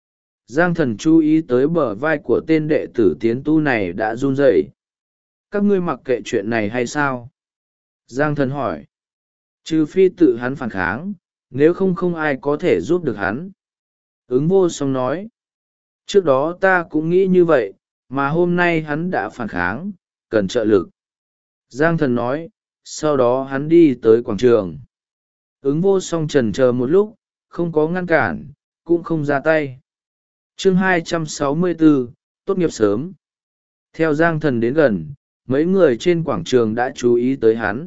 Giang Thần chú ý tới bờ vai của tên đệ tử tiến tu này đã run rẩy. Các ngươi mặc kệ chuyện này hay sao? Giang Thần hỏi. Trừ phi tự hắn phản kháng, nếu không không ai có thể giúp được hắn. Ứng vô song nói. Trước đó ta cũng nghĩ như vậy, mà hôm nay hắn đã phản kháng, cần trợ lực. Giang Thần nói, sau đó hắn đi tới quảng trường. Ứng vô song chần chờ một lúc, không có ngăn cản, cũng không ra tay. Chương 264, tốt nghiệp sớm. Theo Giang Thần đến gần, mấy người trên quảng trường đã chú ý tới hắn.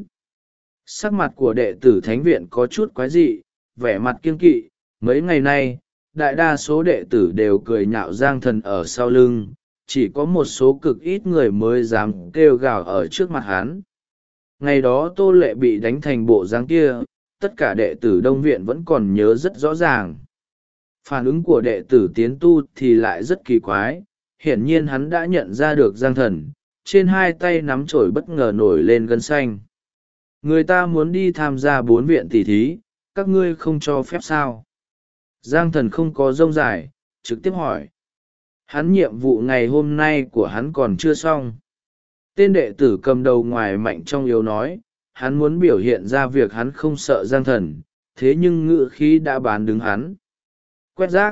Sắc mặt của đệ tử thánh viện có chút quái dị, vẻ mặt kiêng kỵ. Mấy ngày nay, đại đa số đệ tử đều cười nhạo Giang Thần ở sau lưng, chỉ có một số cực ít người mới dám kêu gào ở trước mặt hắn. Ngày đó Tô Lệ bị đánh thành bộ dáng kia, tất cả đệ tử Đông Viện vẫn còn nhớ rất rõ ràng. Phản ứng của đệ tử tiến tu thì lại rất kỳ quái, hiển nhiên hắn đã nhận ra được Giang Thần, trên hai tay nắm chổi bất ngờ nổi lên gân xanh. Người ta muốn đi tham gia 4 viện tỷ thí, các ngươi không cho phép sao? Giang Thần không có rông dài, trực tiếp hỏi. Hắn nhiệm vụ ngày hôm nay của hắn còn chưa xong. Tên đệ tử cầm đầu ngoài mạnh trong yếu nói, hắn muốn biểu hiện ra việc hắn không sợ Giang Thần, thế nhưng ngữ khí đã bán đứng hắn. Quét rác.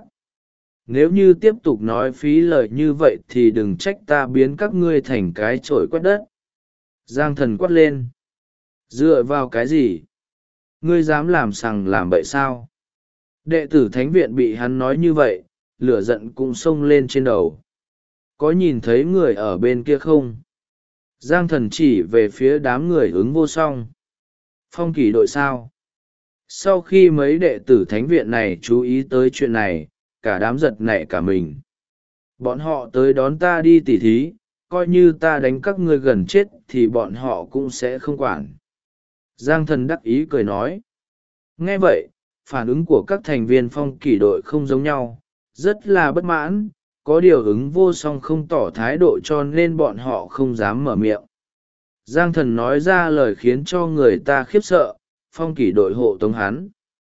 Nếu như tiếp tục nói phí lời như vậy thì đừng trách ta biến các ngươi thành cái chổi quét đất. Giang Thần quát lên. Dựa vào cái gì? Ngươi dám làm sằng làm bậy sao? Đệ tử thánh viện bị hắn nói như vậy, lửa giận cũng xông lên trên đầu. Có nhìn thấy người ở bên kia không? Giang Thần chỉ về phía đám người ứng vô song. Phong kỷ đội sao? Sau khi mấy đệ tử thánh viện này chú ý tới chuyện này, cả đám giật nảy cả mình. Bọn họ tới đón ta đi tỉ thí, coi như ta đánh các ngươi gần chết thì bọn họ cũng sẽ không quản. Giang Thần đắc ý cười nói. Nghe vậy, phản ứng của các thành viên phong kỷ đội không giống nhau, rất là bất mãn, có điều ứng vô song không tỏ thái độ cho nên bọn họ không dám mở miệng. Giang Thần nói ra lời khiến cho người ta khiếp sợ, phong kỷ đội hộ tống hắn.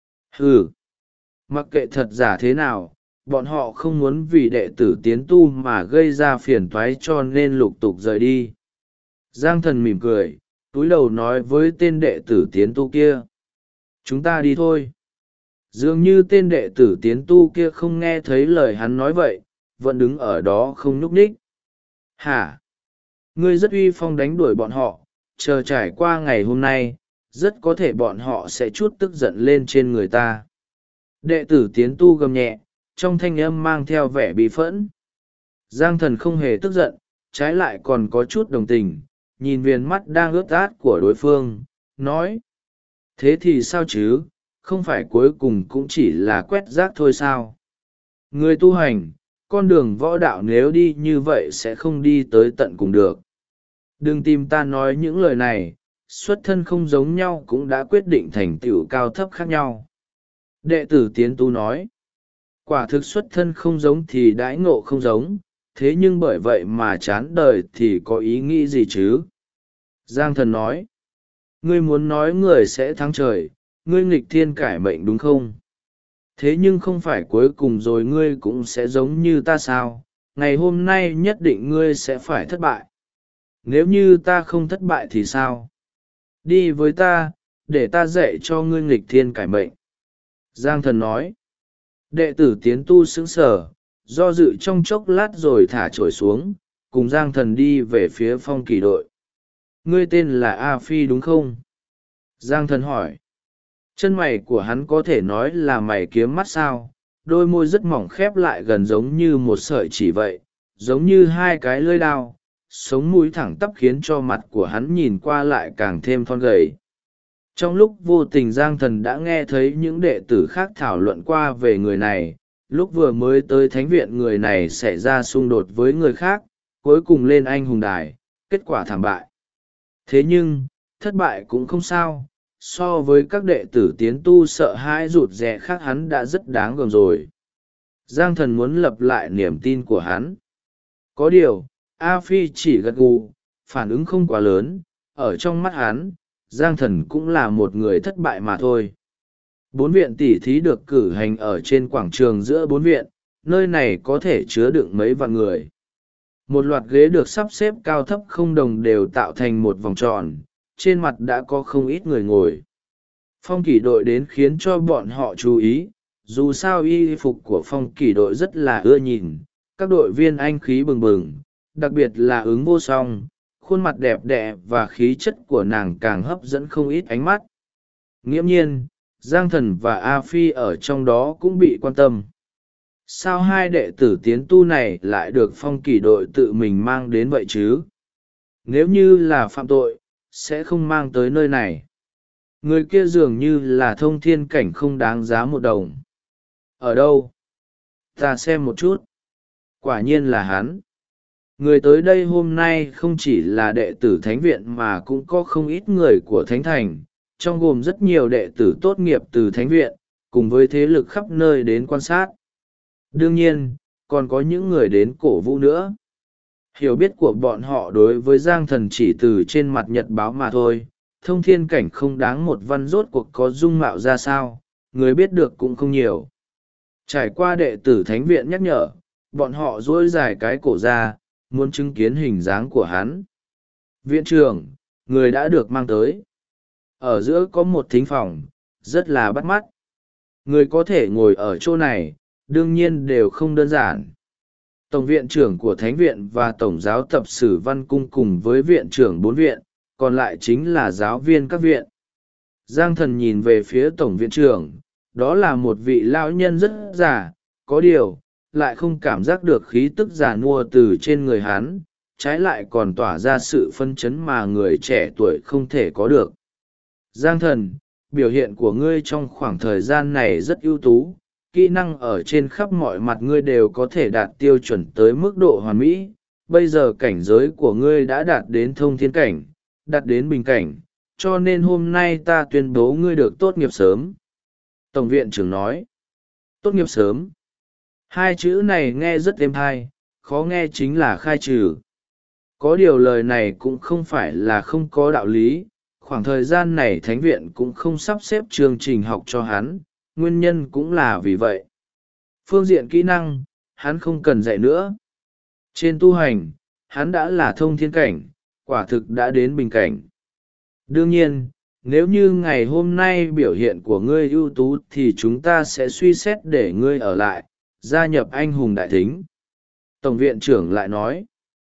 Hừ, mặc kệ thật giả thế nào, bọn họ không muốn vì đệ tử tiến tu mà gây ra phiền toái cho nên lục tục rời đi. Giang Thần mỉm cười, túi đầu nói với tên đệ tử tiến tu kia. Chúng ta đi thôi. Dường như tên đệ tử tiến tu kia không nghe thấy lời hắn nói vậy, vẫn đứng ở đó không nhúc nhích. Hả? Ngươi rất uy phong đánh đuổi bọn họ, chờ trải qua ngày hôm nay, rất có thể bọn họ sẽ chút tức giận lên trên người ta. Đệ tử tiến tu gầm nhẹ, trong thanh âm mang theo vẻ bị phẫn. Giang Thần không hề tức giận, trái lại còn có chút đồng tình, nhìn viền mắt đang ướt át của đối phương, nói. Thế thì sao chứ, không phải cuối cùng cũng chỉ là quét rác thôi sao? Người tu hành, con đường võ đạo nếu đi như vậy sẽ không đi tới tận cùng được. Đừng tìm ta nói những lời này, xuất thân không giống nhau cũng đã quyết định thành tựu cao thấp khác nhau. Đệ tử tiến tu nói, quả thực xuất thân không giống thì đãi ngộ không giống, thế nhưng bởi vậy mà chán đời thì có ý nghĩ gì chứ? Giang Thần nói, ngươi muốn nói người sẽ thắng trời, ngươi nghịch thiên cải mệnh đúng không? Thế nhưng không phải cuối cùng rồi ngươi cũng sẽ giống như ta sao? Ngày hôm nay nhất định ngươi sẽ phải thất bại. Nếu như ta không thất bại thì sao? Đi với ta, để ta dạy cho ngươi nghịch thiên cải mệnh. Giang Thần nói. Đệ tử tiến tu sững sờ, do dự trong chốc lát rồi thả trổi xuống, cùng Giang Thần đi về phía phong kỳ đội. Ngươi tên là A Phi đúng không? Giang Thần hỏi. Chân mày của hắn có thể nói là mày kiếm mắt sao, đôi môi rất mỏng khép lại gần giống như một sợi chỉ vậy, giống như hai cái lưỡi đao, sống mũi thẳng tắp khiến cho mặt của hắn nhìn qua lại càng thêm thon gầy. Trong lúc vô tình Giang Thần đã nghe thấy những đệ tử khác thảo luận qua về người này, lúc vừa mới tới thánh viện người này xảy ra xung đột với người khác, cuối cùng lên anh hùng đài, kết quả thảm bại. Thế nhưng, thất bại cũng không sao, so với các đệ tử tiến tu sợ hãi rụt rè khác hắn đã rất đáng gờm rồi. Giang Thần muốn lập lại niềm tin của hắn. Có điều, A Phi chỉ gật gù, phản ứng không quá lớn, ở trong mắt hắn, Giang Thần cũng là một người thất bại mà thôi. 4 viện tỷ thí được cử hành ở trên quảng trường giữa 4 viện, nơi này có thể chứa đựng mấy vạn người. Một loạt ghế được sắp xếp cao thấp không đồng đều tạo thành một vòng tròn, trên mặt đã có không ít người ngồi. Phong kỷ đội đến khiến cho bọn họ chú ý, dù sao y phục của phong kỷ đội rất là ưa nhìn, các đội viên anh khí bừng bừng, đặc biệt là ứng vô song, khuôn mặt đẹp đẽ và khí chất của nàng càng hấp dẫn không ít ánh mắt. Nghiễm nhiên, Giang Thần và A Phi ở trong đó cũng bị quan tâm. Sao hai đệ tử tiến tu này lại được phong kỷ đội tự mình mang đến vậy chứ? nếu như là phạm tội sẽ không mang tới nơi này. Người kia dường như là thông thiên cảnh không đáng giá một đồng. Ở đâu? Ta xem một chút. Quả nhiên là hắn. Người tới đây hôm nay không chỉ là đệ tử thánh viện mà cũng có không ít người của thánh thành, trong gồm rất nhiều đệ tử tốt nghiệp từ thánh viện, cùng với thế lực khắp nơi đến quan sát. Đương nhiên, còn có những người đến cổ vũ nữa. Hiểu biết của bọn họ đối với Giang Thần chỉ từ trên mặt nhật báo mà thôi, thông thiên cảnh không đáng một văn rốt cuộc có dung mạo ra sao, người biết được cũng không nhiều. Trải qua đệ tử thánh viện nhắc nhở, bọn họ duỗi dài cái cổ ra, muốn chứng kiến hình dáng của hắn. Viện trưởng, người đã được mang tới. Ở giữa có một thính phòng, rất là bắt mắt. Người có thể ngồi ở chỗ này, đương nhiên đều không đơn giản. Tổng viện trưởng của Thánh viện và Tổng giáo tập sử Văn Cung cùng với viện trưởng 4 viện, còn lại chính là giáo viên các viện. Giang Thần nhìn về phía Tổng viện trưởng, đó là một vị lão nhân rất già, có điều, lại không cảm giác được khí tức già nua từ trên người hắn, trái lại còn tỏa ra sự phân chấn mà người trẻ tuổi không thể có được. Giang Thần, biểu hiện của ngươi trong khoảng thời gian này rất ưu tú, kỹ năng ở trên khắp mọi mặt ngươi đều có thể đạt tiêu chuẩn tới mức độ hoàn mỹ. Bây giờ cảnh giới của ngươi đã đạt đến thông thiên cảnh, đạt đến bình cảnh, cho nên hôm nay ta tuyên bố ngươi được tốt nghiệp sớm. Tổng viện trưởng nói, tốt nghiệp sớm. Hai chữ này nghe rất êm tai, khó nghe chính là khai trừ. Có điều lời này cũng không phải là không có đạo lý, khoảng thời gian này thánh viện cũng không sắp xếp chương trình học cho hắn, nguyên nhân cũng là vì vậy. Phương diện kỹ năng, hắn không cần dạy nữa. Trên tu hành, hắn đã là thông thiên cảnh, quả thực đã đến bình cảnh. Đương nhiên, nếu như ngày hôm nay biểu hiện của ngươi ưu tú thì chúng ta sẽ suy xét để ngươi ở lại, gia nhập anh hùng đại thính. Tổng viện trưởng lại nói.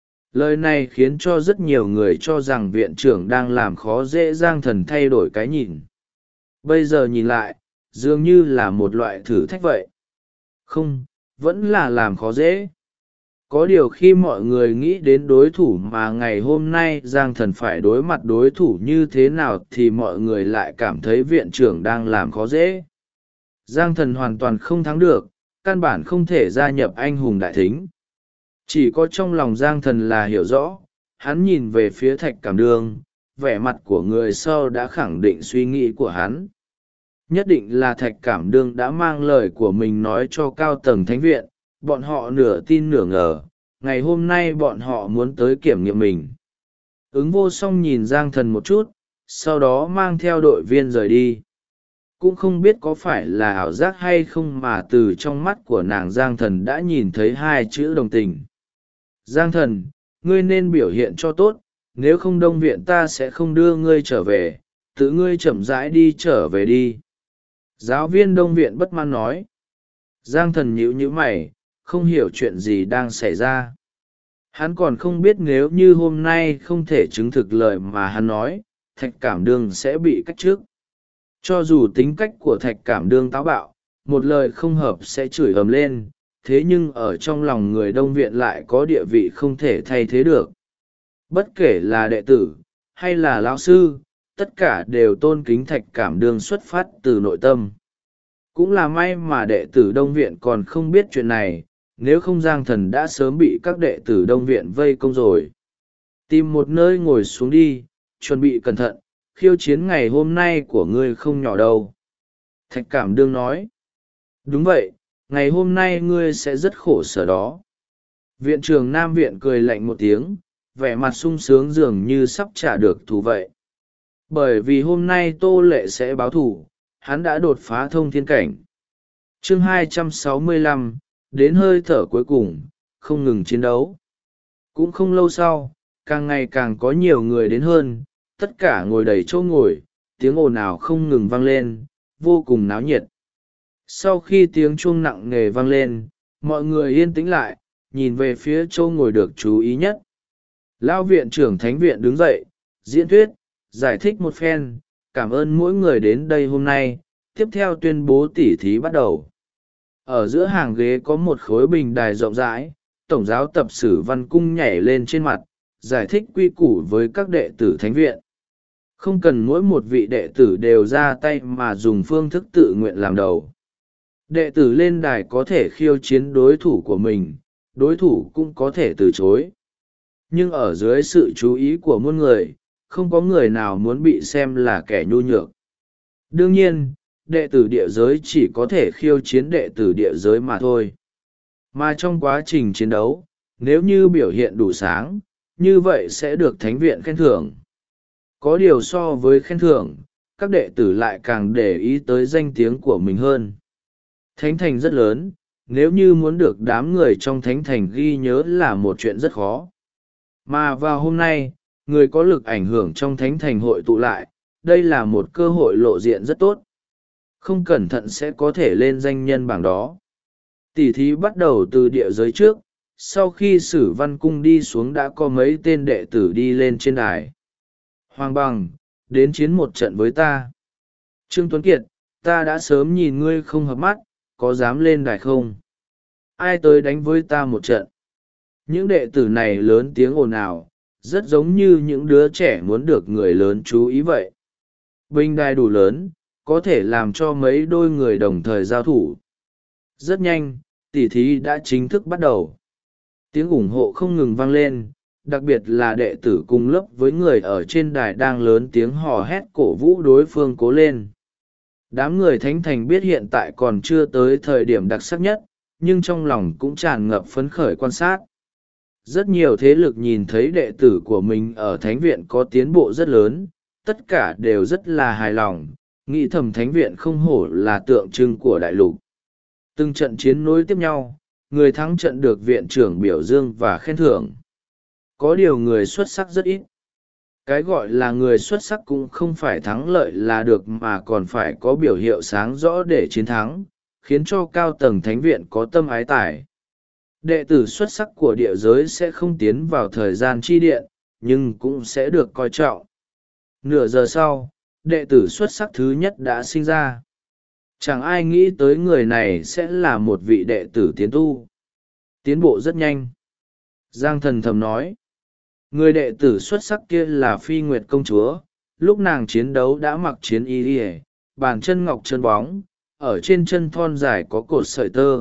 Lời này khiến cho rất nhiều người cho rằng viện trưởng đang làm khó dễ Giang Thần thay đổi cái nhìn. Bây giờ nhìn lại, dường như là một loại thử thách vậy. Không, vẫn là làm khó dễ. Có điều khi mọi người nghĩ đến đối thủ mà ngày hôm nay Giang Thần phải đối mặt đối thủ như thế nào thì mọi người lại cảm thấy viện trưởng đang làm khó dễ. Giang Thần hoàn toàn không thắng được, căn bản không thể gia nhập anh hùng đại thính. Chỉ có trong lòng Giang Thần là hiểu rõ, hắn nhìn về phía Thạch Cảm Đương, vẻ mặt của người sau đã khẳng định suy nghĩ của hắn. Nhất định là Thạch Cảm Đương đã mang lời của mình nói cho cao tầng thánh viện, bọn họ nửa tin nửa ngờ, ngày hôm nay bọn họ muốn tới kiểm nghiệm mình. Ứng vô song nhìn Giang Thần một chút, sau đó mang theo đội viên rời đi. Cũng không biết có phải là ảo giác hay không mà từ trong mắt của nàng Giang Thần đã nhìn thấy hai chữ đồng tình. Giang Thần, ngươi nên biểu hiện cho tốt, nếu không đông viện ta sẽ không đưa ngươi trở về, tự ngươi chậm rãi đi trở về đi. Giáo viên đông viện bất mãn nói. Giang Thần nhíu nhíu mày, không hiểu chuyện gì đang xảy ra. Hắn còn không biết nếu như hôm nay không thể chứng thực lời mà hắn nói, Thạch Cảm Đương sẽ bị cách chức. Cho dù tính cách của Thạch Cảm Đương táo bạo, một lời không hợp sẽ chửi ầm lên, thế nhưng ở trong lòng người đông viện lại có địa vị không thể thay thế được. Bất kể là đệ tử, hay là lão sư, tất cả đều tôn kính Thạch Cảm Đương xuất phát từ nội tâm. Cũng là may mà đệ tử đông viện còn không biết chuyện này, nếu không Giang Thần đã sớm bị các đệ tử đông viện vây công rồi. Tìm một nơi ngồi xuống đi, chuẩn bị cẩn thận, khiêu chiến ngày hôm nay của ngươi không nhỏ đâu. Thạch Cảm Đương nói. Đúng vậy, ngày hôm nay ngươi sẽ rất khổ sở đó. Viện trưởng Nam viện cười lạnh một tiếng, vẻ mặt sung sướng dường như sắp trả được thù vậy. Bởi vì hôm nay Tô Lệ sẽ báo thù, hắn đã đột phá thông thiên cảnh. Chương 265, đến hơi thở cuối cùng, không ngừng chiến đấu. Cũng không lâu sau, càng ngày càng có nhiều người đến hơn, tất cả ngồi đầy chỗ ngồi, tiếng ồn ào không ngừng vang lên, vô cùng náo nhiệt. Sau khi tiếng chuông nặng nề vang lên, mọi người yên tĩnh lại, nhìn về phía chỗ ngồi được chú ý nhất. Lão viện trưởng thánh viện đứng dậy, diễn thuyết, giải thích một phen, cảm ơn mỗi người đến đây hôm nay, tiếp theo tuyên bố tỉ thí bắt đầu. Ở giữa hàng ghế có một khối bình đài rộng rãi, tổng giáo tập sử Văn Cung nhảy lên trên mặt, giải thích quy củ với các đệ tử thánh viện. Không cần mỗi một vị đệ tử đều ra tay mà dùng phương thức tự nguyện làm đầu. Đệ tử lên đài có thể khiêu chiến đối thủ của mình, đối thủ cũng có thể từ chối. Nhưng ở dưới sự chú ý của muôn người, không có người nào muốn bị xem là kẻ nhu nhược. Đương nhiên, đệ tử địa giới chỉ có thể khiêu chiến đệ tử địa giới mà thôi. Mà trong quá trình chiến đấu, nếu như biểu hiện đủ sáng, như vậy sẽ được thánh viện khen thưởng. Có điều so với khen thưởng, các đệ tử lại càng để ý tới danh tiếng của mình hơn. Thánh thành rất lớn, nếu như muốn được đám người trong thánh thành ghi nhớ là một chuyện rất khó. Mà vào hôm nay, người có lực ảnh hưởng trong thánh thành hội tụ lại, đây là một cơ hội lộ diện rất tốt. Không cẩn thận sẽ có thể lên danh nhân bảng đó. Tỉ thí bắt đầu từ địa giới trước, sau khi Sử Văn Cung đi xuống đã có mấy tên đệ tử đi lên trên đài. Hoàng Bằng, đến chiến một trận với ta. Trương Tuấn Kiệt, ta đã sớm nhìn ngươi không hợp mắt, có dám lên đài không? Ai tới đánh với ta một trận? Những đệ tử này lớn tiếng ồn ào, rất giống như những đứa trẻ muốn được người lớn chú ý vậy. Bình đài đủ lớn, có thể làm cho mấy đôi người đồng thời giao thủ. Rất nhanh, tỉ thí đã chính thức bắt đầu. Tiếng ủng hộ không ngừng vang lên, đặc biệt là đệ tử cùng lớp với người ở trên đài đang lớn tiếng hò hét cổ vũ đối phương cố lên. Đám người thánh thành biết hiện tại còn chưa tới thời điểm đặc sắc nhất, nhưng trong lòng cũng tràn ngập phấn khởi quan sát. Rất nhiều thế lực nhìn thấy đệ tử của mình ở thánh viện có tiến bộ rất lớn, tất cả đều rất là hài lòng, nghĩ thầm thánh viện không hổ là tượng trưng của đại lục. Từng trận chiến nối tiếp nhau, người thắng trận được viện trưởng biểu dương và khen thưởng. Có điều người xuất sắc rất ít. Cái gọi là người xuất sắc cũng không phải thắng lợi là được mà còn phải có biểu hiện sáng rõ để chiến thắng, khiến cho cao tầng thánh viện có tâm ái tài. Đệ tử xuất sắc của địa giới sẽ không tiến vào thời gian chi điện, nhưng cũng sẽ được coi trọng. Nửa giờ sau, đệ tử xuất sắc thứ nhất đã sinh ra. Chẳng ai nghĩ tới người này sẽ là một vị đệ tử tiến tu. Tiến bộ rất nhanh. Giang Thần thầm nói. Người đệ tử xuất sắc kia là Phi Nguyệt công chúa, lúc nàng chiến đấu đã mặc chiến y, bàn chân ngọc chân bóng, ở trên chân thon dài có cột sợi tơ.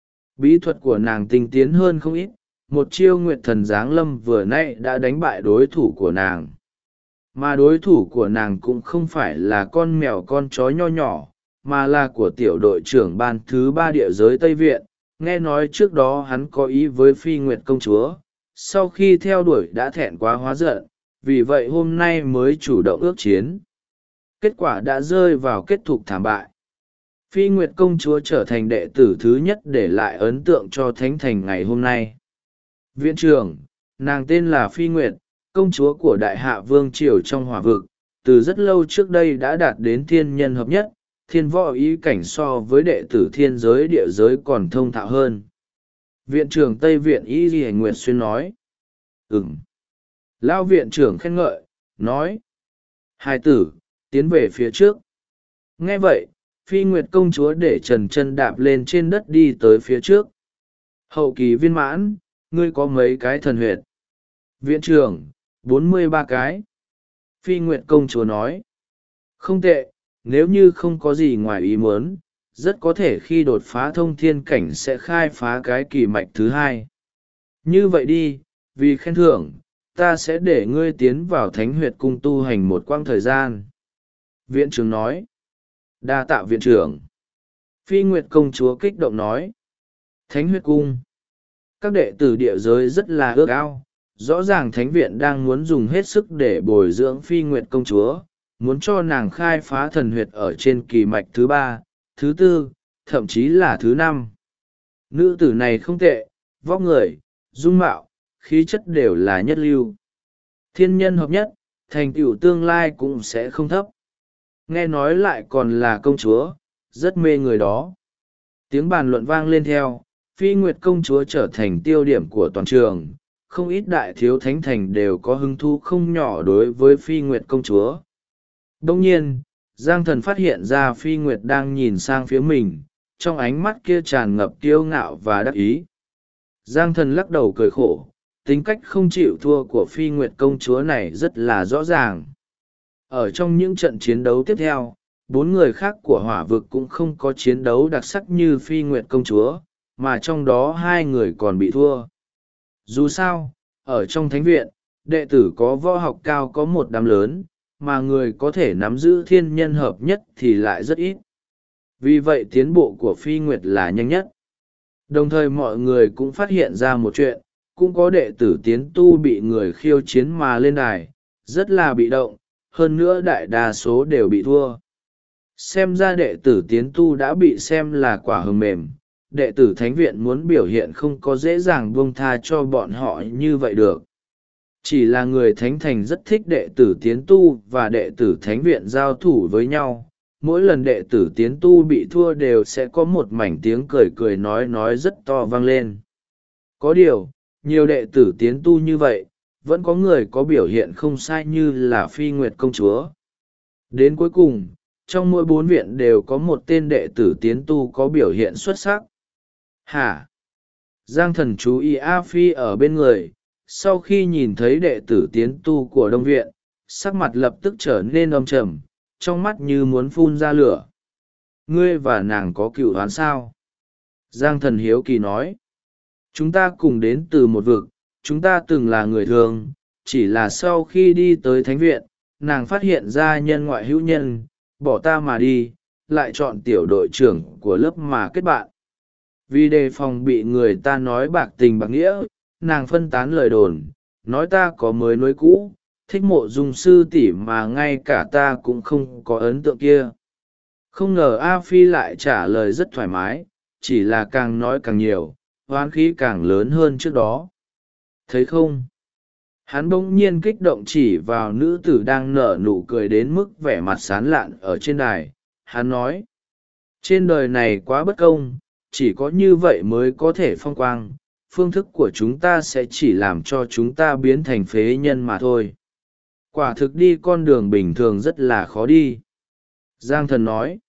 Bí thuật của nàng tinh tiến hơn không ít, một chiêu Nguyệt Thần Giáng Lâm vừa nãy đã đánh bại đối thủ của nàng. Mà đối thủ của nàng cũng không phải là con mèo con chó nho nhỏ, mà là của tiểu đội trưởng ban thứ 3 địa giới Tây Viện. Nghe nói trước đó hắn có ý với Phi Nguyệt công chúa, sau khi theo đuổi đã thẹn quá hóa giận, vì vậy hôm nay mới chủ động ước chiến. Kết quả đã rơi vào kết thúc thảm bại. Phi Nguyệt công chúa trở thành đệ tử thứ nhất để lại ấn tượng cho thánh thành ngày hôm nay. Viện trưởng, nàng tên là Phi Nguyệt, công chúa của Đại Hạ Vương Triều trong Hỏa Vực, từ rất lâu trước đây đã đạt đến thiên nhân hợp nhất, thiên võ ý cảnh so với đệ tử thiên giới địa giới còn thông thạo hơn. Viện trưởng Tây Viện Y Ghi Nguyệt Xuyên nói. Lão viện trưởng khen ngợi, nói. Hai tử, tiến về phía trước. Nghe vậy, Phi Nguyệt công chúa để trần chân đạp lên trên đất đi tới phía trước. Hậu kỳ viên mãn, ngươi có mấy cái thần huyệt? Viện trưởng, 43 cái. Phi Nguyệt công chúa nói. Không tệ, nếu như không có gì ngoài ý muốn, rất có thể khi đột phá thông thiên cảnh sẽ khai phá cái kỳ mạch thứ hai. Như vậy đi, vì khen thưởng, ta sẽ để ngươi tiến vào thánh huyệt cung tu hành một quãng thời gian. Viện trưởng nói. Đa tạ viện trưởng. Phi Nguyệt công chúa kích động nói. Thánh huyết cung. Các đệ tử địa giới rất là ước ao, rõ ràng thánh viện đang muốn dùng hết sức để bồi dưỡng Phi Nguyệt công chúa, muốn cho nàng khai phá thần huyệt ở trên kỳ mạch thứ 3, thứ 4, thậm chí là thứ 5. Nữ tử này không tệ, vóc người, dung mạo, khí chất đều là nhất lưu. Thiên nhân hợp nhất, thành tựu tương lai cũng sẽ không thấp. Nghe nói lại còn là công chúa, rất mê người đó. Tiếng bàn luận vang lên theo, Phi Nguyệt công chúa trở thành tiêu điểm của toàn trường. Không ít đại thiếu thánh thành đều có hứng thú không nhỏ đối với Phi Nguyệt công chúa. Đông nhiên, Giang Thần phát hiện ra Phi Nguyệt đang nhìn sang phía mình, trong ánh mắt kia tràn ngập kiêu ngạo và đắc ý. Giang Thần lắc đầu cười khổ, tính cách không chịu thua của Phi Nguyệt công chúa này rất là rõ ràng. Ở trong những trận chiến đấu tiếp theo, 4 người khác của hỏa vực cũng không có chiến đấu đặc sắc như Phi Nguyệt công chúa, mà trong đó 2 người còn bị thua. Dù sao, ở trong thánh viện, đệ tử có võ học cao có một đám lớn, mà người có thể nắm giữ thiên nhân hợp nhất thì lại rất ít. Vì vậy tiến bộ của Phi Nguyệt là nhanh nhất. Đồng thời mọi người cũng phát hiện ra một chuyện, cũng có đệ tử tiến tu bị người khiêu chiến mà lên đài, rất là bị động, hơn nữa đại đa số đều bị thua. Xem ra đệ tử tiến tu đã bị xem là quả hờ mềm, đệ tử thánh viện muốn biểu hiện không có dễ dàng buông tha cho bọn họ như vậy được. Chỉ là người thánh thành rất thích đệ tử tiến tu và đệ tử thánh viện giao thủ với nhau. Mỗi lần đệ tử tiến tu bị thua đều sẽ có một mảnh tiếng cười cười nói rất to vang lên. Có điều, nhiều đệ tử tiến tu như vậy, vẫn có người có biểu hiện không sai như là Phi Nguyệt công chúa. Đến cuối cùng, trong mỗi 4 viện đều có một tên đệ tử tiến tu có biểu hiện xuất sắc. Hả? Giang Thần chú ý A Phi ở bên người, sau khi nhìn thấy đệ tử tiến tu của Đông viện, sắc mặt lập tức trở nên âm trầm, trong mắt như muốn phun ra lửa. Ngươi và nàng có cựu oán sao? Giang Thần hiếu kỳ nói. Chúng ta cùng đến từ một vực, chúng ta từng là người thường, chỉ là sau khi đi tới thánh viện, nàng phát hiện ra nhân ngoại hữu nhân, bỏ ta mà đi, lại chọn tiểu đội trưởng của lớp mà kết bạn. Vì đề phòng bị người ta nói bạc tình bạc nghĩa, nàng phân tán lời đồn, nói ta có mới nối cũ, thích mộ dung sư tỷ mà ngay cả ta cũng không có ấn tượng kia. Không ngờ A Phi lại trả lời rất thoải mái, chỉ là càng nói càng nhiều, hoán khí càng lớn hơn trước đó. Thấy không? Hắn bỗng nhiên kích động chỉ vào nữ tử đang nở nụ cười đến mức vẻ mặt sán lạn ở trên đài. Hắn nói, trên đời này quá bất công, chỉ có như vậy mới có thể phong quang, phương thức của chúng ta sẽ chỉ làm cho chúng ta biến thành phế nhân mà thôi. Quả thực đi con đường bình thường rất là khó đi. Giang Thần nói,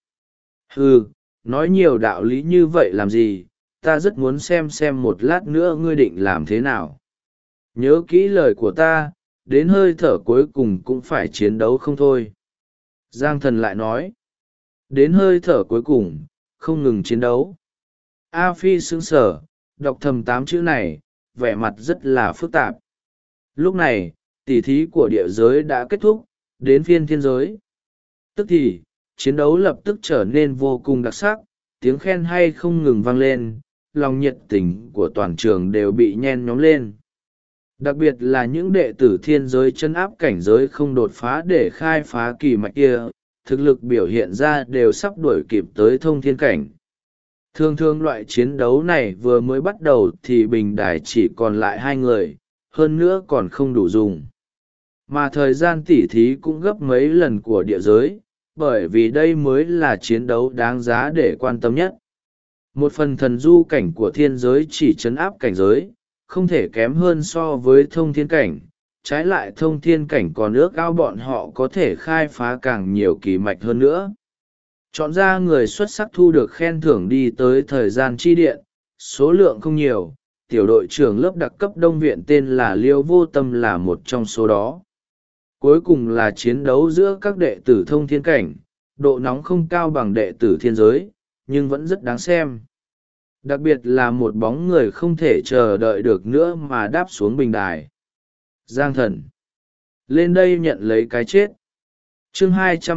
nói nhiều đạo lý như vậy làm gì, ta rất muốn xem một lát nữa ngươi định làm thế nào. Nhớ kỹ lời của ta, đến hơi thở cuối cùng cũng phải chiến đấu không thôi. Giang Thần lại nói, đến hơi thở cuối cùng, không ngừng chiến đấu. A Phi sững sờ, đọc thầm 8 chữ này, vẻ mặt rất là phức tạp. Lúc này, tỉ thí của địa giới đã kết thúc, đến phiên thiên giới. Tức thì, chiến đấu lập tức trở nên vô cùng đặc sắc, tiếng khen hay không ngừng vang lên, lòng nhiệt tình của toàn trường đều bị nhen nhóm lên. Đặc biệt là những đệ tử thiên giới chân áp cảnh giới không đột phá để khai phá kỳ mạch kia, thực lực biểu hiện ra đều sắp đuổi kịp tới thông thiên cảnh. Thường thường loại chiến đấu này vừa mới bắt đầu thì bình đài chỉ còn lại 2 người, hơn nữa còn không đủ dùng. Mà thời gian tỉ thí cũng gấp mấy lần của địa giới, bởi vì đây mới là chiến đấu đáng giá để quan tâm nhất. Một phần thần du cảnh của thiên giới chỉ trấn áp cảnh giới, không thể kém hơn so với thông thiên cảnh, trái lại thông thiên cảnh còn ước ao bọn họ có thể khai phá càng nhiều kỳ mạch hơn nữa. Chọn ra người xuất sắc thu được khen thưởng đi tới thời gian chi điện, số lượng không nhiều, tiểu đội trưởng lớp đặc cấp Đông viện tên là Liêu Vô Tâm là một trong số đó. Cuối cùng là chiến đấu giữa các đệ tử thông thiên cảnh, độ nóng không cao bằng đệ tử thiên giới, nhưng vẫn rất đáng xem. Đặc biệt là một bóng người không thể chờ đợi được nữa mà đáp xuống bình đài. Giang Thần, lên đây nhận lấy cái chết. Chương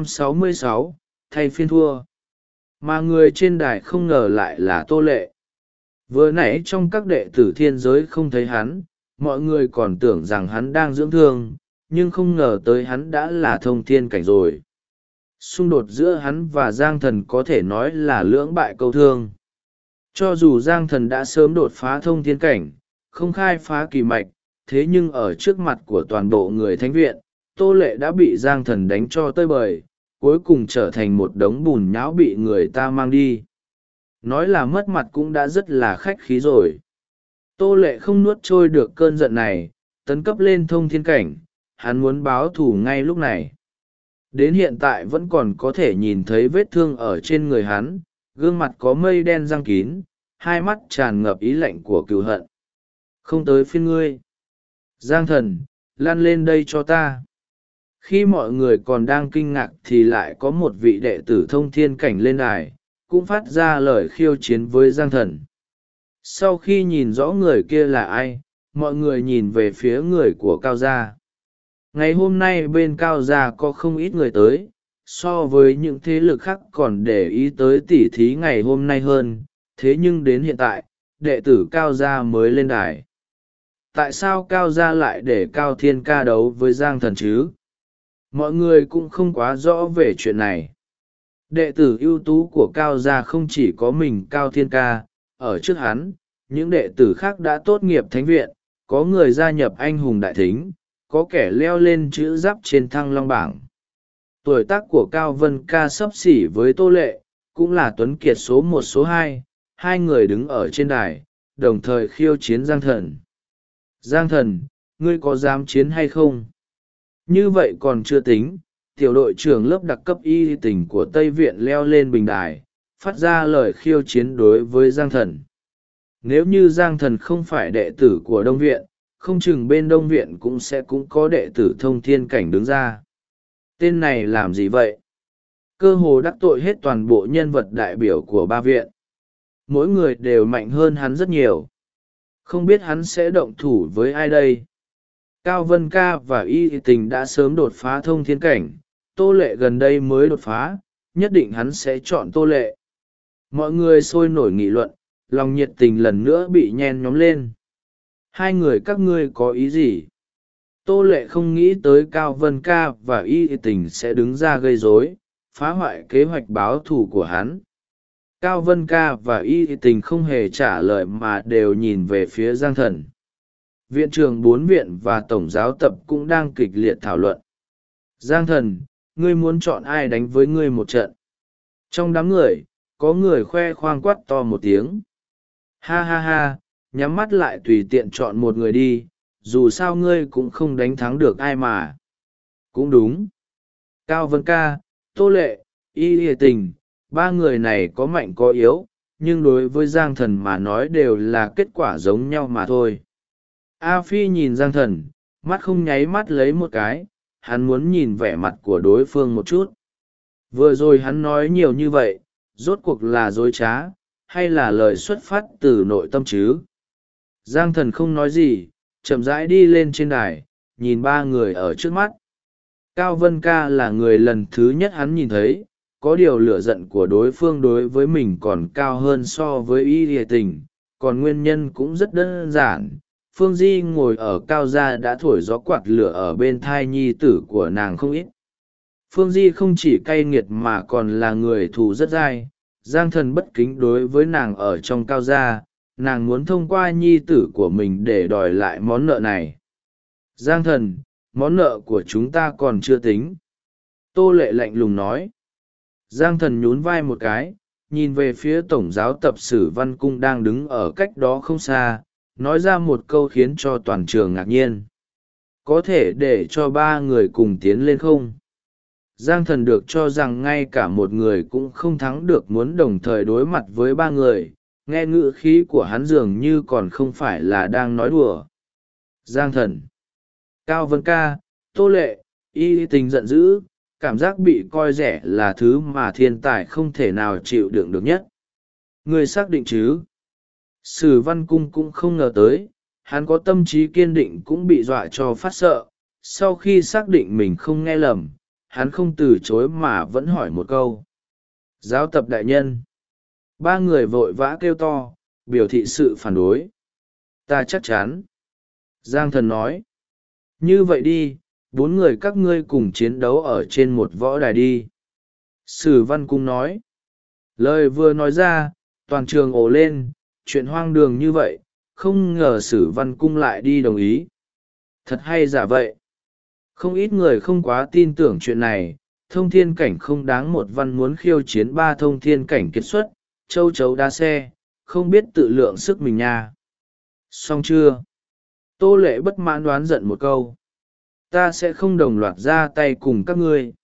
266, thay phiên thua. Mà người trên đài không ngờ lại là Tô Lệ. Vừa nãy trong các đệ tử thiên giới không thấy hắn, mọi người còn tưởng rằng hắn đang dưỡng thương, nhưng không ngờ tới hắn đã là thông thiên cảnh rồi. Xung đột giữa hắn và Giang Thần có thể nói là lưỡng bại câu thương. Cho dù Giang Thần đã sớm đột phá thông thiên cảnh, không khai phá kỳ mạch, thế nhưng ở trước mặt của toàn bộ người thánh viện, Tô Lệ đã bị Giang Thần đánh cho tơi bời, cuối cùng trở thành một đống bùn nhão bị người ta mang đi. Nói là mất mặt cũng đã rất là khách khí rồi. Tô Lệ không nuốt trôi được cơn giận này, tấn cấp lên thông thiên cảnh, hắn muốn báo thù ngay lúc này. Đến hiện tại vẫn còn có thể nhìn thấy vết thương ở trên người hắn, gương mặt có mây đen răng kín, hai mắt tràn ngập ý lạnh của cừu hận. Không tới phiên ngươi. Giang thần, lăn lên đây cho ta. Khi mọi người còn đang kinh ngạc thì lại có một vị đệ tử thông thiên cảnh lên đài, cũng phát ra lời khiêu chiến với Giang thần. Sau khi nhìn rõ người kia là ai, mọi người nhìn về phía người của Cao gia. Ngày hôm nay bên Cao gia có không ít người tới, so với những thế lực khác còn để ý tới tỉ thí ngày hôm nay hơn, thế nhưng đến hiện tại, đệ tử Cao gia mới lên đài. Tại sao Cao gia lại để Cao Thiên Ca đấu với Giang thần chứ? Mọi người cũng không quá rõ về chuyện này. Đệ tử ưu tú của Cao gia không chỉ có mình Cao Thiên Ca, ở trước hắn, những đệ tử khác đã tốt nghiệp thánh viện, có người gia nhập anh hùng đại thính, có kẻ leo lên chữ giáp trên thăng long bảng. Tuổi tác của Cao Vân Ca xấp xỉ với Tô Lệ, cũng là tuấn kiệt số một số hai. Hai người đứng ở trên đài, đồng thời khiêu chiến Giang thần. Giang thần, ngươi có dám chiến hay không? Như vậy còn chưa tính, tiểu đội trưởng lớp đặc cấp y tỉnh của Tây Viện leo lên bình đài, phát ra lời khiêu chiến đối với Giang thần. Nếu như Giang thần không phải đệ tử của Đông Viện, không chừng bên Đông Viện cũng có đệ tử thông thiên cảnh đứng ra. Tên này làm gì vậy? Cơ hồ đắc tội hết toàn bộ nhân vật đại biểu của ba viện. Mỗi người đều mạnh hơn hắn rất nhiều. Không biết hắn sẽ động thủ với ai đây? Cao Vân Ca và Y Tình đã sớm đột phá thông thiên cảnh, Tô Lệ gần đây mới đột phá, nhất định hắn sẽ chọn Tô Lệ. Mọi người sôi nổi nghị luận, lòng nhiệt tình lần nữa bị nhen nhóm lên. Hai người các ngươi có ý gì? Tô Lệ không nghĩ tới Cao Vân Ca và Y Tình sẽ đứng ra gây rối, phá hoại kế hoạch báo thù của hắn. Cao Vân Ca và Y Tình không hề trả lời mà đều nhìn về phía Giang thần. Viện trưởng 4 viện và tổng giáo tập cũng đang kịch liệt thảo luận. Giang thần, ngươi muốn chọn ai đánh với ngươi một trận? Trong đám người, có người khoe khoang quát to một tiếng. Ha ha ha, nhắm mắt lại tùy tiện chọn một người đi, dù sao ngươi cũng không đánh thắng được ai mà. Cũng đúng. Cao Vân Ca, Tô Lệ, Y Lìa Tình, ba người này có mạnh có yếu, nhưng đối với Giang thần mà nói đều là kết quả giống nhau mà thôi. A Phi nhìn Giang thần, mắt không nháy mắt lấy một cái, hắn muốn nhìn vẻ mặt của đối phương một chút. Vừa rồi hắn nói nhiều như vậy, rốt cuộc là dối trá, hay là lời xuất phát từ nội tâm chứ? Giang thần không nói gì, chậm rãi đi lên trên đài, nhìn ba người ở trước mắt. Cao Vân Ca là người lần thứ nhất hắn nhìn thấy, có điều lửa giận của đối phương đối với mình còn cao hơn so với Y Lìa Tình, còn nguyên nhân cũng rất đơn giản. Phương Di ngồi ở Cao gia đã thổi gió quạt lửa ở bên thai nhi tử của nàng không ít. Phương Di không chỉ cay nghiệt mà còn là người thù rất dai. Giang thần bất kính đối với nàng ở trong Cao gia, nàng muốn thông qua nhi tử của mình để đòi lại món nợ này. Giang thần, món nợ của chúng ta còn chưa tính. Tô Lệ lạnh lùng nói. Giang thần nhún vai một cái, nhìn về phía tổng giáo tập Sử Văn Cung đang đứng ở cách đó không xa, nói ra một câu khiến cho toàn trường ngạc nhiên. Có thể để cho ba người cùng tiến lên không? Giang thần được cho rằng ngay cả một người cũng không thắng được muốn đồng thời đối mặt với ba người, nghe ngữ khí của hắn dường như còn không phải là đang nói đùa. Giang thần, Cao Vân Ca, Tô Lệ, Y Tình giận dữ, cảm giác bị coi rẻ là thứ mà thiên tài không thể nào chịu đựng được nhất. Người xác định chứ? Sử Văn Cung cũng không ngờ tới, hắn có tâm trí kiên định cũng bị dọa cho phát sợ. Sau khi xác định mình không nghe lầm, hắn không từ chối mà vẫn hỏi một câu. Giáo tập đại nhân. Ba người vội vã kêu to, biểu thị sự phản đối. Ta chắc chắn. Giang thần nói. Như vậy đi, 4 người các ngươi cùng chiến đấu ở trên một võ đài đi. Sử Văn Cung nói. Lời vừa nói ra, toàn trường ồ lên, chuyện hoang đường như vậy, không ngờ Sử Văn Cung lại đi đồng ý. Thật hay giả vậy? Không ít người không quá tin tưởng chuyện này, thông thiên cảnh không đáng một văn muốn khiêu chiến 3 thông thiên cảnh kết xuất, châu chấu đá xe, không biết tự lượng sức mình nha. Xong chưa? Tô Lệ bất mãn đoán giận một câu. Ta sẽ không đồng loạt ra tay cùng các ngươi.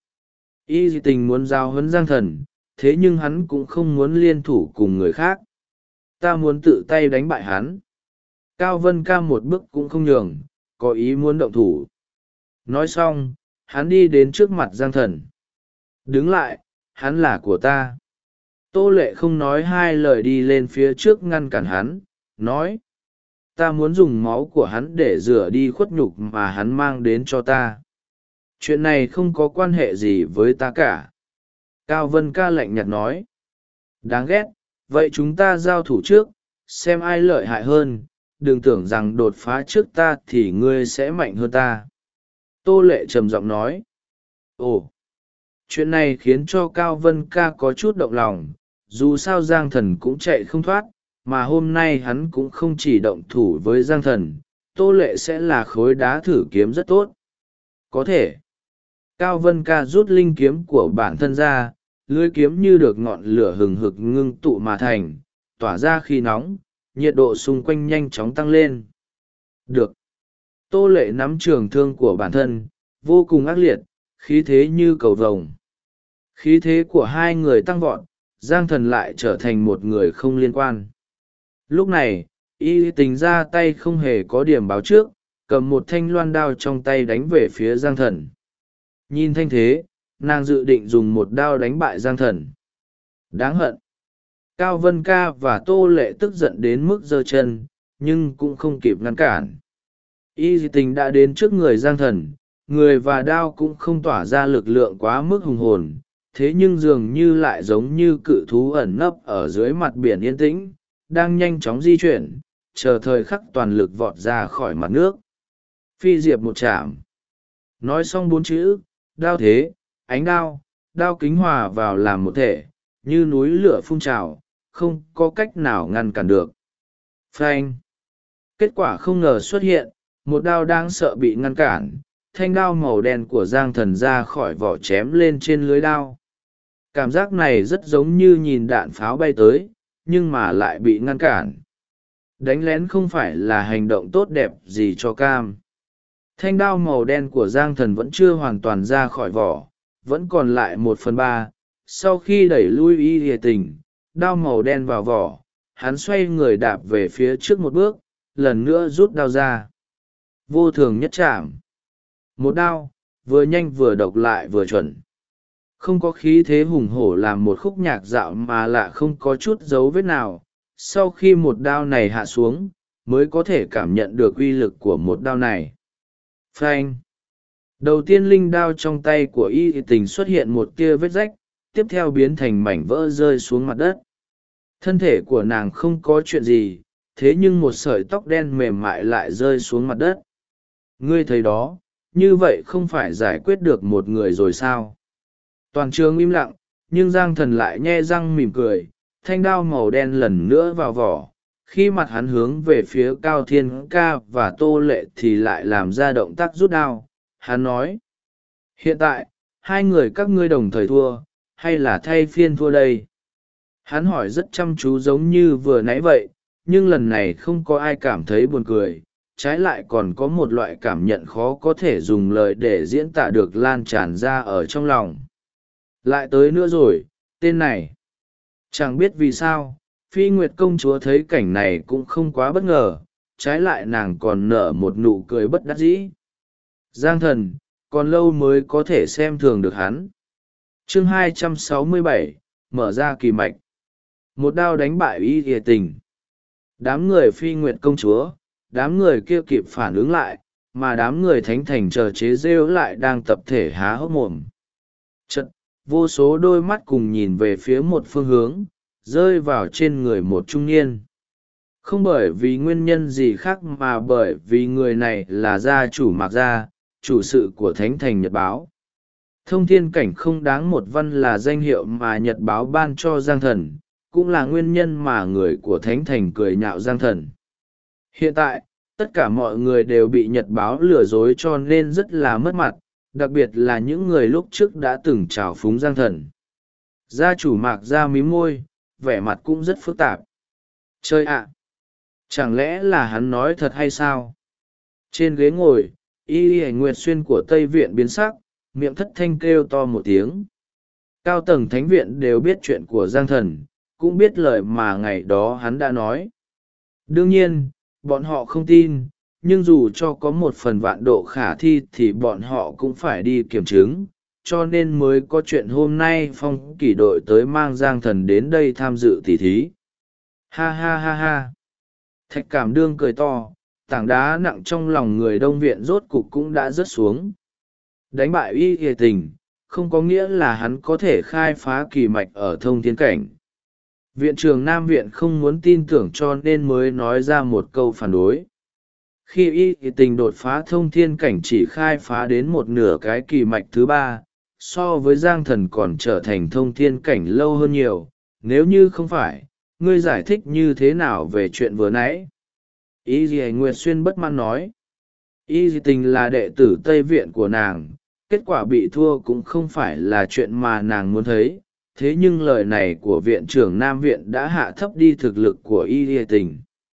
Y Tình muốn giao huấn Giang thần, thế nhưng hắn cũng không muốn liên thủ cùng người khác. Ta muốn tự tay đánh bại hắn. Cao Vân Ca một bước cũng không nhường, có ý muốn động thủ. Nói xong, hắn đi đến trước mặt Giang Thần. Đứng lại, hắn là của ta. Tô Lệ không nói hai lời đi lên phía trước ngăn cản hắn, nói. Ta muốn dùng máu của hắn để rửa đi khuất nhục mà hắn mang đến cho ta. Chuyện này không có quan hệ gì với ta cả. Cao Vân Ca lạnh nhạt nói. Đáng ghét, vậy chúng ta giao thủ trước, xem ai lợi hại hơn, đừng tưởng rằng đột phá trước ta thì ngươi sẽ mạnh hơn ta. Tô Lệ trầm giọng nói. Ồ, chuyện này khiến cho Cao Vân Ca có chút động lòng, dù sao Giang Thần cũng chạy không thoát, mà hôm nay hắn cũng không chỉ động thủ với Giang Thần, Tô Lệ sẽ là khối đá thử kiếm rất tốt. Có thể. Cao Vân Ca rút linh kiếm của bản thân ra, lưỡi kiếm như được ngọn lửa hừng hực ngưng tụ mà thành, tỏa ra khi nóng, nhiệt độ xung quanh nhanh chóng tăng lên. Được. Tô Lệ nắm trường thương của bản thân, vô cùng ác liệt, khí thế như cầu vồng. Khí thế của hai người tăng vọt, Giang Thần lại trở thành một người không liên quan. Lúc này, Y Tình ra tay không hề có điểm báo trước, cầm một thanh loan đao trong tay đánh về phía Giang Thần. Nhìn thanh thế, nàng dự định dùng một đao đánh bại Giang Thần. Đáng hận. Cao Vân Ca và Tô Lệ tức giận đến mức giơ chân, nhưng cũng không kịp ngăn cản. Y Tình đã đến trước người Giang Thần, người và đao cũng không tỏa ra lực lượng quá mức hùng hồn, thế nhưng dường như lại giống như cự thú ẩn nấp ở dưới mặt biển yên tĩnh, đang nhanh chóng di chuyển, chờ thời khắc toàn lực vọt ra khỏi mặt nước. Phi diệp một chạm. Nói xong 4 chữ, đao thế, ánh đao, đao kính hòa vào làm một thể, như núi lửa phun trào, không có cách nào ngăn cản được. Phanh. Kết quả không ngờ xuất hiện, một đao đang sợ bị ngăn cản, thanh đao màu đen của Giang Thần ra khỏi vỏ chém lên trên lưới đao. Cảm giác này rất giống như nhìn đạn pháo bay tới, nhưng mà lại bị ngăn cản. Đánh lén không phải là hành động tốt đẹp gì cho cam. Thanh đao màu đen của Giang Thần vẫn chưa hoàn toàn ra khỏi vỏ, vẫn còn lại 1/3. Sau khi đẩy lui Y Tình, đao màu đen vào vỏ, hắn xoay người đạp về phía trước một bước, lần nữa rút đao ra. Vô thường nhất chạm. Một đao, vừa nhanh vừa độc lại vừa chuẩn. Không có khí thế hùng hổ làm một khúc nhạc dạo mà lạ không có chút dấu vết nào. Sau khi một đao này hạ xuống, mới có thể cảm nhận được uy lực của một đao này. Phanh. Đầu tiên linh đao trong tay của Y Tình xuất hiện một tia vết rách, tiếp theo biến thành mảnh vỡ rơi xuống mặt đất. Thân thể của nàng không có chuyện gì, thế nhưng một sợi tóc đen mềm mại lại rơi xuống mặt đất. Ngươi thấy đó, như vậy không phải giải quyết được một người rồi sao? Toàn trường im lặng, nhưng Giang Thần lại nhe răng mỉm cười, thanh đao màu đen lần nữa vào vỏ. Khi mặt hắn hướng về phía Cao Thiên Ca và Tô Lệ thì lại làm ra động tác rút đao. Hắn nói, hiện tại, hai người các ngươi đồng thời thua, hay là thay phiên thua đây? Hắn hỏi rất chăm chú giống như vừa nãy vậy, nhưng lần này không có ai cảm thấy buồn cười, trái lại còn có một loại cảm nhận khó có thể dùng lời để diễn tả được lan tràn ra ở trong lòng. Lại tới nữa rồi, tên này. Chẳng biết vì sao, Phi Nguyệt công chúa thấy cảnh này cũng không quá bất ngờ, trái lại nàng còn nở một nụ cười bất đắc dĩ. Giang Thần, còn lâu mới có thể xem thường được hắn. Chương 267, mở ra kỳ mạch. Một đao đánh bại Y Tình. Đám người Phi Nguyệt công chúa, đám người kia kịp phản ứng lại, mà đám người Thánh Thành chờ chế rêu lại đang tập thể há hốc mồm. Chật, vô số đôi mắt cùng nhìn về phía một phương hướng, rơi vào trên người một trung niên. Không bởi vì nguyên nhân gì khác mà bởi vì người này là gia chủ Mạc Gia, chủ sự của Thánh Thành Nhật Báo. Thông thiên cảnh không đáng một văn là danh hiệu mà Nhật Báo ban cho Giang Thần, cũng là nguyên nhân mà người của Thánh Thành cười nhạo Giang Thần. Hiện tại, tất cả mọi người đều bị Nhật Báo lừa dối cho nên rất là mất mặt, đặc biệt là những người lúc trước đã từng trào phúng Giang Thần. Gia chủ Mạc Gia mím môi, vẻ mặt cũng rất phức tạp. Chơi ạ! Chẳng lẽ là hắn nói thật hay sao? Trên ghế ngồi, Y Nguyệt Xuyên của Tây Viện biến sắc, miệng thất thanh kêu to một tiếng. Cao tầng Thánh Viện đều biết chuyện của Giang Thần, cũng biết lời mà ngày đó hắn đã nói. Đương nhiên, bọn họ không tin, nhưng dù cho có một phần vạn độ khả thi thì bọn họ cũng phải đi kiểm chứng, cho nên mới có chuyện hôm nay phong kỷ đội tới mang Giang Thần đến đây tham dự tỉ thí. Ha ha ha ha. Thạch Cảm Đương cười to, tảng đá nặng trong lòng người Đông Viện rốt cục cũng đã rớt xuống. Đánh bại Y Y Tình không có nghĩa là hắn có thể khai phá kỳ mạch ở thông thiên cảnh. Viện trưởng Nam Viện không muốn tin tưởng cho nên mới nói ra một câu phản đối. Khi Y Y Tình đột phá thông thiên cảnh chỉ khai phá đến một nửa cái kỳ mạch thứ ba, so với Giang Thần còn trở thành thông thiên cảnh lâu hơn nhiều. Nếu như không phải, ngươi giải thích như thế nào về chuyện vừa nãy? Y Y Nguyệt Xuyên bất mãn nói. Y Y Tình là đệ tử Tây Viện của nàng, kết quả bị thua cũng không phải là chuyện mà nàng muốn thấy. Thế nhưng lời này của viện trưởng Nam Viện đã hạ thấp đi thực lực của Y Y Tình.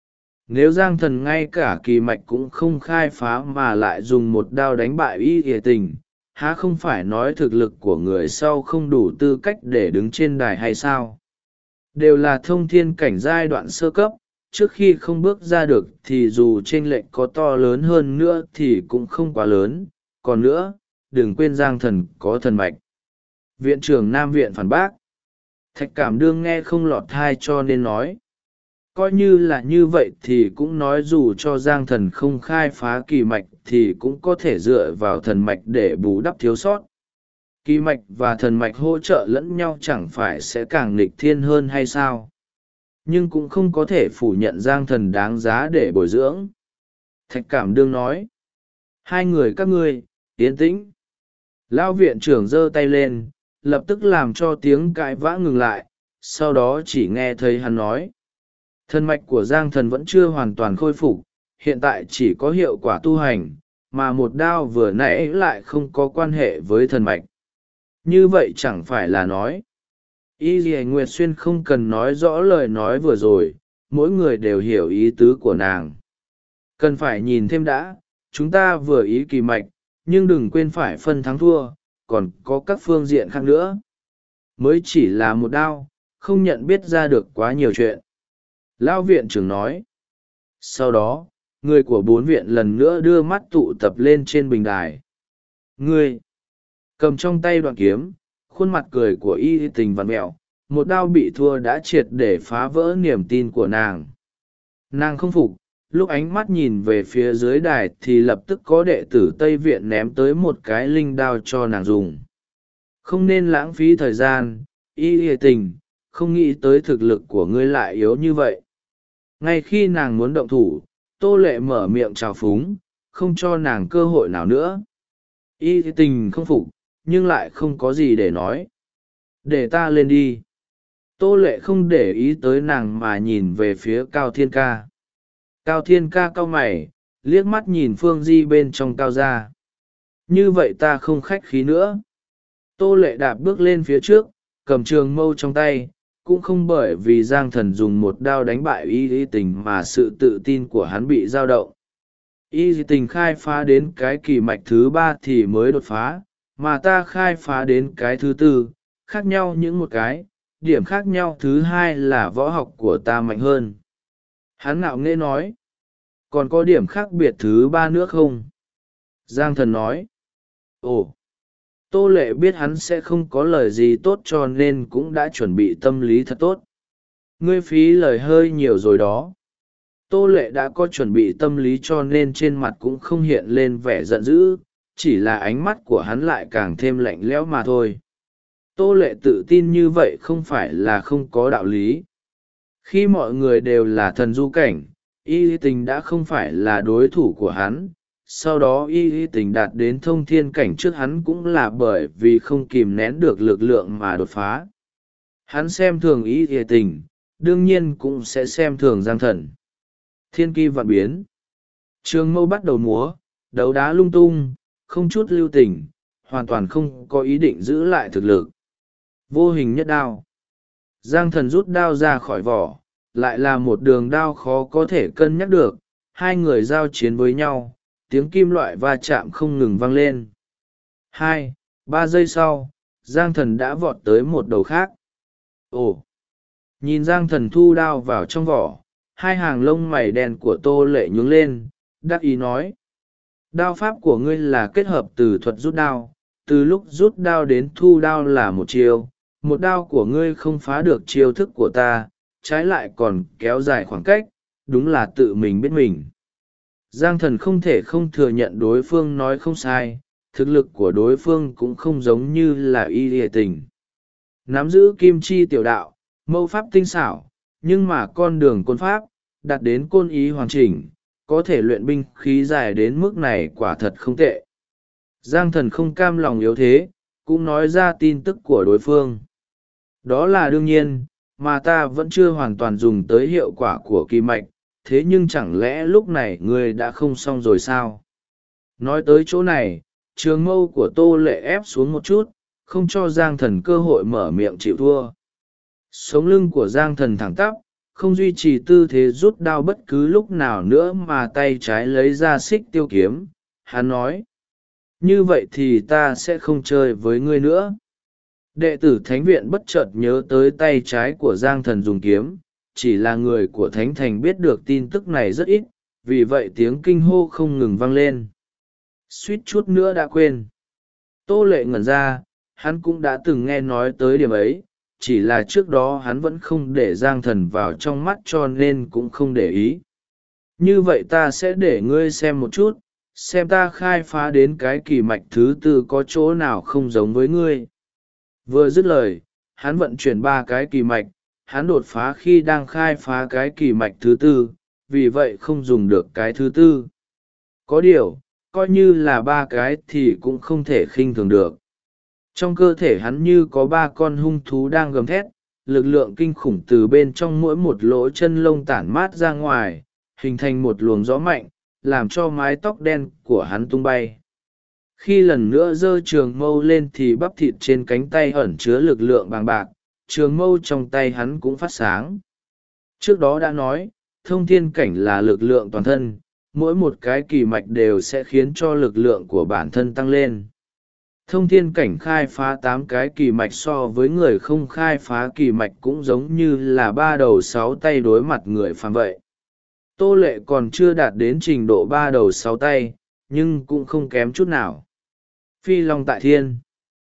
Nếu Giang Thần ngay cả kỳ mạch cũng không khai phá mà lại dùng một đao đánh bại Y Y Tình, há không phải nói thực lực của người sau không đủ tư cách để đứng trên đài hay sao? Đều là thông thiên cảnh giai đoạn sơ cấp, trước khi không bước ra được thì dù chênh lệch có to lớn hơn nữa thì cũng không quá lớn. Còn nữa, đừng quên Giang Thần có thần mạch. Viện trưởng Nam Viện phản bác. Thạch Cảm Đương nghe không lọt thai cho nên nói. Coi như là như vậy thì cũng nói dù cho Giang Thần không khai phá kỳ mạch thì cũng có thể dựa vào thần mạch để bù đắp thiếu sót. Kỳ mạch và thần mạch hỗ trợ lẫn nhau chẳng phải sẽ càng nghịch thiên hơn hay sao? Nhưng cũng không có thể phủ nhận Giang Thần đáng giá để bồi dưỡng. Thạch Cảm Đương nói. Hai người các ngươi, yên tĩnh. Lão viện trưởng giơ tay lên, lập tức làm cho tiếng cãi vã ngừng lại, sau đó chỉ nghe thấy hắn nói. Thần mạch của Giang Thần vẫn chưa hoàn toàn khôi phục, hiện tại chỉ có hiệu quả tu hành, mà một đao vừa nãy lại không có quan hệ với thần mạch. Như vậy chẳng phải là nói. Y Dì Nguyệt Xuyên không cần nói rõ lời nói vừa rồi, mỗi người đều hiểu ý tứ của nàng. Cần phải nhìn thêm đã, chúng ta vừa ý kỳ mạch, nhưng đừng quên phải phân thắng thua, còn có các phương diện khác nữa. Mới chỉ là một đao, không nhận biết ra được quá nhiều chuyện. Lão viện trưởng nói. Sau đó, người của bốn viện lần nữa đưa mắt tụ tập lên trên bình đài. Ngươi, cầm trong tay đoạn kiếm, khuôn mặt cười của Y Tình vặn mẹo, một đao bị thua đã triệt để phá vỡ niềm tin của nàng. Nàng không phục, lúc ánh mắt nhìn về phía dưới đài thì lập tức có đệ tử Tây Viện ném tới một cái linh đao cho nàng dùng. Không nên lãng phí thời gian, Y Tình, không nghĩ tới thực lực của ngươi lại yếu như vậy. Ngay khi nàng muốn động thủ, Tô Lệ mở miệng trào phúng, không cho nàng cơ hội nào nữa. Y Tình không phục, nhưng lại không có gì để nói. Để ta lên đi. Tô Lệ không để ý tới nàng mà nhìn về phía Cao Thiên Ca. Cao Thiên Ca cau mày, liếc mắt nhìn Phương Di bên trong Cao gia. Như vậy ta không khách khí nữa. Tô Lệ đạp bước lên phía trước, cầm trường mâu trong tay, cũng không bởi vì Giang Thần dùng một đao đánh bại Y Tình mà sự tự tin của hắn bị dao động. Y Tình khai phá đến cái kỳ mạch thứ ba thì mới đột phá, mà ta khai phá đến cái thứ tư, khác nhau những một cái, điểm khác nhau thứ hai là võ học của ta mạnh hơn. Hắn ngạo nghễ nói. Còn có điểm khác biệt thứ ba nữa không? Giang Thần nói. Ồ! Tô Lệ biết hắn sẽ không có lời gì tốt cho nên cũng đã chuẩn bị tâm lý thật tốt. Ngươi phí lời hơi nhiều rồi đó. Tô Lệ đã có chuẩn bị tâm lý cho nên trên mặt cũng không hiện lên vẻ giận dữ, chỉ là ánh mắt của hắn lại càng thêm lạnh lẽo mà thôi. Tô Lệ tự tin như vậy không phải là không có đạo lý. Khi mọi người đều là thần du cảnh, Y Tình đã không phải là đối thủ của hắn. Sau đó Y Tình đạt đến thông thiên cảnh trước hắn cũng là bởi vì không kìm nén được lực lượng mà đột phá. Hắn xem thường Y Tình, đương nhiên cũng sẽ xem thường Giang Thần. Thiên kỳ vạn biến. Trường mâu bắt đầu múa, đấu đá lung tung, không chút lưu tình, hoàn toàn không có ý định giữ lại thực lực. Vô hình nhất đao. Giang Thần rút đao ra khỏi vỏ, lại là một đường đao khó có thể cân nhắc được. Hai người giao chiến với nhau, tiếng kim loại va chạm không ngừng vang lên. 2-3 giây sau, Giang Thần đã vọt tới một đầu khác. Ồ! Nhìn Giang Thần thu đao vào trong vỏ, hai hàng lông mày đen của Tô Lệ nhướng lên, đắc ý nói. Đao pháp của ngươi là kết hợp từ thuật rút đao, từ lúc rút đao đến thu đao là một chiêu, một đao của ngươi không phá được chiêu thức của ta, trái lại còn kéo dài khoảng cách, đúng là tự mình biết mình. Giang Thần không thể không thừa nhận đối phương nói không sai, thực lực của đối phương cũng không giống như là y lìa tình. Nắm giữ kim chi tiểu đạo, mâu pháp tinh xảo, nhưng mà con đường côn pháp, đạt đến côn ý hoàn chỉnh, có thể luyện binh khí dài đến mức này quả thật không tệ. Giang Thần không cam lòng yếu thế, cũng nói ra tin tức của đối phương. Đó là đương nhiên, mà ta vẫn chưa hoàn toàn dùng tới hiệu quả của kỳ mạch, thế nhưng chẳng lẽ lúc này ngươi đã không xong rồi sao? Nói tới chỗ này, trường mâu của Tô Lệ ép xuống một chút, không cho Giang Thần cơ hội mở miệng chịu thua. Sống lưng của Giang Thần thẳng tắp, không duy trì tư thế rút đao bất cứ lúc nào nữa mà tay trái lấy ra xích tiêu kiếm. Hắn nói, như vậy thì ta sẽ không chơi với ngươi nữa. Đệ tử Thánh viện bất chợt nhớ tới tay trái của Giang Thần dùng kiếm, chỉ là người của Thánh Thành biết được tin tức này rất ít, vì vậy tiếng kinh hô không ngừng vang lên. Suýt chút nữa đã quên. Tô Lệ ngẩn ra, hắn cũng đã từng nghe nói tới điểm ấy, chỉ là trước đó hắn vẫn không để Giang Thần vào trong mắt cho nên cũng không để ý. Như vậy ta sẽ để ngươi xem một chút, xem ta khai phá đến cái kỳ mạch thứ tư có chỗ nào không giống với ngươi. Vừa dứt lời, hắn vận chuyển 3 cái kỳ mạch, hắn đột phá khi đang khai phá cái kỳ mạch thứ tư, vì vậy không dùng được cái thứ tư. Có điều, coi như là 3 cái thì cũng không thể khinh thường được. Trong cơ thể hắn như có 3 con hung thú đang gầm thét, lực lượng kinh khủng từ bên trong mỗi một lỗ chân lông tản mát ra ngoài, hình thành một luồng gió mạnh, làm cho mái tóc đen của hắn tung bay. Khi lần nữa giơ trường mâu lên thì bắp thịt trên cánh tay ẩn chứa lực lượng bàng bạc, trường mâu trong tay hắn cũng phát sáng. Trước đó đã nói, thông thiên cảnh là lực lượng toàn thân, mỗi một cái kỳ mạch đều sẽ khiến cho lực lượng của bản thân tăng lên. Thông thiên cảnh khai phá 8 cái kỳ mạch so với người không khai phá kỳ mạch cũng giống như là 3 đầu 6 tay đối mặt người phàm vậy. Tô Lệ còn chưa đạt đến trình độ 3 đầu 6 tay, nhưng cũng không kém chút nào. Phi long tại thiên.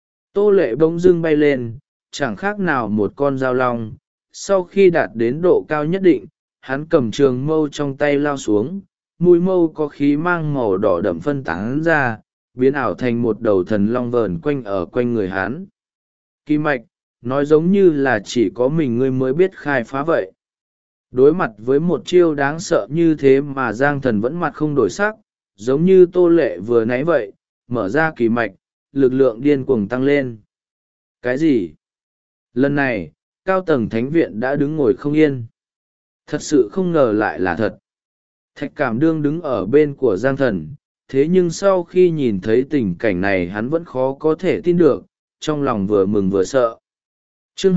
Tô Lệ bỗng dưng bay lên, chẳng khác nào một con dao long. Sau khi đạt đến độ cao nhất định, hắn cầm trường mâu trong tay lao xuống, mũi mâu có khí mang màu đỏ đậm phân tán ra, biến ảo thành một đầu thần long vờn quanh ở quanh người hắn. Kỳ mạch, nói giống như là chỉ có mình ngươi mới biết khai phá vậy. Đối mặt với một chiêu đáng sợ như thế mà Giang Thần vẫn mặt không đổi sắc, giống như Tô Lệ vừa nãy vậy, mở ra kỳ mạch, lực lượng điên cuồng tăng lên. Cái gì? Lần này, cao tầng thánh viện đã đứng ngồi không yên. Thật sự không ngờ lại là thật. Thạch Cảm Đương đứng ở bên của Giang Thần, thế nhưng sau khi nhìn thấy tình cảnh này hắn vẫn khó có thể tin được, trong lòng vừa mừng vừa sợ. Chương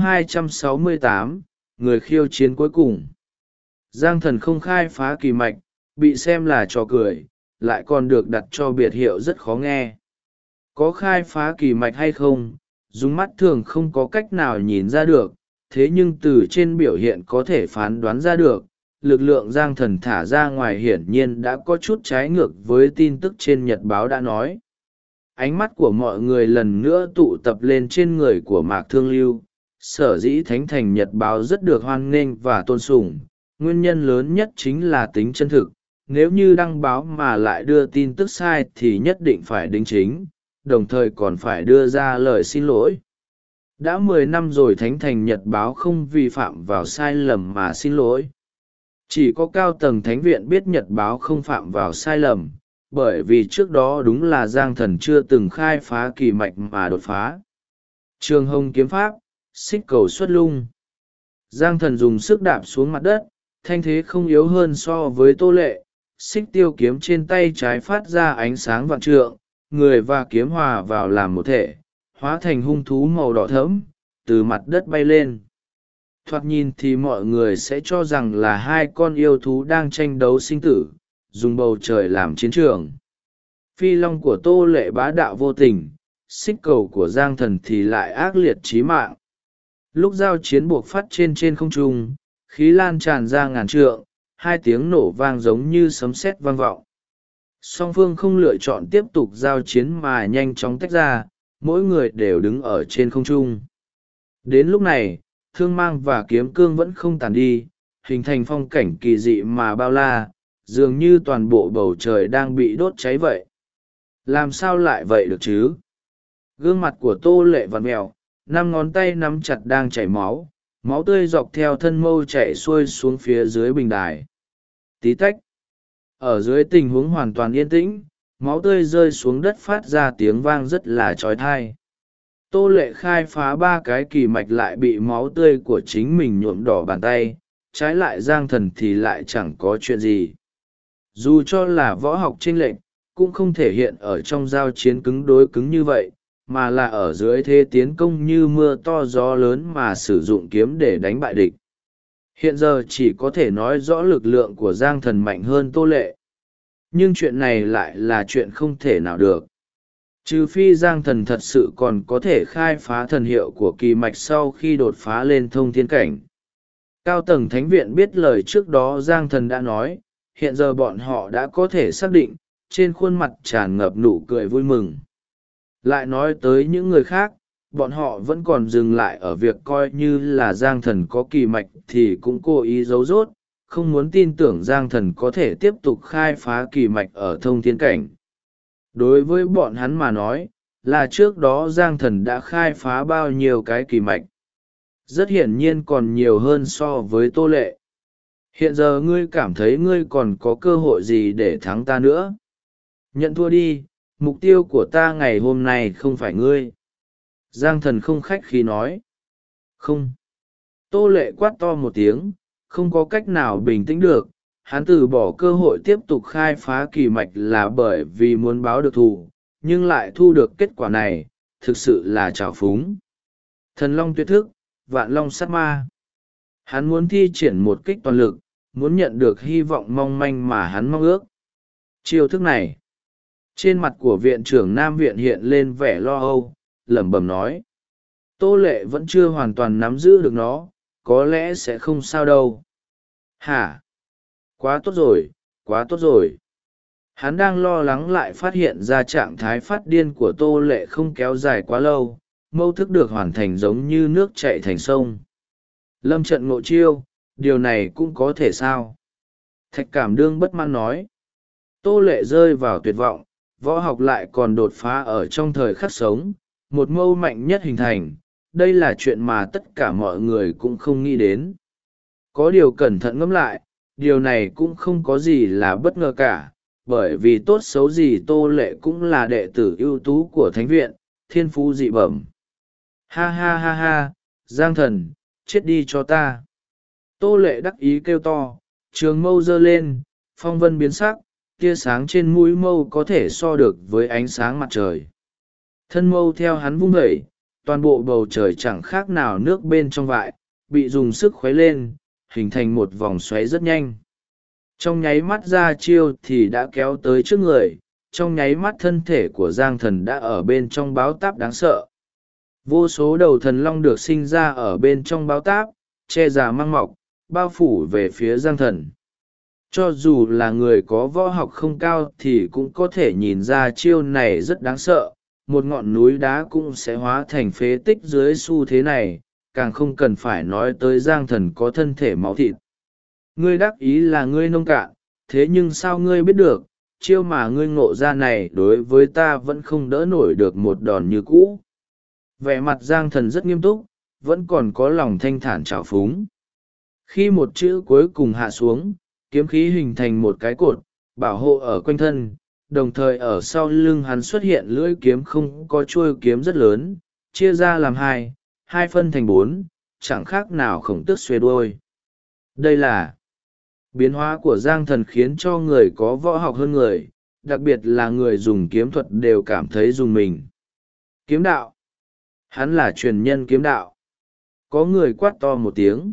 268, người khiêu chiến cuối cùng. Giang Thần không khai phá kỳ mạch, bị xem là trò cười, lại còn được đặt cho biệt hiệu rất khó nghe. Có khai phá kỳ mạch hay không, dùng mắt thường không có cách nào nhìn ra được, thế nhưng từ trên biểu hiện có thể phán đoán ra được, lực lượng Giang Thần thả ra ngoài hiển nhiên đã có chút trái ngược với tin tức trên nhật báo đã nói. Ánh mắt của mọi người lần nữa tụ tập lên trên người của Mạc Thương Lưu. Sở dĩ Thánh Thành nhật báo rất được hoan nghênh và tôn sùng, nguyên nhân lớn nhất chính là tính chân thực. Nếu như đăng báo mà lại đưa tin tức sai thì nhất định phải đính chính, đồng thời còn phải đưa ra lời xin lỗi. Đã 10 năm rồi Thánh Thành nhật báo không vi phạm vào sai lầm mà xin lỗi. Chỉ có cao tầng thánh viện biết nhật báo không phạm vào sai lầm, bởi vì trước đó đúng là Giang Thần chưa từng khai phá kỳ mạch mà đột phá. Trường Hồng kiếm pháp, xích cầu xuất lung. Giang Thần dùng sức đạp xuống mặt đất, thanh thế không yếu hơn so với Tô Lệ, xích tiêu kiếm trên tay trái phát ra ánh sáng vạn trượng, người và kiếm hòa vào làm một thể, hóa thành hung thú màu đỏ thẫm, từ mặt đất bay lên. Thoạt nhìn thì mọi người sẽ cho rằng là 2 con yêu thú đang tranh đấu sinh tử, dùng bầu trời làm chiến trường. Phi long của Tô Lệ bá đạo vô tình, xích cầu của Giang Thần thì lại ác liệt chí mạng. Lúc giao chiến buộc phát trên không trung, khí lan tràn ra ngàn trượng, 2 tiếng nổ vang giống như sấm sét vang vọng. song phương không lựa chọn tiếp tục giao chiến mà nhanh chóng tách ra, mỗi người đều đứng ở trên không trung. Đến lúc này, thương mang và kiếm cương vẫn không tàn đi, hình thành phong cảnh kỳ dị mà bao la, dường như toàn bộ bầu trời đang bị đốt cháy vậy. Làm sao lại vậy được chứ? Gương mặt của Tô Lệ vặn mèo, 5 ngón tay nắm chặt đang chảy máu, máu tươi dọc theo thân mâu chảy xuôi xuống phía dưới bình đài. Tí tách. Ở dưới tình huống hoàn toàn yên tĩnh, máu tươi rơi xuống đất phát ra tiếng vang rất là trói thai. Tô Lệ khai phá 3 cái kỳ mạch lại bị máu tươi của chính mình nhuộm đỏ bàn tay, trái lại Giang Thần thì lại chẳng có chuyện gì. Dù cho là võ học chênh lệch, cũng không thể hiện ở trong giao chiến cứng đối cứng như vậy, mà là ở dưới thế tiến công như mưa to gió lớn mà sử dụng kiếm để đánh bại địch. Hiện giờ chỉ có thể nói rõ lực lượng của Giang Thần mạnh hơn Tô Lệ. Nhưng chuyện này lại là chuyện không thể nào được. Trừ phi Giang Thần thật sự còn có thể khai phá thần hiệu của kỳ mạch sau khi đột phá lên thông thiên cảnh. Cao tầng thánh viện biết lời trước đó Giang Thần đã nói, hiện giờ bọn họ đã có thể xác định, trên khuôn mặt tràn ngập nụ cười vui mừng. Lại nói tới những người khác, bọn họ vẫn còn dừng lại ở việc coi như là Giang Thần có kỳ mạch thì cũng cố ý giấu dốt, không muốn tin tưởng Giang Thần có thể tiếp tục khai phá kỳ mạch ở thông thiên cảnh. Đối với bọn hắn mà nói, là trước đó Giang Thần đã khai phá bao nhiêu cái kỳ mạch. Rất hiển nhiên còn nhiều hơn so với Tô Lệ. Hiện giờ ngươi cảm thấy ngươi còn có cơ hội gì để thắng ta nữa? Nhận thua đi, mục tiêu của ta ngày hôm nay không phải ngươi. Giang Thần không khách khí nói. Không. Tô Lệ quát to một tiếng, không có cách nào bình tĩnh được. Hắn từ bỏ cơ hội tiếp tục khai phá kỳ mạch là bởi vì muốn báo được thù, nhưng lại thu được kết quả này, thực sự là trào phúng. Thần Long tuyệt thức, Vạn Long sát ma. Hắn muốn thi triển một kích toàn lực, muốn nhận được hy vọng mong manh mà hắn mong ước. Chiêu thức này, trên mặt của viện trưởng Nam Viện hiện lên vẻ lo âu, lẩm bẩm nói. Tô Lệ vẫn chưa hoàn toàn nắm giữ được nó, có lẽ sẽ không sao đâu. Hả? Quá tốt rồi, quá tốt rồi. Hắn đang lo lắng lại phát hiện ra trạng thái phát điên của Tô Lệ không kéo dài quá lâu, mâu thức được hoàn thành giống như nước chảy thành sông. Lâm trận ngộ chiêu, điều này cũng có thể sao? Thạch Cảm Đương bất mãn nói. Tô Lệ rơi vào tuyệt vọng, võ học lại còn đột phá ở trong thời khắc sống, một mâu mạnh nhất hình thành, đây là chuyện mà tất cả mọi người cũng không nghĩ đến. Có điều cẩn thận ngẫm lại, điều này cũng không có gì là bất ngờ cả, bởi vì tốt xấu gì Tô Lệ cũng là đệ tử ưu tú của thánh viện, thiên phú dị bẩm. Ha ha ha ha, Giang Thần, chết đi cho ta. Tô Lệ đắc ý kêu to, trường mâu giơ lên, phong vân biến sắc, tia sáng trên mũi mâu có thể so được với ánh sáng mặt trời. Thân mâu theo hắn vung vẩy, toàn bộ bầu trời chẳng khác nào nước bên trong vại, bị dùng sức khuấy lên, hình thành một vòng xoáy rất nhanh. Trong nháy mắt ra chiêu thì đã kéo tới trước người, trong nháy mắt thân thể của Giang Thần đã ở bên trong báo táp đáng sợ. Vô số đầu thần long được sinh ra ở bên trong báo táp, che già mang mọc, bao phủ về phía Giang Thần. Cho dù là người có võ học không cao thì cũng có thể nhìn ra chiêu này rất đáng sợ, một ngọn núi đá cũng sẽ hóa thành phế tích dưới xu thế này, càng không cần phải nói tới Giang Thần có thân thể máu thịt. Ngươi đắc ý là ngươi nông cạn, thế nhưng sao ngươi biết được, chiêu mà ngươi ngộ ra này đối với ta vẫn không đỡ nổi được một đòn như cũ. Vẻ mặt Giang Thần rất nghiêm túc, vẫn còn có lòng thanh thản trào phúng. Khi một chữ cuối cùng hạ xuống, kiếm khí hình thành một cái cột, bảo hộ ở quanh thân, đồng thời ở sau lưng hắn xuất hiện lưỡi kiếm không có chuôi kiếm rất lớn, chia ra làm hai phân thành 4, chẳng khác nào khổng tước xuề đuôi. Đây là biến hóa của Giang Thần khiến cho người có võ học hơn người, đặc biệt là người dùng kiếm thuật đều cảm thấy rùng mình. Kiếm đạo. Hắn là truyền nhân kiếm đạo. Có người quát to một tiếng.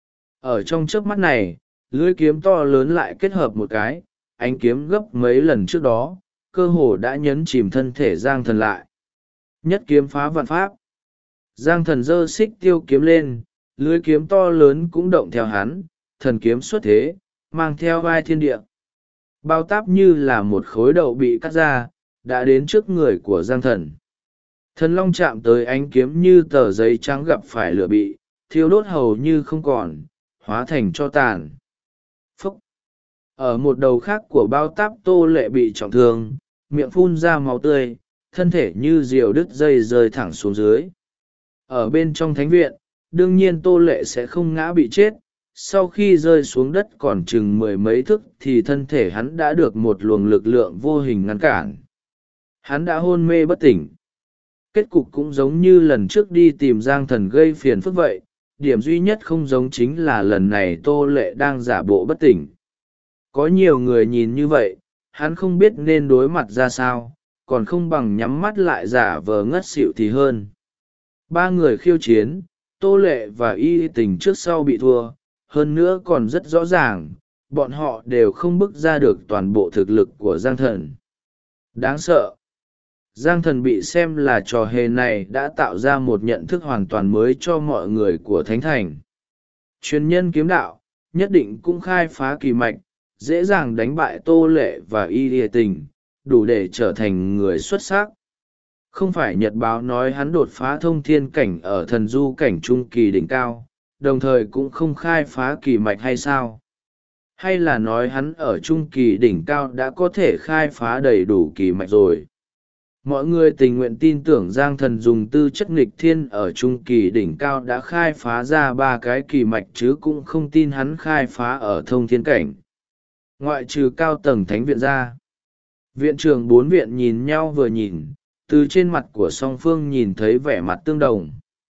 Ở trong chớp mắt này, lưỡi kiếm to lớn lại kết hợp một cái, ánh kiếm gấp mấy lần trước đó, cơ hồ đã nhấn chìm thân thể Giang Thần lại. Nhất kiếm phá vạn pháp. Giang Thần giơ xích tiêu kiếm lên, lưỡi kiếm to lớn cũng động theo hắn, thần kiếm xuất thế, mang theo vai thiên địa. bao táp như là một khối đậu bị cắt ra, đã đến trước người của Giang Thần. Thần long chạm tới ánh kiếm như tờ giấy trắng gặp phải lửa bị thiêu đốt hầu như không còn, hóa thành tro tàn. Phúc! Ở một đầu khác của bao táp, Tô Lệ bị trọng thương, miệng phun ra máu tươi, thân thể như diều đứt dây rơi thẳng xuống dưới. Ở bên trong thánh viện, đương nhiên Tô Lệ sẽ không ngã bị chết. Sau khi rơi xuống đất còn chừng mười mấy thước thì thân thể hắn đã được một luồng lực lượng vô hình ngăn cản. Hắn đã hôn mê bất tỉnh. Kết cục cũng giống như lần trước đi tìm Giang Thần gây phiền phức vậy, điểm duy nhất không giống chính là lần này Tô Lệ đang giả bộ bất tỉnh. Có nhiều người nhìn như vậy, hắn không biết nên đối mặt ra sao, còn không bằng nhắm mắt lại giả vờ ngất xỉu thì hơn. Ba người khiêu chiến, Tô Lệ và Y Tình trước sau bị thua, hơn nữa còn rất rõ ràng, bọn họ đều không bức ra được toàn bộ thực lực của Giang Thần. Đáng sợ! Giang Thần bị xem là trò hề này đã tạo ra một nhận thức hoàn toàn mới cho mọi người của Thánh Thành. Truyền nhân kiếm đạo, nhất định cũng khai phá kỳ mạch, dễ dàng đánh bại Tô Lệ và Y Tình, đủ để trở thành người xuất sắc. Không phải nhật báo nói hắn đột phá thông thiên cảnh ở thần du cảnh trung kỳ đỉnh cao, đồng thời cũng không khai phá kỳ mạch hay sao? Hay là nói hắn ở trung kỳ đỉnh cao đã có thể khai phá đầy đủ kỳ mạch rồi? Mọi người tình nguyện tin tưởng Giang Thần dùng tư chất nghịch thiên ở trung kỳ đỉnh cao đã khai phá ra ba cái kỳ mạch, chứ cũng không tin hắn khai phá ở thông thiên cảnh. Ngoại trừ cao tầng thánh viện ra, viện trưởng bốn viện nhìn nhau vừa nhìn, từ trên mặt của song phương nhìn thấy vẻ mặt tương đồng.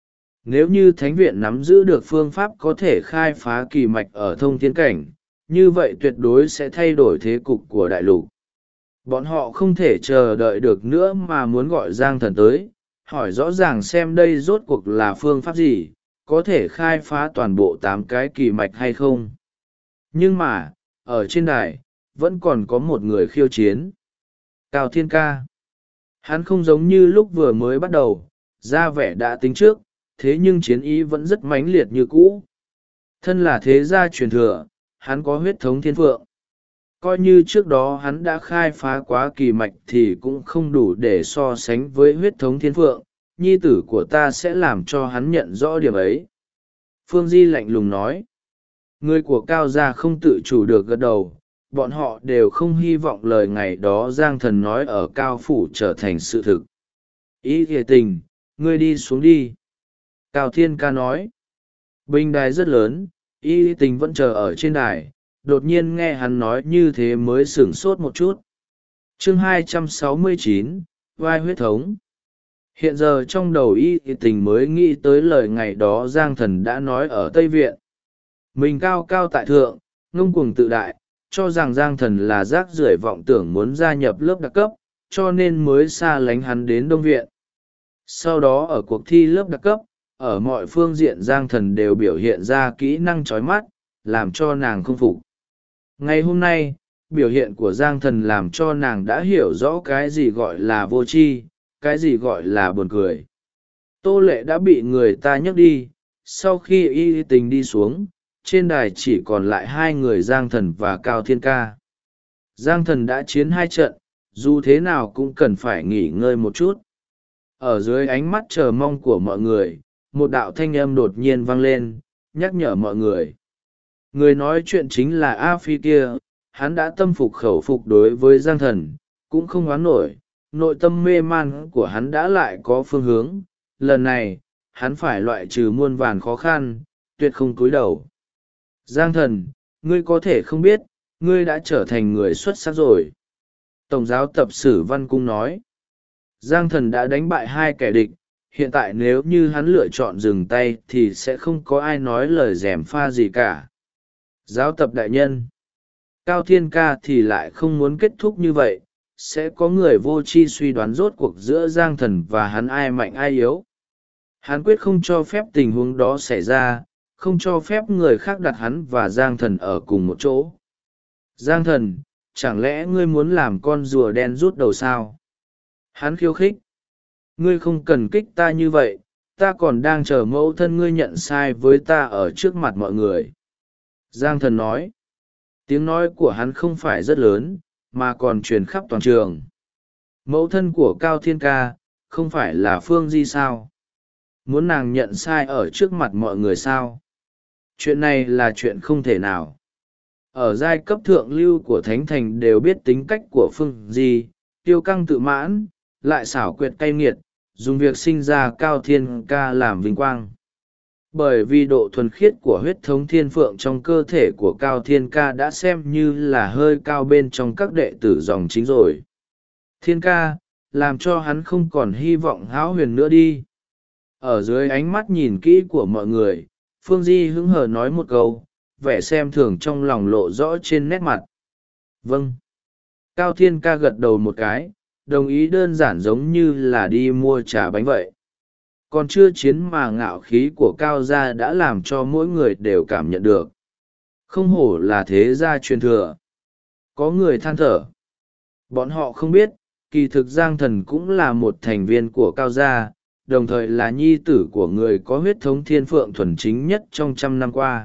Nếu như thánh viện nắm giữ được phương pháp có thể khai phá kỳ mạch ở thông thiên cảnh, như vậy tuyệt đối sẽ thay đổi thế cục của đại lục. Bọn họ không thể chờ đợi được nữa mà muốn gọi Giang Thần tới, hỏi rõ ràng xem đây rốt cuộc là phương pháp gì, có thể khai phá toàn bộ 8 cái kỳ mạch hay không. Nhưng mà, ở trên đài, vẫn còn có một người khiêu chiến. Cao Thiên Ca. Hắn không giống như lúc vừa mới bắt đầu, ra vẻ đã tính trước, thế nhưng chiến ý vẫn rất mãnh liệt như cũ. Thân là thế gia truyền thừa, hắn có huyết thống thiên phượng. Coi như trước đó hắn đã khai phá quá kỳ mạch thì cũng không đủ để so sánh với huyết thống thiên phượng, nhi tử của ta sẽ làm cho hắn nhận rõ điểm ấy. Phương Di lạnh lùng nói. Người của Cao gia không tự chủ được gật đầu, bọn họ đều không hy vọng lời ngày đó Giang Thần nói ở Cao Phủ trở thành sự thực. Ý kìa Tình, ngươi đi xuống đi. Cao Thiên Ca nói. Bình đài rất lớn, Y Tình vẫn chờ ở trên đài, đột nhiên nghe hắn nói như thế mới sửng sốt một chút. Chương 269, vai huyết thống. Hiện giờ trong đầu Y Tình mới nghĩ tới lời ngày đó Giang Thần đã nói ở Tây Viện. Mình cao cao tại thượng, ngông cuồng tự đại, cho rằng Giang Thần là rác rưởi vọng tưởng muốn gia nhập lớp đặc cấp, cho nên mới xa lánh hắn đến Đông Viện. Sau đó ở cuộc thi lớp đặc cấp, ở mọi phương diện Giang Thần đều biểu hiện ra kỹ năng chói mắt, làm cho nàng không phục. Ngày hôm nay, biểu hiện của Giang Thần làm cho nàng đã hiểu rõ cái gì gọi là vô tri, cái gì gọi là buồn cười. Tô Lệ đã bị người ta nhấc đi, sau khi Y Tình đi xuống, trên đài chỉ còn lại hai người Giang Thần và Cao Thiên Ca. Giang Thần đã chiến 2 trận, dù thế nào cũng cần phải nghỉ ngơi một chút. Ở dưới ánh mắt chờ mong của mọi người, một đạo thanh âm đột nhiên vang lên, nhắc nhở mọi người. Người nói chuyện chính là A Phi kia, hắn đã tâm phục khẩu phục đối với Giang Thần, cũng không oán nổi, nội tâm mê man của hắn đã lại có phương hướng, lần này, hắn phải loại trừ muôn vàn khó khăn, tuyệt không cúi đầu. Giang Thần, ngươi có thể không biết, ngươi đã trở thành người xuất sắc rồi. Tổng giáo tập sử Văn Cung nói. Giang Thần đã đánh bại 2 kẻ địch, hiện tại nếu như hắn lựa chọn dừng tay thì sẽ không có ai nói lời gièm pha gì cả. Giáo tập đại nhân. Cao Thiên Ca thì lại không muốn kết thúc như vậy, sẽ có người vô tri suy đoán rốt cuộc giữa Giang Thần và hắn ai mạnh ai yếu. Hắn quyết không cho phép tình huống đó xảy ra, không cho phép người khác đặt hắn và Giang Thần ở cùng một chỗ. Giang Thần, chẳng lẽ ngươi muốn làm con rùa đen rút đầu sao? Hắn khiêu khích. Ngươi không cần kích ta như vậy, ta còn đang chờ mẫu thân ngươi nhận sai với ta ở trước mặt mọi người. Giang Thần nói. Tiếng nói của hắn không phải rất lớn, mà còn truyền khắp toàn trường. Mẫu thân của Cao Thiên Ca, không phải là Phương Di sao? Muốn nàng nhận sai ở trước mặt mọi người sao? Chuyện này là chuyện không thể nào. Ở giai cấp thượng lưu của Thánh Thành đều biết tính cách của Phương Di, tiêu căng tự mãn, lại xảo quyệt cay nghiệt, dùng việc sinh ra Cao Thiên Ca làm vinh quang. Bởi vì độ thuần khiết của huyết thống thiên phượng trong cơ thể của Cao Thiên Ca đã xem như là hơi cao bên trong các đệ tử dòng chính rồi. Thiên Ca, làm cho hắn không còn hy vọng hão huyền nữa đi. Ở dưới ánh mắt nhìn kỹ của mọi người, Phương Di hứng hờ nói một câu, vẻ xem thường trong lòng lộ rõ trên nét mặt. Vâng. Cao Thiên Ca gật đầu một cái, đồng ý đơn giản giống như là đi mua trà bánh vậy. Còn chưa chiến mà ngạo khí của Cao gia đã làm cho mỗi người đều cảm nhận được. Không hổ là thế gia truyền thừa. Có người than thở. Bọn họ không biết, kỳ thực Giang Thần cũng là một thành viên của Cao gia, đồng thời là nhi tử của người có huyết thống thiên phượng thuần chính nhất trong 100 năm qua.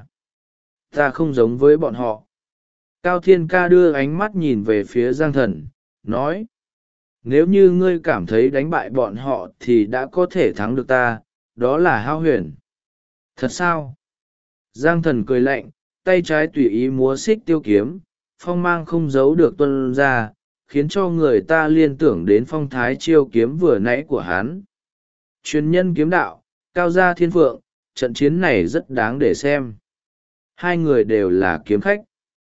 Ta không giống với bọn họ. Cao Thiên Ca đưa ánh mắt nhìn về phía Giang Thần, nói. Nếu như ngươi cảm thấy đánh bại bọn họ thì đã có thể thắng được ta, đó là hao huyền. Thật sao? Giang Thần cười lạnh, tay trái tùy ý múa xích tiêu kiếm, phong mang không giấu được tuân ra, khiến cho người ta liên tưởng đến phong thái chiêu kiếm vừa nãy của hắn. Truyền nhân kiếm đạo, Cao gia thiên phượng, trận chiến này rất đáng để xem. Hai người đều là kiếm khách.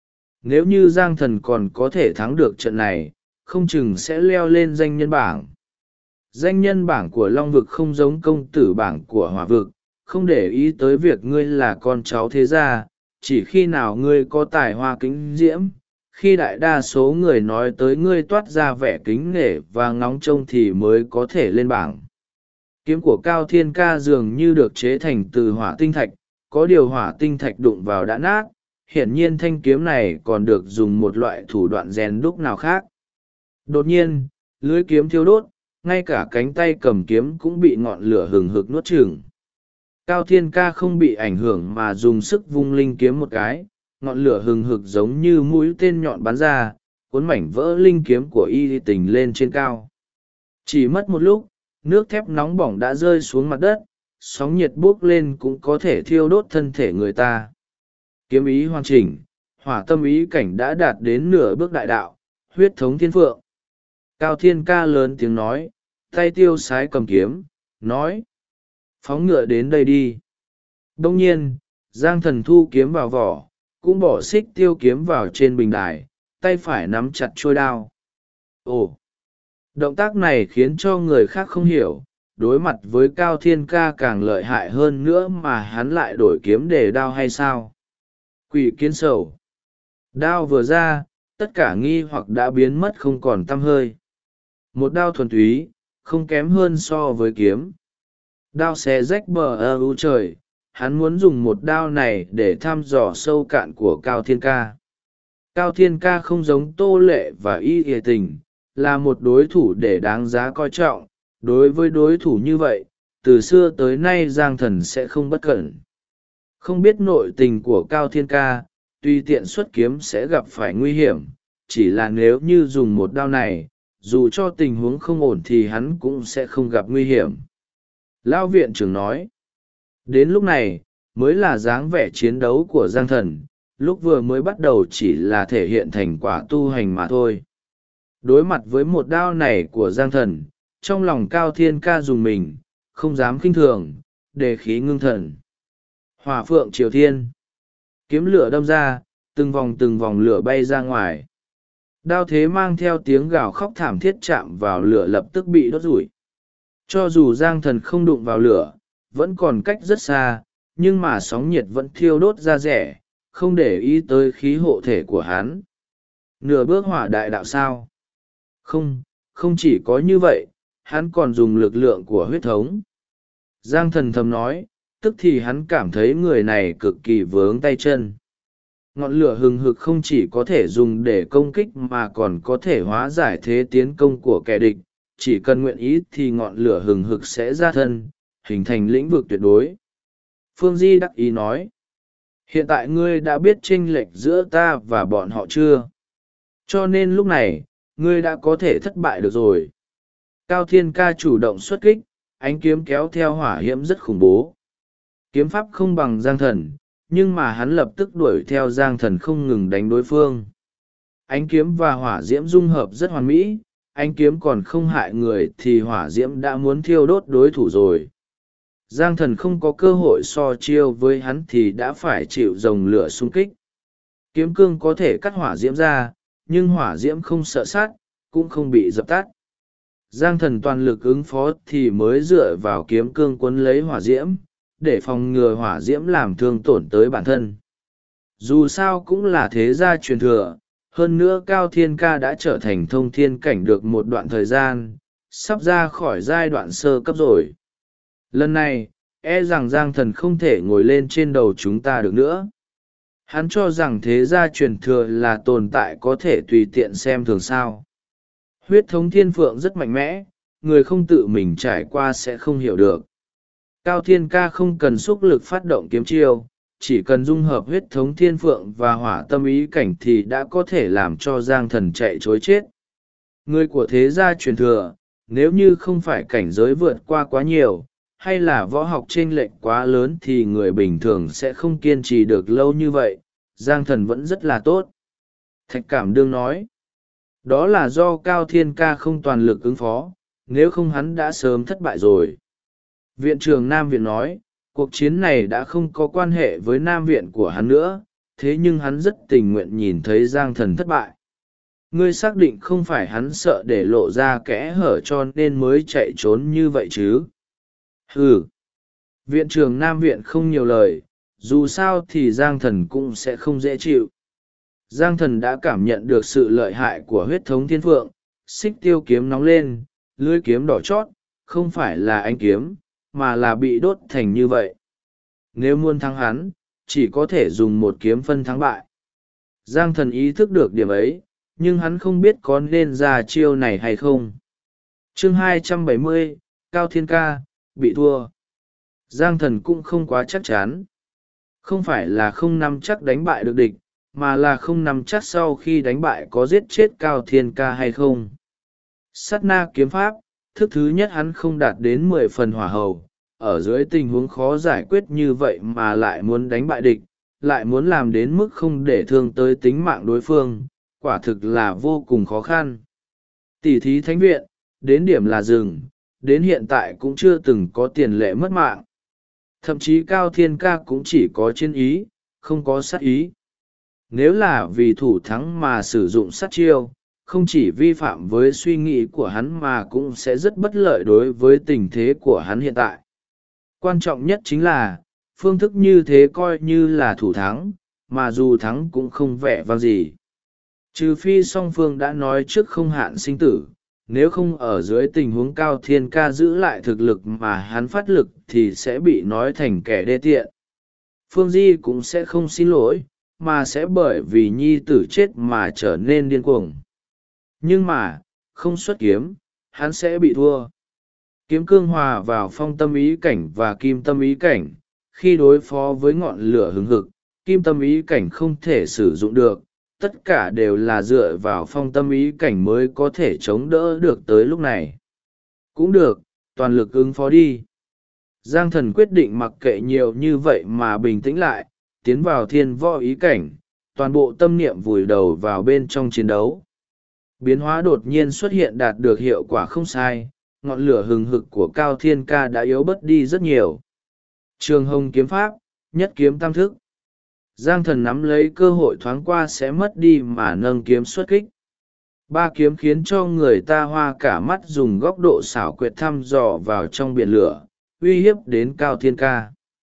Nếu như Giang Thần còn có thể thắng được trận này, không chừng sẽ leo lên danh nhân bảng. Danh nhân bảng của Long vực không giống công tử bảng của Hỏa vực, không để ý tới việc ngươi là con cháu thế gia, chỉ khi nào ngươi có tài hoa kính diễm, khi đại đa số người nói tới ngươi toát ra vẻ kính nể và ngóng trông thì mới có thể lên bảng. Kiếm của Cao Thiên Ca dường như được chế thành từ hỏa tinh thạch, có điều hỏa tinh thạch đụng vào đã nát, hiển nhiên thanh kiếm này còn được dùng một loại thủ đoạn rèn đúc nào khác. Đột nhiên, lưới kiếm thiêu đốt, ngay cả cánh tay cầm kiếm cũng bị ngọn lửa hừng hực nuốt chửng. Cao Thiên Ca không bị ảnh hưởng mà dùng sức vung linh kiếm một cái, ngọn lửa hừng hực giống như mũi tên nhọn bắn ra, cuốn mảnh vỡ linh kiếm của y tình lên trên cao. Chỉ mất một lúc, nước thép nóng bỏng đã rơi xuống mặt đất, sóng nhiệt bốc lên cũng có thể thiêu đốt thân thể người ta. Kiếm ý hoàn chỉnh, hỏa tâm ý cảnh đã đạt đến nửa bước đại đạo, huyết thống thiên phượng. Cao Thiên Ca lớn tiếng nói, tay tiêu sái cầm kiếm, nói. Phóng ngựa đến đây đi. Đông nhiên, Giang Thần thu kiếm vào vỏ, cũng bỏ xích tiêu kiếm vào trên bình đài, tay phải nắm chặt trôi đao. Ồ! Động tác này khiến cho người khác không hiểu, đối mặt với Cao Thiên Ca càng lợi hại hơn nữa mà hắn lại đổi kiếm để đao hay sao? Quỷ kiến sầu. Đao vừa ra, tất cả nghi hoặc đã biến mất không còn tăm hơi. Một đao thuần túy, không kém hơn so với kiếm. Đao xé rách bờ ưu trời, hắn muốn dùng một đao này để thăm dò sâu cạn của Cao Thiên Ca. Cao Thiên Ca không giống Tô Lệ và Y Y Tình, là một đối thủ để đáng giá coi trọng. Đối với đối thủ như vậy, từ xưa tới nay Giang Thần sẽ không bất cẩn. Không biết nội tình của Cao Thiên Ca, tuy tiện xuất kiếm sẽ gặp phải nguy hiểm, chỉ là nếu như dùng một đao này, dù cho tình huống không ổn thì hắn cũng sẽ không gặp nguy hiểm. Lão viện trưởng nói, đến lúc này, mới là dáng vẻ chiến đấu của Giang Thần, lúc vừa mới bắt đầu chỉ là thể hiện thành quả tu hành mà thôi. Đối mặt với một đao này của Giang Thần, trong lòng Cao Thiên Ca dùng mình, không dám khinh thường, đề khí ngưng thần. Hỏa phượng triều thiên. Kiếm lửa đâm ra, từng vòng lửa bay ra ngoài. Đao thế mang theo tiếng gào khóc thảm thiết chạm vào lửa lập tức bị đốt rủi. Cho dù Giang Thần không đụng vào lửa, vẫn còn cách rất xa, nhưng mà sóng nhiệt vẫn thiêu đốt ra rẻ, không để ý tới khí hộ thể của hắn. Nửa bước hỏa đại đạo sao? Không chỉ có như vậy, hắn còn dùng lực lượng của huyết thống. Giang Thần thầm nói, tức thì hắn cảm thấy người này cực kỳ vướng tay chân. Ngọn lửa hừng hực không chỉ có thể dùng để công kích mà còn có thể hóa giải thế tiến công của kẻ địch, chỉ cần nguyện ý thì ngọn lửa hừng hực sẽ ra thân, hình thành lĩnh vực tuyệt đối. Phương Di đắc ý nói, Hiện tại ngươi đã biết chênh lệch giữa ta và bọn họ chưa? Cho nên lúc này, ngươi đã có thể thất bại được rồi. Cao Thiên Ca chủ động xuất kích, ánh kiếm kéo theo hỏa diễm rất khủng bố. Kiếm pháp không bằng Giang Thần, nhưng mà hắn lập tức đuổi theo Giang Thần không ngừng đánh đối phương. Ánh kiếm và hỏa diễm dung hợp rất hoàn mỹ, ánh kiếm còn không hại người thì hỏa diễm đã muốn thiêu đốt đối thủ rồi. Giang Thần không có cơ hội so chiêu với hắn thì đã phải chịu dòng lửa xung kích. Kiếm cương có thể cắt hỏa diễm ra, nhưng hỏa diễm không sợ sát, cũng không bị dập tắt. Giang Thần toàn lực ứng phó thì mới dựa vào kiếm cương quấn lấy hỏa diễm, để phòng ngừa hỏa diễm làm thương tổn tới bản thân. Dù sao cũng là thế gia truyền thừa, hơn nữa Cao Thiên Ca đã trở thành thông thiên cảnh được một đoạn thời gian, sắp ra khỏi giai đoạn sơ cấp rồi. Lần này, e rằng Giang Thần không thể ngồi lên trên đầu chúng ta được nữa. Hắn cho rằng thế gia truyền thừa là tồn tại có thể tùy tiện xem thường sao. Huyết thống thiên phượng rất mạnh mẽ, người không tự mình trải qua sẽ không hiểu được. Cao Thiên Ca không cần xúc lực phát động kiếm chiêu, chỉ cần dung hợp huyết thống thiên phượng và hỏa tâm ý cảnh thì đã có thể làm cho Giang Thần chạy chối chết. Người của thế gia truyền thừa, nếu như không phải cảnh giới vượt qua quá nhiều, hay là võ học chênh lệch quá lớn thì người bình thường sẽ không kiên trì được lâu như vậy. Giang Thần vẫn rất là tốt. Thạch Cảm Đương nói, đó là do Cao Thiên Ca không toàn lực ứng phó, nếu không hắn đã sớm thất bại rồi. Viện trưởng Nam Viện nói, cuộc chiến này đã không có quan hệ với Nam Viện của hắn nữa, thế nhưng hắn rất tình nguyện nhìn thấy Giang Thần thất bại. Ngươi xác định không phải hắn sợ để lộ ra kẽ hở cho nên mới chạy trốn như vậy chứ? Ừ. Viện trưởng Nam Viện không nhiều lời, dù sao thì Giang Thần cũng sẽ không dễ chịu. Giang Thần đã cảm nhận được sự lợi hại của huyết thống thiên phượng, xích tiêu kiếm nóng lên, lưỡi kiếm đỏ chót, không phải là ánh kiếm, mà là bị đốt thành như vậy. Nếu muốn thắng hắn, chỉ có thể dùng một kiếm phân thắng bại. Giang Thần ý thức được điểm ấy, nhưng hắn không biết có nên ra chiêu này hay không. Chương 270, Cao Thiên Ca, bị thua. Giang Thần cũng không quá chắc chắn. Không phải là không nắm chắc đánh bại được địch, mà là không nắm chắc sau khi đánh bại có giết chết Cao Thiên Ca hay không. Sát na kiếm pháp, thức thứ nhất hắn không đạt đến 10 phần hỏa hầu, ở dưới tình huống khó giải quyết như vậy mà lại muốn đánh bại địch, lại muốn làm đến mức không để thương tới tính mạng đối phương, quả thực là vô cùng khó khăn. Tỷ thí thánh viện, đến điểm là dừng, đến hiện tại cũng chưa từng có tiền lệ mất mạng. Thậm chí Cao Thiên Ca cũng chỉ có chiến ý, không có sát ý. Nếu là vì thủ thắng mà sử dụng sát chiêu, không chỉ vi phạm với suy nghĩ của hắn mà cũng sẽ rất bất lợi đối với tình thế của hắn hiện tại. Quan trọng nhất chính là, phương thức như thế coi như là thủ thắng, mà dù thắng cũng không vẻ vang gì. Trừ phi song phương đã nói trước không hạn sinh tử, nếu không ở dưới tình huống Cao Thiên Ca giữ lại thực lực mà hắn phát lực thì sẽ bị nói thành kẻ đê tiện. Phương Di cũng sẽ không xin lỗi, mà sẽ bởi vì nhi tử chết mà trở nên điên cuồng. Nhưng mà, không xuất kiếm, hắn sẽ bị thua. Kiếm cương hòa vào phong tâm ý cảnh và kim tâm ý cảnh, khi đối phó với ngọn lửa hừng hực, kim tâm ý cảnh không thể sử dụng được, tất cả đều là dựa vào phong tâm ý cảnh mới có thể chống đỡ được tới lúc này. Cũng được, toàn lực ứng phó đi. Giang Thần quyết định mặc kệ nhiều như vậy mà bình tĩnh lại, tiến vào thiên võ ý cảnh, toàn bộ tâm niệm vùi đầu vào bên trong chiến đấu. Biến hóa đột nhiên xuất hiện đạt được hiệu quả không sai, ngọn lửa hừng hực của Cao Thiên Ca đã yếu bớt đi rất nhiều. Trường Hồng kiếm pháp, nhất kiếm tam thức. Giang Thần nắm lấy cơ hội thoáng qua sẽ mất đi mà nâng kiếm xuất kích. Ba kiếm khiến cho người ta hoa cả mắt, dùng góc độ xảo quyệt thăm dò vào trong biển lửa, uy hiếp đến Cao Thiên Ca.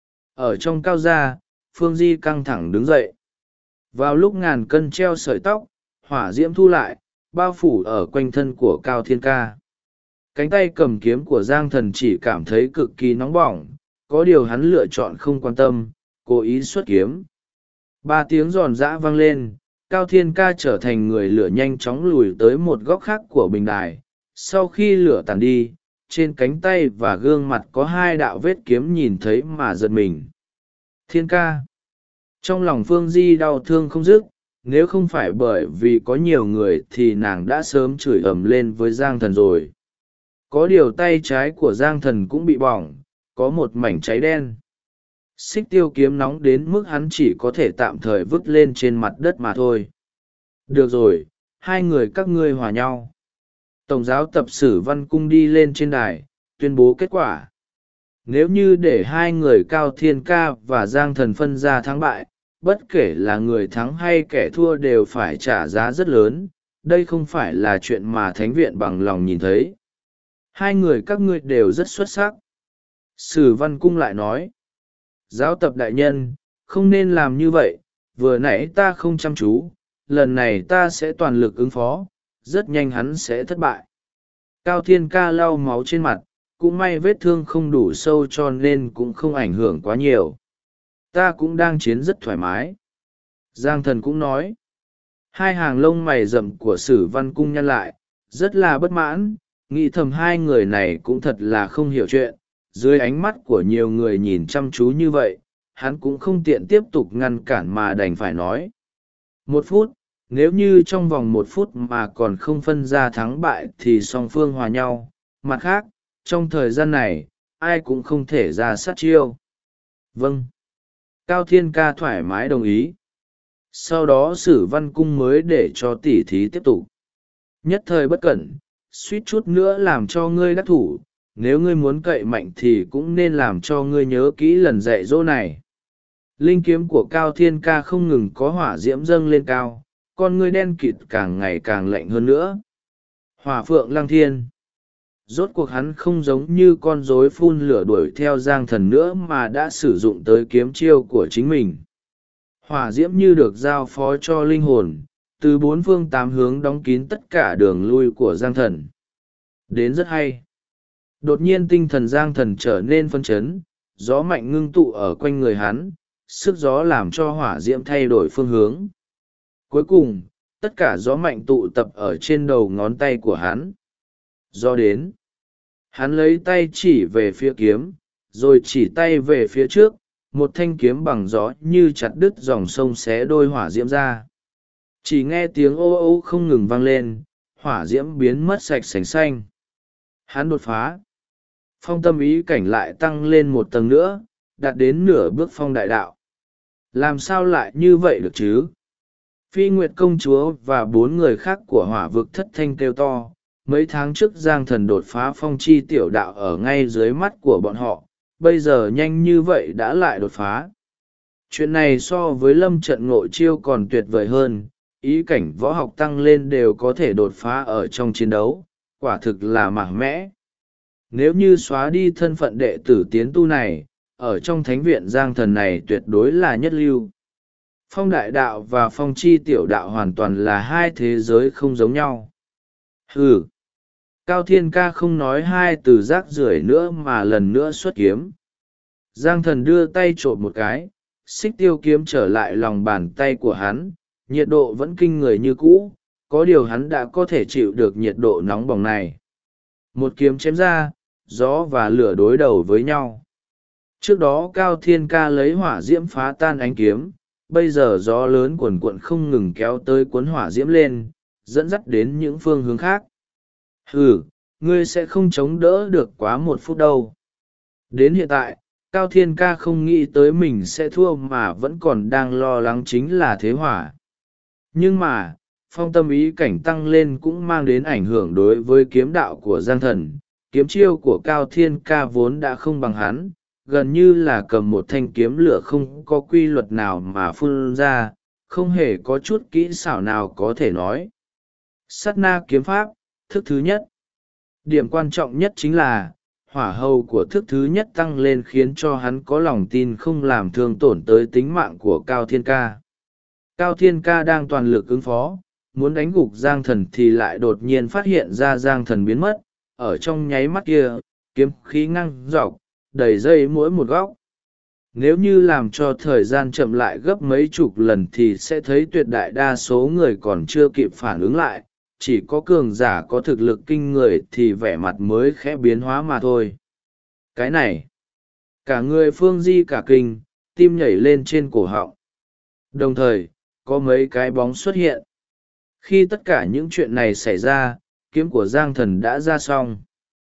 Ở trong cao gia, Phương Di căng thẳng đứng dậy. Vào lúc ngàn cân treo sợi tóc, hỏa diễm thu lại, bao phủ ở quanh thân của Cao Thiên Ca. Cánh tay cầm kiếm của Giang Thần chỉ cảm thấy cực kỳ nóng bỏng, có điều hắn lựa chọn không quan tâm, cố ý xuất kiếm. Ba tiếng giòn giã vang lên, Cao Thiên Ca trở thành người lửa nhanh chóng lùi tới một góc khác của bình đài. Sau khi lửa tàn đi, trên cánh tay và gương mặt có hai đạo vết kiếm nhìn thấy mà giật mình. Thiên Ca! Trong lòng Phương Di đau thương không dứt, nếu không phải bởi vì có nhiều người thì nàng đã sớm chửi ầm lên với Giang Thần rồi. Có điều tay trái của Giang Thần cũng bị bỏng, có một mảnh cháy đen. Xích tiêu kiếm nóng đến mức hắn chỉ có thể tạm thời vứt lên trên mặt đất mà thôi. Được rồi, hai người các ngươi hòa nhau. Tổng giáo tập sử Văn Cung đi lên trên đài, tuyên bố kết quả. Nếu như để hai người Cao Thiên Ca và Giang Thần phân ra thắng bại, bất kể là người thắng hay kẻ thua đều phải trả giá rất lớn. Đây không phải là chuyện mà Thánh viện bằng lòng nhìn thấy. Hai người các ngươi đều rất xuất sắc. Sử Văn Cung lại nói. Giáo tập đại nhân, không nên làm như vậy, vừa nãy ta không chăm chú, lần này ta sẽ toàn lực ứng phó, rất nhanh hắn sẽ thất bại. Cao Thiên Ca lau máu trên mặt, cũng may vết thương không đủ sâu cho nên cũng không ảnh hưởng quá nhiều. Ta cũng đang chiến rất thoải mái. Giang Thần cũng nói. Hai hàng lông mày rậm của Sử Văn Cung nhăn lại, rất là bất mãn, nghĩ thầm hai người này cũng thật là không hiểu chuyện. Dưới ánh mắt của nhiều người nhìn chăm chú như vậy, hắn cũng không tiện tiếp tục ngăn cản mà đành phải nói. 1 phút, nếu như trong vòng 1 phút mà còn không phân ra thắng bại thì song phương hòa nhau. Mặt khác, trong thời gian này, ai cũng không thể ra sát chiêu. Vâng. Cao Thiên Ca thoải mái đồng ý. Sau đó Sử Văn Cung mới để cho tỉ thí tiếp tục. Nhất thời bất cẩn, suýt chút nữa làm cho ngươi đắc thủ. Nếu ngươi muốn cậy mạnh thì cũng nên làm cho ngươi nhớ kỹ lần dạy dỗ này. Linh kiếm của Cao Thiên Ca không ngừng có hỏa diễm dâng lên cao, con ngươi đen kịt càng ngày càng lạnh hơn nữa. Hỏa phượng lăng thiên. Rốt cuộc hắn không giống như con rối phun lửa đuổi theo Giang Thần nữa mà đã sử dụng tới kiếm chiêu của chính mình. Hỏa diễm như được giao phó cho linh hồn, từ 4 phương 8 hướng đóng kín tất cả đường lui của Giang Thần. Đến rất hay. Đột nhiên tinh thần Giang Thần trở nên phấn chấn, gió mạnh ngưng tụ ở quanh người hắn, sức gió làm cho hỏa diễm thay đổi phương hướng. Cuối cùng, tất cả gió mạnh tụ tập ở trên đầu ngón tay của hắn. Gió đến. Hắn lấy tay chỉ về phía kiếm, rồi chỉ tay về phía trước, một thanh kiếm bằng gió như chặt đứt dòng sông xé đôi hỏa diễm ra. Chỉ nghe tiếng ô ô không ngừng vang lên, hỏa diễm biến mất sạch sành xanh. Hắn đột phá. Phong tâm ý cảnh lại tăng lên một tầng nữa, đạt đến nửa bước phong đại đạo. Làm sao lại như vậy được chứ? Phi Nguyệt công chúa và 4 người khác của hỏa vực thất thanh kêu to. Mấy tháng trước Giang Thần đột phá phong chi tiểu đạo ở ngay dưới mắt của bọn họ, bây giờ nhanh như vậy đã lại đột phá. Chuyện này so với lâm trận ngộ chiêu còn tuyệt vời hơn, ý cảnh võ học tăng lên đều có thể đột phá ở trong chiến đấu, quả thực là mạnh mẽ. Nếu như xóa đi thân phận đệ tử tiến tu này, ở trong thánh viện Giang Thần này tuyệt đối là nhất lưu. Phong đại đạo và phong chi tiểu đạo hoàn toàn là hai thế giới không giống nhau. Hừ. Cao Thiên Ca không nói hai từ rác rưởi nữa mà lần nữa xuất kiếm. Giang Thần đưa tay trộm một cái, xích tiêu kiếm trở lại lòng bàn tay của hắn, nhiệt độ vẫn kinh người như cũ, có điều hắn đã có thể chịu được nhiệt độ nóng bỏng này. Một kiếm chém ra, gió và lửa đối đầu với nhau. Trước đó Cao Thiên Ca lấy hỏa diễm phá tan ánh kiếm, bây giờ gió lớn cuồn cuộn không ngừng kéo tới cuốn hỏa diễm lên, dẫn dắt đến những phương hướng khác. Ừ, ngươi sẽ không chống đỡ được quá 1 phút đâu. Đến hiện tại, Cao Thiên Ca không nghĩ tới mình sẽ thua mà vẫn còn đang lo lắng chính là thế hỏa. Nhưng mà, phong tâm ý cảnh tăng lên cũng mang đến ảnh hưởng đối với kiếm đạo của Giang Thần. Kiếm chiêu của Cao Thiên Ca vốn đã không bằng hắn, gần như là cầm một thanh kiếm lửa không có quy luật nào mà phun ra, không hề có chút kỹ xảo nào có thể nói. Sát na kiếm pháp, thức thứ nhất. Điểm quan trọng nhất chính là, hỏa hầu của thức thứ nhất tăng lên khiến cho hắn có lòng tin không làm thương tổn tới tính mạng của Cao Thiên Ca. Cao Thiên Ca đang toàn lực ứng phó, muốn đánh gục Giang Thần thì lại đột nhiên phát hiện ra Giang Thần biến mất, ở trong nháy mắt kia, kiếm khí ngăng dọc, đầy dây mỗi một góc. Nếu như làm cho thời gian chậm lại gấp mấy chục lần thì sẽ thấy tuyệt đại đa số người còn chưa kịp phản ứng lại, chỉ có cường giả có thực lực kinh người thì vẻ mặt mới khẽ biến hóa mà thôi. Cái này, cả người Phương Di cả kinh, tim nhảy lên trên cổ họng. Đồng thời, có mấy cái bóng xuất hiện. Khi tất cả những chuyện này xảy ra, kiếm của Giang Thần đã ra xong.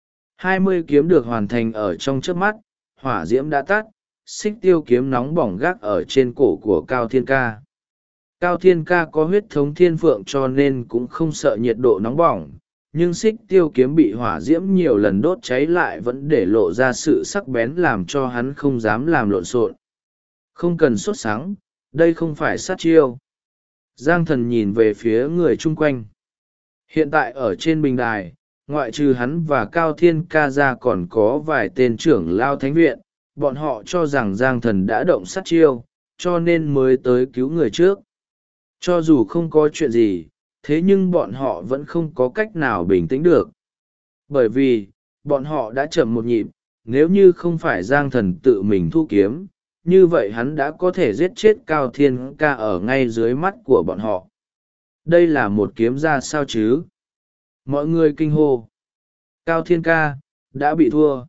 20 kiếm được hoàn thành ở trong chớp mắt, hỏa diễm đã tắt, xích tiêu kiếm nóng bỏng gác ở trên cổ của Cao Thiên Ca. Cao Thiên Ca có huyết thống thiên phượng cho nên cũng không sợ nhiệt độ nóng bỏng, nhưng xích tiêu kiếm bị hỏa diễm nhiều lần đốt cháy lại vẫn để lộ ra sự sắc bén làm cho hắn không dám làm lộn xộn. Không cần sốt sắng, đây không phải sát chiêu. Giang Thần nhìn về phía người chung quanh. Hiện tại ở trên bình đài, ngoại trừ hắn và Cao Thiên Ca ra còn có vài tên trưởng lao thánh viện, bọn họ cho rằng Giang Thần đã động sát chiêu, cho nên mới tới cứu người trước. Cho dù không có chuyện gì, thế nhưng bọn họ vẫn không có cách nào bình tĩnh được. Bởi vì, bọn họ đã chậm một nhịp, nếu như không phải Giang Thần tự mình thu kiếm, như vậy hắn đã có thể giết chết Cao Thiên Ca ở ngay dưới mắt của bọn họ. Đây là một kiếm ra sao chứ? Mọi người kinh hô. Cao Thiên Ca, đã bị thua.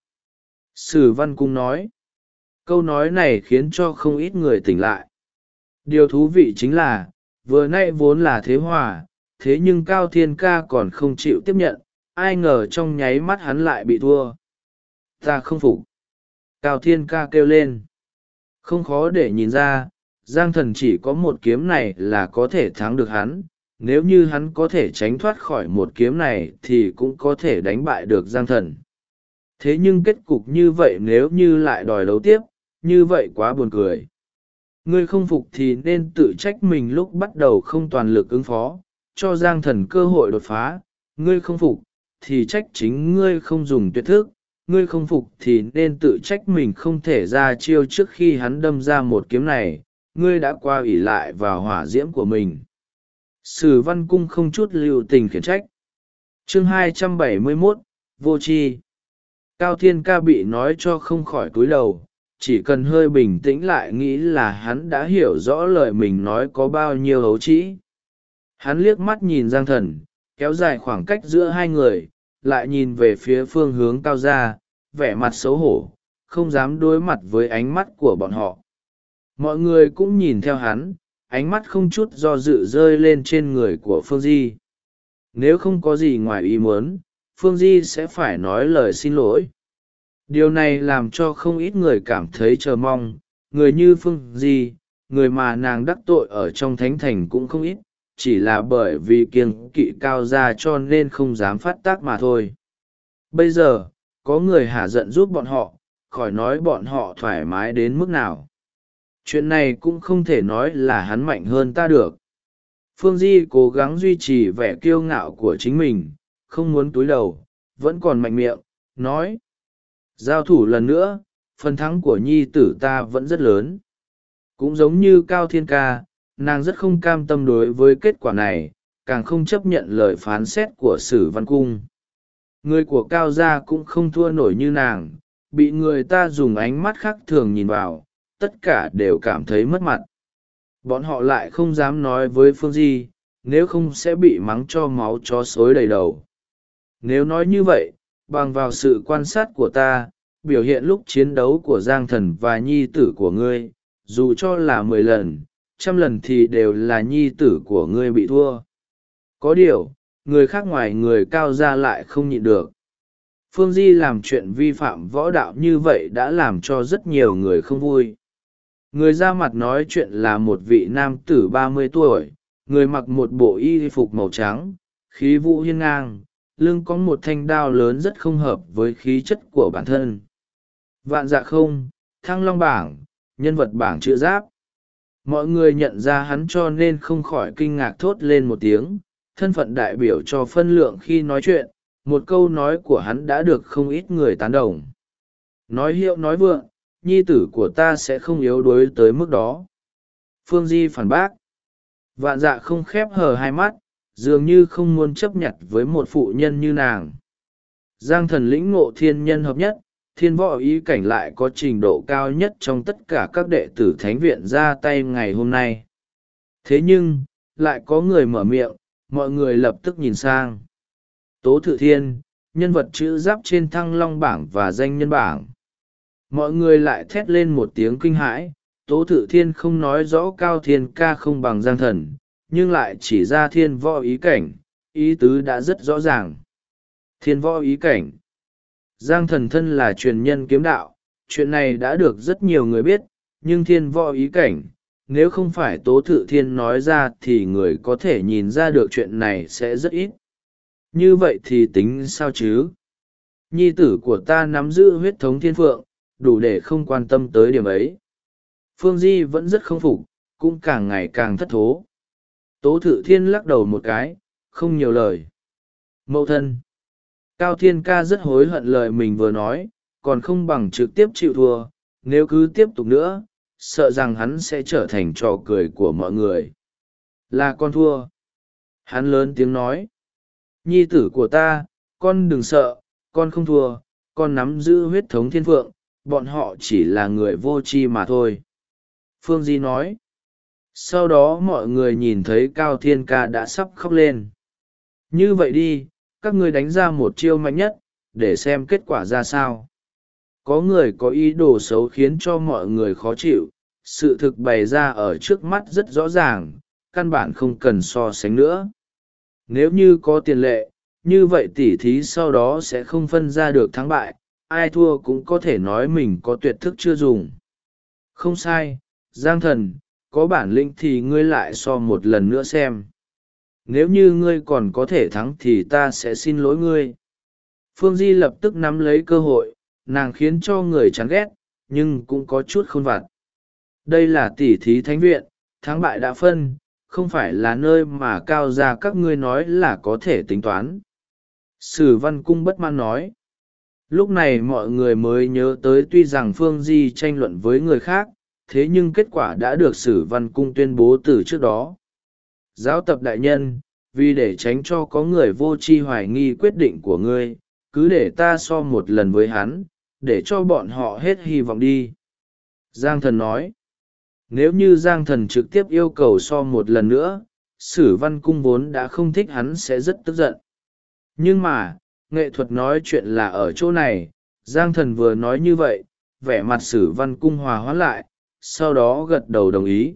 Sử Văn Cung nói. Câu nói này khiến cho không ít người tỉnh lại. Điều thú vị chính là, vừa nãy vốn là thế hòa, thế nhưng Cao Thiên Ca còn không chịu tiếp nhận, ai ngờ trong nháy mắt hắn lại bị thua. Ta không phục. Cao Thiên Ca kêu lên. Không khó để nhìn ra, Giang Thần chỉ có một kiếm này là có thể thắng được hắn, nếu như hắn có thể tránh thoát khỏi một kiếm này thì cũng có thể đánh bại được Giang Thần. Thế nhưng kết cục như vậy nếu như lại đòi đấu tiếp, như vậy quá buồn cười. Ngươi không phục thì nên tự trách mình lúc bắt đầu không toàn lực ứng phó, cho Giang Thần cơ hội đột phá. Ngươi không phục, thì trách chính ngươi không dùng tuyệt thức. Ngươi không phục thì nên tự trách mình không thể ra chiêu trước khi hắn đâm ra một kiếm này. Ngươi đã qua ỷ lại vào hỏa diễm của mình. Sử Văn Cung không chút lưu tình khiển trách. Chương 271, Vô Tri. Cao Thiên Ca bị nói cho không khỏi cúi đầu, chỉ cần hơi bình tĩnh lại nghĩ là hắn đã hiểu rõ lời mình nói có bao nhiêu ấu trĩ. Hắn liếc mắt nhìn Giang Thần, kéo dài khoảng cách giữa hai người, lại nhìn về phía phương hướng Cao gia, vẻ mặt xấu hổ, không dám đối mặt với ánh mắt của bọn họ. Mọi người cũng nhìn theo hắn, ánh mắt không chút do dự rơi lên trên người của Phương Di. Nếu không có gì ngoài ý muốn, Phương Di sẽ phải nói lời xin lỗi. Điều này làm cho không ít người cảm thấy chờ mong, người như Phương Di, người mà nàng đắc tội ở trong thánh thành cũng không ít, chỉ là bởi vì kiêng kỵ Cao gia cho nên không dám phát tác mà thôi. Bây giờ, có người hả giận giúp bọn họ, khỏi nói bọn họ thoải mái đến mức nào. Chuyện này cũng không thể nói là hắn mạnh hơn ta được. Phương Di cố gắng duy trì vẻ kiêu ngạo của chính mình, không muốn túi đầu, vẫn còn mạnh miệng, nói. Giao thủ lần nữa, phần thắng của nhi tử ta vẫn rất lớn. Cũng giống như Cao Thiên Ca, nàng rất không cam tâm đối với kết quả này, càng không chấp nhận lời phán xét của Sử Văn Cung. Người của Cao gia cũng không thua nổi như nàng, bị người ta dùng ánh mắt khác thường nhìn vào, tất cả đều cảm thấy mất mặt. Bọn họ lại không dám nói với Phương Di, nếu không sẽ bị mắng cho máu chó xối đầy đầu. Nếu nói như vậy, bằng vào sự quan sát của ta, biểu hiện lúc chiến đấu của Giang Thần và nhi tử của ngươi, dù cho là 10 lần, 100 lần thì đều là nhi tử của ngươi bị thua. Có điều, người khác ngoài người Cao gia lại không nhịn được. Phương Di làm chuyện vi phạm võ đạo như vậy đã làm cho rất nhiều người không vui. Người ra mặt nói chuyện là một vị nam tử 30 tuổi, người mặc một bộ y phục màu trắng, khí vũ hiên ngang, lưng có một thanh đao lớn rất không hợp với khí chất của bản thân. Vạn Dạ Không, Thăng Long bảng, nhân vật bảng chữ giáp. Mọi người nhận ra hắn cho nên không khỏi kinh ngạc thốt lên một tiếng, thân phận đại biểu cho phân lượng khi nói chuyện, một câu nói của hắn đã được không ít người tán đồng. Nói hiệu nói vượng, nhi tử của ta sẽ không yếu đuối tới mức đó. Phương Di phản bác. Vạn Dạ Không khép hờ hai mắt, dường như không muốn chấp nhận với một phụ nhân như nàng. Giang Thần lĩnh ngộ thiên nhân hợp nhất, thiên võ ý cảnh lại có trình độ cao nhất trong tất cả các đệ tử thánh viện ra tay ngày hôm nay. Thế nhưng, lại có người mở miệng, mọi người lập tức nhìn sang. Tố Thự Thiên, nhân vật chữ giáp trên Thăng Long bảng và danh nhân bảng. Mọi người lại thét lên một tiếng kinh hãi, Tố Thự Thiên không nói rõ Cao Thiên Ca không bằng Giang Thần, nhưng lại chỉ ra thiên võ ý cảnh, ý tứ đã rất rõ ràng. Thiên võ ý cảnh. Giang Thần thân là truyền nhân kiếm đạo, chuyện này đã được rất nhiều người biết, nhưng thiên võ ý cảnh, nếu không phải Tố Thự Thiên nói ra thì người có thể nhìn ra được chuyện này sẽ rất ít. Như vậy thì tính sao chứ? Nhi tử của ta nắm giữ huyết thống thiên phượng, đủ để không quan tâm tới điểm ấy. Phương Di vẫn rất không phục, cũng càng ngày càng thất thố. Tố Thự Thiên lắc đầu một cái, không nhiều lời. Mẫu thân. Cao Thiên Ca rất hối hận lời mình vừa nói, còn không bằng trực tiếp chịu thua, nếu cứ tiếp tục nữa, sợ rằng hắn sẽ trở thành trò cười của mọi người. Là con thua. Hắn lớn tiếng nói. Nhi tử của ta, con đừng sợ, con không thua, con nắm giữ huyết thống thiên phượng, bọn họ chỉ là người vô tri mà thôi. Phương Di nói. Sau đó mọi người nhìn thấy Cao Thiên Ca đã sắp khóc lên. Như vậy đi, các ngươi đánh ra một chiêu mạnh nhất, để xem kết quả ra sao. Có người có ý đồ xấu khiến cho mọi người khó chịu, sự thực bày ra ở trước mắt rất rõ ràng, căn bản không cần so sánh nữa. Nếu như có tiền lệ, như vậy tỉ thí sau đó sẽ không phân ra được thắng bại, ai thua cũng có thể nói mình có tuyệt thức chưa dùng. Không sai, Giang Thần, có bản lĩnh thì ngươi lại so một lần nữa xem. Nếu như ngươi còn có thể thắng thì ta sẽ xin lỗi ngươi. Phương Di lập tức nắm lấy cơ hội, nàng khiến cho người chán ghét, nhưng cũng có chút khôn vặt. Đây là tỉ thí thánh viện, thắng bại đã phân, không phải là nơi mà cao gia các ngươi nói là có thể tính toán. Sử Văn Cung bất mãn nói. Lúc này mọi người mới nhớ tới tuy rằng Phương Di tranh luận với người khác, thế nhưng kết quả đã được Sử Văn Cung tuyên bố từ trước đó. Giáo tập đại nhân, vì để tránh cho có người vô tri hoài nghi quyết định của ngươi, cứ để ta so một lần với hắn, để cho bọn họ hết hy vọng đi. Giang Thần nói. Nếu như Giang Thần trực tiếp yêu cầu so một lần nữa, Sử Văn Cung vốn đã không thích hắn sẽ rất tức giận. Nhưng mà, nghệ thuật nói chuyện là ở chỗ này, Giang Thần vừa nói như vậy, vẻ mặt Sử Văn Cung hòa hoãn lại, sau đó gật đầu đồng ý.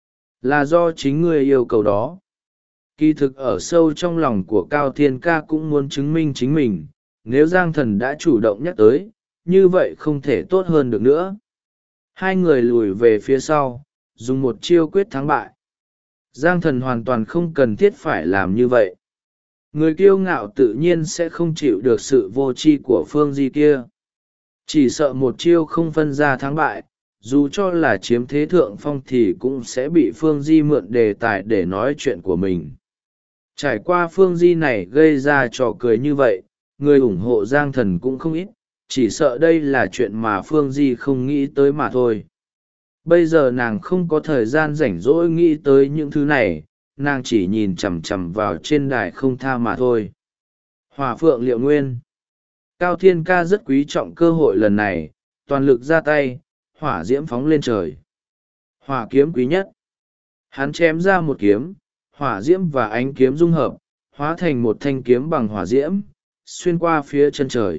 Là do chính ngươi yêu cầu đó. Kỳ thực ở sâu trong lòng của Cao Thiên Ca cũng muốn chứng minh chính mình, nếu Giang Thần đã chủ động nhắc tới, như vậy không thể tốt hơn được nữa. Hai người lùi về phía sau, dùng một chiêu quyết thắng bại. Giang Thần hoàn toàn không cần thiết phải làm như vậy. Người kiêu ngạo tự nhiên sẽ không chịu được sự vô tri của Phương Di kia. Chỉ sợ một chiêu không phân ra thắng bại, dù cho là chiếm thế thượng phong thì cũng sẽ bị Phương Di mượn đề tài để nói chuyện của mình. Trải qua Phương Di này gây ra trò cười như vậy, người ủng hộ Giang Thần cũng không ít, chỉ sợ đây là chuyện mà Phương Di không nghĩ tới mà thôi. Bây giờ nàng không có thời gian rảnh rỗi nghĩ tới những thứ này, nàng chỉ nhìn chằm chằm vào trên đài không tha mà thôi. Hỏa Phượng Liệu Nguyên. Cao Thiên Ca rất quý trọng cơ hội lần này, toàn lực ra tay, hỏa diễm phóng lên trời. Hỏa kiếm quý nhất. Hắn chém ra một kiếm, hỏa diễm và ánh kiếm dung hợp, hóa thành một thanh kiếm bằng hỏa diễm, xuyên qua phía chân trời.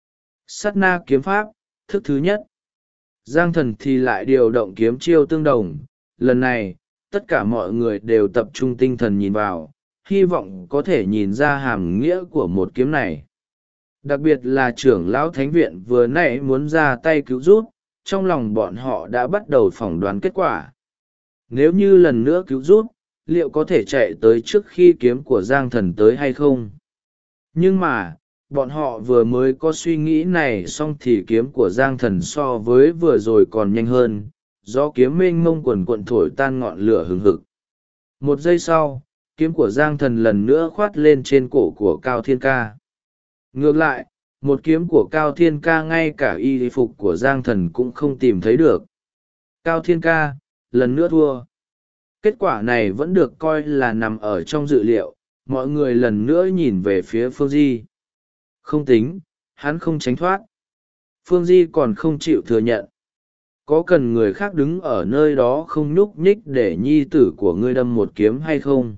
Sát na kiếm pháp, thức thứ nhất. Giang Thần thì lại điều động kiếm chiêu tương đồng. Lần này, tất cả mọi người đều tập trung tinh thần nhìn vào, hy vọng có thể nhìn ra hàm nghĩa của một kiếm này. Đặc biệt là trưởng lão thánh viện vừa nãy muốn ra tay cứu giúp, trong lòng bọn họ đã bắt đầu phỏng đoán kết quả. Nếu như lần nữa cứu giúp, liệu có thể chạy tới trước khi kiếm của Giang Thần tới hay không? Nhưng mà, bọn họ vừa mới có suy nghĩ này xong thì kiếm của Giang Thần so với vừa rồi còn nhanh hơn, do kiếm mênh mông quần quận thổi tan ngọn lửa hừng hực. Một giây sau, kiếm của Giang Thần lần nữa khoát lên trên cổ của Cao Thiên Ca. Ngược lại, một kiếm của Cao Thiên Ca ngay cả y phục của Giang Thần cũng không tìm thấy được. Cao Thiên Ca, lần nữa thua. Kết quả này vẫn được coi là nằm ở trong dự liệu, mọi người lần nữa nhìn về phía Phương Di. Không tính, hắn không tránh thoát. Phương Di còn không chịu thừa nhận. Có cần người khác đứng ở nơi đó không nhúc nhích để nhi tử của ngươi đâm một kiếm hay không?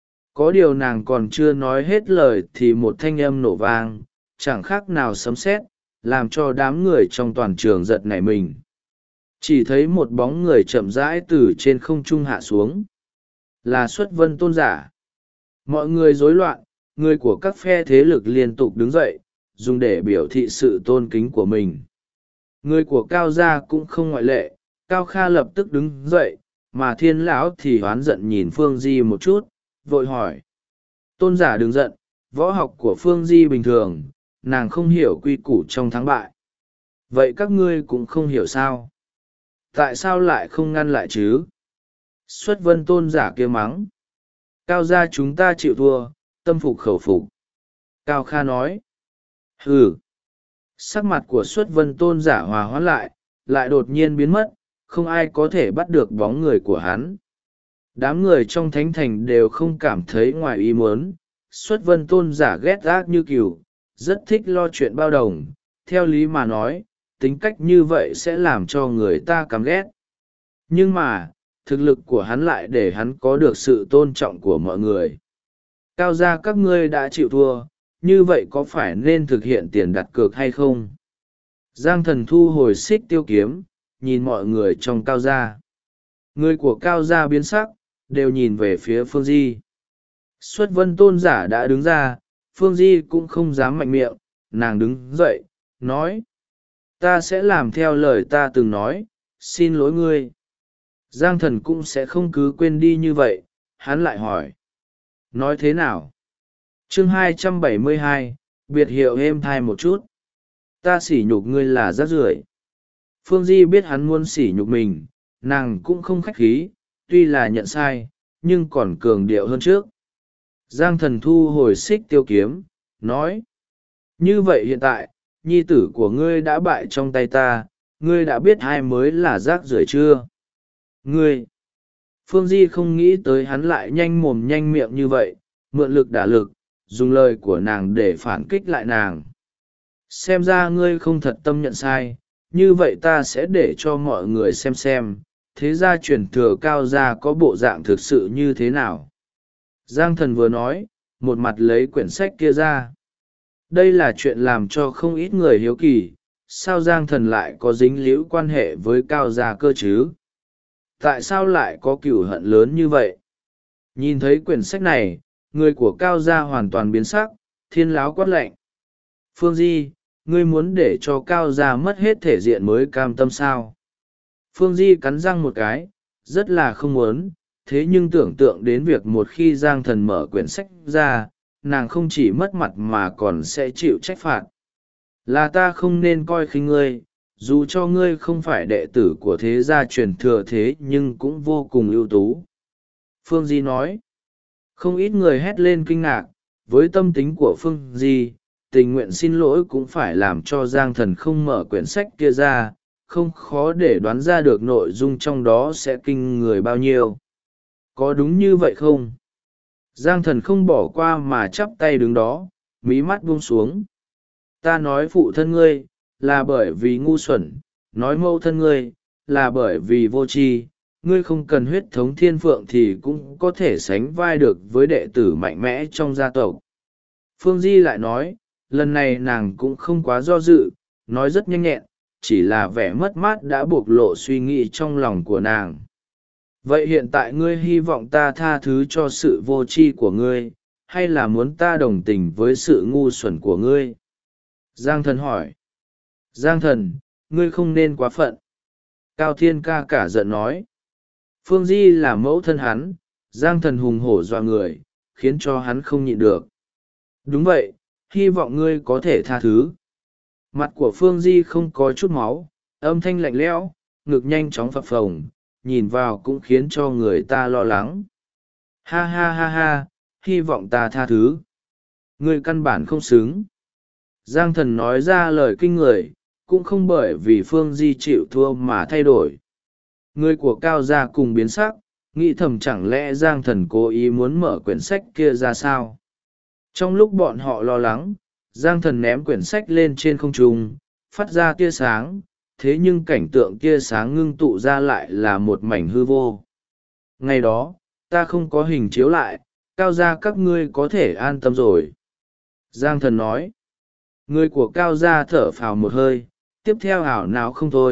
Có điều nàng còn chưa nói hết lời thì một thanh âm nổ vang, chẳng khác nào sấm sét, làm cho đám người trong toàn trường giật nảy mình. chỉ thấy một bóng người chậm rãi từ trên không trung hạ xuống, là Xuất Vân Tôn giả. Mọi người rối loạn, người của các phe thế lực liên tục đứng dậy, dùng để biểu thị sự tôn kính của mình. Người của Cao gia cũng không ngoại lệ. Cao Kha lập tức đứng dậy, mà Thiên lão thì oán giận nhìn Phương Di một chút, vội hỏi: Tôn giả đừng giận, võ học của Phương Di bình thường, nàng không hiểu quy củ trong thắng bại. Vậy các ngươi cũng không hiểu sao? Tại sao lại không ngăn lại chứ? Xuất Vân Tôn giả kia mắng: Cao gia chúng ta chịu thua, tâm phục khẩu phục. Cao Kha nói: Hừ. Sắc mặt của Xuất Vân Tôn giả hòa hoãn lại đột nhiên biến mất, không ai có thể bắt được bóng người của hắn. Đám người trong thánh thành đều không cảm thấy ngoài ý muốn. Xuất Vân Tôn giả ghét ác như cừu, rất thích lo chuyện bao đồng. Theo lý mà nói, tính cách như vậy sẽ làm cho người ta căm ghét. Nhưng mà, thực lực của hắn lại để hắn có được sự tôn trọng của mọi người. Cao gia các ngươi đã chịu thua, như vậy có phải nên thực hiện tiền đặt cược hay không? Giang Thần thu hồi xích tiêu kiếm, nhìn mọi người trong Cao gia. Người của Cao gia biến sắc, đều nhìn về phía Phương Di. Xuất Vân Tôn giả đã đứng ra, Phương Di cũng không dám mạnh miệng, nàng đứng dậy, nói: Ta sẽ làm theo lời ta từng nói, xin lỗi ngươi. Giang Thần cũng sẽ không cứ quên đi như vậy, hắn lại hỏi: Nói thế nào? Chương 272, biệt hiệu êm thai một chút. Ta sỉ nhục ngươi là rác rưởi. Phương Di biết hắn muốn sỉ nhục mình, nàng cũng không khách khí, tuy là nhận sai, nhưng còn cường điệu hơn trước. Giang Thần thu hồi xích tiêu kiếm, nói: Như vậy hiện tại, nhi tử của ngươi đã bại trong tay ta, ngươi đã biết ai mới là rác rưởi chưa? Ngươi! Phương Di không nghĩ tới hắn lại nhanh mồm nhanh miệng như vậy, mượn lực đả lực, dùng lời của nàng để phản kích lại nàng. Xem ra ngươi không thật tâm nhận sai, như vậy ta sẽ để cho mọi người xem, thế gia truyền thừa Cao gia có bộ dạng thực sự như thế nào. Giang Thần vừa nói, một mặt lấy quyển sách kia ra. Đây là chuyện làm cho không ít người hiếu kỳ, sao Giang Thần lại có dính líu quan hệ với Cao gia cơ chứ? Tại sao lại có cửu hận lớn như vậy? Nhìn thấy quyển sách này, người của Cao gia hoàn toàn biến sắc, Thiên lão quát lệnh: Phương Di, ngươi muốn để cho Cao gia mất hết thể diện mới cam tâm sao? Phương Di cắn răng một cái, rất là không muốn, thế nhưng tưởng tượng đến việc một khi Giang Thần mở quyển sách ra, nàng không chỉ mất mặt mà còn sẽ chịu trách phạt. Là ta không nên coi khinh ngươi, dù cho ngươi không phải đệ tử của thế gia truyền thừa thế nhưng cũng vô cùng ưu tú. Phương Di nói. Không ít người hét lên kinh ngạc, với tâm tính của Phương Di, tình nguyện xin lỗi cũng phải làm cho Giang Thần không mở quyển sách kia ra, không khó để đoán ra được nội dung trong đó sẽ kinh người bao nhiêu. Có đúng như vậy không? Giang Thần không bỏ qua mà chắp tay đứng đó, mí mắt buông xuống. Ta nói phụ thân ngươi, là bởi vì ngu xuẩn, nói mẫu thân ngươi, là bởi vì vô tri. Ngươi không cần huyết thống thiên phượng thì cũng có thể sánh vai được với đệ tử mạnh mẽ trong gia tộc. Phương Di lại nói, lần này nàng cũng không quá do dự, nói rất nhanh nhẹn, chỉ là vẻ mất mát đã bộc lộ suy nghĩ trong lòng của nàng. Vậy hiện tại ngươi hy vọng ta tha thứ cho sự vô tri của ngươi, hay là muốn ta đồng tình với sự ngu xuẩn của ngươi? Giang Thần hỏi. Giang Thần, ngươi không nên quá phận. Cao Thiên ca cả giận nói. Phương Di là mẫu thân hắn, Giang Thần hùng hổ dọa người, khiến cho hắn không nhịn được. Đúng vậy, hy vọng ngươi có thể tha thứ. Mặt của Phương Di không có chút máu, âm thanh lạnh lẽo, ngực nhanh chóng phập phồng, nhìn vào cũng khiến cho người ta lo lắng. Ha ha ha ha, hy vọng ta tha thứ. Ngươi căn bản không xứng. Giang Thần nói ra lời kinh người, cũng không bởi vì Phương Di chịu thua mà thay đổi. Người của Cao gia cùng biến sắc, nghĩ thầm chẳng lẽ Giang Thần cố ý muốn mở quyển sách kia ra sao. Trong lúc bọn họ lo lắng, Giang Thần ném quyển sách lên trên không trung, phát ra tia sáng, thế nhưng cảnh tượng tia sáng ngưng tụ ra lại là một mảnh hư vô. Ngày đó, ta không có hình chiếu lại, Cao gia các ngươi có thể an tâm rồi. Giang Thần nói. Người của Cao gia thở phào một hơi, tiếp theo ảo não không thôi,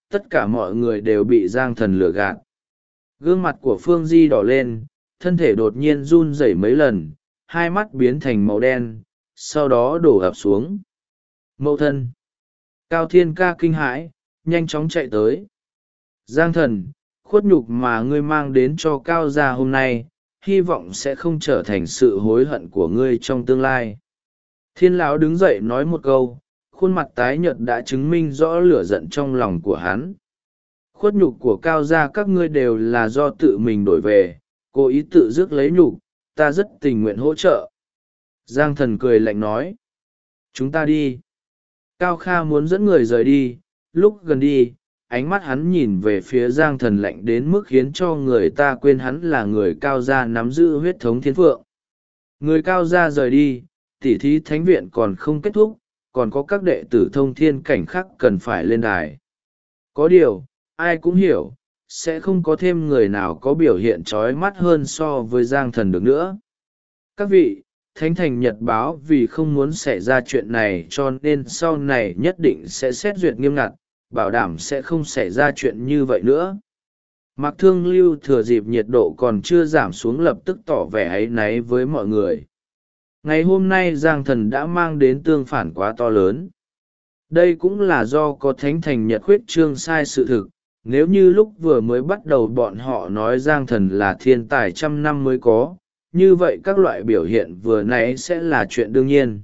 tất cả mọi người đều bị Giang Thần lừa gạt. Gương mặt của Phương Di đỏ lên, thân thể đột nhiên run rẩy mấy lần, hai mắt biến thành màu đen, sau đó đổ ập xuống. Mẫu thân! Cao Thiên Ca kinh hãi, nhanh chóng chạy tới. Giang Thần, khuất nhục mà ngươi mang đến cho Cao gia hôm nay, hy vọng sẽ không trở thành sự hối hận của ngươi trong tương lai. Thiên lão đứng dậy nói một câu, khuôn mặt tái nhợt đã chứng minh rõ lửa giận trong lòng của hắn. Khuất nhục của Cao gia các ngươi đều là do tự mình đổi về, cố ý tự rước lấy nhục, ta rất tình nguyện hỗ trợ. Giang Thần cười lạnh nói. Chúng ta đi. Cao Kha muốn dẫn người rời đi, lúc gần đi, ánh mắt hắn nhìn về phía Giang Thần lạnh đến mức khiến cho người ta quên hắn là người Cao gia nắm giữ huyết thống thiên phượng. Người Cao gia rời đi, tỉ thí thánh viện còn không kết thúc, còn có các đệ tử thông thiên cảnh khác cần phải lên đài. Có điều, ai cũng hiểu, sẽ không có thêm người nào có biểu hiện trói mắt hơn so với Giang Thần được nữa. Các vị, Thánh Thành Nhật báo vì không muốn xảy ra chuyện này cho nên sau này nhất định sẽ xét duyệt nghiêm ngặt, bảo đảm sẽ không xảy ra chuyện như vậy nữa. Mạc Thương Lưu thừa dịp nhiệt độ còn chưa giảm xuống lập tức tỏ vẻ áy náy với mọi người. Ngày hôm nay Giang Thần đã mang đến tương phản quá to lớn. Đây cũng là do có Thánh Thành Nhật khuyết trương sai sự thực. Nếu như lúc vừa mới bắt đầu bọn họ nói Giang Thần là thiên tài trăm năm mới có, như vậy các loại biểu hiện vừa nãy sẽ là chuyện đương nhiên.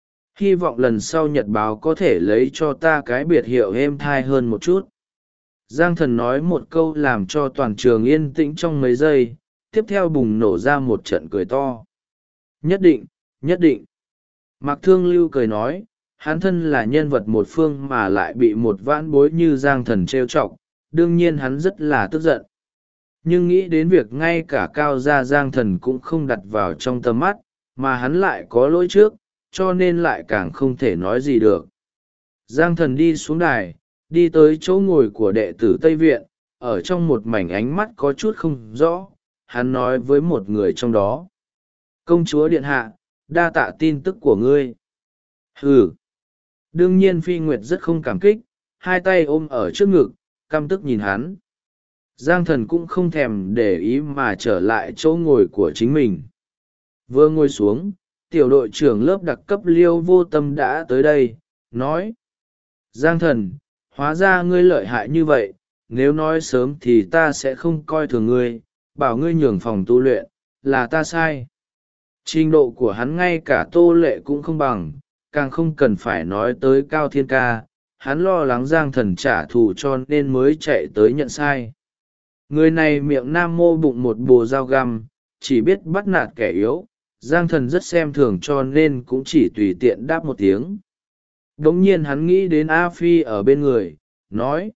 Hy vọng lần sau Nhật báo có thể lấy cho ta cái biệt hiệu êm thai hơn một chút. Giang Thần nói một câu làm cho toàn trường yên tĩnh trong mấy giây, tiếp theo bùng nổ ra một trận cười to. Nhất định, nhất định. Mạc Thương Lưu cười nói, hắn thân là nhân vật một phương mà lại bị một vãn bối như Giang Thần trêu chọc, đương nhiên hắn rất là tức giận. Nhưng nghĩ đến việc ngay cả Cao gia Giang Thần cũng không đặt vào trong tầm mắt, mà hắn lại có lỗi trước, cho nên lại càng không thể nói gì được. Giang Thần đi xuống đài, đi tới chỗ ngồi của đệ tử Tây Viện, ở trong một mảnh ánh mắt có chút không rõ, hắn nói với một người trong đó. Công chúa điện hạ, đa tạ tin tức của ngươi. Hừ. Đương nhiên Phi Nguyệt rất không cảm kích, hai tay ôm ở trước ngực, căm tức nhìn hắn. Giang Thần cũng không thèm để ý mà trở lại chỗ ngồi của chính mình. Vừa ngồi xuống, tiểu đội trưởng lớp đặc cấp Liêu Vô Tâm đã tới đây, nói. Giang Thần, hóa ra ngươi lợi hại như vậy, nếu nói sớm thì ta sẽ không coi thường ngươi, bảo ngươi nhường phòng tu luyện, là ta sai. Trình độ của hắn ngay cả Tô Lệ cũng không bằng, càng không cần phải nói tới Cao Thiên Ca, hắn lo lắng Giang Thần trả thù cho nên mới chạy tới nhận sai. Người này miệng nam mô bụng một bồ dao găm, chỉ biết bắt nạt kẻ yếu, Giang Thần rất xem thường cho nên cũng chỉ tùy tiện đáp một tiếng. Đống nhiên hắn nghĩ đến A Phi ở bên người, nói.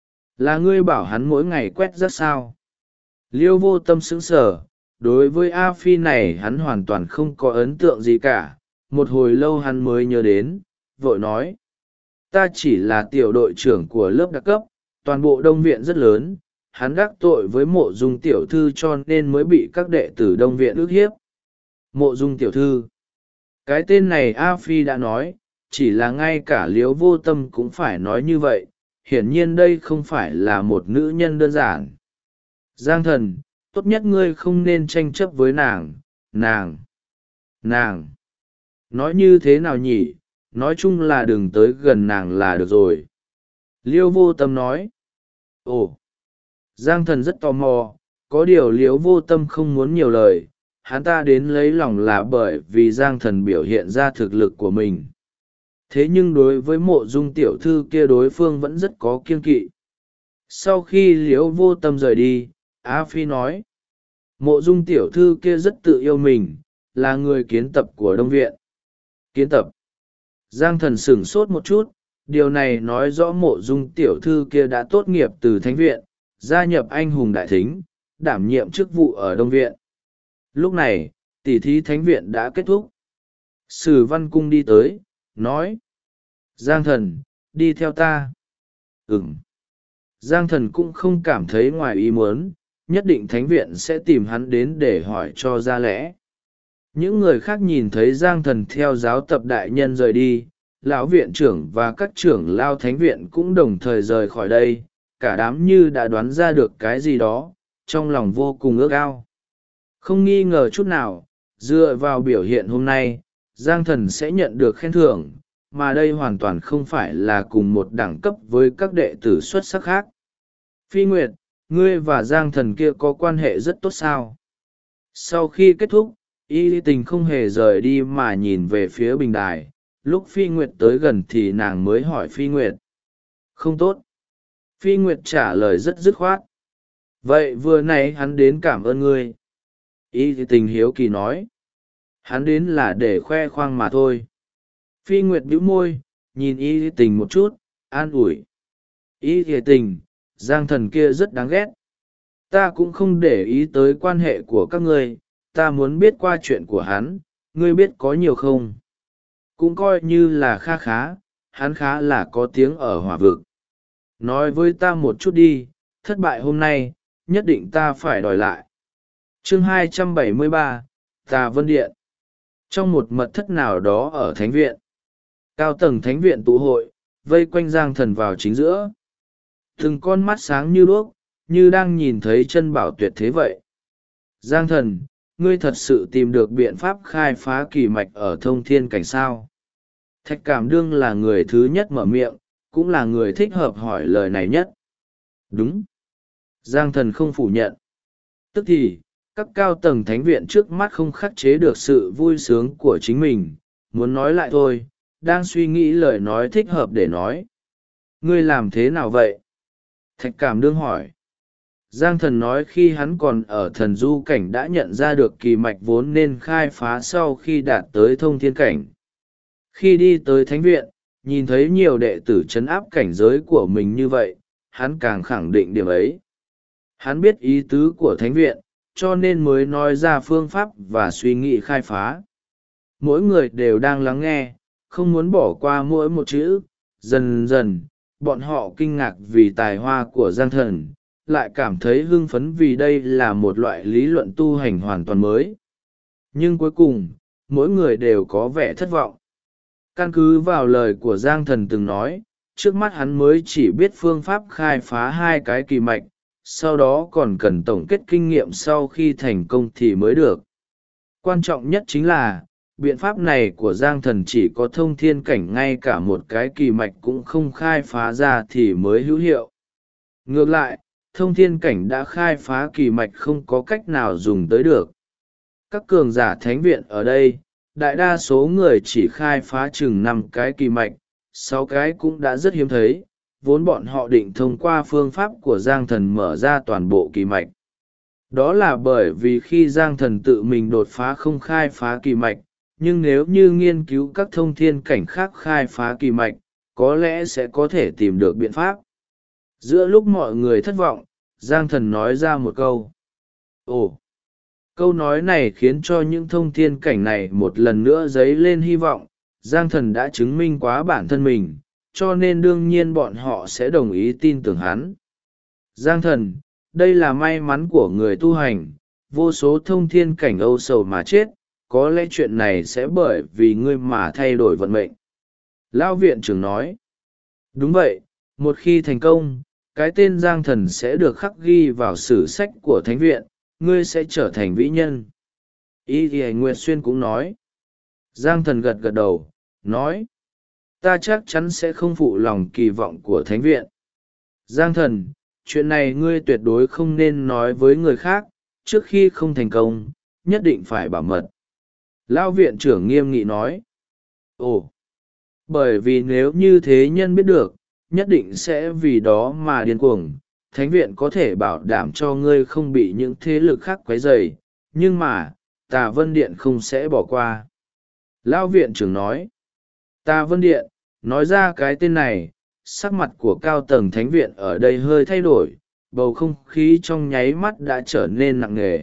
Là ngươi bảo hắn mỗi ngày quét rác sao? Liêu Vô Tâm sững sờ, đối với A Phi này hắn hoàn toàn không có ấn tượng gì cả, một hồi lâu hắn mới nhớ đến, vội nói. Ta chỉ là tiểu đội trưởng của lớp đặc cấp, toàn bộ đông viện rất lớn, hắn gác tội với Mộ Dung tiểu thư cho nên mới bị các đệ tử đông viện ức hiếp. Mộ Dung tiểu thư. Cái tên này A Phi đã nói, chỉ là ngay cả Liếu Vô Tâm cũng phải nói như vậy, hiển nhiên đây không phải là một nữ nhân đơn giản. Giang Thần, tốt nhất ngươi không nên tranh chấp với nàng. Nói như thế nào nhỉ, nói chung là đừng tới gần nàng là được rồi. Liêu Vô Tâm nói. Ồ. Giang Thần rất tò mò, có điều Liêu Vô Tâm không muốn nhiều lời, hắn ta đến lấy lòng là bởi vì Giang Thần biểu hiện ra thực lực của mình. Thế nhưng đối với Mộ Dung tiểu thư kia đối phương vẫn rất có kiêng kỵ. Sau khi Liêu Vô Tâm rời đi, A Phi nói. Mộ Dung tiểu thư kia rất tự yêu mình, là người kiến tập của Đông Viện. Kiến tập. Giang Thần sửng sốt một chút, điều này nói rõ Mộ Dung tiểu thư kia đã tốt nghiệp từ Thánh Viện, gia nhập Anh hùng đại thính, đảm nhiệm chức vụ ở Đông Viện. Lúc này, tỷ thí Thánh Viện đã kết thúc. Sử Văn Cung đi tới, nói. Giang Thần, đi theo ta. Ừm. Giang Thần cũng không cảm thấy ngoài ý muốn, nhất định Thánh Viện sẽ tìm hắn đến để hỏi cho ra lẽ. Những người khác nhìn thấy Giang Thần theo giáo tập đại nhân rời đi, lão viện trưởng và các trưởng lao Thánh Viện cũng đồng thời rời khỏi đây, cả đám như đã đoán ra được cái gì đó, trong lòng vô cùng ước ao. Không nghi ngờ chút nào, dựa vào biểu hiện hôm nay, Giang Thần sẽ nhận được khen thưởng, mà đây hoàn toàn không phải là cùng một đẳng cấp với các đệ tử xuất sắc khác. Phi Nguyệt, ngươi và Giang Thần kia có quan hệ rất tốt sao? Sau khi kết thúc, Y Tình không hề rời đi mà nhìn về phía bình đài. Lúc Phi Nguyệt tới gần thì nàng mới hỏi Phi Nguyệt. Không tốt. Phi Nguyệt trả lời rất dứt khoát. Vậy vừa nãy hắn đến cảm ơn ngươi. Y Tình hiếu kỳ nói. Hắn đến là để khoe khoang mà thôi. Phi Nguyệt bĩu môi, nhìn Y Tình một chút, an ủi. Y Tình, Giang Thần kia rất đáng ghét. Ta cũng không để ý tới quan hệ của các ngươi, ta muốn biết qua chuyện của hắn, ngươi biết có nhiều không? Cũng coi như là kha khá, hắn khá là có tiếng ở hỏa vực. Nói với ta một chút đi, thất bại hôm nay, nhất định ta phải đòi lại. Chương 273, Tà Vân Điện. Trong một mật thất nào đó ở thánh viện, cao tầng thánh viện tụ hội, vây quanh Giang Thần vào chính giữa. Từng con mắt sáng như đuốc, như đang nhìn thấy chân bảo tuyệt thế vậy. Giang Thần, ngươi thật sự tìm được biện pháp khai phá kỳ mạch ở thông thiên cảnh sao? Thạch Cảm Đương là người thứ nhất mở miệng, cũng là người thích hợp hỏi lời này nhất. Đúng. Giang Thần không phủ nhận. Tức thì, các cao tầng thánh viện trước mắt không khắc chế được sự vui sướng của chính mình, muốn nói lại thôi, đang suy nghĩ lời nói thích hợp để nói. Ngươi làm thế nào vậy? Thạch Cảm Đương hỏi. Giang Thần nói khi hắn còn ở thần du cảnh đã nhận ra được kỳ mạch vốn nên khai phá sau khi đạt tới thông thiên cảnh. Khi đi tới thánh viện, nhìn thấy nhiều đệ tử trấn áp cảnh giới của mình như vậy, hắn càng khẳng định điểm ấy. Hắn biết ý tứ của thánh viện, cho nên mới nói ra phương pháp và suy nghĩ khai phá. Mỗi người đều đang lắng nghe, không muốn bỏ qua mỗi một chữ. Dần dần, bọn họ kinh ngạc vì tài hoa của Giang Thần, lại cảm thấy hưng phấn vì đây là một loại lý luận tu hành hoàn toàn mới. Nhưng cuối cùng, mỗi người đều có vẻ thất vọng. Căn cứ vào lời của Giang Thần từng nói, trước mắt hắn mới chỉ biết phương pháp khai phá hai cái kỳ mạch, sau đó còn cần tổng kết kinh nghiệm sau khi thành công thì mới được. Quan trọng nhất chính là, biện pháp này của Giang Thần chỉ có thông thiên cảnh, ngay cả một cái kỳ mạch cũng không khai phá ra thì mới hữu hiệu. Ngược lại, thông thiên cảnh đã khai phá kỳ mạch không có cách nào dùng tới được. Các cường giả thánh viện ở đây, đại đa số người chỉ khai phá chừng 5 cái kỳ mạch, 6 cái cũng đã rất hiếm thấy, vốn bọn họ định thông qua phương pháp của Giang Thần mở ra toàn bộ kỳ mạch. Đó là bởi vì khi Giang Thần tự mình đột phá không khai phá kỳ mạch, nhưng nếu như nghiên cứu các thông thiên cảnh khác khai phá kỳ mạch, có lẽ sẽ có thể tìm được biện pháp. Giữa lúc mọi người thất vọng, Giang Thần nói ra một câu. Ồ! Câu nói này khiến cho những thông thiên cảnh này một lần nữa dấy lên hy vọng. Giang Thần đã chứng minh quá bản thân mình, cho nên đương nhiên bọn họ sẽ đồng ý tin tưởng hắn. Giang Thần, đây là may mắn của người tu hành, vô số thông thiên cảnh âu sầu mà chết, có lẽ chuyện này sẽ bởi vì ngươi mà thay đổi vận mệnh. Lão viện trưởng nói. Đúng vậy, một khi thành công, cái tên Giang Thần sẽ được khắc ghi vào sử sách của thánh viện, ngươi sẽ trở thành vĩ nhân. Y thì Nguyệt Xuyên cũng nói. Giang Thần gật gật đầu, nói. Ta chắc chắn sẽ không phụ lòng kỳ vọng của thánh viện. Giang Thần, chuyện này ngươi tuyệt đối không nên nói với người khác, trước khi không thành công, nhất định phải bảo mật. Lão viện trưởng nghiêm nghị nói. Ồ! Bởi vì nếu như thế nhân biết được, nhất định sẽ vì đó mà điên cuồng. Thánh viện có thể bảo đảm cho ngươi không bị những thế lực khác quấy rầy, nhưng mà, Tà Vân Điện không sẽ bỏ qua. Lão viện trưởng nói. Tà Vân Điện, nói ra cái tên này, sắc mặt của cao tầng thánh viện ở đây hơi thay đổi, bầu không khí trong nháy mắt đã trở nên nặng nề.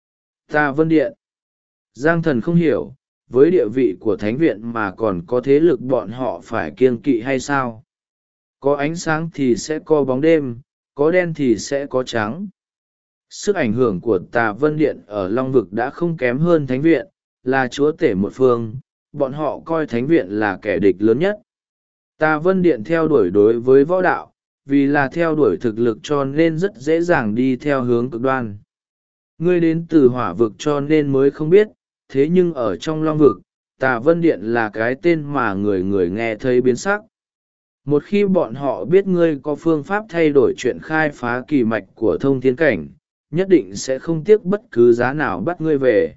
Tà Vân Điện. Giang Thần không hiểu, với địa vị của thánh viện mà còn có thế lực bọn họ phải kiêng kỵ hay sao? Có ánh sáng thì sẽ có bóng đêm, có đen thì sẽ có trắng. Sức ảnh hưởng của Tà Vân Điện ở Long Vực đã không kém hơn thánh viện, là chúa tể một phương, bọn họ coi thánh viện là kẻ địch lớn nhất. Tà Vân Điện theo đuổi đối với võ đạo, vì là theo đuổi thực lực cho nên rất dễ dàng đi theo hướng cực đoan. Ngươi đến từ hỏa vực cho nên mới không biết, thế nhưng ở trong long vực, Tà Vân Điện là cái tên mà người người nghe thấy biến sắc. Một khi bọn họ biết ngươi có phương pháp thay đổi chuyện khai phá kỳ mạch của thông thiên cảnh, nhất định sẽ không tiếc bất cứ giá nào bắt ngươi về.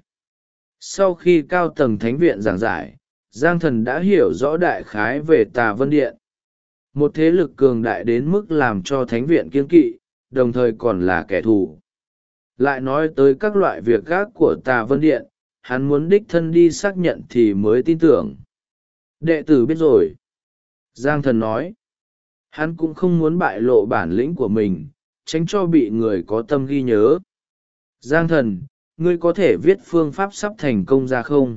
Sau khi cao tầng thánh viện giảng giải, Giang Thần đã hiểu rõ đại khái về Tà Vân Điện. Một thế lực cường đại đến mức làm cho thánh viện kiêng kỵ, đồng thời còn là kẻ thù. Lại nói tới các loại việc gác của Tà Vân Điện, hắn muốn đích thân đi xác nhận thì mới tin tưởng. Đệ tử biết rồi. Giang Thần nói. Hắn cũng không muốn bại lộ bản lĩnh của mình, tránh cho bị người có tâm ghi nhớ. Giang Thần, ngươi có thể viết phương pháp sắp thành công ra không?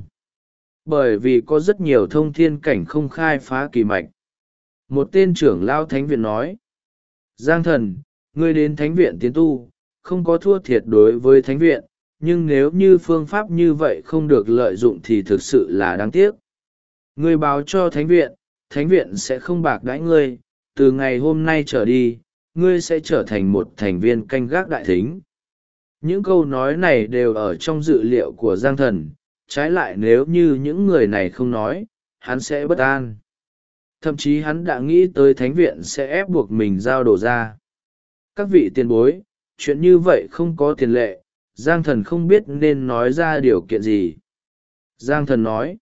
Bởi vì có rất nhiều thông thiên cảnh không khai phá kỳ mạch. Một tên trưởng lao thánh viện nói. Giang Thần, ngươi đến thánh viện tiến tu, không có thua thiệt đối với thánh viện, nhưng nếu như phương pháp như vậy không được lợi dụng thì thực sự là đáng tiếc. Ngươi báo cho thánh viện sẽ không bạc đãi ngươi, từ ngày hôm nay trở đi, ngươi sẽ trở thành một thành viên canh gác đại thính. Những câu nói này đều ở trong dự liệu của Giang Thần, trái lại nếu như những người này không nói, hắn sẽ bất an. Thậm chí hắn đã nghĩ tới thánh viện sẽ ép buộc mình giao đồ ra. Các vị tiền bối, chuyện như vậy không có tiền lệ, Giang Thần không biết nên nói ra điều kiện gì. Giang Thần nói.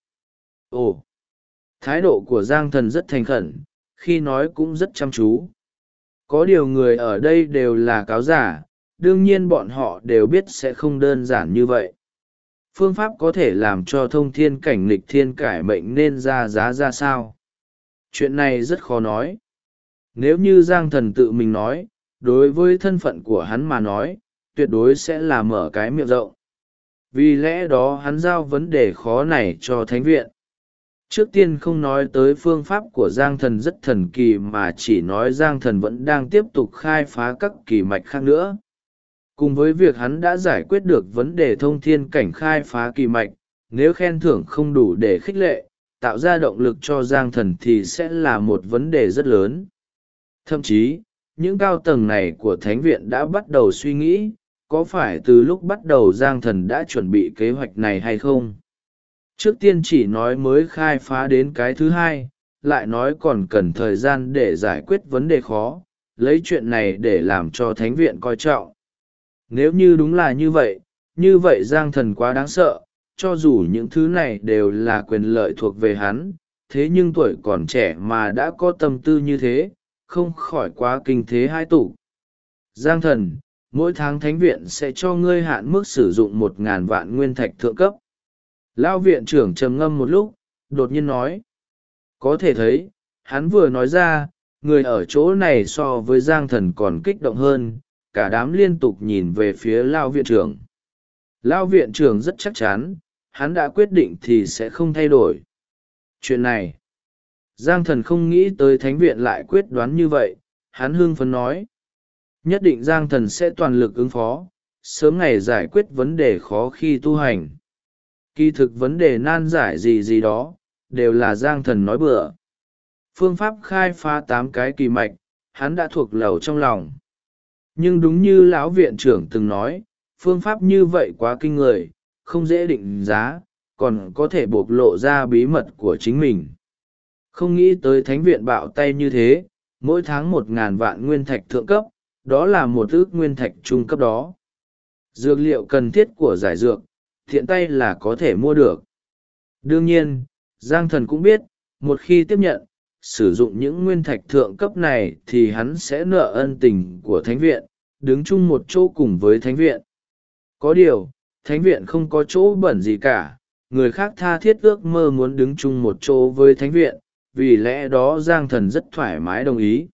Ồ! Thái độ của Giang Thần rất thành khẩn, khi nói cũng rất chăm chú. Có điều người ở đây đều là cáo giả, đương nhiên bọn họ đều biết sẽ không đơn giản như vậy. Phương pháp có thể làm cho thông thiên cảnh nghịch thiên cải mệnh nên ra giá ra sao? Chuyện này rất khó nói. Nếu như Giang Thần tự mình nói, đối với thân phận của hắn mà nói, tuyệt đối sẽ là mở cái miệng rộng. Vì lẽ đó hắn giao vấn đề khó này cho thánh viện. Trước tiên không nói tới phương pháp của Giang Thần rất thần kỳ mà chỉ nói Giang Thần vẫn đang tiếp tục khai phá các kỳ mạch khác nữa. Cùng với việc hắn đã giải quyết được vấn đề thông thiên cảnh khai phá kỳ mạch, nếu khen thưởng không đủ để khích lệ, tạo ra động lực cho Giang Thần thì sẽ là một vấn đề rất lớn. Thậm chí, những cao tầng này của Thánh viện đã bắt đầu suy nghĩ, có phải từ lúc bắt đầu Giang Thần đã chuẩn bị kế hoạch này hay không? Trước tiên chỉ nói mới khai phá đến cái thứ hai, lại nói còn cần thời gian để giải quyết vấn đề khó, lấy chuyện này để làm cho Thánh viện coi trọng. Nếu như đúng là như vậy Giang Thần quá đáng sợ, cho dù những thứ này đều là quyền lợi thuộc về hắn, thế nhưng tuổi còn trẻ mà đã có tâm tư như thế, không khỏi quá kinh thế hai tụ. Giang Thần, mỗi tháng thánh viện sẽ cho ngươi hạn mức sử dụng 1.000 vạn nguyên thạch thượng cấp. Lão viện trưởng trầm ngâm một lúc, đột nhiên nói. Có thể thấy, hắn vừa nói ra, người ở chỗ này so với Giang Thần còn kích động hơn, cả đám liên tục nhìn về phía Lão viện trưởng. Lão viện trưởng rất chắc chắn, hắn đã quyết định thì sẽ không thay đổi. Chuyện này, Giang Thần không nghĩ tới thánh viện lại quyết đoán như vậy, hắn hưng phấn nói. Nhất định Giang Thần sẽ toàn lực ứng phó, sớm ngày giải quyết vấn đề khó khi tu hành. Kỳ thực vấn đề nan giải gì đó, đều là Giang Thần nói bừa. Phương pháp khai phá 8 cái kỳ mạch, hắn đã thuộc lầu trong lòng. Nhưng đúng như lão viện trưởng từng nói, phương pháp như vậy quá kinh người, không dễ định giá, còn có thể bộc lộ ra bí mật của chính mình. Không nghĩ tới thánh viện bạo tay như thế, mỗi tháng 1.000 vạn nguyên thạch thượng cấp, đó là một ước nguyên thạch trung cấp đó. Dược liệu cần thiết của giải dược, thiện tay là có thể mua được. Đương nhiên, Giang Thần cũng biết, một khi tiếp nhận, sử dụng những nguyên thạch thượng cấp này thì hắn sẽ nợ ân tình của thánh viện, đứng chung một chỗ cùng với thánh viện. Có điều, thánh viện không có chỗ bẩn gì cả, người khác tha thiết ước mơ muốn đứng chung một chỗ với thánh viện, vì lẽ đó Giang Thần rất thoải mái đồng ý.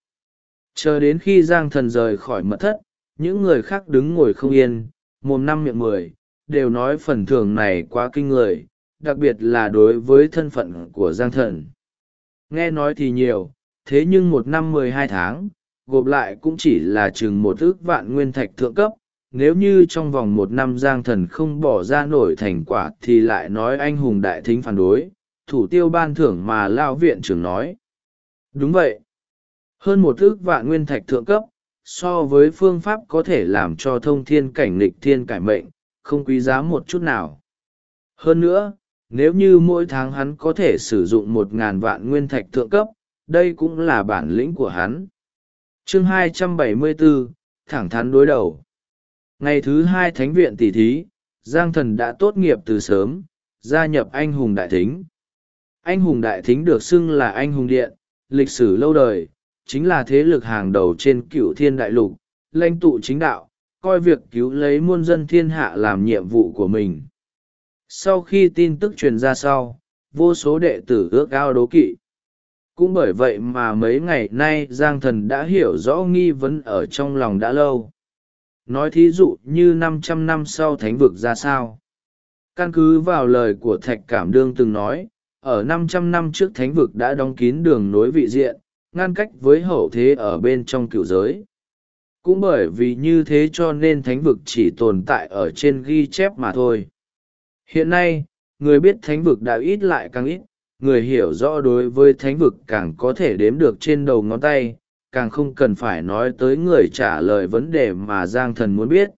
Chờ đến khi Giang Thần rời khỏi mật thất, những người khác đứng ngồi không yên, mồm năm miệng mười, đều nói phần thưởng này quá kinh người, đặc biệt là đối với thân phận của Giang Thần. Nghe nói thì nhiều, thế nhưng 1 năm 12 tháng, gộp lại cũng chỉ là chừng 1 ức vạn nguyên thạch thượng cấp. Nếu như trong vòng 1 năm Giang Thần không bỏ ra nổi thành quả thì lại nói anh hùng đại thính phản đối, thủ tiêu ban thưởng mà Lão viện trưởng nói. Đúng vậy. Hơn 1 ức vạn nguyên thạch thượng cấp, so với phương pháp có thể làm cho thông thiên cảnh nghịch thiên cải mệnh, không quý giá một chút nào. Hơn nữa, nếu như mỗi tháng hắn có thể sử dụng 1.000 vạn nguyên thạch thượng cấp, đây cũng là bản lĩnh của hắn. Chương 274, thẳng thắn đối đầu. Ngày thứ 2 thánh viện tỷ thí, Giang Thần đã tốt nghiệp từ sớm, gia nhập anh hùng đại thính. Anh hùng đại thính được xưng là anh hùng điện, lịch sử lâu đời, chính là thế lực hàng đầu trên Cửu Thiên đại lục, lãnh tụ chính đạo, coi việc cứu lấy muôn dân thiên hạ làm nhiệm vụ của mình. Sau khi tin tức truyền ra sau, vô số đệ tử ước ao đố kỵ. Cũng bởi vậy mà mấy ngày nay Giang Thần đã hiểu rõ nghi vấn ở trong lòng đã lâu. Nói thí dụ như 500 năm sau thánh vực ra sao. Căn cứ vào lời của Thạch Cảm Đương từng nói, ở 500 năm trước thánh vực đã đóng kín đường nối vị diện, ngăn cách với hậu thế ở bên trong cửu giới. Cũng bởi vì như thế cho nên thánh vực chỉ tồn tại ở trên ghi chép mà thôi. Hiện nay, người biết thánh vực đã ít lại càng ít, người hiểu rõ đối với thánh vực càng có thể đếm được trên đầu ngón tay, càng không cần phải nói tới người trả lời vấn đề mà Giang Thần muốn biết.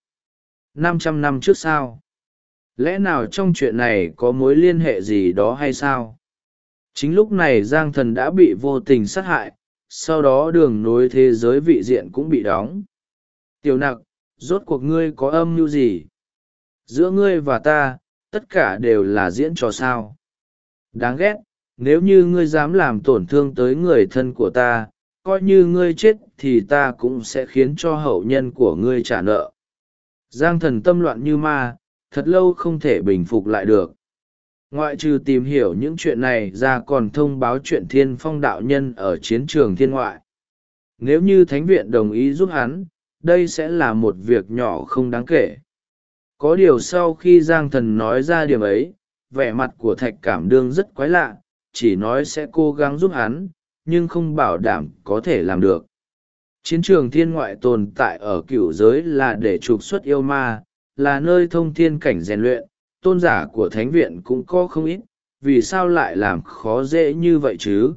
500 năm trước sao? Lẽ nào trong chuyện này có mối liên hệ gì đó hay sao? Chính lúc này Giang Thần đã bị vô tình sát hại, sau đó đường nối thế giới vị diện cũng bị đóng. Tiểu Nặc, rốt cuộc ngươi có âm mưu gì? Giữa ngươi và ta, tất cả đều là diễn trò sao. Đáng ghét, nếu như ngươi dám làm tổn thương tới người thân của ta, coi như ngươi chết thì ta cũng sẽ khiến cho hậu nhân của ngươi trả nợ. Giang Thần tâm loạn như ma, thật lâu không thể bình phục lại được. Ngoại trừ tìm hiểu những chuyện này ra còn thông báo chuyện Thiên Phong đạo nhân ở chiến trường thiên ngoại. Nếu như thánh viện đồng ý giúp hắn, đây sẽ là một việc nhỏ không đáng kể. Có điều sau khi Giang Thần nói ra điểm ấy, vẻ mặt của Thạch Cảm Đương rất quái lạ, chỉ nói sẽ cố gắng giúp hắn, nhưng không bảo đảm có thể làm được. Chiến trường thiên ngoại tồn tại ở cửu giới là để trục xuất yêu ma, là nơi thông thiên cảnh rèn luyện, tôn giả của thánh viện cũng có không ít, vì sao lại làm khó dễ như vậy chứ?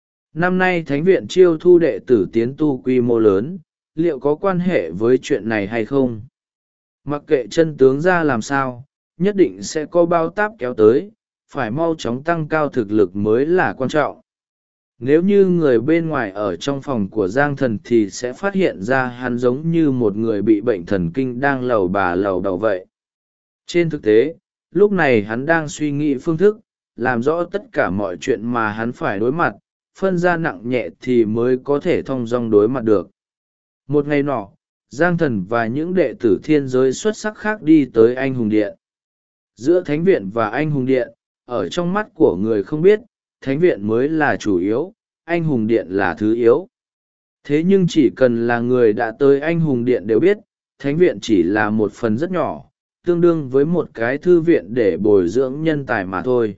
Năm nay thánh viện chiêu thu đệ tử tiến tu quy mô lớn, liệu có quan hệ với chuyện này hay không? Mặc kệ chân tướng ra làm sao, nhất định sẽ có bao táp kéo tới, phải mau chóng tăng cao thực lực mới là quan trọng. Nếu như người bên ngoài ở trong phòng của Giang Thần thì sẽ phát hiện ra hắn giống như một người bị bệnh thần kinh đang lầu bà lầu đầu vậy. Trên thực tế, lúc này hắn đang suy nghĩ phương thức, làm rõ tất cả mọi chuyện mà hắn phải đối mặt, phân ra nặng nhẹ thì mới có thể thong dong đối mặt được. Một ngày nọ, Giang Thần và những đệ tử thiên giới xuất sắc khác đi tới Anh Hùng Điện. Giữa Thánh Viện và Anh Hùng Điện, ở trong mắt của người không biết, Thánh Viện mới là chủ yếu, Anh Hùng Điện là thứ yếu. Thế nhưng chỉ cần là người đã tới Anh Hùng Điện đều biết, Thánh Viện chỉ là một phần rất nhỏ, tương đương với một cái thư viện để bồi dưỡng nhân tài mà thôi.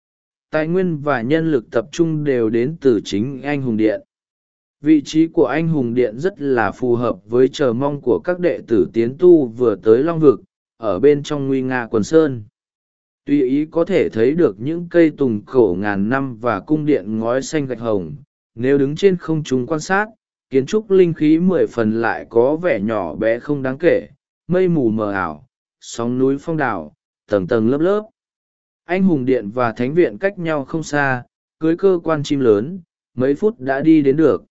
Tài nguyên và nhân lực tập trung đều đến từ chính Anh Hùng Điện. Vị trí của Anh Hùng Điện rất là phù hợp với chờ mong của các đệ tử tiến tu vừa tới Long Vực, ở bên trong nguy nga quần sơn. Tùy ý có thể thấy được những cây tùng cổ ngàn năm và cung điện ngói xanh gạch hồng. Nếu đứng trên không trung quan sát, kiến trúc linh khí 10 phần lại có vẻ nhỏ bé không đáng kể, mây mù mờ ảo, sóng núi phong đảo, tầng tầng lớp lớp. Anh Hùng Điện và Thánh Viện cách nhau không xa, cưới cơ quan chim lớn, mấy phút đã đi đến được.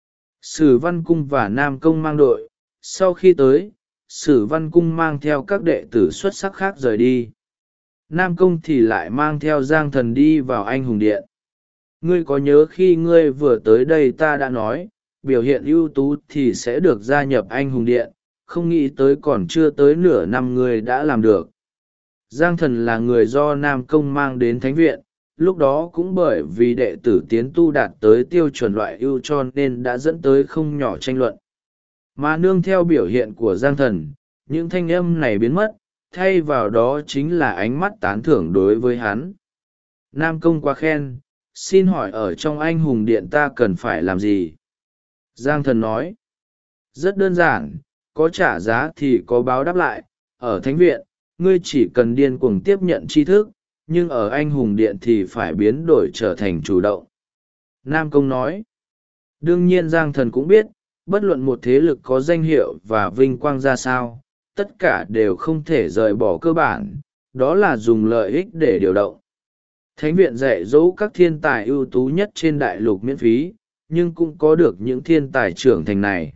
Sử Văn Cung và Nam Công mang đội, sau khi tới, Sử Văn Cung mang theo các đệ tử xuất sắc khác rời đi. Nam Công thì lại mang theo Giang Thần đi vào Anh Hùng Điện. Ngươi có nhớ khi ngươi vừa tới đây ta đã nói, biểu hiện ưu tú thì sẽ được gia nhập Anh Hùng Điện, không nghĩ tới còn chưa tới nửa năm ngươi đã làm được. Giang Thần là người do Nam Công mang đến Thánh Viện, lúc đó cũng bởi vì đệ tử tiến tu đạt tới tiêu chuẩn loại ưu cho nên đã dẫn tới không nhỏ tranh luận. Mà nương theo biểu hiện của Giang Thần, những thanh âm này biến mất, thay vào đó chính là ánh mắt tán thưởng đối với hắn. Nam Công quá khen, xin hỏi ở trong Anh Hùng Điện ta cần phải làm gì? Giang Thần nói, rất đơn giản, có trả giá thì có báo đáp lại, ở Thánh Viện, ngươi chỉ cần điên cuồng tiếp nhận tri thức, nhưng ở Anh Hùng Điện thì phải biến đổi trở thành chủ động. Nam Công nói, Đương nhiên Giang Thần cũng biết, bất luận một thế lực có danh hiệu và vinh quang ra sao, tất cả đều không thể rời bỏ cơ bản, đó là dùng lợi ích để điều động. Thánh viện dạy dỗ các thiên tài ưu tú nhất trên đại lục miễn phí, nhưng cũng có được những thiên tài trưởng thành này.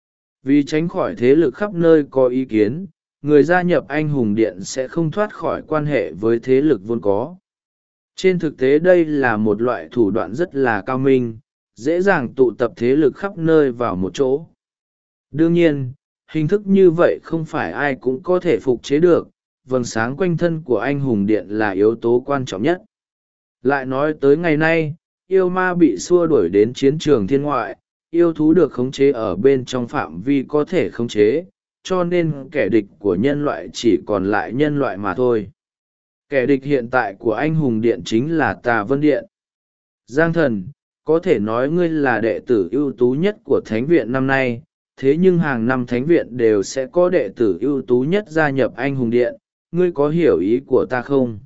Vì tránh khỏi thế lực khắp nơi có ý kiến, người gia nhập anh hùng điện sẽ không thoát khỏi quan hệ với thế lực vốn có. Trên thực tế đây là một loại thủ đoạn rất là cao minh, dễ dàng tụ tập thế lực khắp nơi vào một chỗ. Đương nhiên, hình thức như vậy không phải ai cũng có thể phục chế được, vầng sáng quanh thân của anh hùng điện là yếu tố quan trọng nhất. Lại nói tới ngày nay, yêu ma bị xua đuổi đến chiến trường thiên ngoại, yêu thú được khống chế ở bên trong phạm vi có thể khống chế, cho nên kẻ địch của nhân loại chỉ còn lại nhân loại mà thôi. Kẻ địch hiện tại của anh hùng điện chính là Tà Vân Điện. Giang Thần, có thể nói ngươi là đệ tử ưu tú nhất của Thánh viện năm nay, thế nhưng hàng năm Thánh viện đều sẽ có đệ tử ưu tú nhất gia nhập anh hùng điện, ngươi có hiểu ý của ta không?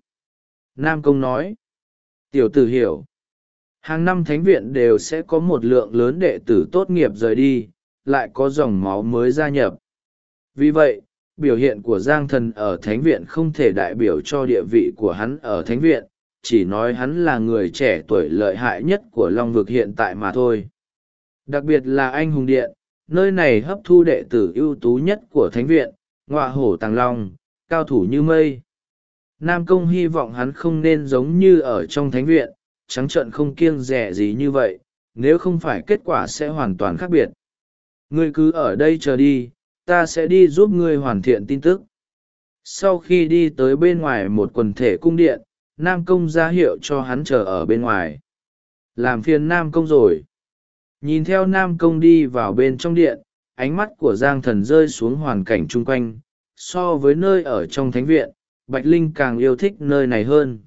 Nam Công nói. Tiểu tử hiểu. Hàng năm Thánh viện đều sẽ có một lượng lớn đệ tử tốt nghiệp rời đi, lại có dòng máu mới gia nhập. Vì vậy, biểu hiện của Giang Thần ở Thánh viện không thể đại biểu cho địa vị của hắn ở Thánh viện, chỉ nói hắn là người trẻ tuổi lợi hại nhất của Long vực hiện tại mà thôi. Đặc biệt là anh hùng điện, nơi này hấp thu đệ tử ưu tú nhất của Thánh viện, ngọa hổ tàng long, cao thủ như mây. Nam Công hy vọng hắn không nên giống như ở trong Thánh viện, trắng trợn không kiêng dè gì như vậy, nếu không phải kết quả sẽ hoàn toàn khác biệt. Ngươi cứ ở đây chờ đi, ta sẽ đi giúp ngươi hoàn thiện tin tức. Sau khi đi tới bên ngoài một quần thể cung điện, Nam Công ra hiệu cho hắn chờ ở bên ngoài. Làm phiền Nam Công rồi. Nhìn theo Nam Công đi vào bên trong điện, ánh mắt của Giang Thần rơi xuống hoàn cảnh chung quanh. So với nơi ở trong Thánh viện, Bạch Linh càng yêu thích nơi này hơn.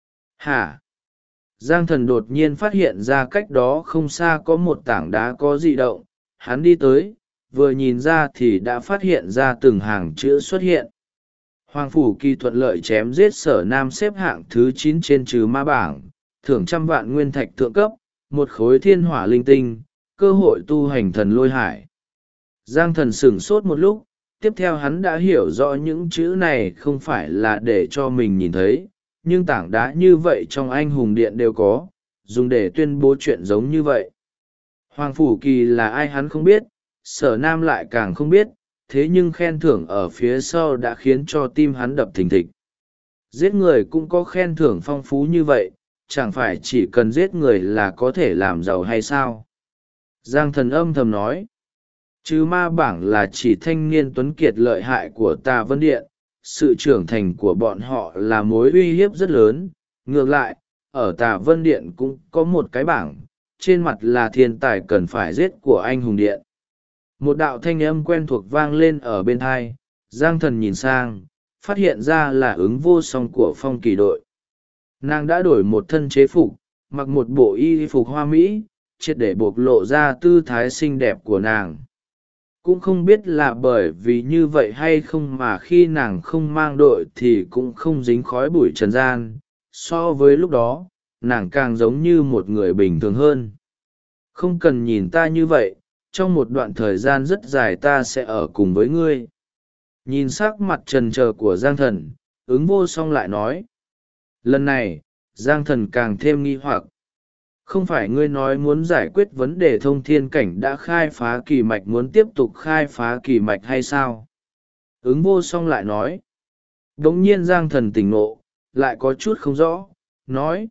Hả? Giang Thần đột nhiên phát hiện ra cách đó không xa có một tảng đá có dị động. Hắn đi tới, vừa nhìn ra thì đã phát hiện ra từng hàng chữ xuất hiện. Hoàng Phủ Kỳ thuận lợi chém giết Sở Nam xếp hạng thứ 9 trên trừ ma bảng, thưởng 100 vạn nguyên thạch thượng cấp, một khối thiên hỏa linh tinh, cơ hội tu hành thần lôi hải. Giang Thần sửng sốt một lúc, tiếp theo hắn đã hiểu rõ những chữ này không phải là để cho mình nhìn thấy, nhưng tảng đá như vậy trong anh hùng điện đều có, dùng để tuyên bố chuyện giống như vậy. Hoàng Phủ Kỳ là ai hắn không biết, Sở Nam lại càng không biết, thế nhưng khen thưởng ở phía sau đã khiến cho tim hắn đập thình thịch. Giết người cũng có khen thưởng phong phú như vậy, chẳng phải chỉ cần giết người là có thể làm giàu hay sao? Giang Thần âm thầm nói. Trừ ma bảng là chỉ thanh niên tuấn kiệt lợi hại của Tà Vân Điện, sự trưởng thành của bọn họ là mối uy hiếp rất lớn. Ngược lại, ở Tà Vân Điện cũng có một cái bảng, trên mặt là thiên tài cần phải giết của anh hùng điện. Một đạo thanh âm quen thuộc vang lên ở bên thai, Giang Thần nhìn sang, phát hiện ra là ứng vô song của Phong Kỳ đội. Nàng đã đổi một thân chế phục, mặc một bộ y phục hoa mỹ, triệt để bộc lộ ra tư thái xinh đẹp của nàng. Cũng không biết là bởi vì như vậy hay không mà khi nàng không mang đội thì cũng không dính khói bụi trần gian, so với lúc đó, nàng càng giống như một người bình thường hơn. Không cần nhìn ta như vậy, trong một đoạn thời gian rất dài ta sẽ ở cùng với ngươi. Nhìn sắc mặt trần trờ của Giang Thần, ứng vô song lại nói. Lần này, Giang Thần càng thêm nghi hoặc. Không phải ngươi nói muốn giải quyết vấn đề thông thiên cảnh đã khai phá kỳ mạch muốn tiếp tục khai phá kỳ mạch hay sao? Ứng vô song lại nói. Đống nhiên Giang Thần tỉnh ngộ, lại có chút không rõ, nói.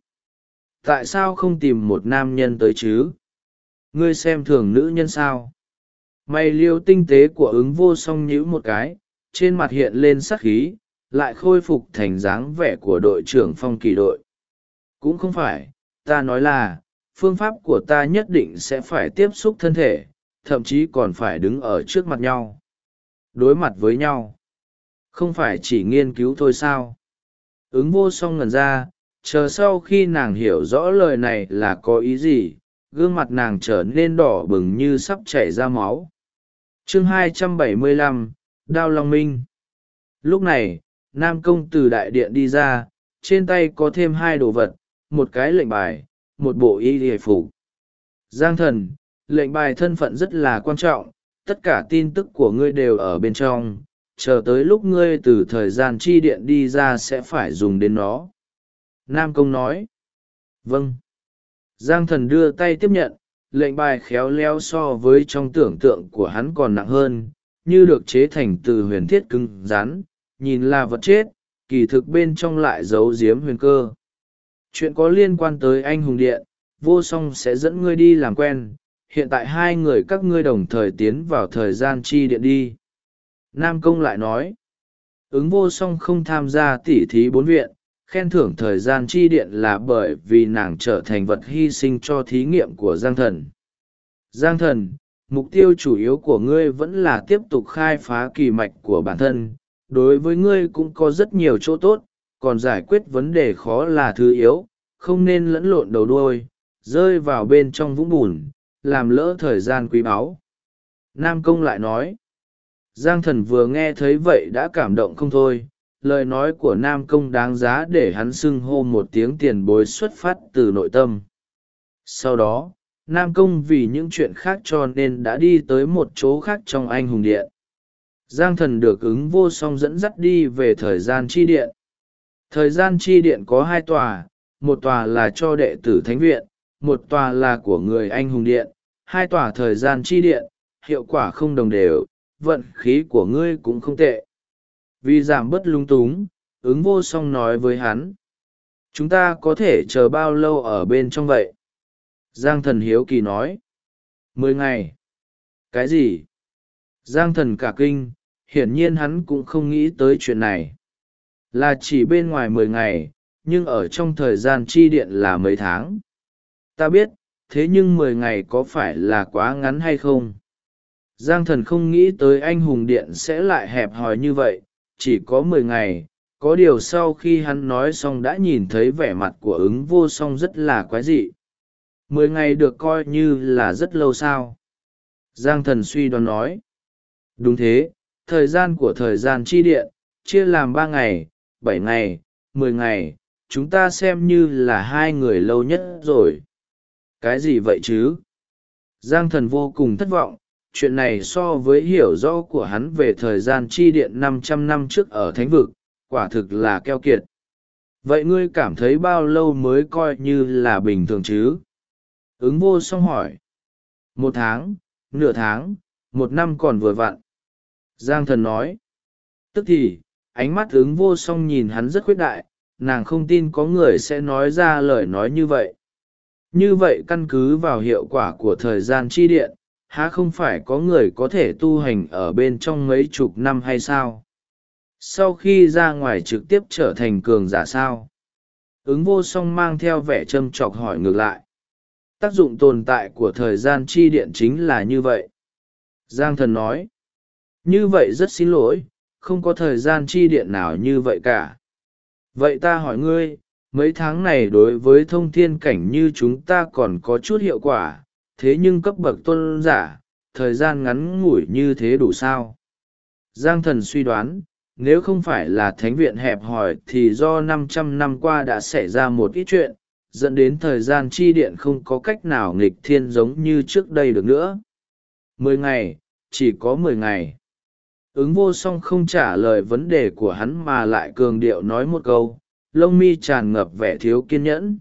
Tại sao không tìm một nam nhân tới chứ? Ngươi xem thường nữ nhân sao? Mày liêu tinh tế của ứng vô song nhíu một cái, trên mặt hiện lên sắc khí, lại khôi phục thành dáng vẻ của đội trưởng Phong Kỳ đội. Cũng không phải, ta nói là, phương pháp của ta nhất định sẽ phải tiếp xúc thân thể, thậm chí còn phải đứng ở trước mặt nhau. Đối mặt với nhau. Không phải chỉ nghiên cứu thôi sao? Ứng vô song ngẩn ra, chờ sau khi nàng hiểu rõ lời này là có ý gì, gương mặt nàng trở nên đỏ bừng như sắp chảy ra máu. Chương 275, Đao Long Minh. Lúc này, Nam Công từ đại điện đi ra, trên tay có thêm 2 đồ vật, một cái lệnh bài, một bộ y hề phục. Giang Thần, lệnh bài thân phận rất là quan trọng, tất cả tin tức của ngươi đều ở bên trong, chờ tới lúc ngươi từ thời gian chi điện đi ra sẽ phải dùng đến nó. Nam Công nói. Vâng. Giang Thần đưa tay tiếp nhận, lệnh bài khéo léo so với trong tưởng tượng của hắn còn nặng hơn, như được chế thành từ huyền thiết cứng rắn, nhìn là vật chết, kỳ thực bên trong lại giấu giếm huyền cơ. Chuyện có liên quan tới anh hùng điện, Vô Song sẽ dẫn ngươi đi làm quen, hiện tại hai người các ngươi đồng thời tiến vào thời gian chi điện đi. Nam Công lại nói. Ứng Vô Song không tham gia tỉ thí 4 viện, khen thưởng thời gian chi điện là bởi vì nàng trở thành vật hy sinh cho thí nghiệm của Giang Thần. Giang Thần, mục tiêu chủ yếu của ngươi vẫn là tiếp tục khai phá kỳ mạch của bản thân, đối với ngươi cũng có rất nhiều chỗ tốt, còn giải quyết vấn đề khó là thứ yếu, không nên lẫn lộn đầu đuôi, rơi vào bên trong vũng bùn, làm lỡ thời gian quý báu. Nam Công lại nói. Giang Thần vừa nghe thấy vậy đã cảm động không thôi, lời nói của Nam Công đáng giá để hắn xưng hô một tiếng tiền bối xuất phát từ nội tâm. Sau đó, Nam Công vì những chuyện khác cho nên đã đi tới một chỗ khác trong anh hùng điện. Giang Thần được Ứng Vô Song dẫn dắt đi về thời gian chi điện. Thời gian chi điện có 2 tòa, một tòa là cho đệ tử thánh viện, một tòa là của người anh hùng điện. 2 tòa thời gian chi điện, hiệu quả không đồng đều, vận khí của ngươi cũng không tệ. Vì giảm bớt lung túng, Ứng Vô Song nói với hắn. Chúng ta có thể chờ bao lâu ở bên trong vậy? Giang Thần hiếu kỳ nói. 10 ngày. Cái gì? Giang Thần cả kinh, hiển nhiên hắn cũng không nghĩ tới chuyện này. Là chỉ bên ngoài 10 ngày, nhưng ở trong thời gian chi điện là mấy tháng. Ta biết, thế nhưng 10 ngày có phải là quá ngắn hay không? Giang Thần không nghĩ tới anh hùng điện sẽ lại hẹp hòi như vậy, chỉ có 10 ngày, có điều sau khi hắn nói xong đã nhìn thấy vẻ mặt của Ứng Vô Song rất là quái dị. 10 ngày được coi như là rất lâu sao? Giang Thần suy đoán nói. Đúng thế, thời gian của thời gian chi điện, chia làm 3 ngày, 7 ngày, 10 ngày, chúng ta xem như là 2 người lâu nhất rồi. Cái gì vậy chứ? Giang Thần vô cùng thất vọng, chuyện này so với hiểu rõ của hắn về thời gian chi điện 500 năm trước ở Thánh Vực, quả thực là keo kiệt. Vậy ngươi cảm thấy bao lâu mới coi như là bình thường chứ? Ứng Vô Song hỏi. 1 tháng, nửa tháng, 1 năm còn vừa vặn. Giang Thần nói. Tức thì, ánh mắt Ứng Vô Song nhìn hắn rất khuyết đại, nàng không tin có người sẽ nói ra lời nói như vậy. Như vậy căn cứ vào hiệu quả của thời gian chi điện, há không phải có người có thể tu hành ở bên trong mấy chục năm hay sao? Sau khi ra ngoài trực tiếp trở thành cường giả sao? Ứng Vô Song mang theo vẻ châm chọc hỏi ngược lại. Tác dụng tồn tại của thời gian chi điện chính là như vậy. Giang Thần nói. Như vậy rất xin lỗi, không có thời gian chi điện nào như vậy cả. Vậy ta hỏi ngươi, mấy tháng này đối với thông thiên cảnh như chúng ta còn có chút hiệu quả, thế nhưng cấp bậc tôn giả, thời gian ngắn ngủi như thế đủ sao? Giang Thần suy đoán, nếu không phải là thánh viện hẹp hòi thì do 500 năm qua đã xảy ra một ít chuyện, dẫn đến thời gian chi điện không có cách nào nghịch thiên giống như trước đây được nữa. 10 ngày, chỉ có 10 ngày. Ứng Vô Song không trả lời vấn đề của hắn mà lại cường điệu nói một câu, lông mi tràn ngập vẻ thiếu kiên nhẫn.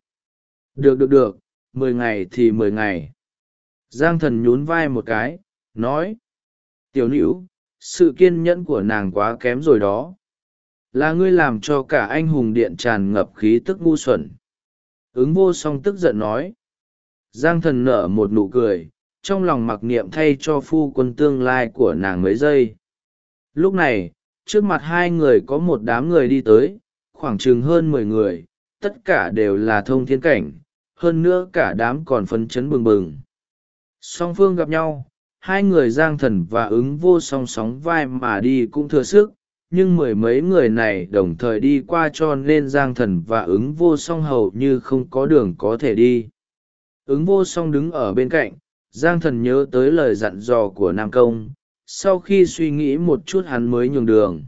Được, 10 ngày thì 10 ngày. Giang Thần nhún vai một cái, nói. Tiểu Nữu, sự kiên nhẫn của nàng quá kém rồi đó. Là ngươi làm cho cả anh hùng điện tràn ngập khí tức ngu xuẩn. Ứng Vô Song tức giận nói. Giang Thần nở một nụ cười, trong lòng mặc niệm thay cho phu quân tương lai của nàng mấy giây. Lúc này, trước mặt hai người có một đám người đi tới, khoảng chừng hơn 10 người, tất cả đều là thông thiên cảnh, hơn nữa cả đám còn phấn chấn bừng bừng. Song phương gặp nhau, hai người Giang Thần và Ứng Vô Song sóng vai mà đi cũng thừa sức, nhưng mười mấy người này đồng thời đi qua cho nên Giang Thần và Ứng Vô Song hầu như không có đường có thể đi. Ứng Vô Song đứng ở bên cạnh, Giang Thần nhớ tới lời dặn dò của Nam Công, sau khi suy nghĩ một chút hắn mới nhường đường.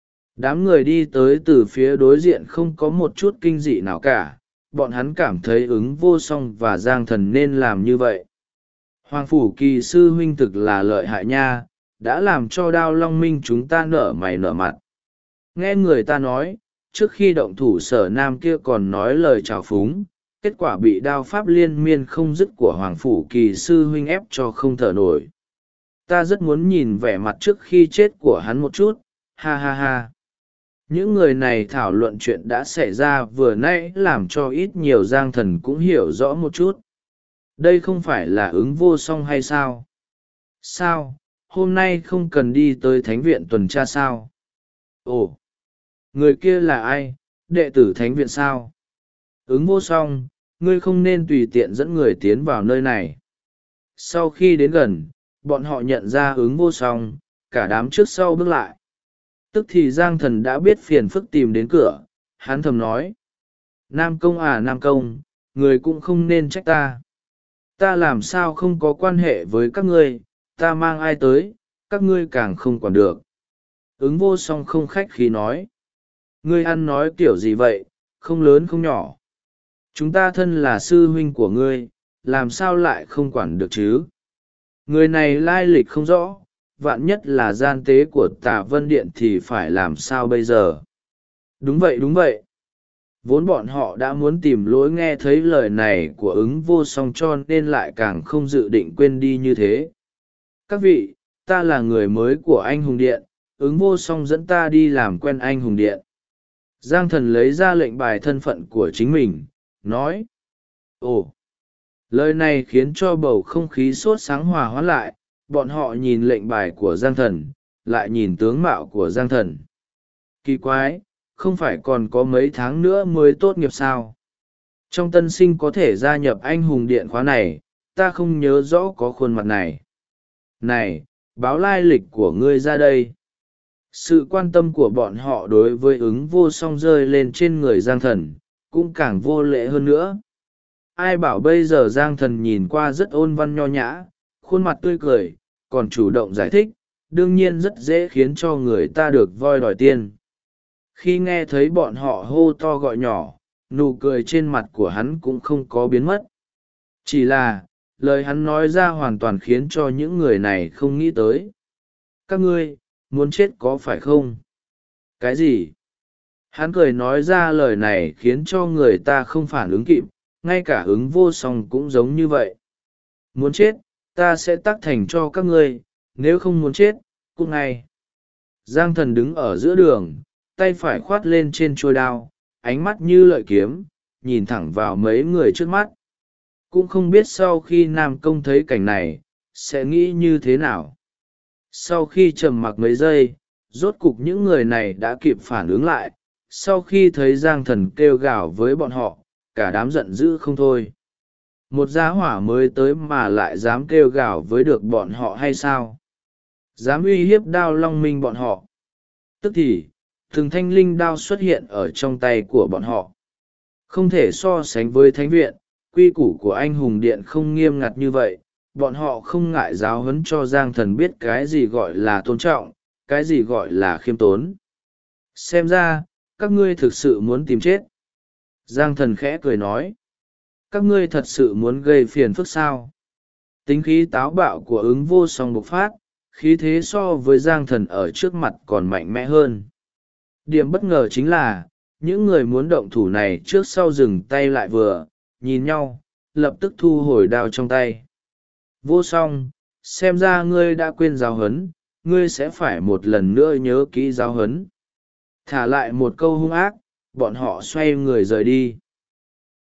Đám người đi tới từ phía đối diện không có một chút kinh dị nào cả, bọn hắn cảm thấy Ứng Vô Song và Giang Thần nên làm như vậy. Hoàng Phủ Kỳ sư huynh thực là lợi hại nha, đã làm cho Đao Long Minh chúng ta nở mày nở mặt. Nghe người ta nói, trước khi động thủ Sở Nam kia còn nói lời chào phúng, kết quả bị đao pháp liên miên không dứt của Hoàng Phủ Kỳ sư huynh ép cho không thở nổi. Ta rất muốn nhìn vẻ mặt trước khi chết của hắn một chút, ha ha ha. Những người này thảo luận chuyện đã xảy ra vừa nãy làm cho ít nhiều Giang Thần cũng hiểu rõ một chút. Đây không phải là ứng vô song hay sao? Sao, hôm nay không cần đi tới thánh viện tuần tra sao? Ồ, người kia là ai, đệ tử thánh viện sao? Ứng vô song, ngươi không nên tùy tiện dẫn người tiến vào nơi này. Sau khi đến gần, bọn họ nhận ra ứng vô song, cả đám trước sau bước lại. Tức thì Giang Thần đã biết phiền phức tìm đến cửa, hắn thầm nói. Nam Công à Nam Công, người cũng không nên trách ta. Ta làm sao không có quan hệ với các ngươi, ta mang ai tới, các ngươi càng không quản được. Ứng vô song không khách khí nói. Ngươi ăn nói kiểu gì vậy, không lớn không nhỏ. Chúng ta thân là sư huynh của ngươi, làm sao lại không quản được chứ? Người này lai lịch không rõ, vạn nhất là gian tế của Tả Vân Điện thì phải làm sao bây giờ? Đúng vậy đúng vậy. Vốn bọn họ đã muốn tìm lỗi nghe thấy lời này của ứng vô song cho nên lại càng không dự định quên đi như thế. Các vị, ta là người mới của anh hùng điện, ứng vô song dẫn ta đi làm quen anh hùng điện. Giang Thần lấy ra lệnh bài thân phận của chính mình, nói. Ồ, lời này khiến cho bầu không khí sốt sáng hòa hoãn lại, bọn họ nhìn lệnh bài của Giang Thần, lại nhìn tướng mạo của Giang Thần. Kỳ quái, không phải còn có mấy tháng nữa mới tốt nghiệp sao? Trong tân sinh có thể gia nhập anh hùng điện khóa này, ta không nhớ rõ có khuôn mặt này. Này, báo lai lịch của ngươi ra đây. Sự quan tâm của bọn họ đối với ứng vô song rơi lên trên người Giang Thần, cũng càng vô lễ hơn nữa. Ai bảo bây giờ Giang Thần nhìn qua rất ôn văn nho nhã, khuôn mặt tươi cười, còn chủ động giải thích, đương nhiên rất dễ khiến cho người ta được voi đòi tiền. Khi nghe thấy bọn họ hô to gọi nhỏ, nụ cười trên mặt của hắn cũng không có biến mất. Chỉ là, lời hắn nói ra hoàn toàn khiến cho những người này không nghĩ tới. Các ngươi, muốn chết có phải không? Cái gì? Hắn cười nói ra lời này khiến cho người ta không phản ứng kịp, ngay cả ứng vô song cũng giống như vậy. Muốn chết, ta sẽ tác thành cho các ngươi, nếu không muốn chết, cút ngay. Giang Thần đứng ở giữa đường, tay phải khoát lên trên trôi đao, ánh mắt như lợi kiếm, nhìn thẳng vào mấy người trước mắt. Cũng không biết sau khi Nam Công thấy cảnh này, sẽ nghĩ như thế nào. Sau khi trầm mặc mấy giây, rốt cục những người này đã kịp phản ứng lại, sau khi thấy Giang Thần kêu gào với bọn họ, cả đám giận dữ không thôi. Một gia hỏa mới tới mà lại dám kêu gào với được bọn họ hay sao? Dám uy hiếp Đao Long Minh bọn họ. Tức thì, từng thanh linh đao xuất hiện ở trong tay của bọn họ. Không thể so sánh với thánh viện, quy củ của anh hùng điện không nghiêm ngặt như vậy, bọn họ không ngại giáo huấn cho Giang Thần biết cái gì gọi là tôn trọng, cái gì gọi là khiêm tốn. Xem ra, các ngươi thực sự muốn tìm chết. Giang Thần khẽ cười nói. Các ngươi thật sự muốn gây phiền phức sao? Tính khí táo bạo của ứng vô song bộc phát, khí thế so với Giang Thần ở trước mặt còn mạnh mẽ hơn. Điểm bất ngờ chính là, những người muốn động thủ này trước sau dừng tay lại vừa, nhìn nhau, lập tức thu hồi đao trong tay. Vô song, xem ra ngươi đã quên giáo huấn, ngươi sẽ phải một lần nữa nhớ kỹ giáo huấn. Thả lại một câu hung ác, bọn họ xoay người rời đi.